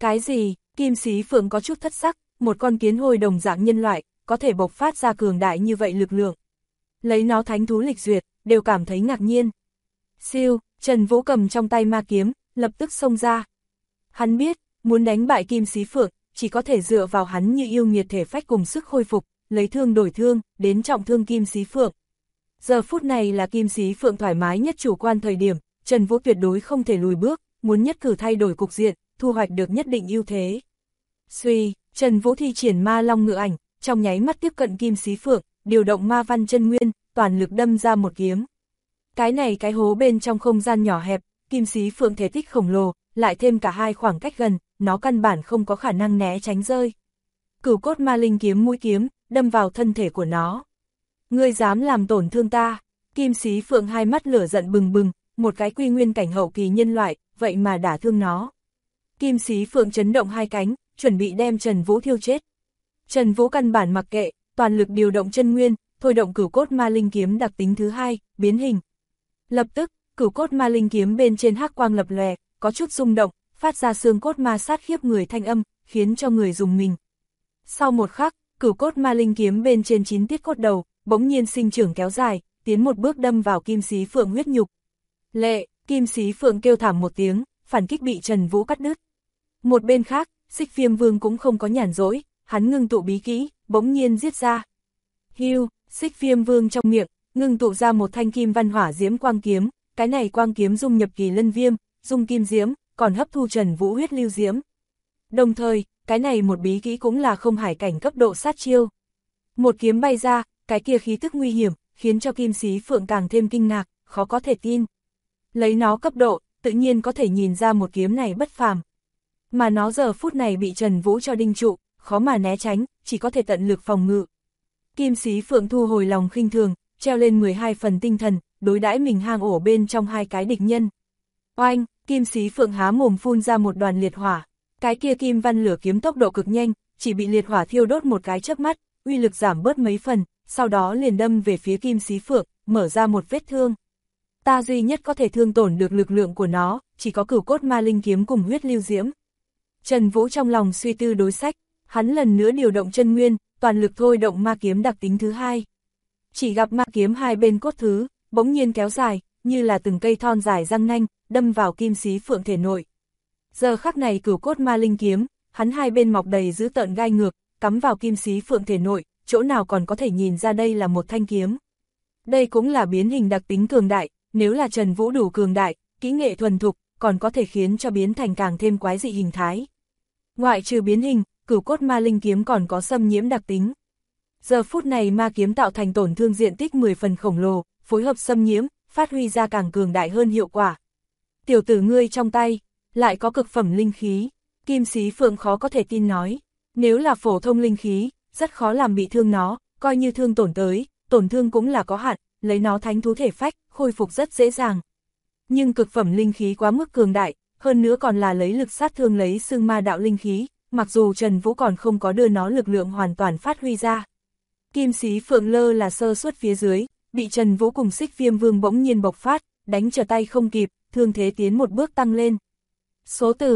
Cái gì? Kim Xí Phượng có chút thất sắc, một con kiến hôi đồng dạng nhân loại, có thể bộc phát ra cường đại như vậy lực lượng. Lấy nó thánh thú lịch duyệt, đều cảm thấy ngạc nhiên. Siêu, Trần Vũ cầm trong tay ma kiếm, lập tức xông ra. Hắn biết, muốn đánh bại Kim Xí Phượng, chỉ có thể dựa vào hắn như yêu nghiệt thể phách cùng sức khôi phục, lấy thương đổi thương, đến trọng thương Kim Xí Phượng. Giờ phút này là Kim Xí Phượng thoải mái nhất chủ quan thời điểm, Trần Vũ tuyệt đối không thể lùi bước, muốn nhất cử thay đổi cục diện, thu hoạch được nhất định ưu thế. Suy, Trần Vũ thi triển ma long ngự ảnh, trong nháy mắt tiếp cận Kim Xí Phượng, điều động ma văn chân nguyên, toàn lực đâm ra một kiếm. Cái hố bên trong không gian nhỏ hẹp, Kim Xí Phượng thể tích khổng lồ, lại thêm cả hai khoảng cách gần, nó căn bản không có khả năng né tránh rơi. Cửu cốt ma linh kiếm mũi kiếm, đâm vào thân thể của nó. Ngươi dám làm tổn thương ta? Kim Xí Phượng hai mắt lửa giận bừng bừng, một cái quy nguyên cảnh hậu kỳ nhân loại, vậy mà đả thương nó. Kim Xí Phượng chấn động hai cánh, chuẩn bị đem Trần Vũ thiêu chết. Trần Vũ căn bản mặc kệ, toàn lực điều động chân nguyên, thôi động cửu cốt ma linh kiếm đặc tính thứ hai, biến hình. Lập tức, cửu cốt ma linh kiếm bên trên hắc quang lập lòe, có chút rung động, phát ra xương cốt ma sát khiếp người thanh âm, khiến cho người dùng mình. Sau một khắc, cửu cốt ma linh kiếm bên trên 9 tiết cốt đầu, bỗng nhiên sinh trưởng kéo dài, tiến một bước đâm vào Kim Xí Phượng huyết nhục. Lệ, Kim Xí Phượng kêu thảm một tiếng, phản kích bị Trần Vũ cắt đứt. Một bên khác, Xích Viêm Vương cũng không có nhàn rỗi, hắn ngưng tụ bí kỹ, bỗng nhiên giết ra. Hưu, Xích Viêm Vương trong miệng, ngưng tụ ra một thanh kim văn hỏa diễm quang kiếm, cái này quang kiếm dung nhập kỳ lân viêm, dung kim diễm, còn hấp thu Trần Vũ huyết lưu diễm. Đồng thời, cái này một bí kỹ cũng là không hải cảnh cấp độ sát chiêu. Một kiếm bay ra, cái kia khí tức nguy hiểm, khiến cho Kim Xí Phượng càng thêm kinh ngạc, khó có thể tin. Lấy nó cấp độ, tự nhiên có thể nhìn ra một kiếm này bất phàm. Mà nó giờ phút này bị Trần Vũ cho đinh trụ, khó mà né tránh, chỉ có thể tận lực phòng ngự. Kim Xí Phượng thu hồi lòng khinh thường, treo lên 12 phần tinh thần, đối đãi mình hang ổ bên trong hai cái địch nhân. Oanh, Kim Xí Phượng há mồm phun ra một đoàn liệt hỏa, cái kia kim văn lửa kiếm tốc độ cực nhanh, chỉ bị liệt hỏa thiêu đốt một cái chớp mắt, uy lực giảm bớt mấy phần, sau đó liền đâm về phía Kim Xí Phượng, mở ra một vết thương. Ta duy nhất có thể thương tổn được lực lượng của nó, chỉ có cửu cốt ma linh kiếm cùng huyết lưu diễm. Trần Vũ trong lòng suy tư đối sách, hắn lần nữa điều động chân nguyên, toàn lực thôi động ma kiếm đặc tính thứ hai. Chỉ gặp ma kiếm hai bên cốt thứ, bỗng nhiên kéo dài, như là từng cây thon dài răng nanh, đâm vào Kim Xí Phượng thể nội. Giờ khắc này cửu cốt ma linh kiếm, hắn hai bên mọc đầy dữ tợn gai ngược, cắm vào Kim Xí Phượng thể nội, chỗ nào còn có thể nhìn ra đây là một thanh kiếm. Đây cũng là biến hình đặc tính cường đại, nếu là Trần Vũ đủ cường đại, kỹ nghệ thuần thục, còn có thể khiến cho biến thành càng thêm quái dị hình thái. Ngoại trừ biến hình, cửu cốt ma linh kiếm còn có xâm nhiễm đặc tính. Giờ phút này ma kiếm tạo thành tổn thương diện tích 10 phần khổng lồ, phối hợp xâm nhiễm, phát huy ra càng cường đại hơn hiệu quả. Tiểu tử ngươi trong tay, lại có cực phẩm linh khí, Kim Xí Phượng khó có thể tin nói. Nếu là phổ thông linh khí, rất khó làm bị thương nó, coi như thương tổn tới, tổn thương cũng là có hạn, lấy nó thánh thú thể phách, khôi phục rất dễ dàng. Nhưng cực phẩm linh khí quá mức cường đại, hơn nữa còn là lấy lực sát thương lấy xương ma đạo linh khí, mặc dù Trần Vũ còn không có đưa nó lực lượng hoàn toàn phát huy ra. Kim Xí Phượng lơ là sơ suất phía dưới, bị Trần Vũ cùng Xích Viêm Vương bỗng nhiên bộc phát, đánh trở tay không kịp, thương thế tiến một bước tăng lên. Số từ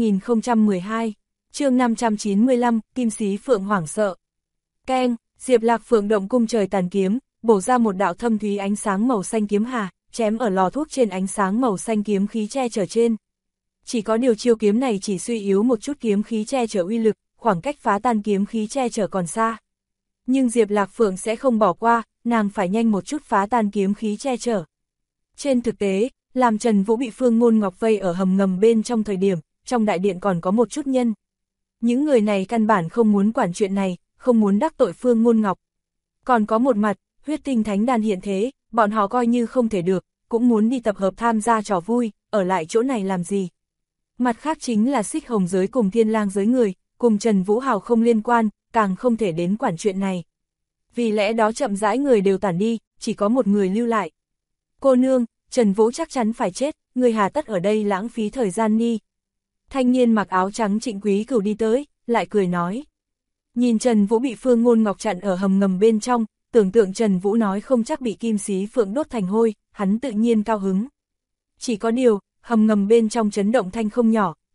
3012, chương 595, Kim Xí Phượng hoảng sợ. Keng, Diệp Lạc Phượng động cung trời tàn kiếm, bổ ra một đạo thâm thúy ánh sáng màu xanh kiếm hà, chém ở lò thuốc trên ánh sáng màu xanh kiếm khí che chở trên. Chỉ có điều chiêu kiếm này chỉ suy yếu một chút kiếm khí che chở uy lực, khoảng cách phá tan kiếm khí che chở còn xa. Nhưng Diệp Lạc Phượng sẽ không bỏ qua, nàng phải nhanh một chút phá tan kiếm khí che chở. Trên thực tế, làm Trần Vũ bị Phương Ngôn Ngọc vây ở hầm ngầm bên trong thời điểm, trong đại điện còn có một chút nhân. Những người này căn bản không muốn quản chuyện này, không muốn đắc tội Phương Ngôn Ngọc. Còn có một mặt, huyết tinh thánh đàn hiện thế, bọn họ coi như không thể được, cũng muốn đi tập hợp tham gia trò vui, ở lại chỗ này làm gì. Mặt khác chính là Xích Hồng giới cùng Thiên Lang giới người, cùng Trần Vũ Hào không liên quan, càng không thể đến quản chuyện này. Vì lẽ đó chậm rãi người đều tản đi, chỉ có một người lưu lại. Cô nương, Trần Vũ chắc chắn phải chết, người hà tất ở đây lãng phí thời gian đi. Thanh niên mặc áo trắng Trịnh Quý Cửu đi tới, lại cười nói. Nhìn Trần Vũ bị Phương Ngôn Ngọc chặn ở hầm ngầm bên trong, tưởng tượng Trần Vũ nói không chắc bị Kim Xí Phượng đốt thành hôi, hắn tự nhiên cao hứng. Chỉ có điều, hầm ngầm bên trong chấn động thanh không nhỏ,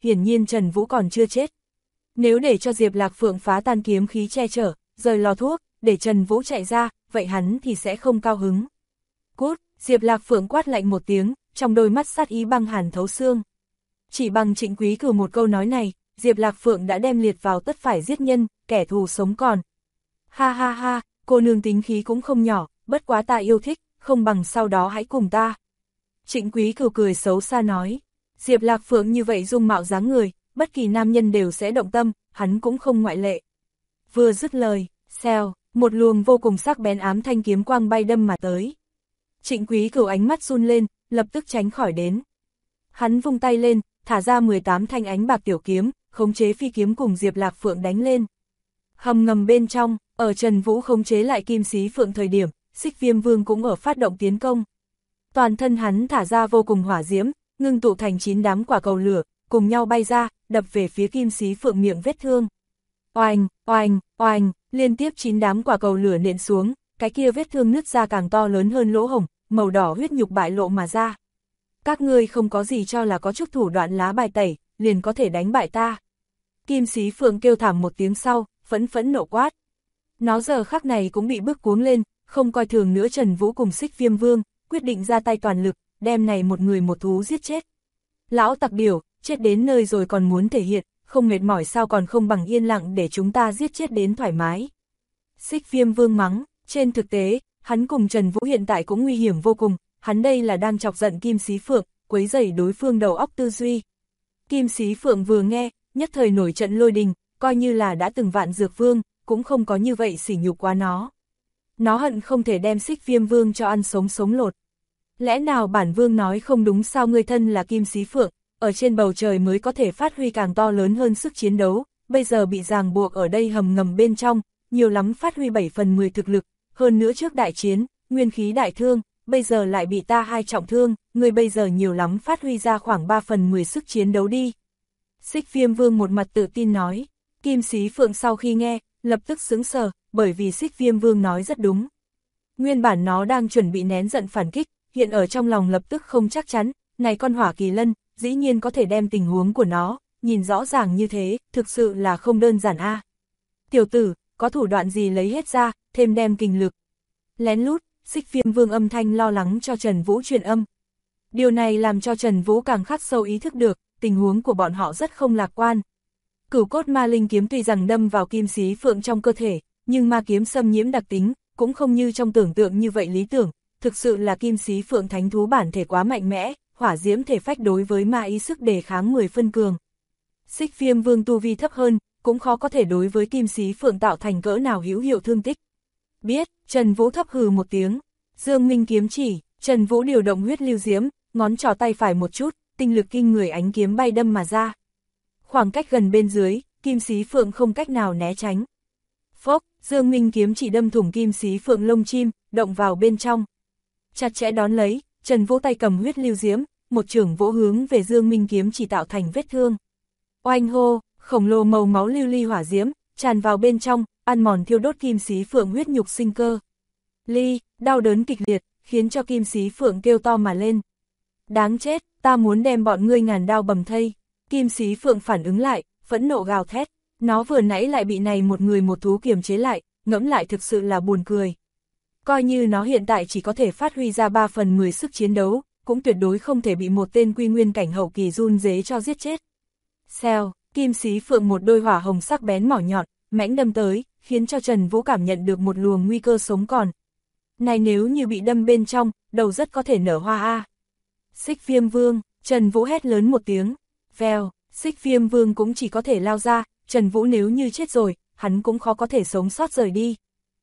hiển nhiên Trần Vũ còn chưa chết. Nếu để cho Diệp Lạc Phượng phá tan kiếm khí che chở, rời lò thuốc, để Trần Vũ chạy ra, vậy hắn thì sẽ không cao hứng. Cút, Diệp Lạc Phượng quát lạnh một tiếng, trong đôi mắt sát ý băng hàn thấu xương. Chỉ bằng Trịnh Quý Cửu một câu nói này, Diệp Lạc Phượng đã đem liệt vào tất phải giết nhân, kẻ thù sống còn. Ha ha ha, cô nương tính khí cũng không nhỏ, bất quá ta yêu thích, không bằng sau đó hãy cùng ta. Trịnh Quý Cửu cười xấu xa nói, Diệp Lạc Phượng như vậy dung mạo dáng người, bất kỳ nam nhân đều sẽ động tâm, hắn cũng không ngoại lệ. Vừa dứt lời, xèo, một luồng vô cùng sắc bén ám thanh kiếm quang bay đâm mà tới. Trịnh Quý Cửu ánh mắt run lên, lập tức tránh khỏi đến. Hắn vung tay lên, thả ra 18 thanh ánh bạc tiểu kiếm, khống chế phi kiếm cùng Diệp Lạc Phượng đánh lên. Hầm ngầm bên trong, ở Trần Vũ khống chế lại Kim Xí Phượng thời điểm, Xích Viêm Vương cũng ở phát động tiến công. Toàn thân hắn thả ra vô cùng hỏa diễm, ngưng tụ thành 9 đám quả cầu lửa, cùng nhau bay ra, đập về phía Kim Xí Phượng miệng vết thương. Oanh, oanh, oanh, liên tiếp 9 đám quả cầu lửa nện xuống, cái kia vết thương nứt ra càng to lớn hơn lỗ hổng, màu đỏ huyết nhục bại lộ mà ra. Các ngươi không có gì cho là có chút thủ đoạn lá bài tẩy, liền có thể đánh bại ta. Kim Xí Phượng kêu thảm một tiếng sau, phẫn phẫn nộ quát. Nó giờ khắc này cũng bị bức cuống lên, không coi thường nữa Trần Vũ cùng Xích Viêm Vương, quyết định ra tay toàn lực, đem này một người một thú giết chết. Lão tặc điểu, chết đến nơi rồi còn muốn thể hiện, không mệt mỏi sao còn không bằng yên lặng để chúng ta giết chết đến thoải mái. Xích Viêm Vương mắng, trên thực tế, hắn cùng Trần Vũ hiện tại cũng nguy hiểm vô cùng, hắn đây là đang chọc giận Kim Xí Phượng, quấy rầy đối phương đầu óc tư duy. Kim Xí Phượng vừa nghe, nhất thời nổi trận lôi đình, coi như là đã từng vạn dược vương, cũng không có như vậy sỉ nhục quá nó. Nó hận không thể đem Xích Viêm Vương cho ăn sống sống lột. Lẽ nào bản vương nói không đúng sao, ngươi thân là Kim Xí Phượng, ở trên bầu trời mới có thể phát huy càng to lớn hơn sức chiến đấu, bây giờ bị ràng buộc ở đây hầm ngầm bên trong, nhiều lắm phát huy 7 phần 10 thực lực, hơn nữa trước đại chiến, nguyên khí đại thương, bây giờ lại bị ta 2 trọng thương, ngươi bây giờ nhiều lắm phát huy ra khoảng 3 phần 10 sức chiến đấu đi. Xích Viêm Vương một mặt tự tin nói. Kim Xí Phượng sau khi nghe, lập tức sững sờ, bởi vì Xích Viêm Vương nói rất đúng. Nguyên bản nó đang chuẩn bị nén giận phản kích, hiện ở trong lòng lập tức không chắc chắn, này con hỏa kỳ lân, dĩ nhiên có thể đem tình huống của nó, nhìn rõ ràng như thế, thực sự là không đơn giản a. Tiểu tử, có thủ đoạn gì lấy hết ra, thêm đem kinh lực. Lén lút, Xích Viêm Vương âm thanh lo lắng cho Trần Vũ truyền âm. Điều này làm cho Trần Vũ càng khắc sâu ý thức được, tình huống của bọn họ rất không lạc quan. Cửu cốt ma linh kiếm tuy rằng đâm vào Kim Xí Phượng trong cơ thể, nhưng ma kiếm xâm nhiễm đặc tính, cũng không như trong tưởng tượng như vậy lý tưởng, thực sự là Kim Xí Phượng thánh thú bản thể quá mạnh mẽ, hỏa diễm thể phách đối với ma ý sức đề kháng 10 phân cường. Xích Viêm Vương tu vi thấp hơn, cũng khó có thể đối với Kim Xí Phượng tạo thành cỡ nào hữu hiệu thương tích. Biết, Trần Vũ thấp hừ một tiếng, Dương Minh kiếm chỉ, Trần Vũ điều động huyết lưu diễm, ngón trỏ tay phải một chút, tinh lực kinh người ánh kiếm bay đâm mà ra. Khoảng cách gần bên dưới, Kim Xí Phượng không cách nào né tránh. Phốc, Dương Minh kiếm chỉ đâm thủng Kim Xí Phượng lông chim, động vào bên trong. Chặt chẽ đón lấy, Trần Vũ tay cầm huyết lưu diễm, một chưởng vỗ hướng về Dương Minh kiếm chỉ tạo thành vết thương. Oanh hô, khổng lồ màu máu lưu ly hỏa diễm, tràn vào bên trong, ăn mòn thiêu đốt Kim Xí Phượng huyết nhục sinh cơ. Ly, đau đớn kịch liệt, khiến cho Kim Xí Phượng kêu to mà lên. Đáng chết, ta muốn đem bọn ngươi ngàn đao bầm thây. Kim Xí Phượng phản ứng lại, phẫn nộ gào thét. Nó vừa nãy lại bị này một người một thú kiềm chế lại, ngẫm lại thực sự là buồn cười. Coi như nó hiện tại chỉ có thể phát huy ra 3 phần 10 sức chiến đấu, cũng tuyệt đối không thể bị một tên quy nguyên cảnh hậu kỳ run rế cho giết chết. Xèo, Kim Xí Phượng một đôi hỏa hồng sắc bén mỏ nhọn, mãnh đâm tới, khiến cho Trần Vũ cảm nhận được một luồng nguy cơ sống còn. Này nếu như bị đâm bên trong, đầu rất có thể nở hoa a. Xích Viêm Vương, Trần Vũ hét lớn một tiếng. Vèo, Xích Viêm Vương cũng chỉ có thể lao ra, Trần Vũ nếu như chết rồi, hắn cũng khó có thể sống sót rời đi.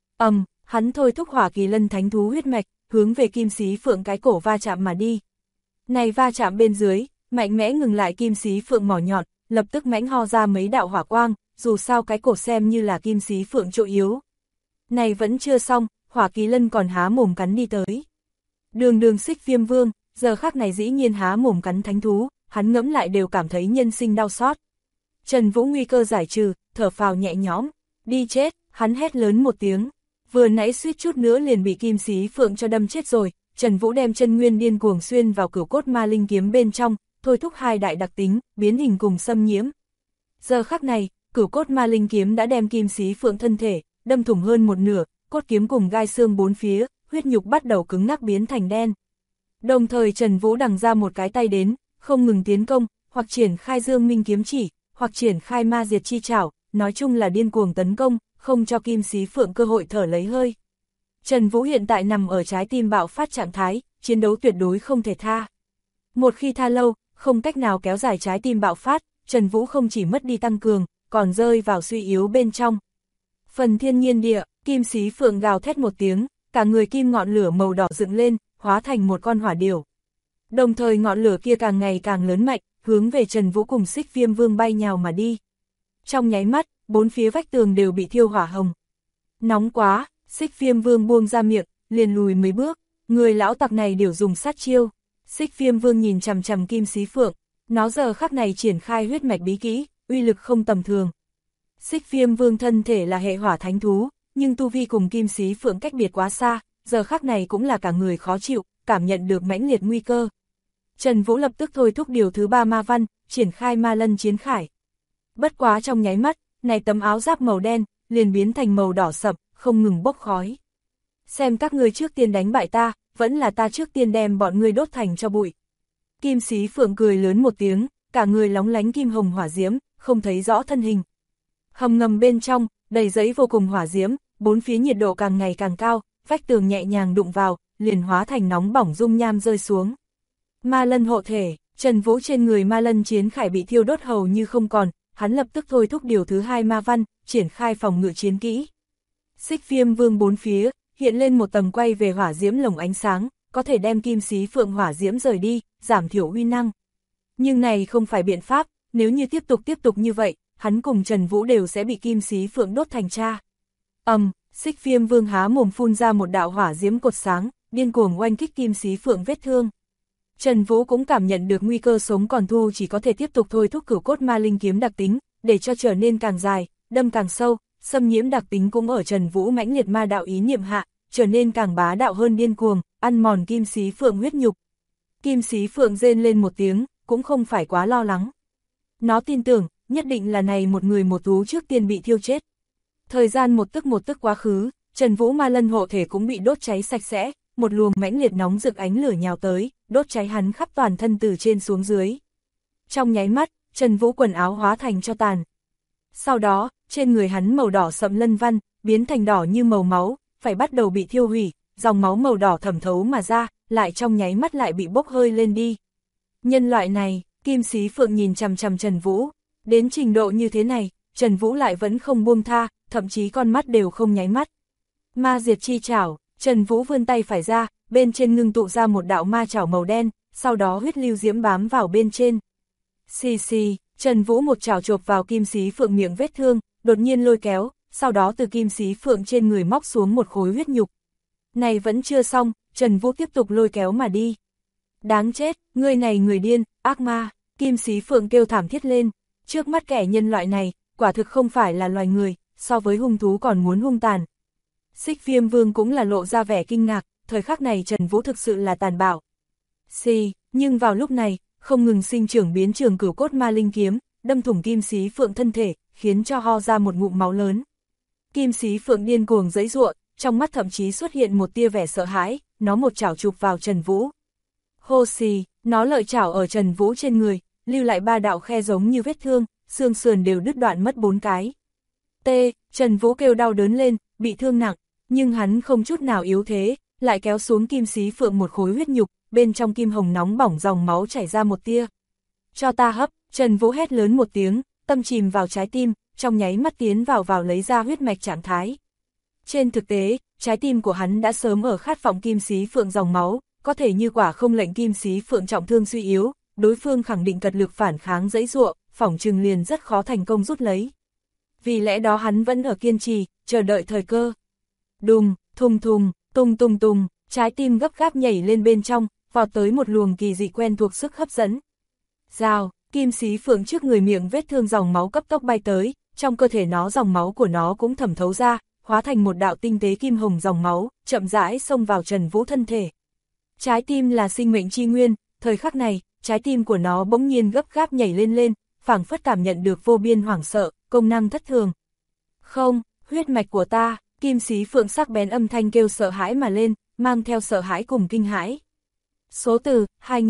Hắn thôi thúc hỏa kỳ lân thánh thú huyết mạch, hướng về Kim Xí Phượng cái cổ va chạm mà đi. Này va chạm bên dưới, mạnh mẽ ngừng lại Kim Xí Phượng mỏ nhọn, lập tức mãnh ho ra mấy đạo hỏa quang, dù sao cái cổ xem như là Kim Xí Phượng chỗ yếu. Này vẫn chưa xong, hỏa kỳ lân còn há mồm cắn đi tới. Đường Xích Viêm Vương, giờ khắc này dĩ nhiên há mồm cắn thánh thú, hắn ngẫm lại đều cảm thấy nhân sinh đau xót. Trần Vũ nguy cơ giải trừ, thở phào nhẹ nhõm, đi chết, hắn hét lớn một tiếng. Vừa nãy suýt chút nữa liền bị Kim Xí Phượng cho đâm chết rồi, Trần Vũ đem chân nguyên điên cuồng xuyên vào cửu cốt ma linh kiếm bên trong, thôi thúc hai đại đặc tính, biến hình cùng xâm nhiễm. Giờ khắc này, Cửu Cốt Ma Linh kiếm đã đem Kim Xí Phượng thân thể đâm thủng hơn một nửa, cốt kiếm cùng gai xương bốn phía, huyết nhục bắt đầu cứng ngắc biến thành đen. Đồng thời Trần Vũ đằng ra một cái tay đến, không ngừng tiến công, hoặc triển khai Dương Minh kiếm chỉ, hoặc triển khai Ma Diệt chi trảo, nói chung là điên cuồng tấn công, không cho Kim Xí Phượng cơ hội thở lấy hơi. Trần Vũ hiện tại nằm ở trái tim bạo phát trạng thái, chiến đấu tuyệt đối không thể tha. Một khi tha lâu, không cách nào kéo dài trái tim bạo phát, Trần Vũ không chỉ mất đi tăng cường, còn rơi vào suy yếu bên trong. Phần thiên nhiên địa, Kim Xí Phượng gào thét một tiếng, cả người kim ngọn lửa màu đỏ dựng lên, hóa thành một con hỏa điểu. Đồng thời ngọn lửa kia càng ngày càng lớn mạnh, hướng về Trần Vũ cùng Xích Viêm Vương bay nhào mà đi. Trong nháy mắt, bốn phía vách tường đều bị thiêu hỏa hồng. Nóng quá, Xích Viêm Vương buông ra miệng, liền lùi mấy bước, người lão tặc này đều dùng sát chiêu. Xích Viêm Vương nhìn chằm chằm Kim Xí Phượng, nó giờ khắc này triển khai huyết mạch bí kỹ, uy lực không tầm thường. Xích Viêm Vương thân thể là hệ hỏa thánh thú, nhưng tu vi cùng Kim Xí Phượng cách biệt quá xa, giờ khắc này cũng là cả người khó chịu, cảm nhận được mãnh liệt nguy cơ. Trần Vũ lập tức thôi thúc điều thứ 3 ma văn, triển khai ma lân chiến khải. Bất quá trong nháy mắt, này tấm áo giáp màu đen, liền biến thành màu đỏ sậm, không ngừng bốc khói. Xem các ngươi trước tiên đánh bại ta, vẫn là ta trước tiên đem bọn ngươi đốt thành cho bụi. Kim Xí Phượng cười lớn một tiếng, cả người lóng lánh kim hồng hỏa diễm, không thấy rõ thân hình. Hầm ngầm bên trong, đầy giấy vô cùng hỏa diễm, bốn phía nhiệt độ càng ngày càng cao, vách tường nhẹ nhàng đụng vào, liền hóa thành nóng bỏng dung nham rơi xuống. Ma lân hộ thể, Trần Vũ trên người ma lân chiến khải bị thiêu đốt hầu như không còn, hắn lập tức thôi thúc điều thứ 2 ma văn, triển khai phòng ngự chiến kỹ. Xích Viêm Vương bốn phía, hiện lên một tầng quay về hỏa diễm lồng ánh sáng, có thể đem Kim Xí Phượng hỏa diễm rời đi, giảm thiểu uy năng. Nhưng này không phải biện pháp, nếu như tiếp tục như vậy, hắn cùng Trần Vũ đều sẽ bị Kim Xí Phượng đốt thành tro. Xích Viêm Vương há mồm phun ra một đạo hỏa diễm cột sáng, điên cuồng oanh kích Kim Xí Phượng vết thương. Trần Vũ cũng cảm nhận được nguy cơ sống còn thu, chỉ có thể tiếp tục thôi thúc Cửu Cốt Ma Linh kiếm đặc tính, để cho trở nên càng dài, đâm càng sâu, xâm nhiễm đặc tính cũng ở Trần Vũ mãnh liệt ma đạo ý niệm hạ, trở nên càng bá đạo hơn điên cuồng, ăn mòn Kim Xí Phượng huyết nhục. Kim Xí Phượng rên lên một tiếng, cũng không phải quá lo lắng. Nó tin tưởng, nhất định là này một người một thú trước tiên bị thiêu chết. Thời gian một tức quá khứ, Trần Vũ ma lân hộ thể cũng bị đốt cháy sạch sẽ, một luồng mãnh liệt nóng rực ánh lửa nhào tới, đốt cháy hắn khắp toàn thân từ trên xuống dưới. Trong nháy mắt, Trần Vũ quần áo hóa thành tro tàn. Sau đó, trên người hắn màu đỏ sậm lân văn, biến thành đỏ như màu máu, phải bắt đầu bị thiêu hủy, dòng máu màu đỏ thẩm thấu mà ra, lại trong nháy mắt lại bị bốc hơi lên đi. Nhân loại này, Kim Xí Phượng nhìn chằm chằm Trần Vũ, đến trình độ như thế này, Trần Vũ lại vẫn không buông tha, thậm chí con mắt đều không nháy mắt. Ma diệt chi chảo, Trần Vũ vươn tay phải ra, bên trên ngưng tụ ra một đạo ma chảo màu đen, sau đó huyết lưu diễm bám vào bên trên. Xì xì, Trần Vũ một chảo chộp vào Kim Xí Phượng miệng vết thương, đột nhiên lôi kéo, sau đó từ Kim Xí Phượng trên người móc xuống một khối huyết nhục. Này vẫn chưa xong, Trần Vũ tiếp tục lôi kéo mà đi. Đáng chết, ngươi này người điên, ác ma, Kim Xí Phượng kêu thảm thiết lên, trước mắt kẻ nhân loại này, quả thực không phải là loài người, so với hung thú còn muốn hung tàn. Xích Viêm Vương cũng là lộ ra vẻ kinh ngạc, thời khắc này Trần Vũ thực sự là tàn bạo. Nhưng vào lúc này, không ngừng sinh trưởng biến trường Cửu Cốt Ma Linh kiếm, đâm thủng Kim Xí Phượng thân thể, khiến cho ho ra một ngụm máu lớn. Kim Xí Phượng điên cuồng giãy giụa, trong mắt thậm chí xuất hiện một tia vẻ sợ hãi, nó một chảo chụp vào Trần Vũ. Hô xì, nó lợi chảo ở Trần Vũ trên người, lưu lại 3 đạo khe giống như vết thương, xương sườn đều đứt đoạn mất 4 cái. Trần Vũ kêu đau đớn lên, bị thương nặng, nhưng hắn không chút nào yếu thế, lại kéo xuống Kim Xí Phượng một khối huyết nhục, bên trong kim hồng nóng bỏng dòng máu chảy ra một tia. Cho ta hấp, Trần Vũ hét lớn một tiếng, tâm chìm vào trái tim, trong nháy mắt tiến vào lấy ra huyết mạch trạng thái. Trên thực tế, trái tim của hắn đã sớm ở khát vọng Kim Xí Phượng dòng máu, có thể như quả không lệnh Kim Xí Phượng trọng thương suy yếu, đối phương khẳng định cật lực phản kháng giãy giụa, phỏng chừng liền rất khó thành công rút lấy. Vì lẽ đó hắn vẫn ở kiên trì, chờ đợi thời cơ. Đùng, thùng thùng, tung tung tung, trái tim gấp gáp nhảy lên bên trong, vọt tới một luồng kỳ dị quen thuộc sức hấp dẫn. Rào, Kim Xí Phượng trước người miệng vết thương dòng máu cấp tốc bay tới, trong cơ thể nó dòng máu của nó cũng thẩm thấu ra, hóa thành một đạo tinh tế kim hồng dòng máu, chậm rãi xông vào Trần Vũ thân thể. Trái tim là sinh mệnh chi nguyên, thời khắc này, trái tim của nó bỗng nhiên gấp gáp nhảy lên lên, phảng phất cảm nhận được vô biên hoảng sợ, công năng thất thường. Không, huyết mạch của ta, Kim Xí Phượng sắc bén âm thanh kêu sợ hãi mà lên, mang theo sợ hãi cùng kinh hãi. Số từ,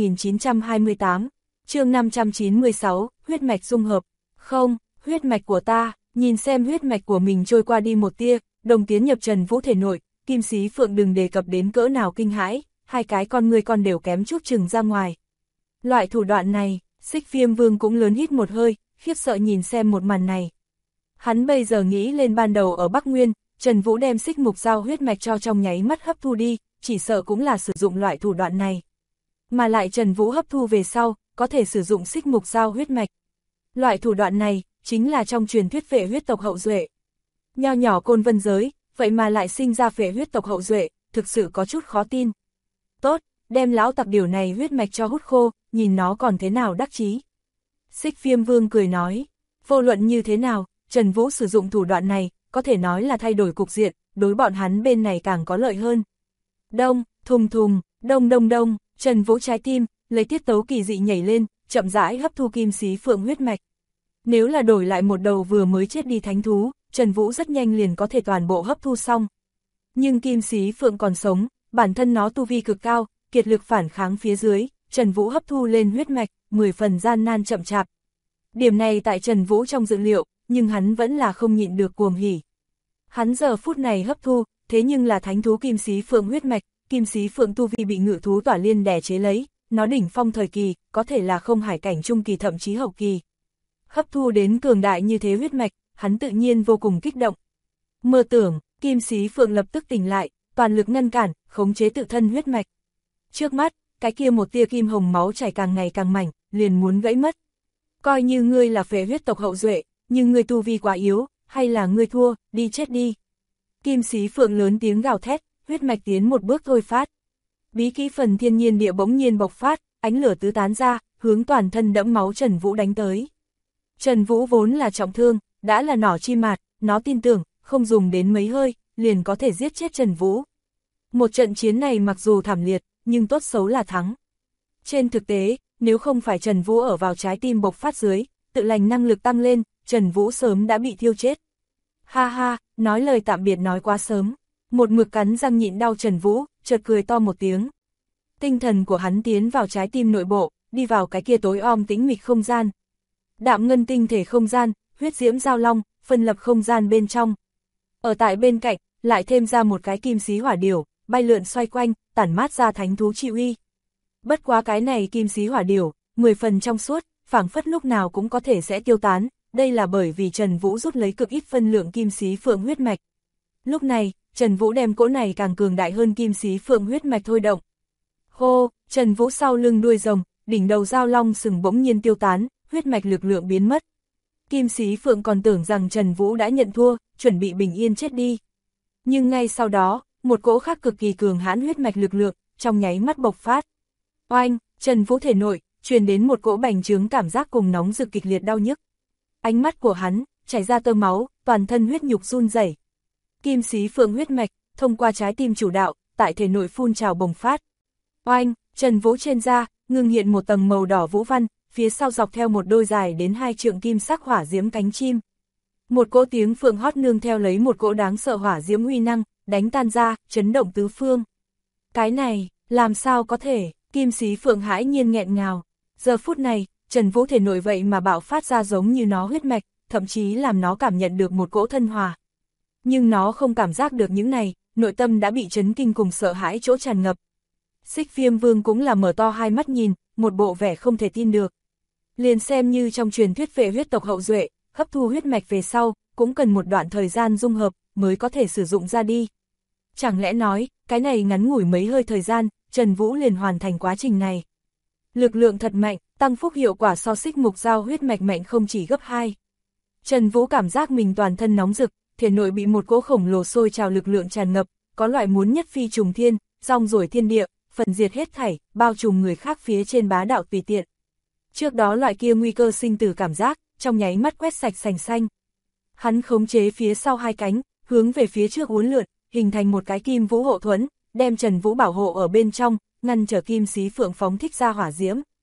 2928, chương 596, huyết mạch dung hợp. Không, huyết mạch của ta, nhìn xem huyết mạch của mình trôi qua đi một tia, đồng tiến nhập Trần Vũ thể nội, Kim Xí Phượng đừng đề cập đến cỡ nào kinh hãi, hai cái con ngươi con đều kém chút chừng ra ngoài. Loại thủ đoạn này, Xích Viêm Vương cũng lớn hít một hơi, khiếp sợ nhìn xem một màn này. Hắn bây giờ nghĩ lên ban đầu ở Bắc Nguyên, Trần Vũ đem xích mục dao huyết mạch cho trong nháy mắt hấp thu đi, chỉ sợ cũng là sử dụng loại thủ đoạn này. Mà lại Trần Vũ hấp thu về sau, có thể sử dụng xích mục dao huyết mạch. Loại thủ đoạn này, chính là trong truyền thuyết phệ huyết tộc hậu duệ. Nho nhỏ Côn Vân giới, vậy mà lại sinh ra phệ huyết tộc hậu duệ, thực sự có chút khó tin. Tốt, đem lão tặc điều này huyết mạch cho hút khô, nhìn nó còn thế nào đắc chí. Xích Viêm Vương cười nói, vô luận như thế nào, Trần Vũ sử dụng thủ đoạn này, có thể nói là thay đổi cục diện, đối bọn hắn bên này càng có lợi hơn. Đông, thùng thùng, đông đông đông, Trần Vũ trái tim, lấy tiết tấu kỳ dị nhảy lên, chậm rãi hấp thu Kim Xí Phượng huyết mạch. Nếu là đổi lại một đầu vừa mới chết đi thánh thú, Trần Vũ rất nhanh liền có thể toàn bộ hấp thu xong. Nhưng Kim Xí Phượng còn sống, bản thân nó tu vi cực cao, kiệt lực phản kháng phía dưới, Trần Vũ hấp thu lên huyết mạch, 10 phần gian nan chậm chạp. Điểm này tại Trần Vũ trong dự liệu, nhưng hắn vẫn là không nhịn được cuồng hỉ. Hắn giờ phút này hấp thu, thế nhưng là thánh thú Kim Xí Phượng huyết mạch, Kim Xí Phượng tu vi bị ngự thú tỏa liên đè chế lấy, nó đỉnh phong thời kỳ, có thể là không hải cảnh trung kỳ thậm chí hậu kỳ. Hấp thu đến cường đại như thế huyết mạch, hắn tự nhiên vô cùng kích động. Mơ tưởng, Kim Xí Phượng lập tức tỉnh lại, toàn lực ngăn cản, khống chế tự thân huyết mạch. Trước mắt, cái kia một tia kim hồng máu chảy càng ngày càng mảnh, liền muốn gãy mất. Coi như ngươi là phệ huyết tộc hậu duệ, nhưng ngươi tu vi quá yếu, hay là ngươi thua, đi chết đi. Kim Xí Phượng lớn tiếng gào thét, huyết mạch tiến một bước thôi phát. Bí kỹ phần thiên nhiên địa bỗng nhiên bộc phát, ánh lửa tứ tán ra, hướng toàn thân đẫm máu Trần Vũ đánh tới. Trần Vũ vốn là trọng thương, đã là nỏ chi mạt, nó tin tưởng, không dùng đến mấy hơi, liền có thể giết chết Trần Vũ. Một trận chiến này mặc dù thảm liệt, nhưng tốt xấu là thắng. Trên thực tế, nếu không phải Trần Vũ ở vào trái tim bộc phát dưới, tự lành năng lực tăng lên, Trần Vũ sớm đã bị thiêu chết. Ha ha, nói lời tạm biệt nói quá sớm. Một mực cắn răng nhịn đau Trần Vũ, chợt cười to một tiếng. Tinh thần của hắn tiến vào trái tim nội bộ, đi vào cái kia tối om tĩnh mịch không gian. Đạm ngân tinh thể không gian, huyết diễm giao long, phân lập không gian bên trong. Ở tại bên cạnh, lại thêm ra một cái kim xí hỏa điểu, bay lượn xoay quanh, tản mát ra thánh thú chi uy. Bất quá cái này kim xí hỏa điểu, 10 phần trong suốt, phảng phất lúc nào cũng có thể sẽ tiêu tán, đây là bởi vì Trần Vũ rút lấy cực ít phân lượng Kim Xí Phượng huyết mạch. Lúc này, Trần Vũ đem cỗ này càng cường đại hơn Kim Xí Phượng huyết mạch thôi động. Hô, Trần Vũ sau lưng đuôi rồng, đỉnh đầu giao long sừng bỗng nhiên tiêu tán, huyết mạch lực lượng biến mất. Kim Xí Phượng còn tưởng rằng Trần Vũ đã nhận thua, chuẩn bị bình yên chết đi. Nhưng ngay sau đó, một cỗ khác cực kỳ cường hãn huyết mạch lực lượng, trong nháy mắt bộc phát. Oanh, Trần Vũ thể nội, truyền đến một cỗ bành trướng cảm giác cùng nóng rực kịch liệt đau nhức. Ánh mắt của hắn, chảy ra tơ máu, toàn thân huyết nhục run rẩy. Kim Xí Phượng huyết mạch, thông qua trái tim chủ đạo, tại thể nội phun trào bùng phát. Oanh, Trần Vũ trên da, ngưng hiện một tầng màu đỏ vũ văn, phía sau dọc theo một đôi dài đến 2 trượng kim sắc hỏa diễm cánh chim. Một cỗ tiếng phượng hót nương theo lấy một cỗ đáng sợ hỏa diễm uy năng, đánh tan ra, chấn động tứ phương. Cái này, làm sao có thể, Kim Xí Phượng hãi nhiên nghẹn ngào. Giờ phút này, Trần Vũ thể nội vậy mà bạo phát ra giống như nó huyết mạch, thậm chí làm nó cảm nhận được một cỗ thân hòa. Nhưng nó không cảm giác được những này, nội tâm đã bị chấn kinh cùng sợ hãi chỗ tràn ngập. Xích Viêm Vương cũng là mở to hai mắt nhìn, một bộ vẻ không thể tin được. Liền xem như trong truyền thuyết về huyết tộc hậu duệ, hấp thu huyết mạch về sau, cũng cần một đoạn thời gian dung hợp, mới có thể sử dụng ra đi. Chẳng lẽ nói, cái này ngắn ngủi mấy hơi thời gian, Trần Vũ liền hoàn thành quá trình này. Lực lượng thật mạnh, tăng phúc hiệu quả so xích mục dao huyết mạch mạnh không chỉ gấp 2. Trần Vũ cảm giác mình toàn thân nóng rực, thể nội bị một cỗ khổng lồ sôi trào lực lượng tràn ngập, có loại muốn nhất phi trùng thiên, rong ruổi thiên địa, phần diệt hết thảy, bao trùm người khác phía trên bá đạo tùy tiện. Trước đó loại kia nguy cơ sinh tử cảm giác, trong nháy mắt quét sạch sành xanh. Hắn khống chế phía sau hai cánh, hướng về phía trước uốn lượn, hình thành một cái kim vũ hộ thuẫn, đem Trần Vũ bảo hộ ở bên trong, ngăn trở Kim Xí Phượng phóng thích ra hỏa diễm.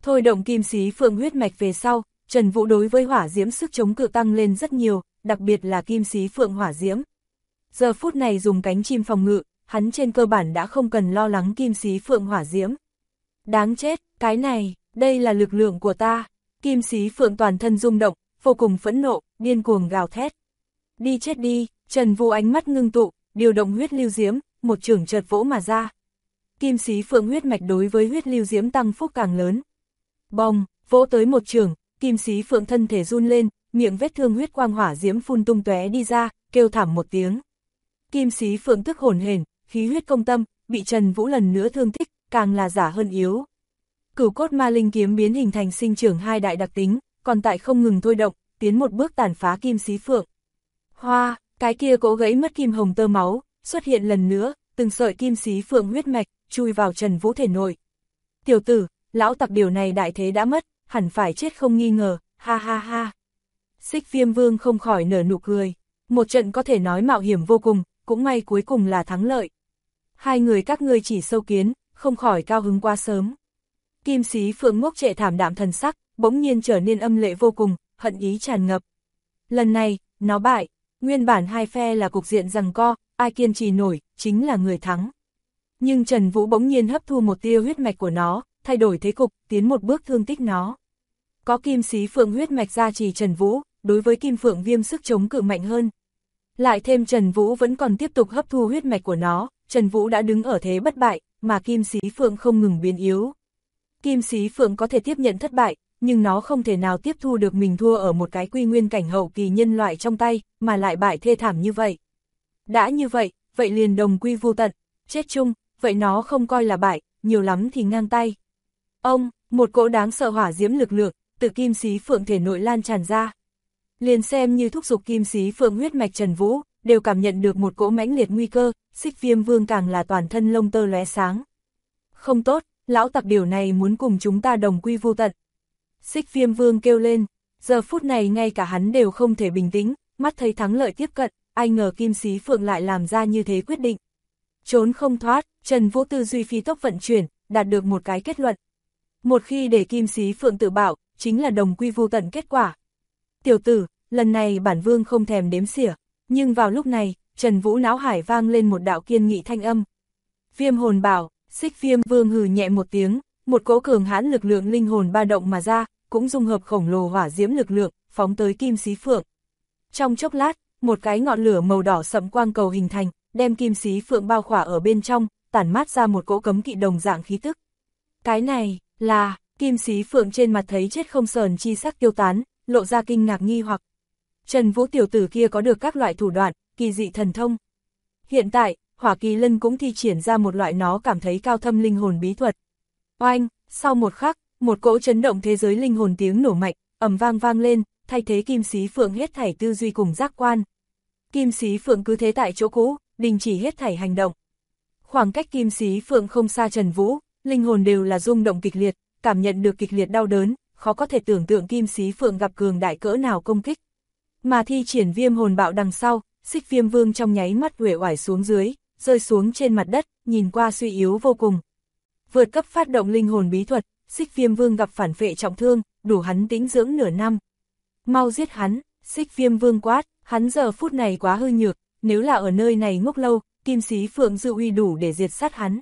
Thôi động kim xí phượng huyết mạch về sau, Trần Vũ đối với hỏa diễm sức chống cự tăng lên rất nhiều, đặc biệt là kim xí phượng hỏa diễm. Giờ phút này dùng cánh chim phòng ngự, hắn trên cơ bản đã không cần lo lắng kim xí phượng hỏa diễm. Đáng chết, cái này, đây là lực lượng của ta. Kim xí phượng toàn thân rung động, vô cùng phẫn nộ, điên cuồng gào thét. Đi chết đi, Trần Vũ ánh mắt ngưng tụ, điều động huyết lưu diễm, một chưởng chợt vỗ mà ra. Kim xí phượng huyết mạch đối với huyết lưu diễm tăng phúc càng lớn. Bong, vỗ tới một chưởng, kim xí phượng thân thể run lên, miệng vết thương huyết quang hỏa diễm phun tung tóe đi ra, kêu thảm một tiếng. Kim xí phượng tức hổn hển, khí huyết công tâm, bị Trần Vũ lần nữa thương tích, càng là giả hơn yếu. Cửu cốt ma linh kiếm biến hình thành sinh trưởng hai đại đặc tính, còn tại không ngừng thôi động, tiến một bước tàn phá kim xí phượng. Hoa, cái kia cỗ gãy mất kim hồng tơ máu, xuất hiện lần nữa, từng sợi kim xí phượng huyết mạch, chui vào Trần Vũ thể nội. Tiểu tử, lão tặc điều này đại thế đã mất, hẳn phải chết không nghi ngờ, ha ha ha. Xích Viêm Vương không khỏi nở nụ cười, một trận có thể nói mạo hiểm vô cùng, cũng may cuối cùng là thắng lợi. Hai người các ngươi chỉ sâu kiến, không khỏi cao hứng quá sớm. Kim xí phượng ngốc trệ thảm đạm thần sắc, bỗng nhiên trở nên âm lệ vô cùng, hận ý tràn ngập. Lần này, nó bại, nguyên bản hai phe là cục diện giằng co, ai kiên trì nổi, chính là người thắng. Nhưng Trần Vũ bỗng nhiên hấp thu một tia huyết mạch của nó, thay đổi thế cục, tiến một bước thương tích nó. Có kim xí phượng huyết mạch gia trì Trần Vũ, đối với kim phượng viêm sức chống cự mạnh hơn. Lại thêm Trần Vũ vẫn còn tiếp tục hấp thu huyết mạch của nó, Trần Vũ đã đứng ở thế bất bại, mà kim xí phượng không ngừng biến yếu. Kim xí phượng có thể tiếp nhận thất bại, nhưng nó không thể nào tiếp thu được mình thua ở một cái quy nguyên cảnh hậu kỳ nhân loại trong tay, mà lại bại thê thảm như vậy. Đã như vậy, vậy liền đồng quy vô tận, chết chung, vậy nó không coi là bại, nhiều lắm thì ngang tay. Ông, một cỗ đáng sợ hỏa diễm lực lượng, từ kim xí phượng thể nội lan tràn ra. Liền xem như thúc giục kim xí phượng huyết mạch Trần Vũ, đều cảm nhận được một cỗ mãnh liệt nguy cơ, Xích Viêm Vương càng là toàn thân lông tơ lóe sáng. Không tốt, lão tặc điều này muốn cùng chúng ta đồng quy vô tận. Xích Viêm Vương kêu lên, giờ phút này ngay cả hắn đều không thể bình tĩnh, mắt thấy thắng lợi tiếp cận, ai ngờ kim xí phượng lại làm ra như thế quyết định. Trốn không thoát, Trần Vũ tư duy phi tốc vận chuyển, đạt được một cái kết luận. Một khi để kim xí phượng tự bảo, chính là đồng quy vô tận kết quả. Tiểu tử, lần này bản vương không thèm đếm xỉa, nhưng vào lúc này, Trần Vũ não hải vang lên một đạo kiên nghị thanh âm. Viêm hồn bảo, Xích Viêm Vương hừ nhẹ một tiếng, một cỗ cường hãn lực lượng linh hồn ba động mà ra, cũng dung hợp khổng lồ hỏa diễm lực lượng, phóng tới kim xí phượng. Trong chốc lát, một cái ngọn lửa màu đỏ sẫm quang cầu hình thành, đem kim xí phượng bao khỏa ở bên trong, tản mát ra một cỗ cấm kỵ đồng dạng khí tức. Cái này, là, kim xí phượng trên mặt thấy chết không sờn chi sắc tiêu tán, lộ ra kinh ngạc nghi hoặc. Trần Vũ tiểu tử kia có được các loại thủ đoạn, kỳ dị thần thông. Hiện tại, Hỏa Kỳ Lân cũng thi triển ra một loại nó cảm thấy cao thâm linh hồn bí thuật. Oanh, sau một khắc, một cỗ chấn động thế giới linh hồn tiếng nổ mạnh, ầm vang vang lên, thay thế kim xí phượng hết thảy tư duy cùng giác quan. Kim xí phượng cứ thế tại chỗ cũ, đình chỉ hết thảy hành động. Khoảng cách kim xí phượng không xa Trần Vũ, linh hồn đều là rung động kịch liệt, cảm nhận được kịch liệt đau đớn, khó có thể tưởng tượng kim xí phượng gặp cường đại cỡ nào công kích. Mà thi triển viêm hồn bạo đằng sau, Xích Viêm Vương trong nháy mắt uể oải xuống dưới, rơi xuống trên mặt đất, nhìn qua suy yếu vô cùng. Vượt cấp phát động linh hồn bí thuật, Xích Viêm Vương gặp phản phệ trọng thương, đủ hắn tĩnh dưỡng nửa năm. Mau giết hắn, Xích Viêm Vương quát, hắn giờ phút này quá hư nhược, nếu là ở nơi này ngốc lâu, kim xí phượng dư uy đủ để diệt sát hắn.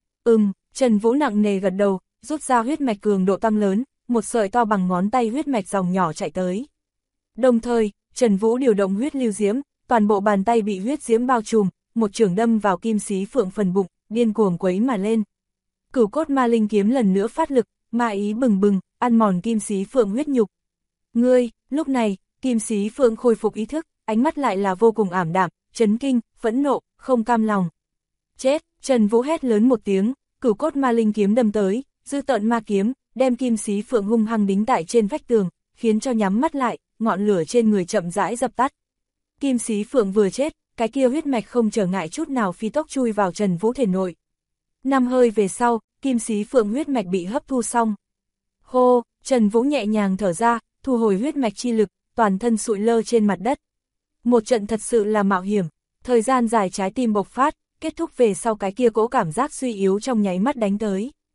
Trần Vũ nặng nề gật đầu, rút ra huyết mạch cường độ tăng lớn, một sợi to bằng ngón tay huyết mạch dòng nhỏ chạy tới. Đồng thời, Trần Vũ điều động huyết lưu diễm, toàn bộ bàn tay bị huyết diễm bao trùm, một chưởng đâm vào kim xí phượng phần bụng, điên cuồng quấy mà lên. Cửu cốt ma linh kiếm lần nữa phát lực, ma ý bừng bừng, ăn mòn kim xí phượng huyết nhục. Ngươi, lúc này, kim xí phượng khôi phục ý thức, ánh mắt lại là vô cùng ảm đạm, chấn kinh, phẫn nộ, không cam lòng. Chết, Trần Vũ hét lớn một tiếng, cửu cốt ma linh kiếm đâm tới, dư tợn ma kiếm, đem kim xí phượng hung hăng đính tại trên vách tường, khiến cho nhắm mắt lại, ngọn lửa trên người chậm rãi dập tắt. Kim xí phượng vừa chết, cái kia huyết mạch không trở ngại chút nào phi tốc chui vào Trần Vũ thể nội. 5 hơi về sau, kim xí phượng huyết mạch bị hấp thu xong. Hô, Trần Vũ nhẹ nhàng thở ra, thu hồi huyết mạch chi lực, toàn thân sụi lơ trên mặt đất. Một trận thật sự là mạo hiểm, thời gian dài trái tim bộc phát, kết thúc về sau cái kia cỗ cảm giác suy yếu trong nháy mắt đánh tới.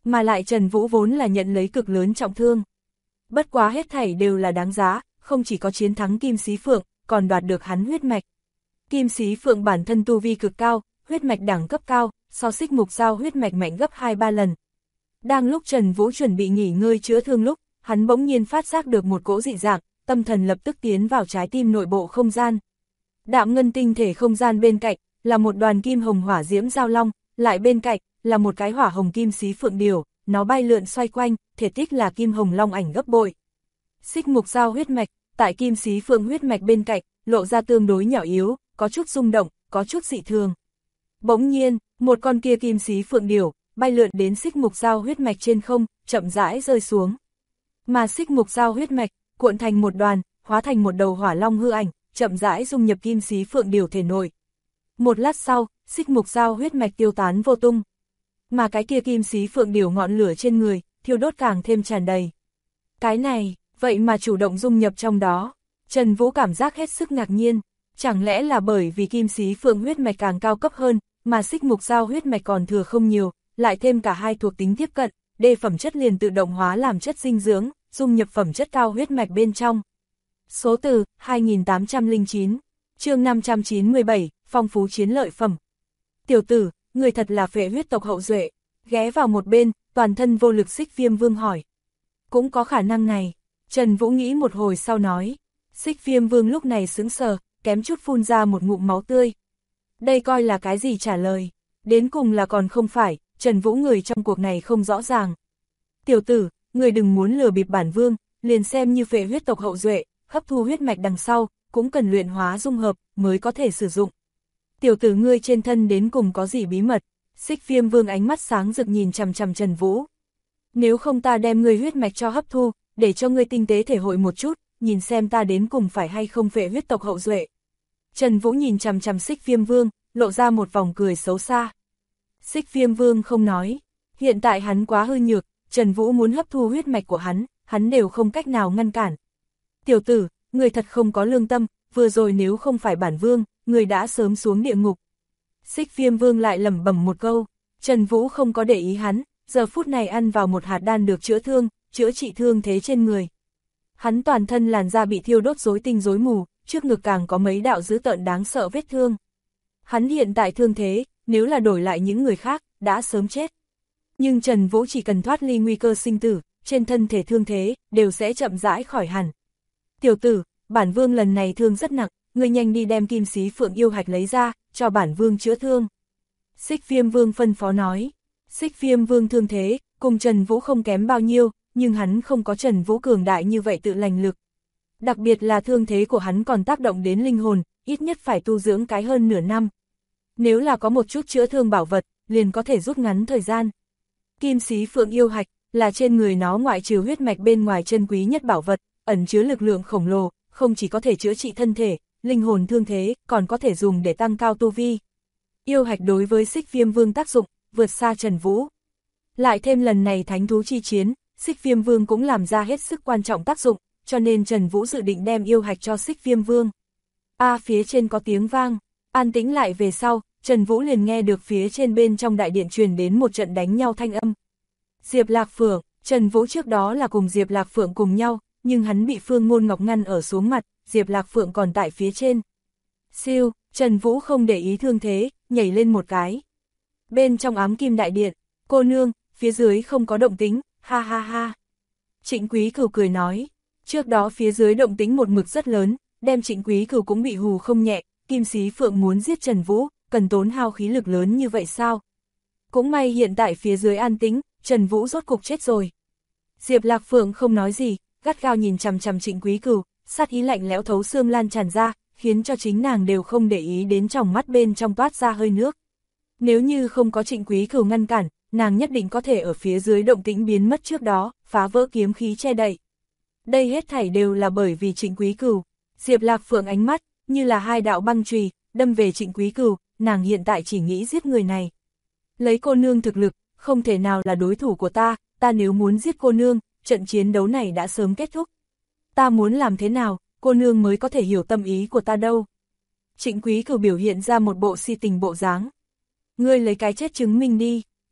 Mà lại Trần Vũ vốn là nhận lấy cực lớn trọng thương. Bất quá hết thảy đều là đáng giá, không chỉ có chiến thắng Kim Xí Phượng, còn đoạt được hắn huyết mạch. Kim Xí Phượng bản thân tu vi cực cao, huyết mạch đẳng cấp cao, so Xích Mục Dao huyết mạch mạnh gấp 2-3 lần. Đang lúc Trần Vũ chuẩn bị nghỉ ngơi chữa thương lúc, hắn bỗng nhiên phát giác được một cỗ dị dạng, tâm thần lập tức tiến vào trái tim nội bộ không gian. Đạm ngân tinh thể không gian bên cạnh, là một đoàn kim hồng hỏa diễm giao long, lại bên cạnh, là một cái hỏa hồng kim xí phượng điểu, nó bay lượn xoay quanh, thể tích là kim hồng long ảnh gấp bội. Xích Mục Dao huyết mạch, tại kim xí phượng huyết mạch bên cạnh, lộ ra tương đối nhỏ yếu, có chút rung động, có chút dị thường. Bỗng nhiên, một con kia kim xí phượng điểu, bay lượn đến Xích Mục Dao huyết mạch trên không, chậm rãi rơi xuống. Mà Xích Mục Dao huyết mạch, cuộn thành một đoàn, hóa thành một đầu hỏa long hư ảnh, chậm rãi dung nhập kim xí phượng điểu thể nội. Một lát sau, Xích Mục Dao huyết mạch tiêu tán vô tung. Mà cái kia kim xí phượng điểu ngọn lửa trên người, thiêu đốt càng thêm tràn đầy. Cái này, vậy mà chủ động dung nhập trong đó. Trần Vũ cảm giác hết sức ngạc nhiên. Chẳng lẽ là bởi vì kim xí phượng huyết mạch càng cao cấp hơn, mà Xích Mục Dao huyết mạch còn thừa không nhiều, lại thêm cả hai thuộc tính tiếp cận, đê phẩm chất liền tự động hóa làm chất dinh dưỡng, dung nhập phẩm chất cao huyết mạch bên trong. Số từ 2809, chương 597, phong phú chiến lợi phẩm. Tiểu tử, người thật là phệ huyết tộc hậu duệ. Ghé vào một bên, toàn thân vô lực Xích Viêm Vương hỏi. Cũng có khả năng này. Trần Vũ nghĩ một hồi sau nói. Xích Viêm Vương lúc này sững sờ, kém chút phun ra một ngụm máu tươi. Đây coi là cái gì trả lời. Đến cùng là còn không phải, Trần Vũ người trong cuộc này không rõ ràng. Tiểu tử, người đừng muốn lừa bịp bản vương, liền xem như phệ huyết tộc hậu duệ, hấp thu huyết mạch đằng sau, cũng cần luyện hóa dung hợp, mới có thể sử dụng. Tiểu tử ngươi trên thân đến cùng có gì bí mật? Xích Viêm Vương ánh mắt sáng rực nhìn chằm chằm Trần Vũ. Nếu không ta đem ngươi huyết mạch cho hấp thu, để cho ngươi tinh tế thể hội một chút, nhìn xem ta đến cùng phải hay không phệ huyết tộc hậu duệ. Trần Vũ nhìn chằm chằm Xích Viêm Vương, lộ ra một vòng cười xấu xa. Xích Viêm Vương không nói, hiện tại hắn quá hư nhược, Trần Vũ muốn hấp thu huyết mạch của hắn đều không cách nào ngăn cản. Tiểu tử, người thật không có lương tâm, vừa rồi nếu không phải bản vương, người đã sớm xuống địa ngục. Xích Viêm Vương lại lẩm bẩm một câu, Trần Vũ không có để ý hắn, giờ phút này ăn vào một hạt đan được chữa thương, chữa trị thương thế trên người. Hắn toàn thân làn da bị thiêu đốt rối tinh rối mù, trước ngực càng có mấy đạo dữ tợn đáng sợ vết thương. Hắn hiện tại thương thế, nếu là đổi lại những người khác, đã sớm chết. Nhưng Trần Vũ chỉ cần thoát ly nguy cơ sinh tử, trên thân thể thương thế, đều sẽ chậm rãi khỏi hẳn. Tiểu tử, bản vương lần này thương rất nặng, ngươi nhanh đi đem kim xí phượng yêu hạch lấy ra, cho bản vương chữa thương. Xích Viêm Vương phân phó nói. Xích Viêm Vương thương thế, cùng Trần Vũ không kém bao nhiêu, nhưng hắn không có Trần Vũ cường đại như vậy tự lành lực. Đặc biệt là thương thế của hắn còn tác động đến linh hồn, ít nhất phải tu dưỡng cái hơn nửa năm. Nếu là có một chút chữa thương bảo vật, liền có thể rút ngắn thời gian. Kim xí phượng yêu hạch, là trên người nó ngoại trừ huyết mạch bên ngoài chân quý nhất bảo vật, ẩn chứa lực lượng khổng lồ, không chỉ có thể chữa trị thân thể, linh hồn thương thế, còn có thể dùng để tăng cao tu vi. Yêu hạch đối với Xích Viêm Vương tác dụng, vượt xa Trần Vũ. Lại thêm lần này thánh thú chi chiến, Xích Viêm Vương cũng làm ra hết sức quan trọng tác dụng, cho nên Trần Vũ dự định đem yêu hạch cho Xích Viêm Vương. Phía trên có tiếng vang, an tĩnh lại về sau, Trần Vũ liền nghe được phía trên bên trong đại điện truyền đến một trận đánh nhau thanh âm. Diệp Lạc Phượng, Trần Vũ trước đó là cùng Diệp Lạc Phượng cùng nhau, nhưng hắn bị Phương Ngôn Ngọc ngăn ở xuống mặt, Diệp Lạc Phượng còn tại phía trên. Siêu, Trần Vũ không để ý thương thế, nhảy lên một cái. Bên trong ám kim đại điện, cô nương, phía dưới không có động tĩnh, ha ha ha. Trịnh Quý Cửu cười nói, trước đó phía dưới động tĩnh một mực rất lớn, đem Trịnh Quý Cửu cũng bị hù không nhẹ, Kim Xí Phượng muốn giết Trần Vũ, cần tốn hao khí lực lớn như vậy sao? Cũng may hiện tại phía dưới an tĩnh, Trần Vũ rốt cục chết rồi. Diệp Lạc Phượng không nói gì, gắt gao nhìn chằm chằm Trịnh Quý Cửu, sát ý lạnh lẽo thấu xương lan tràn ra, khiến cho chính nàng đều không để ý đến tròng mắt bên trong toát ra hơi nước. Nếu như không có Trịnh Quý Cửu ngăn cản, nàng nhất định có thể ở phía dưới động tĩnh biến mất trước đó, phá vỡ kiếm khí che đậy. Đây hết thảy đều là bởi vì Trịnh Quý Cửu. Diệp Lạc Phượng ánh mắt, như là hai đạo băng chùy, đâm về Trịnh Quý Cửu, nàng hiện tại chỉ nghĩ giết người này. Lấy cô nương thực lực, không thể nào là đối thủ của ta nếu muốn giết cô nương, trận chiến đấu này đã sớm kết thúc. Ta muốn làm thế nào, cô nương mới có thể hiểu tâm ý của ta đâu. Trịnh Quý Cửu biểu hiện ra một bộ si tình bộ dáng. Ngươi lấy cái chết chứng minh đi.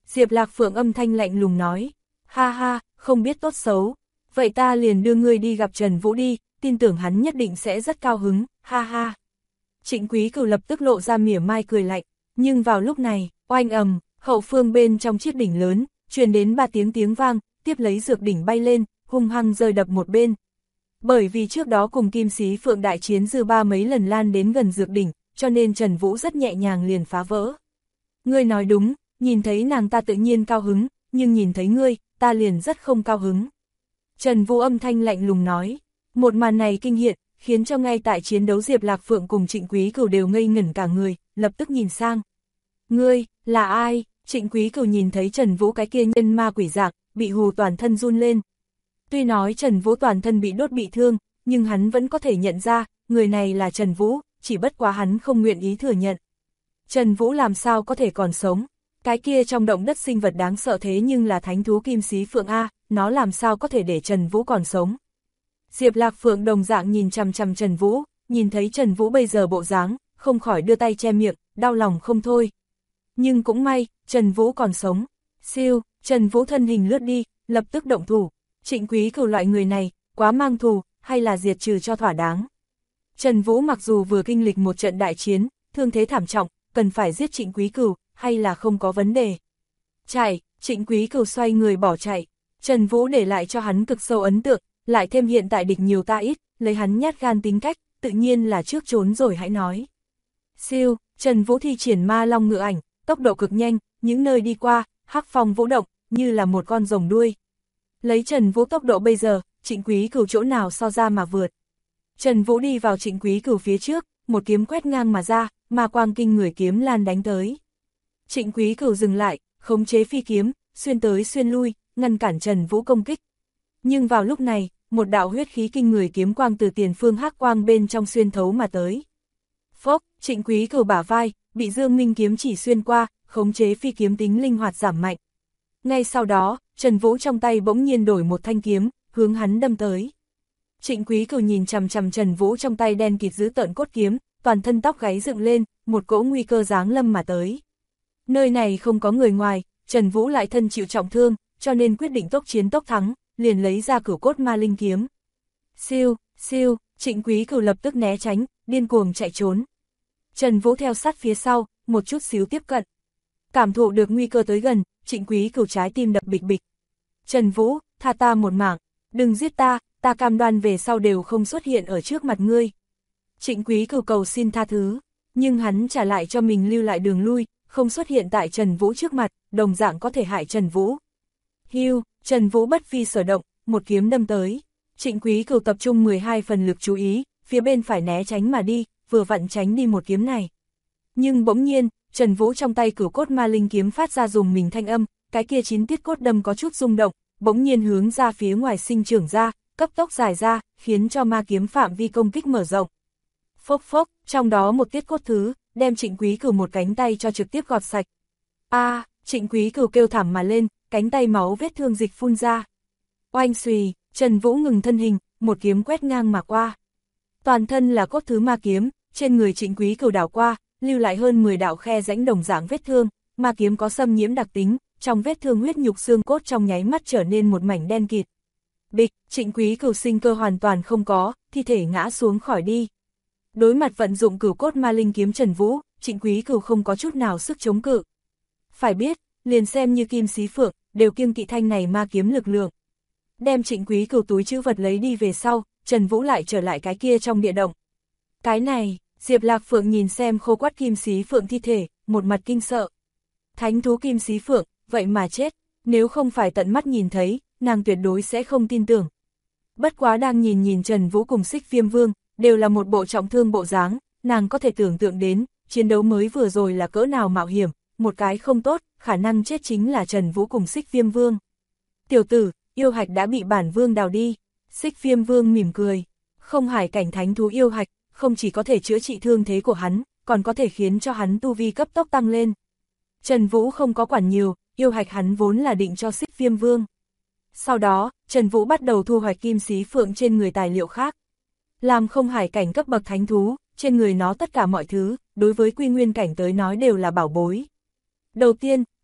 Diệp Lạc Phượng âm thanh lạnh lùng nói, ha ha, không biết tốt xấu, vậy ta liền đưa ngươi đi gặp Trần Vũ đi, tin tưởng hắn nhất định sẽ rất cao hứng, ha ha. Trịnh Quý Cửu lập tức lộ ra mỉa mai cười lạnh, nhưng vào lúc này, oanh ầm, hậu phương bên trong chiếc đỉnh lớn, truyền đến 3 tiếng vang, tiếp lấy dược đỉnh bay lên, hung hăng rơi đập một bên. Bởi vì trước đó cùng Kim Xí Phượng đại chiến dư ba mấy lần lan đến gần dược đỉnh, cho nên Trần Vũ rất nhẹ nhàng liền phá vỡ. Ngươi nói đúng, nhìn thấy nàng ta tự nhiên cao hứng, nhưng nhìn thấy ngươi, ta liền rất không cao hứng. Trần Vũ âm thanh lạnh lùng nói, một màn này kinh hiện, khiến cho ngay tại chiến đấu Diệp Lạc Phượng cùng Trịnh Quý Cửu đều ngây ngẩn cả người, lập tức nhìn sang. Ngươi, là ai? Trịnh Quý Cửu nhìn thấy Trần Vũ cái kia nhân ma quỷ dạng, bị hù toàn thân run lên. Tuy nói Trần Vũ toàn thân bị đốt bị thương, nhưng hắn vẫn có thể nhận ra, người này là Trần Vũ, chỉ bất quá hắn không nguyện ý thừa nhận. Trần Vũ làm sao có thể còn sống? Cái kia trong động đất sinh vật đáng sợ thế nhưng là thánh thú Kim Xí Phượng A, nó làm sao có thể để Trần Vũ còn sống? Diệp Lạc Phượng đồng dạng nhìn chằm chằm Trần Vũ, nhìn thấy Trần Vũ bây giờ bộ dáng, không khỏi đưa tay che miệng, đau lòng không thôi. Nhưng cũng may, Trần Vũ còn sống. Siêu, Trần Vũ thân hình lướt đi, lập tức động thủ. Trịnh Quý Cửu loại người này, quá mang thù, hay là diệt trừ cho thỏa đáng. Trần Vũ mặc dù vừa kinh lịch một trận đại chiến, thương thế thảm trọng, cần phải giết Trịnh Quý Cửu, hay là không có vấn đề. Chạy, Trịnh Quý Cửu xoay người bỏ chạy. Trần Vũ để lại cho hắn cực sâu ấn tượng, lại thêm hiện tại địch nhiều ta ít, lấy hắn nhát gan tính cách, tự nhiên là trước trốn rồi hãy nói. Siêu, Trần Vũ thi triển ma long ngự ảnh, tốc độ cực nhanh, những nơi đi qua, hắc phong vũ động, như là một con rồng đuôi. Lấy Trần Vũ tốc độ bây giờ, Trịnh Quý Cửu chỗ nào so ra mà vượt. Trần Vũ đi vào Trịnh Quý Cửu phía trước, một kiếm quét ngang mà ra, ma quang kinh người kiếm lan đánh tới. Trịnh Quý Cửu dừng lại, khống chế phi kiếm, xuyên tới xuyên lui, ngăn cản Trần Vũ công kích. Nhưng vào lúc này, một đạo huyết khí kinh người kiếm quang từ tiền phương hắc quang bên trong xuyên thấu mà tới. Phốc, Trịnh Quý Cửu bả vai, bị Dương Minh kiếm chỉ xuyên qua, khống chế phi kiếm tính linh hoạt giảm mạnh. Ngay sau đó, Trần Vũ trong tay bỗng nhiên đổi một thanh kiếm, hướng hắn đâm tới. Trịnh Quý Cửu nhìn chằm chằm Trần Vũ trong tay đen kịt giữ tợn cốt kiếm, toàn thân tóc gáy dựng lên, một cỗ nguy cơ giáng lâm mà tới. Nơi này không có người ngoài, Trần Vũ lại thân chịu trọng thương, cho nên quyết định tốc chiến tốc thắng, liền lấy ra Cửu Cốt Ma Linh kiếm. Siêu, siêu, Trịnh Quý Cửu lập tức né tránh, điên cuồng chạy trốn. Trần Vũ theo sát phía sau, một chút xíu tiếp cận. Cảm thụ được nguy cơ tới gần, Trịnh Quý Cửu trái tim đập bịch bịch. Trần Vũ, tha ta một mạng, đừng giết ta, ta cam đoan về sau đều không xuất hiện ở trước mặt ngươi. Trịnh Quý Cửu cầu xin tha thứ, nhưng hắn trả lại cho mình lưu lại đường lui, không xuất hiện tại Trần Vũ trước mặt, đồng dạng có thể hại Trần Vũ. Hưu, Trần Vũ bất vi sở động, một kiếm đâm tới. Trịnh Quý Cửu tập trung 12 phần lực chú ý, phía bên phải né tránh mà đi, vừa vặn tránh đi một kiếm này. Nhưng bỗng nhiên, Trần Vũ trong tay Cửu Cốt Ma Linh kiếm phát ra rùng mình thanh âm, cái kia 9 tiết cốt đâm có chút rung động, bỗng nhiên hướng ra phía ngoài sinh trưởng ra, cấp tốc dài ra, khiến cho ma kiếm phạm vi công kích mở rộng. Phốc phốc, trong đó một tiết cốt thứ, đem Trịnh Quý Cửu một cánh tay cho trực tiếp gọt sạch. A, Trịnh Quý Cửu kêu thảm mà lên, cánh tay máu vết thương dịch phun ra. Oanh xùy, Trần Vũ ngừng thân hình, một kiếm quét ngang mà qua. Toàn thân là cốt thứ ma kiếm, trên người Trịnh Quý Cửu đảo qua, lưu lại hơn 10 đạo khe rãnh đồng dạng vết thương, ma kiếm có xâm nhiễm đặc tính, trong vết thương huyết nhục xương cốt trong nháy mắt trở nên một mảnh đen kịt. Bịch, Trịnh Quý Cửu sinh cơ hoàn toàn không có, thi thể ngã xuống khỏi đi. Đối mặt vận dụng Cửu Cốt Ma Linh kiếm Trần Vũ, Trịnh Quý Cửu không có chút nào sức chống cự. Phải biết, liền xem như Kim Xí Phượng, đều kiêng kỵ thanh này ma kiếm lực lượng. Đem Trịnh Quý Cửu túi trữ vật lấy đi về sau, Trần Vũ lại trở lại cái kia trong địa động. Cái này, Diệp Lạc Phượng nhìn xem khô quắt Kim Xí Phượng thi thể, một mặt kinh sợ. Thánh thú Kim Xí Phượng, vậy mà chết, nếu không phải tận mắt nhìn thấy, nàng tuyệt đối sẽ không tin tưởng. Bất quá đang nhìn Trần Vũ cùng Xích Viêm Vương, đều là một bộ trọng thương bộ dáng, nàng có thể tưởng tượng đến, chiến đấu mới vừa rồi là cỡ nào mạo hiểm, một cái không tốt, khả năng chết chính là Trần Vũ cùng Xích Viêm Vương. Tiểu tử, yêu hạch đã bị bản vương đào đi. Xích Viêm Vương mỉm cười, không hải cảnh thánh thú yêu hạch, không chỉ có thể chữa trị thương thế của hắn, còn có thể khiến cho hắn tu vi cấp tốc tăng lên. Trần Vũ không có quản nhiều, yêu hạch hắn vốn là định cho Xích Viêm Vương. Sau đó, Trần Vũ bắt đầu thu hoạch Kim Xí Phượng trên người tài liệu khác. Làm không hải cảnh cấp bậc thánh thú, trên người nó tất cả mọi thứ, đối với quy nguyên cảnh tới nói đều là bảo bối. Đầu tiên,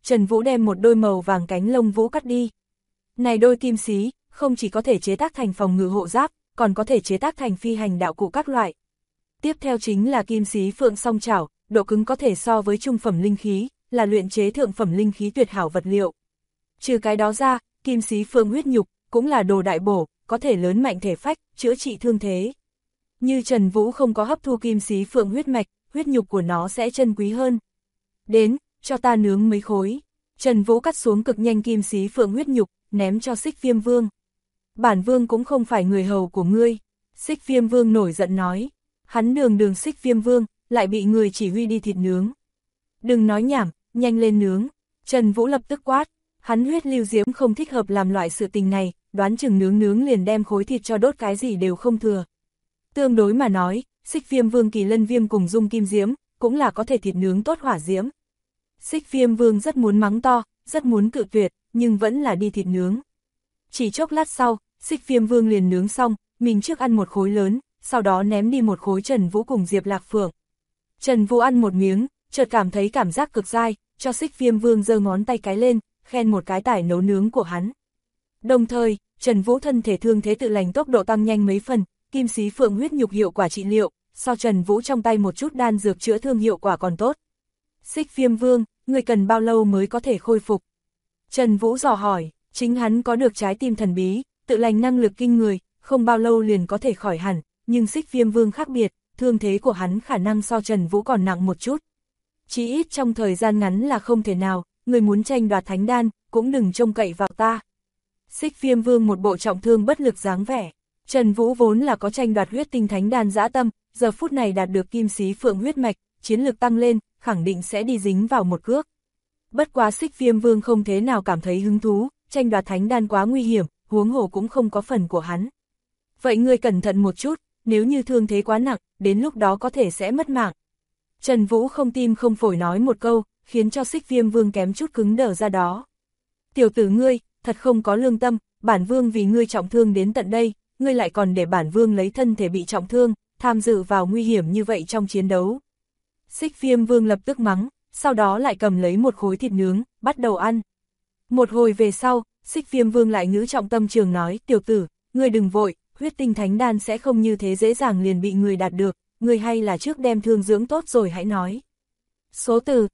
Trần Vũ đem một đôi màu vàng cánh lông vũ cắt đi. Này đôi kim xí, không chỉ có thể chế tác thành phòng ngự hộ giáp, còn có thể chế tác thành phi hành đạo cụ các loại. Tiếp theo chính là kim xí phượng song chảo, độ cứng có thể so với trung phẩm linh khí, là luyện chế thượng phẩm linh khí tuyệt hảo vật liệu. Trừ cái đó ra, kim xí phượng huyết nhục, cũng là đồ đại bổ, có thể lớn mạnh thể phách, chữa trị thương thế. Như Trần Vũ không có hấp thu kim xí phượng huyết mạch, huyết nhục của nó sẽ chân quý hơn. Đến, cho ta nướng mấy khối. Trần Vũ cắt xuống cực nhanh kim xí phượng huyết nhục, ném cho Xích Viêm Vương. Bản Vương cũng không phải người hầu của ngươi. Xích Viêm Vương nổi giận nói. Hắn đường Xích Viêm Vương, lại bị người chỉ huy đi thịt nướng. Đừng nói nhảm, nhanh lên nướng. Trần Vũ lập tức quát. Hắn huyết lưu diễm không thích hợp làm loại sự tình này, đoán chừng nướng liền đem khối thịt cho đốt cái gì đều không thừa. Tương đối mà nói, Xích Viêm Vương Kỳ Lân Viêm cùng Dung Kim Diễm, cũng là có thể thịt nướng tốt hỏa diễm. Xích Viêm Vương rất muốn mắng to, rất muốn cự tuyệt, nhưng vẫn là đi thịt nướng. Chỉ chốc lát sau, Xích Viêm Vương liền nướng xong, mình trước ăn một khối lớn, sau đó ném đi một khối Trần Vũ cùng Diệp Lạc Phượng. Trần Vũ ăn một miếng, chợt cảm thấy cảm giác cực dai, cho Xích Viêm Vương giơ ngón tay cái lên, khen một cái tài nấu nướng của hắn. Đồng thời, Trần Vũ thân thể thương thế tự lành tốc độ tăng nhanh mấy phần, kim xí phượng huyết nhục hiệu quả trị liệu, so Trần Vũ trong tay một chút đan dược chữa thương hiệu quả còn tốt. Xích Viêm Vương, người cần bao lâu mới có thể khôi phục? Trần Vũ dò hỏi, chính hắn có được trái tim thần bí, tự lành năng lực kinh người, không bao lâu liền có thể khỏi hẳn, nhưng Xích Viêm Vương khác biệt, thương thế của hắn khả năng so Trần Vũ còn nặng một chút. Chỉ ít trong thời gian ngắn là không thể nào, người muốn tranh đoạt thánh đan, cũng đừng trông cậy vào ta. Xích Viêm Vương một bộ trọng thương bất lực dáng vẻ. Trần Vũ vốn là có tranh đoạt huyết tinh thánh đan dã tâm, giờ phút này đạt được kim xí phượng huyết mạch, chiến lực tăng lên, khẳng định sẽ đi dính vào một cước. Bất quá Xích Viêm Vương không thế nào cảm thấy hứng thú, tranh đoạt thánh đan quá nguy hiểm, huống hồ cũng không có phần của hắn. Vậy ngươi cẩn thận một chút, nếu như thương thế quá nặng, đến lúc đó có thể sẽ mất mạng. Trần Vũ không tim không phổi nói một câu, khiến cho Xích Viêm Vương kém chút cứng đờ ra đó. Tiểu tử ngươi, thật không có lương tâm, bản Vương vì ngươi trọng thương đến tận đây, ngươi lại còn để bản Vương lấy thân thể bị trọng thương, tham dự vào nguy hiểm như vậy trong chiến đấu. Xích Viêm Vương lập tức mắng, sau đó lại cầm lấy một khối thịt nướng, bắt đầu ăn. Một hồi về sau, Xích Viêm Vương lại ngữ trọng tâm trường nói, tiểu tử, ngươi đừng vội, huyết tinh thánh đan sẽ không như thế dễ dàng liền bị người đạt được, ngươi hay là trước đem thương dưỡng tốt rồi hãy nói. Số từ,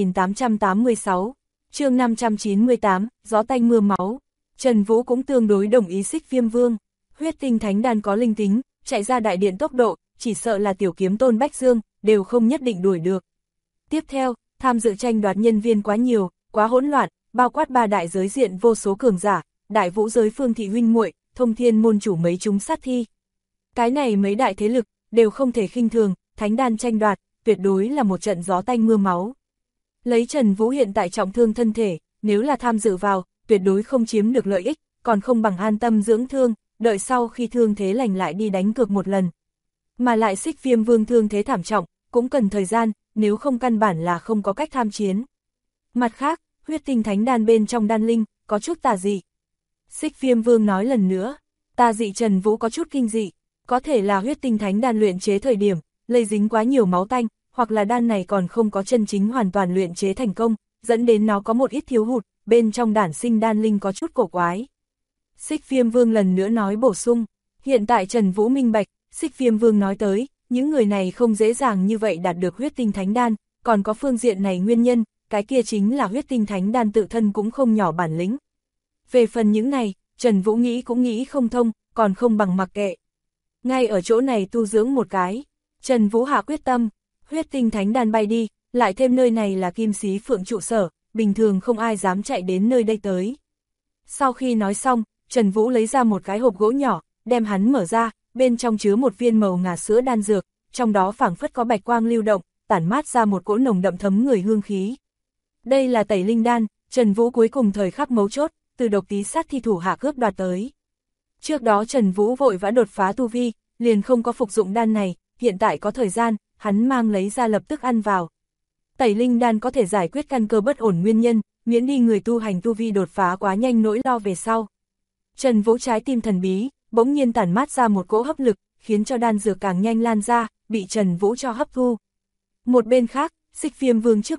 2886, chương 598, gió tanh mưa máu. Trần Vũ cũng tương đối đồng ý Xích Viêm Vương. Huyết tinh thánh đan có linh tính, chạy ra đại điện tốc độ, chỉ sợ là tiểu kiếm tôn Bách Dương, đều không nhất định đuổi được. Tiếp theo, tham dự tranh đoạt nhân viên quá nhiều, quá hỗn loạn, bao quát ba đại giới diện vô số cường giả, đại vũ giới Phương Thị huynh muội, Thông Thiên môn chủ mấy chúng sát thi. Cái này mấy đại thế lực, đều không thể khinh thường, thánh đan tranh đoạt, tuyệt đối là một trận gió tanh mưa máu. Lấy Trần Vũ hiện tại trọng thương thân thể, nếu là tham dự vào, tuyệt đối không chiếm được lợi ích, còn không bằng an tâm dưỡng thương, đợi sau khi thương thế lành lại đi đánh cược một lần. Mà lại Xích Viêm Vương thương thế thảm trọng, cũng cần thời gian, nếu không căn bản là không có cách tham chiến. Mặt khác, huyết tinh thánh đan bên trong đan linh, có chút tà dị. Xích Viêm Vương nói lần nữa, tà dị. Trần Vũ có chút kinh dị, có thể là huyết tinh thánh đan luyện chế thời điểm, lây dính quá nhiều máu tanh, hoặc là đan này còn không có chân chính hoàn toàn luyện chế thành công, dẫn đến nó có một ít thiếu hụt, bên trong đản sinh đan linh có chút cổ quái. Xích Viêm Vương lần nữa nói bổ sung, hiện tại Trần Vũ minh bạch, Xích Viêm Vương nói tới, những người này không dễ dàng như vậy đạt được huyết tinh thánh đan, còn có phương diện này nguyên nhân, cái kia chính là huyết tinh thánh đan tự thân cũng không nhỏ bản lĩnh. Về phần những này, Trần Vũ nghĩ cũng nghĩ không thông, còn không bằng mặc kệ. Ngay ở chỗ này tu dưỡng một cái, Trần Vũ hạ quyết tâm, huyết tinh thánh đan bay đi, lại thêm nơi này là Kim Xí Phượng trụ sở, bình thường không ai dám chạy đến nơi đây tới. Sau khi nói xong, Trần Vũ lấy ra một cái hộp gỗ nhỏ, đem hắn mở ra, bên trong chứa một viên màu ngà sữa đan dược, trong đó phảng phất có bạch quang lưu động, tản mát ra một cỗ nồng đậm thấm người hương khí. Đây là tẩy linh đan, Trần Vũ cuối cùng thời khắc mấu chốt, từ độc tí sát thi thủ hạ cướp đoạt tới. Trước đó Trần Vũ vội vã đột phá tu vi, liền không có phục dụng đan này, hiện tại có thời gian, hắn mang lấy ra lập tức ăn vào. Tẩy linh đan có thể giải quyết căn cơ bất ổn nguyên nhân, miễn đi người tu hành tu vi đột phá quá nhanh nỗi lo về sau. Trần Vũ trái tim thần bí, bỗng nhiên tản mát ra một cỗ hấp lực, khiến cho đan dược càng nhanh lan ra, bị Trần Vũ cho hấp thu. Một bên khác, Xích Viêm Vương trước mặt,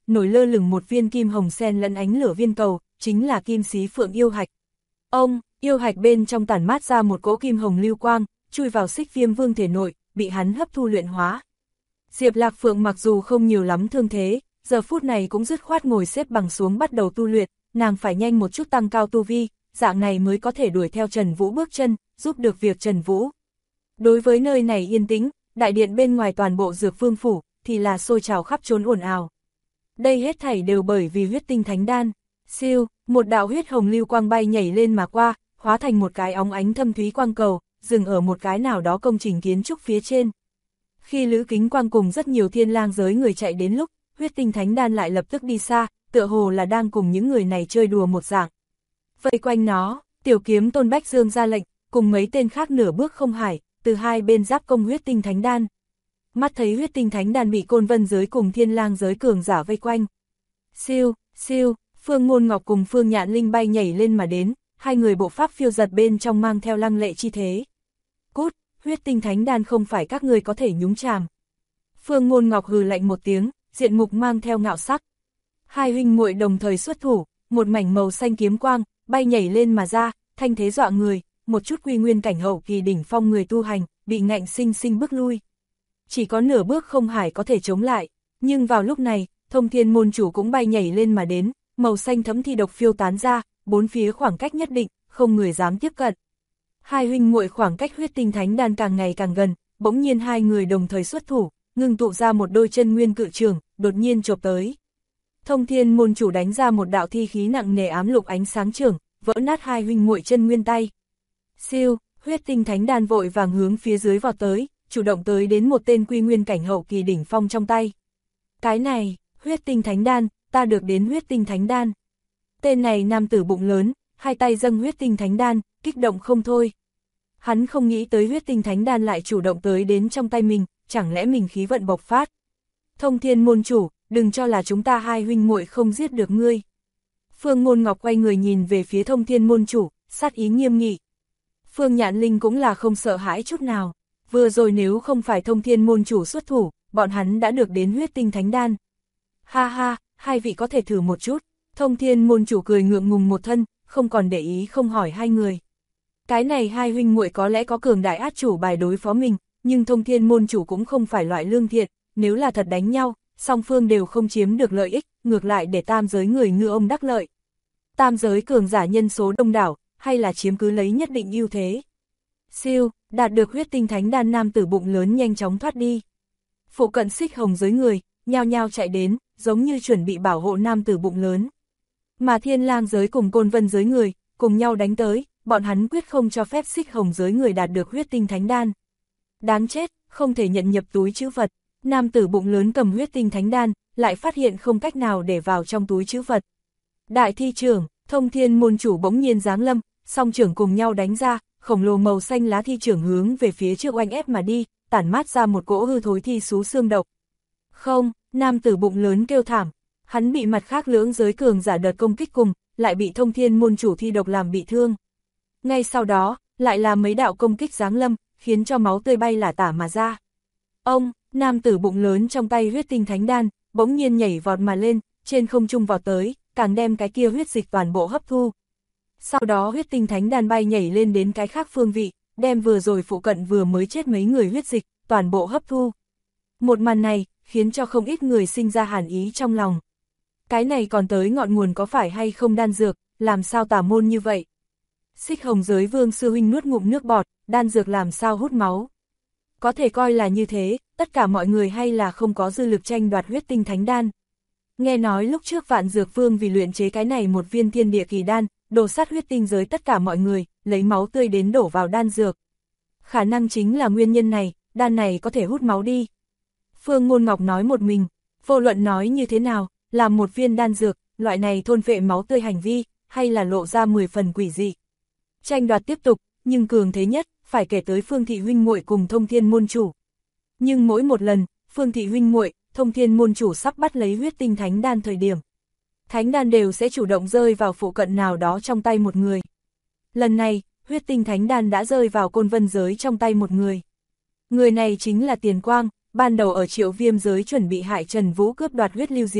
nổi lơ lửng một viên kim hồng sen lẫn ánh lửa viên cầu, chính là kim xí phượng yêu hạch. Ông, yêu hạch bên trong tản mát ra một cỗ kim hồng lưu quang, chui vào Xích Viêm Vương thể nội, bị hắn hấp thu luyện hóa. Diệp Lạc Phượng mặc dù không nhiều lắm thương thế, giờ phút này cũng dứt khoát ngồi xếp bằng xuống bắt đầu tu luyện, nàng phải nhanh một chút tăng cao tu vi, dạng này mới có thể đuổi theo Trần Vũ bước chân, giúp được việc Trần Vũ. Đối với nơi này yên tĩnh, đại điện bên ngoài toàn bộ Dược Vương phủ, thì là sôi trào khắp trốn ồn ào. Đây hết thảy đều bởi vì huyết tinh thánh đan. Siêu, một đạo huyết hồng lưu quang bay nhảy lên mà qua, hóa thành một cái óng ánh thâm thúy quang cầu, dừng ở một cái nào đó công trình kiến trúc phía trên. Khi Lữ Kính Quang cùng rất nhiều thiên lang giới người chạy đến lúc, huyết tinh thánh đan lại lập tức đi xa, tựa hồ là đang cùng những người này chơi đùa một dạng. Vây quanh nó, Tiểu Kiếm Tôn Bách Dương ra lệnh, cùng mấy tên khác nửa bước không hải, từ hai bên giáp công huyết tinh thánh đan. Mắt thấy huyết tinh thánh đan bị Côn Vân giới cùng thiên lang giới cường giả vây quanh. Siêu, siêu, Phương Ngôn Ngọc cùng Phương Nhạn Linh bay nhảy lên mà đến, hai người bộ pháp phiêu giật bên trong mang theo lăng lệ chi thế. Cút, huyết tinh thánh đan không phải các ngươi có thể nhúng chàm. Phương Ngôn Ngọc hừ lạnh một tiếng, diện mục mang theo ngạo sắc. Hai huynh muội đồng thời xuất thủ, một mảnh màu xanh kiếm quang, bay nhảy lên mà ra, thanh thế dọa người, một chút quy nguyên cảnh hậu kỳ đỉnh phong người tu hành, bị ngạnh sinh sinh bước lui. Chỉ có nửa bước không hải có thể chống lại, nhưng vào lúc này, Thông Thiên môn chủ cũng bay nhảy lên mà đến, màu xanh thấm thi độc phiêu tán ra, bốn phía khoảng cách nhất định, không người dám tiếp cận. Hai huynh muội khoảng cách huyết tinh thánh đan càng ngày càng gần, bỗng nhiên hai người đồng thời xuất thủ, ngưng tụ ra một đôi chân nguyên cự trường, đột nhiên chộp tới. Thông Thiên môn chủ đánh ra một đạo thi khí nặng nề ám lục ánh sáng trường, vỡ nát hai huynh muội chân nguyên tay. Siêu, huyết tinh thánh đan vội vàng hướng phía dưới vọt tới, chủ động tới đến một tên quy nguyên cảnh hậu kỳ đỉnh phong trong tay. Cái này, huyết tinh thánh đan, ta được đến huyết tinh thánh đan. Tên này nam tử bụng lớn, hai tay dâng huyết tinh thánh đan, kích động không thôi. Hắn không nghĩ tới huyết tinh thánh đan lại chủ động tới đến trong tay mình, chẳng lẽ mình khí vận bộc phát. Thông Thiên môn chủ, đừng cho là chúng ta hai huynh muội không giết được ngươi. Phương Ngôn Ngọc quay người nhìn về phía Thông Thiên môn chủ, sát ý nghiêm nghị. Phương Nhạn Linh cũng là không sợ hãi chút nào. Vừa rồi nếu không phải Thông Thiên môn chủ xuất thủ, bọn hắn đã được đến huyết tinh thánh đan. Ha ha, hai vị có thể thử một chút. Thông Thiên môn chủ cười ngượng ngùng một thân, không còn để ý không hỏi hai người. Cái này hai huynh muội có lẽ có cường đại át chủ bài đối phó mình, nhưng Thông Thiên môn chủ cũng không phải loại lương thiện, nếu là thật đánh nhau, song phương đều không chiếm được lợi ích, ngược lại để tam giới người ngư ông đắc lợi. Tam giới cường giả nhân số đông đảo, hay là chiếm cứ lấy nhất định ưu thế. Siêu, đạt được huyết tinh thánh đan nam tử bụng lớn nhanh chóng thoát đi. Phụ cận Xích Hồng giới người, nhao nhao chạy đến, giống như chuẩn bị bảo hộ nam tử bụng lớn. Mà Thiên Lang giới cùng Côn Vân giới người, cùng nhau đánh tới, bọn hắn quyết không cho phép Xích Hồng giới người đạt được huyết tinh thánh đan. Đáng chết, không thể nhận nhập túi trữ vật. Nam tử bụng lớn cầm huyết tinh thánh đan, lại phát hiện không cách nào để vào trong túi trữ vật. Đại thi trưởng, Thông Thiên môn chủ bỗng nhiên giáng lâm, song trưởng cùng nhau đánh ra, khổng lồ màu xanh lá thi trưởng hướng về phía trước oanh ép mà đi, tản mát ra một cỗ hư thối thi xú xương độc. Không, nam tử bụng lớn kêu thảm, hắn bị mặt khác lưỡng giới cường giả đợt công kích cùng, lại bị Thông Thiên môn chủ thi độc làm bị thương. Ngay sau đó, lại là mấy đạo công kích giáng lâm, khiến cho máu tươi bay lả tả mà ra. Ông, nam tử bụng lớn trong tay huyết tinh thánh đan, bỗng nhiên nhảy vọt mà lên, trên không trung vọt tới, càng đem cái kia huyết dịch toàn bộ hấp thu. Sau đó huyết tinh thánh đan bay nhảy lên đến cái khác phương vị, đem vừa rồi phụ cận vừa mới chết mấy người huyết dịch, toàn bộ hấp thu. Một màn này, khiến cho không ít người sinh ra hàn ý trong lòng. Cái này còn tới ngọn nguồn có phải hay không đan dược, làm sao tà môn như vậy? Xích Hồng giới vương sư huynh nuốt ngụm nước bọt, đan dược làm sao hút máu? Có thể coi là như thế, tất cả mọi người hay là không có dư lực tranh đoạt huyết tinh thánh đan. Nghe nói lúc trước Vạn Dược Vương vì luyện chế cái này một viên thiên địa kỳ đan, đổ sát huyết tinh giới tất cả mọi người, lấy máu tươi đến đổ vào đan dược. Khả năng chính là nguyên nhân này, đan này có thể hút máu đi. Phương Ngôn Ngọc nói một mình, vô luận nói như thế nào, làm một viên đan dược, loại này thôn phệ máu tươi hành vi, hay là lộ ra 10 phần quỷ dị. Tranh đoạt tiếp tục, nhưng cường thế nhất, phải kể tới Phương Thị huynh muội cùng Thông Thiên môn chủ. Nhưng mỗi một lần, Phương Thị huynh muội, Thông Thiên môn chủ sắp bắt lấy huyết tinh thánh đan thời điểm, thánh đan đều sẽ chủ động rơi vào phụ cận nào đó trong tay một người. Lần này, huyết tinh thánh đan đã rơi vào Côn Vân giới trong tay một người. Người này chính là Tiền Quang, ban đầu ở Triệu Viêm giới chuẩn bị hại Trần Vũ cướp đoạt huyết lưu diễm,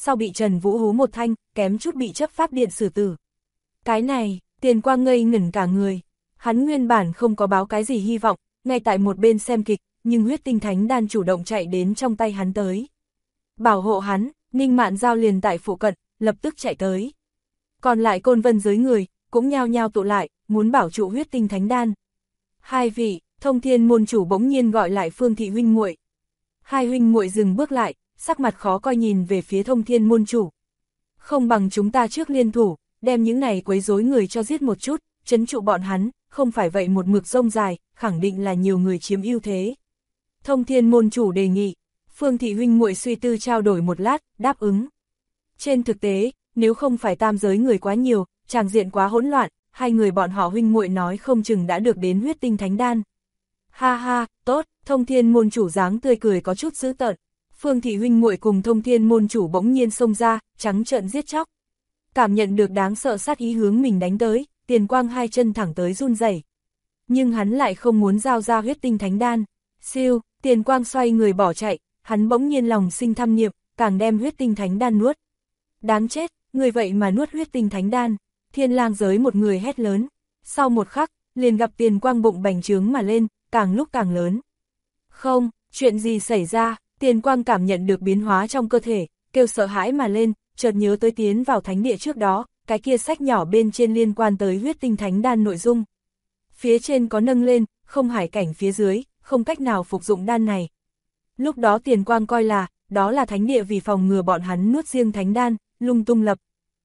sau bị Trần Vũ hú một thanh, kém chút bị chấp pháp điện xử tử. Cái này, Tiền Quang ngây ngẩn cả người. Hắn nguyên bản không có báo cái gì hy vọng, ngay tại một bên xem kịch, nhưng huyết tinh thánh đan chủ động chạy đến trong tay hắn tới. Bảo hộ hắn, Ninh Mạn Giao liền tại phụ cận, lập tức chạy tới. Còn lại Côn Vân giới người, cũng nhao nhao tụ lại, muốn bảo trụ huyết tinh thánh đan. Hai vị, Thông Thiên môn chủ bỗng nhiên gọi lại Phương thị huynh muội. Hai huynh muội dừng bước lại, sắc mặt khó coi nhìn về phía Thông Thiên môn chủ. Không bằng chúng ta trước liên thủ, đem những này quấy rối người cho giết một chút, trấn trụ bọn hắn, không phải vậy một mực rông dài, khẳng định là nhiều người chiếm ưu thế. Thông Thiên môn chủ đề nghị, Phương thị huynh muội suy tư trao đổi một lát, đáp ứng. Trên thực tế, nếu không phải tam giới người quá nhiều, tràng diện quá hỗn loạn, hai người bọn họ huynh muội nói không chừng đã được đến huyết tinh thánh đan. Ha ha, tốt, Thông Thiên môn chủ dáng tươi cười có chút dữ tợn. Phương thị huynh muội cùng Thông Thiên môn chủ bỗng nhiên xông ra, trắng trợn giết chóc. Cảm nhận được đáng sợ sát ý hướng mình đánh tới, Tiền Quang hai chân thẳng tới run rẩy. Nhưng hắn lại không muốn giao ra huyết tinh thánh đan. Siêu, Tiền Quang xoay người bỏ chạy, hắn bỗng nhiên lòng sinh tham niệm, càng đem huyết tinh thánh đan nuốt. Đáng chết, người vậy mà nuốt huyết tinh thánh đan. Thiên Lang giới một người hét lớn. Sau một khắc, liền gặp Tiền Quang bụng bành trướng mà lên, càng lúc càng lớn. Không, chuyện gì xảy ra? Tiền Quang cảm nhận được biến hóa trong cơ thể, kêu sợ hãi mà lên, chợt nhớ tới tiến vào thánh địa trước đó, cái kia sách nhỏ bên trên liên quan tới huyết tinh thánh đan nội dung. Phía trên có nâng lên, không hải cảnh phía dưới, không cách nào phục dụng đan này. Lúc đó Tiền Quang coi là, đó là thánh địa vì phòng ngừa bọn hắn nuốt riêng thánh đan, lung tung lập.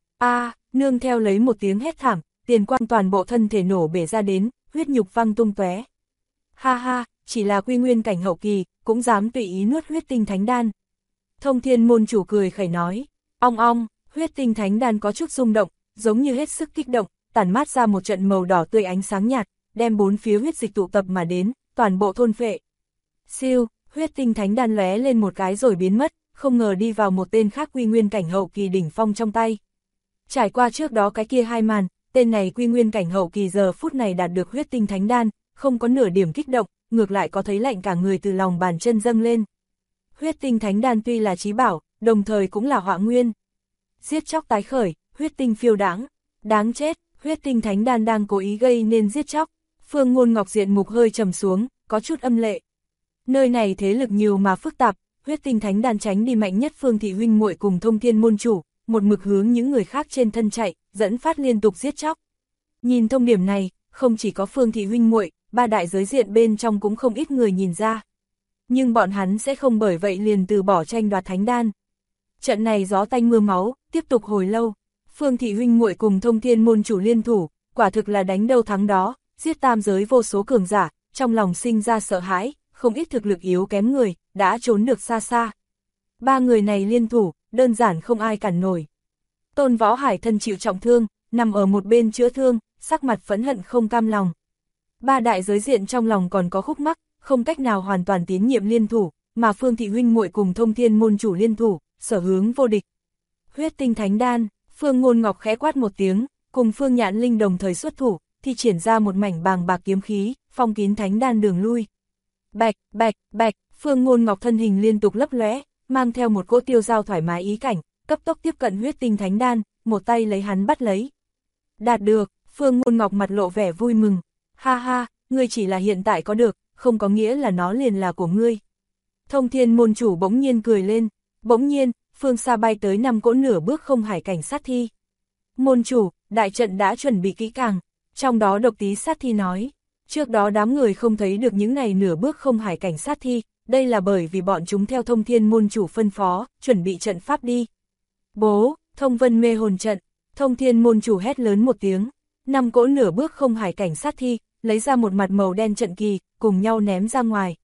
Nương theo lấy một tiếng hét thảm, Tiền Quang toàn bộ thân thể nổ bể ra đến, huyết nhục văng tung tóe. Ha ha, chỉ là quy nguyên cảnh hậu kỳ, cũng dám tùy ý nuốt huyết tinh thánh đan. Thông Thiên môn chủ cười khẩy nói, ong ong, huyết tinh thánh đan có chút rung động, giống như hết sức kích động, tản mát ra một trận màu đỏ tươi ánh sáng nhạt, đem bốn phía huyết dịch tụ tập mà đến, toàn bộ thôn phệ. Siêu, huyết tinh thánh đan lóe lên một cái rồi biến mất, không ngờ đi vào một tên khác quy nguyên cảnh hậu kỳ đỉnh phong trong tay. Trải qua trước đó cái kia hai màn, tên này quy nguyên cảnh hậu kỳ giờ phút này đạt được huyết tinh thánh đan, không có nửa điểm kích động, ngược lại có thấy lạnh cả người từ lòng bàn chân dâng lên. Huyết tinh thánh đan tuy là chí bảo, đồng thời cũng là họa nguyên. Giết chóc tái khởi, huyết tinh phiêu đãng, đáng chết, huyết tinh thánh đan đang cố ý gây nên giết chóc. Phương Ngôn Ngọc diện mục hơi trầm xuống, có chút âm lệ. Nơi này thế lực nhiều mà phức tạp, huyết tinh thánh đan tránh đi mạnh nhất Phương thị huynh muội cùng Thông Thiên môn chủ, một mực hướng những người khác trên thân chạy, dẫn phát liên tục giết chóc. Nhìn thông điểm này, không chỉ có Phương thị huynh muội, ba đại giới diện bên trong cũng không ít người nhìn ra. Nhưng bọn hắn sẽ không bởi vậy liền từ bỏ tranh đoạt thánh đan. Trận này gió tanh mưa máu, tiếp tục hồi lâu. Phương thị huynh muội cùng Thông Thiên môn chủ liên thủ, quả thực là đánh đâu thắng đó, giết tam giới vô số cường giả, trong lòng sinh ra sợ hãi, không ít thực lực yếu kém người, đã trốn được xa xa. Ba người này liên thủ, đơn giản không ai cản nổi. Tôn Võ Hải thân chịu trọng thương, nằm ở một bên chữa thương, sắc mặt phẫn hận không cam lòng. Ba đại giới diện trong lòng còn có khúc mắc, không cách nào hoàn toàn tín nhiệm liên thủ, mà Phương thị huynh muội cùng Thông Thiên môn chủ liên thủ, sở hướng vô địch. Huyết tinh thánh đan, Phương Ngôn Ngọc khẽ quát một tiếng, cùng Phương Nhạn Linh đồng thời xuất thủ, thì triển ra một mảnh bàng bạc kiếm khí, phong kín thánh đan đường lui. Bạch, bạch, bạch, Phương Ngôn Ngọc thân hình liên tục lấp lóe, mang theo một cỗ tiêu dao thoải mái ý cảnh, cấp tốc tiếp cận huyết tinh thánh đan, một tay lấy hắn bắt lấy. Đạt được, Phương Ngôn Ngọc mặt lộ vẻ vui mừng. Ha ha, ngươi chỉ là hiện tại có được, không có nghĩa là nó liền là của ngươi. Thông Thiên môn chủ bỗng nhiên cười lên, bỗng nhiên, phương xa bay tới 5 cỗ nửa bước không hải cảnh sát thi. Môn chủ, đại trận đã chuẩn bị kỹ càng, trong đó Độc Tí sát thi nói, trước đó đám người không thấy được những này nửa bước không hải cảnh sát thi, đây là bởi vì bọn chúng theo Thông Thiên môn chủ phân phó, chuẩn bị trận pháp đi. Bố, thông vân mê hồn trận, Thông Thiên môn chủ hét lớn một tiếng, 5 cỗ nửa bước không hải cảnh sát thi, lấy ra một mặt màu đen trận kỳ, cùng nhau ném ra ngoài.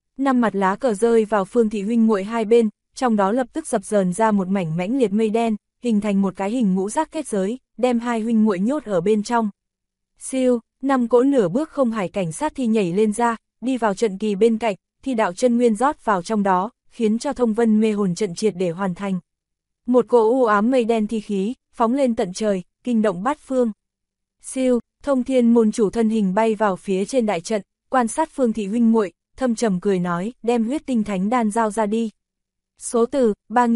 5 mặt lá cờ rơi vào Phương thị huynh muội hai bên, trong đó lập tức dập dờn ra một mảnh mãnh liệt mây đen, hình thành một cái hình ngũ giác kết giới, đem hai huynh muội nhốt ở bên trong. Siêu, 5 cỗ nửa bước không hải cảnh sát thi nhảy lên ra, đi vào trận kỳ bên cạnh, thì đạo chân nguyên rót vào trong đó, khiến cho thông vân mê hồn trận triệt để hoàn thành. Một cỗ u ám mây đen thi khí, phóng lên tận trời, kinh động bát phương. Siêu, Thông Thiên môn chủ thân hình bay vào phía trên đại trận, quan sát Phương thị huynh muội, thâm trầm cười nói, đem huyết tinh thánh đan giao ra đi. Số từ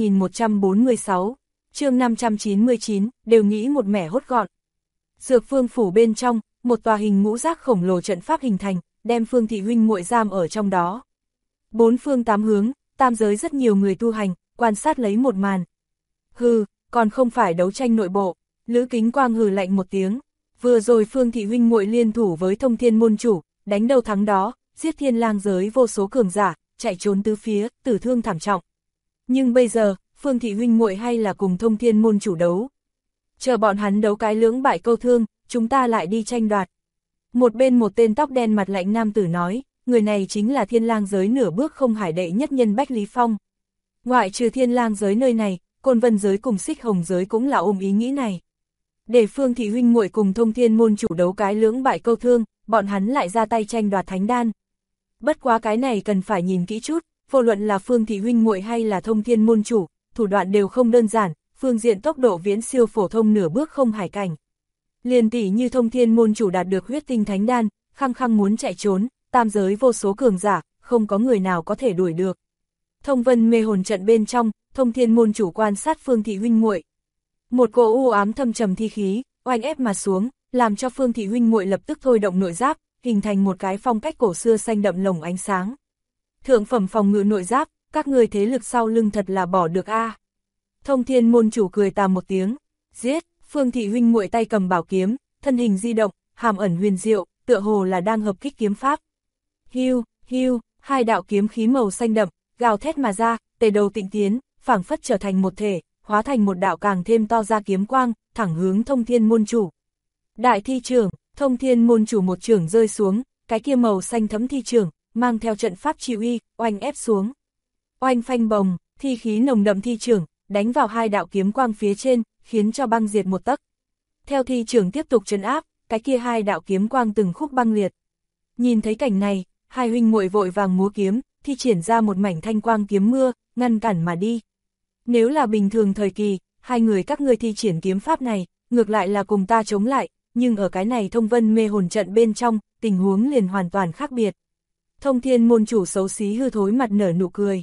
3146, chương 599, đều nghĩ một mẻ hốt gọn. Dược Phương phủ bên trong, một tòa hình ngũ giác khổng lồ trận pháp hình thành, đem Phương thị huynh muội giam ở trong đó. Bốn phương tám hướng, tam giới rất nhiều người tu hành, quan sát lấy một màn. Hừ, còn không phải đấu tranh nội bộ, Lữ Kính Quang hừ lạnh một tiếng. Vừa rồi Phương thị huynh muội liên thủ với Thông Thiên môn chủ, đánh đâu thắng đó, giết thiên lang giới vô số cường giả, chạy trốn tứ phía, tử thương thảm trọng. Nhưng bây giờ, Phương thị huynh muội hay là cùng Thông Thiên môn chủ đấu. Chờ bọn hắn đấu cái lưỡng bại câu thương, chúng ta lại đi tranh đoạt. Một bên một tên tóc đen mặt lạnh nam tử nói, người này chính là thiên lang giới nửa bước không hải đệ nhất nhân Bách Lý Phong. Ngoại trừ thiên lang giới nơi này, Côn Vân giới cùng Xích Hồng giới cũng là ôm ý nghĩ này. Để Phương thị huynh muội cùng Thông Thiên môn chủ đấu cái lưỡng bại câu thương, bọn hắn lại ra tay tranh đoạt thánh đan. Bất quá cái này cần phải nhìn kỹ chút, vô luận là Phương thị huynh muội hay là Thông Thiên môn chủ, thủ đoạn đều không đơn giản, phương diện tốc độ viễn siêu phổ thông nửa bước không hải cảnh. Liền tỷ như Thông Thiên môn chủ đạt được huyết tinh thánh đan, khăng khăng muốn chạy trốn, tam giới vô số cường giả, không có người nào có thể đuổi được. Thông Vân mê hồn trận bên trong, Thông Thiên môn chủ quan sát Phương thị huynh muội. Một cỗ u ám thâm trầm thi khí, oanh ép mà xuống, làm cho Phương thị huynh muội lập tức thôi động nội giáp, hình thành một cái phong cách cổ xưa xanh đậm lồng ánh sáng. Thượng phẩm phòng ngự nội giáp, các người thế lực sau lưng thật là bỏ được a. Thông Thiên môn chủ cười tà một tiếng, giết. Phương thị huynh muội tay cầm bảo kiếm, thân hình di động, hàm ẩn huyền diệu, tựa hồ là đang hợp kích kiếm pháp. Hiu, hiu, hai đạo kiếm khí màu xanh đậm, gào thét mà ra, tề đầu tịnh tiến, phảng phất trở thành một thể, hóa thành một đạo càng thêm to ra kiếm quang, thẳng hướng Thông Thiên môn chủ. Đại thi trưởng, Thông Thiên môn chủ một trưởng rơi xuống, cái kia màu xanh thấm thi trưởng, mang theo trận pháp chi uy, oanh ép xuống. Oanh phanh bồng, thi khí nồng đậm thi trưởng, đánh vào hai đạo kiếm quang phía trên, khiến cho băng diệt một tấc. Theo thi trưởng tiếp tục trấn áp, cái kia hai đạo kiếm quang từng khúc băng liệt. Nhìn thấy cảnh này, hai huynh muội vội vàng múa kiếm, thi triển ra một mảnh thanh quang kiếm mưa, ngăn cản mà đi. Nếu là bình thường thời kỳ, hai người các ngươi thi triển kiếm pháp này, ngược lại là cùng ta chống lại, nhưng ở cái này Thông Vân mê hồn trận bên trong, tình huống liền hoàn toàn khác biệt. Thông Thiên môn chủ xấu xí hư thối mặt nở nụ cười.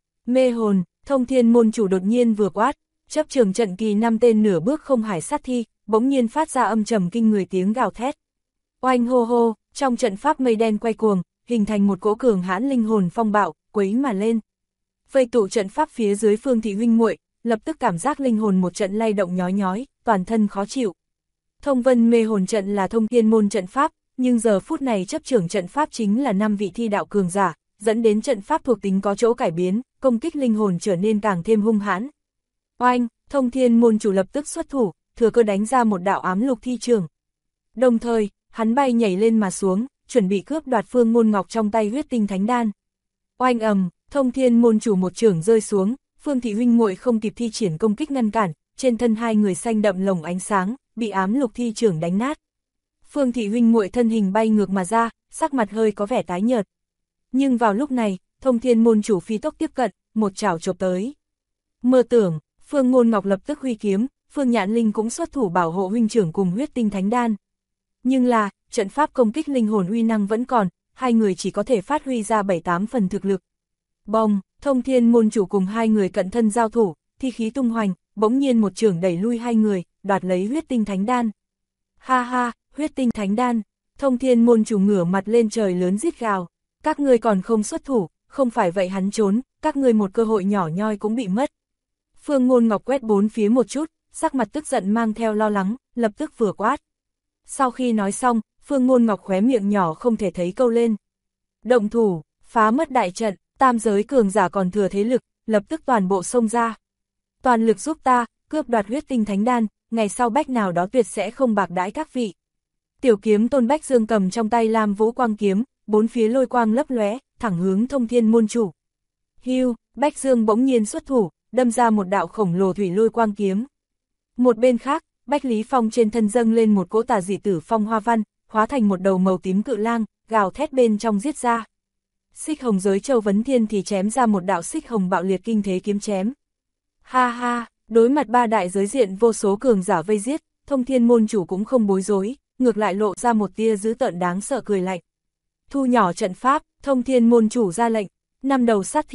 Mê hồn, Thông Thiên môn chủ đột nhiên vừa quát, chấp trường trận kỳ 5 tên nửa bước không hải sát thi, bỗng nhiên phát ra âm trầm kinh người tiếng gào thét. Oanh hô hô, trong trận pháp mây đen quay cuồng, hình thành một cỗ cường hãn linh hồn phong bạo, quấy mà lên. Vây tụ trận pháp phía dưới Phương thị huynh muội, lập tức cảm giác linh hồn một trận lay động nhói nhói, toàn thân khó chịu. Thông Vân mê hồn trận là Thông Thiên môn trận pháp, nhưng giờ phút này chấp trưởng trận pháp chính là 5 vị thi đạo cường giả, dẫn đến trận pháp thuộc tính có chỗ cải biến, công kích linh hồn trở nên càng thêm hung hãn. Oanh, Thông Thiên môn chủ lập tức xuất thủ, thừa cơ đánh ra một đạo ám lục thi trường. Đồng thời, hắn bay nhảy lên mà xuống, chuẩn bị cướp đoạt Phương Ngôn Ngọc trong tay huyết tinh thánh đan. Oanh ầm, Thông Thiên môn chủ một chưởng rơi xuống, Phương thị huynh muội không kịp thi triển công kích ngăn cản, trên thân hai người xanh đậm lồng ánh sáng, bị ám lục thi chưởng đánh nát. Phương thị huynh muội thân hình bay ngược mà ra, sắc mặt hơi có vẻ tái nhợt. Nhưng vào lúc này, Thông Thiên môn chủ phi tốc tiếp cận, một chảo chộp tới. Mơ tưởng, Phương Ngôn Ngọc lập tức huy kiếm, Phương Nhạn Linh cũng xuất thủ bảo hộ huynh trưởng cùng huyết tinh thánh đan. Nhưng là, trận pháp công kích linh hồn uy năng vẫn còn, hai người chỉ có thể phát huy ra 7-8 phần thực lực. Bông, Thông Thiên môn chủ cùng hai người cận thân giao thủ, thi khí tung hoành, bỗng nhiên một chưởng đẩy lui hai người, đoạt lấy huyết tinh thánh đan. Ha ha, huyết tinh thánh đan, Thông Thiên môn chủ ngửa mặt lên trời lớn rít gào, các ngươi còn không xuất thủ, không phải vậy hắn trốn, các ngươi một cơ hội nhỏ nhoi cũng bị mất. Phương Ngôn Ngọc quét bốn phía một chút, sắc mặt tức giận mang theo lo lắng, lập tức vừa quát. Sau khi nói xong, Phương Ngôn Ngọc khóe miệng nhỏ không thể thấy câu lên. Động thủ, phá mất đại trận, tam giới cường giả còn thừa thế lực, lập tức toàn bộ xông ra. Toàn lực giúp ta, cướp đoạt huyết tinh thánh đan, ngày sau bách nào đó tuyệt sẽ không bạc đãi các vị. Tiểu kiếm Tôn Bách Dương cầm trong tay Lam Vũ Quang kiếm, bốn phía lôi quang lấp lóe, thẳng hướng Thông Thiên môn chủ. Hiu, Bách Dương bỗng nhiên xuất thủ, đâm ra một đạo khổng lồ thủy lôi quang kiếm. Một bên khác, Bách Lý Phong trên thân dâng lên một cỗ tà dị tử phong hoa văn, hóa thành một đầu màu tím cự lang, gào thét bên trong giết ra. Xích Hồng giới Châu Vấn Thiên thì chém ra một đạo xích hồng bạo liệt kinh thế kiếm chém. Ha ha, đối mặt ba đại giới diện vô số cường giả vây giết, Thông Thiên môn chủ cũng không bối rối, ngược lại lộ ra một tia dữ tợn đáng sợ cười lạnh. Thu nhỏ trận pháp, Thông Thiên môn chủ ra lệnh, 5 đầu sát thi,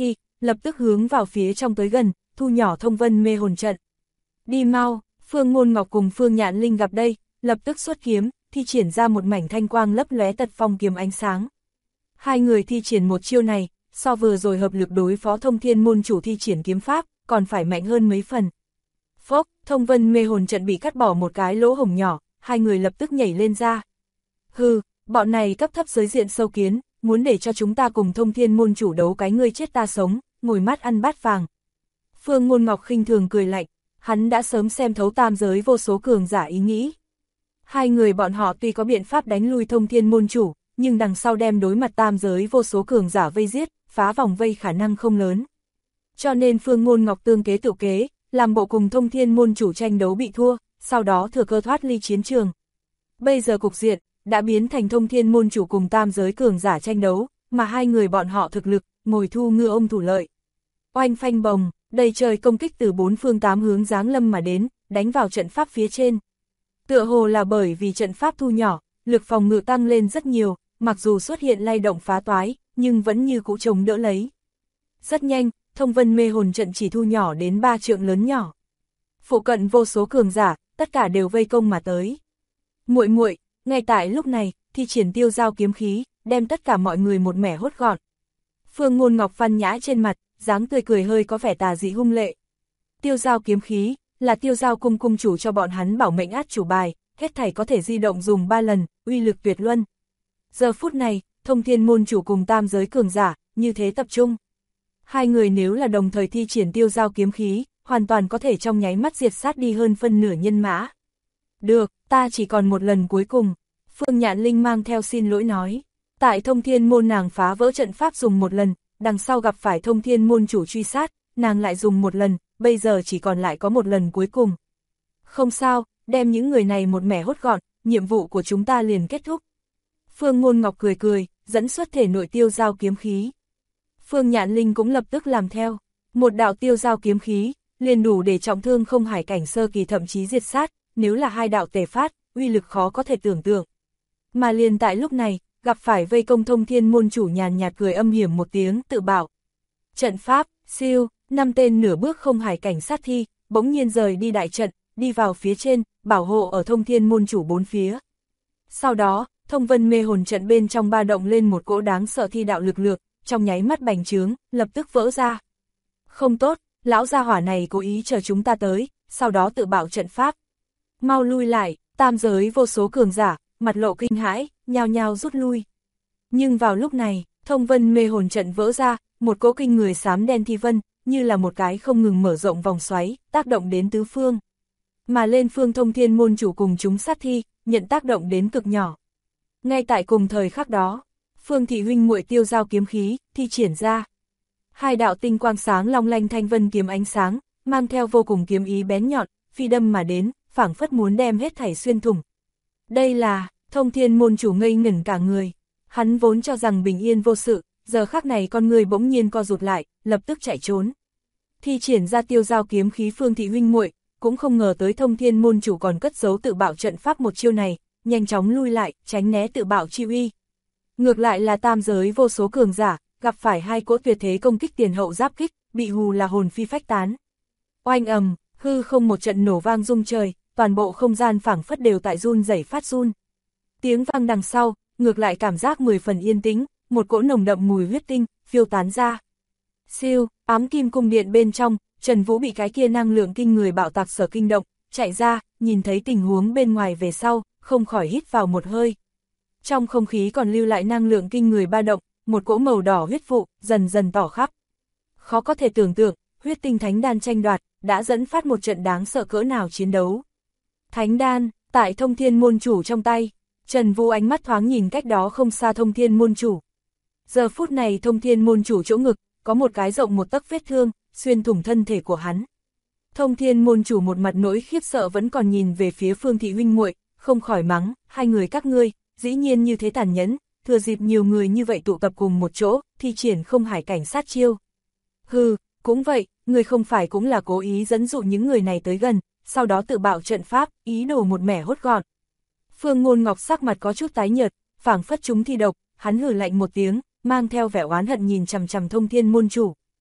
lập tức hướng vào phía trong tới gần, thu nhỏ thông vân mê hồn trận. Đi mau, Phương Ngôn Ngọc cùng Phương Nhạn Linh gặp đây, lập tức xuất kiếm, thi triển ra một mảnh thanh quang lấp lóe tật phong kiếm ánh sáng. Hai người thi triển một chiêu này, so vừa rồi hợp lực đối phó Thông Thiên môn chủ thi triển kiếm pháp, còn phải mạnh hơn mấy phần. Phốc, thông vân mê hồn trận bị cắt bỏ một cái lỗ hổng nhỏ, hai người lập tức nhảy lên ra. Hừ, bọn này cấp thấp giới diện sâu kiến, muốn để cho chúng ta cùng Thông Thiên môn chủ đấu cái ngươi chết ta sống, ngồi mắt ăn bát vàng. Phương Ngôn Ngọc khinh thường cười lạnh, hắn đã sớm xem thấu tam giới vô số cường giả ý nghĩ. Hai người bọn họ tuy có biện pháp đánh lui Thông Thiên môn chủ, nhưng đằng sau đem đối mặt tam giới vô số cường giả vây giết, phá vòng vây khả năng không lớn. Cho nên Phương Ngôn Ngọc tương kế tự kế, làm bộ cùng Thông Thiên môn chủ tranh đấu bị thua, sau đó thừa cơ thoát ly chiến trường. Bây giờ cục diện đã biến thành Thông Thiên môn chủ cùng tam giới cường giả tranh đấu, mà hai người bọn họ thực lực, ngồi thu ngư ông thủ lợi. Oanh phanh bồng, đầy trời công kích từ bốn phương tám hướng giáng lâm mà đến, đánh vào trận pháp phía trên. Tựa hồ là bởi vì trận pháp thu nhỏ, lực phòng ngự tăng lên rất nhiều, mặc dù xuất hiện lay động phá toái, nhưng vẫn như cũ chống đỡ lấy. Rất nhanh, thông vân mê hồn trận chỉ thu nhỏ đến 3 trượng lớn nhỏ. Phụ cận vô số cường giả, tất cả đều vây công mà tới. Muội muội, ngay tại lúc này, thi triển tiêu giao kiếm khí, đem tất cả mọi người một mẻ hốt gọn. Phương Ngôn Ngọc văn nhã trên mặt, dáng tươi cười hơi có vẻ tà dị hung lệ. Tiêu giao kiếm khí, là tiêu giao cung cung chủ cho bọn hắn bảo mệnh át chủ bài, hết thảy có thể di động dùng 3 lần, uy lực tuyệt luân. Giờ phút này, Thông Thiên môn chủ cùng tam giới cường giả, như thế tập trung. Hai người nếu là đồng thời thi triển tiêu giao kiếm khí, hoàn toàn có thể trong nháy mắt diệt sát đi hơn phân nửa nhân mã. Được, ta chỉ còn một lần cuối cùng. Phương Nhạn Linh mang theo xin lỗi nói. Tại Thông Thiên môn nàng phá vỡ trận pháp dùng một lần, đằng sau gặp phải Thông Thiên môn chủ truy sát, nàng lại dùng một lần, bây giờ chỉ còn lại có một lần cuối cùng. Không sao, đem những người này một mẻ hốt gọn, nhiệm vụ của chúng ta liền kết thúc. Phương Ngôn Ngọc cười cười, dẫn xuất thể nội tiêu giao kiếm khí. Phương Nhạn Linh cũng lập tức làm theo, một đạo tiêu giao kiếm khí, liền đủ để trọng thương không hải cảnh sơ kỳ thậm chí diệt sát, nếu là hai đạo tề phát, uy lực khó có thể tưởng tượng. Mà liền tại lúc này, gặp phải vây công Thông Thiên môn chủ nhàn nhạt cười âm hiểm một tiếng tự bảo. Trận pháp, siêu, 5 tên nửa bước không hải cảnh sát thi, bỗng nhiên rời đi đại trận, đi vào phía trên, bảo hộ ở Thông Thiên môn chủ bốn phía. Sau đó, thông vân mê hồn trận bên trong ba động lên một cỗ đáng sợ thi đạo lực lượng, trong nháy mắt bành trướng, lập tức vỡ ra. Không tốt, lão gia hỏa này cố ý chờ chúng ta tới, sau đó tự bảo trận pháp. Mau lui lại, tam giới vô số cường giả, mặt lộ kinh hãi, nhao nhao rút lui. Nhưng vào lúc này, thông vân mê hồn trận vỡ ra, một cỗ kinh người xám đen thi vân, như là một cái không ngừng mở rộng vòng xoáy, tác động đến tứ phương. Mà lên phương Thông Thiên môn chủ cùng chúng sát thi, nhận tác động đến cực nhỏ. Ngay tại cùng thời khắc đó, Phương thị huynh muội tiêu giao kiếm khí, thi triển ra. Hai đạo tinh quang sáng long lanh thanh vân kiếm ánh sáng, mang theo vô cùng kiếm ý bén nhọn, phi đâm mà đến, phảng phất muốn đem hết thảy xuyên thủng. Đây là, Thông Thiên môn chủ ngây ngẩn cả người. Hắn vốn cho rằng bình yên vô sự, giờ khắc này con người bỗng nhiên co rụt lại, lập tức chạy trốn. Thi triển ra tiêu giao kiếm khí Phương thị huynh muội, cũng không ngờ tới Thông Thiên môn chủ còn cất giấu tự bạo trận pháp một chiêu này, nhanh chóng lui lại, tránh né tự bạo chi uy. Ngược lại là tam giới vô số cường giả, gặp phải hai cỗ tuyệt thế công kích tiền hậu giáp kích, bị hù là hồn phi phách tán. Oanh ầm, hư không một trận nổ vang rung trời, toàn bộ không gian phảng phất đều tại run rẩy phát run. Tiếng vang đằng sau, ngược lại cảm giác 10 phần yên tĩnh, một cỗ nồng đậm mùi huyết tinh phiêu tán ra. Siêu, ám kim cung điện bên trong, Trần Vũ bị cái kia năng lượng kinh người bạo tạc sở kinh động, chạy ra, nhìn thấy tình huống bên ngoài về sau, không khỏi hít vào một hơi. Trong không khí còn lưu lại năng lượng kinh người ba động, một cỗ màu đỏ huyết vụ, dần dần tỏ khắp. Khó có thể tưởng tượng, huyết tinh thánh đan tranh đoạt, đã dẫn phát một trận đáng sợ cỡ nào chiến đấu. Thánh đan, tại Thông Thiên môn chủ trong tay, Trần Vũ ánh mắt thoáng nhìn cách đó không xa Thông Thiên môn chủ. Giờ phút này Thông Thiên môn chủ chỗ ngực, có một cái rộng một tấc vết thương, xuyên thủng thân thể của hắn. Thông Thiên môn chủ một mặt nỗi khiếp sợ vẫn còn nhìn về phía Phương thị huynh muội, không khỏi mắng, hai người các ngươi, dĩ nhiên như thế tàn nhẫn, thừa dịp nhiều người như vậy tụ tập cùng một chỗ, thi triển không hải cảnh sát chiêu. Hừ, cũng vậy, người không phải cũng là cố ý dẫn dụ những người này tới gần, sau đó tự bạo trận pháp, ý đồ một mẻ hốt gọn. Phương Ngôn Ngọc sắc mặt có chút tái nhợt, phảng phất chúng thi độc, hắn hừ lạnh một tiếng, mang theo vẻ oán hận nhìn chằm chằm Thông Thiên môn chủ.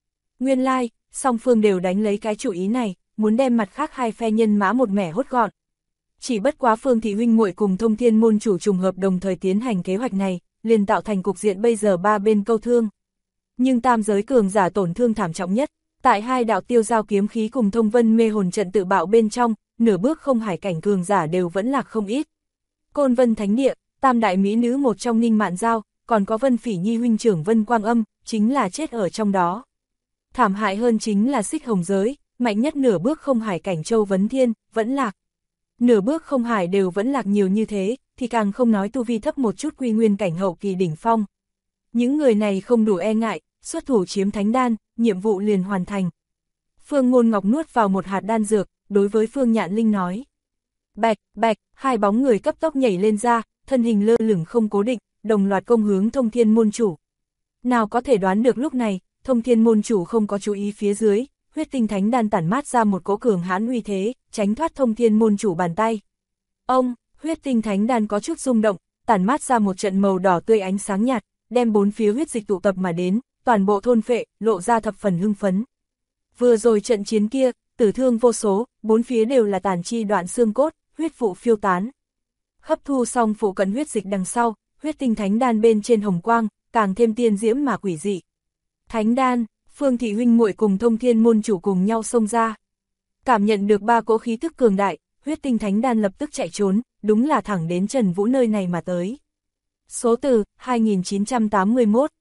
Nguyên lai, song phương đều đánh lấy cái chủ ý này, muốn đem mặt khác hai phe nhân mã một mẻ hốt gọn. Chỉ bất quá Phương thị huynh muội cùng Thông Thiên môn chủ trùng hợp đồng thời tiến hành kế hoạch này, liền tạo thành cục diện bây giờ ba bên câu thương. Nhưng tam giới cường giả tổn thương thảm trọng nhất, tại hai đạo tiêu giao kiếm khí cùng thông vân mê hồn trận tự bạo bên trong, nửa bước không hải cảnh cường giả đều vẫn lạc không ít. Côn Vân Thánh Địa, tam đại mỹ nữ một trong Ninh Mạn Giao, còn có Vân Phỉ Nhi huynh trưởng Vân Quang Âm, chính là chết ở trong đó. Thảm hại hơn chính là Xích Hồng Giới, mạnh nhất nửa bước không hải cảnh Châu Vấn Thiên, vẫn lạc. Nửa bước không hải đều vẫn lạc nhiều như thế, thì càng không nói tu vi thấp một chút quy nguyên cảnh hậu kỳ đỉnh phong. Những người này không đủ e ngại, xuất thủ chiếm thánh đan, nhiệm vụ liền hoàn thành. Phương Ngôn Ngọc nuốt vào một hạt đan dược, đối với Phương Nhạn Linh nói. Bạch, bạch, hai bóng người cấp tốc nhảy lên ra, thân hình lơ lửng không cố định, đồng loạt công hướng Thông Thiên môn chủ. Nào có thể đoán được lúc này, Thông Thiên môn chủ không có chú ý phía dưới, huyết tinh thánh đan tản mát ra một cỗ cường hãn uy thế, tránh thoát Thông Thiên môn chủ bàn tay. Ông, huyết tinh thánh đan có chút rung động, tản mát ra một trận màu đỏ tươi ánh sáng nhạt, đem bốn phía huyết dịch tụ tập mà đến, toàn bộ thôn phệ, lộ ra thập phần hưng phấn. Vừa rồi trận chiến kia, tử thương vô số, bốn phía đều là tàn chi đoạn xương cốt, huyết vụ phiêu tán. Hấp thu xong phụ cận huyết dịch đằng sau, huyết tinh thánh đan bên trên hồng quang, càng thêm tiên diễm mà quỷ dị. Thánh đan, Phương thị huynh muội cùng Thông Thiên môn chủ cùng nhau xông ra. Cảm nhận được ba cỗ khí tức cường đại, huyết tinh thánh đan lập tức chạy trốn, đúng là thẳng đến Trần Vũ nơi này mà tới. Số từ 2981.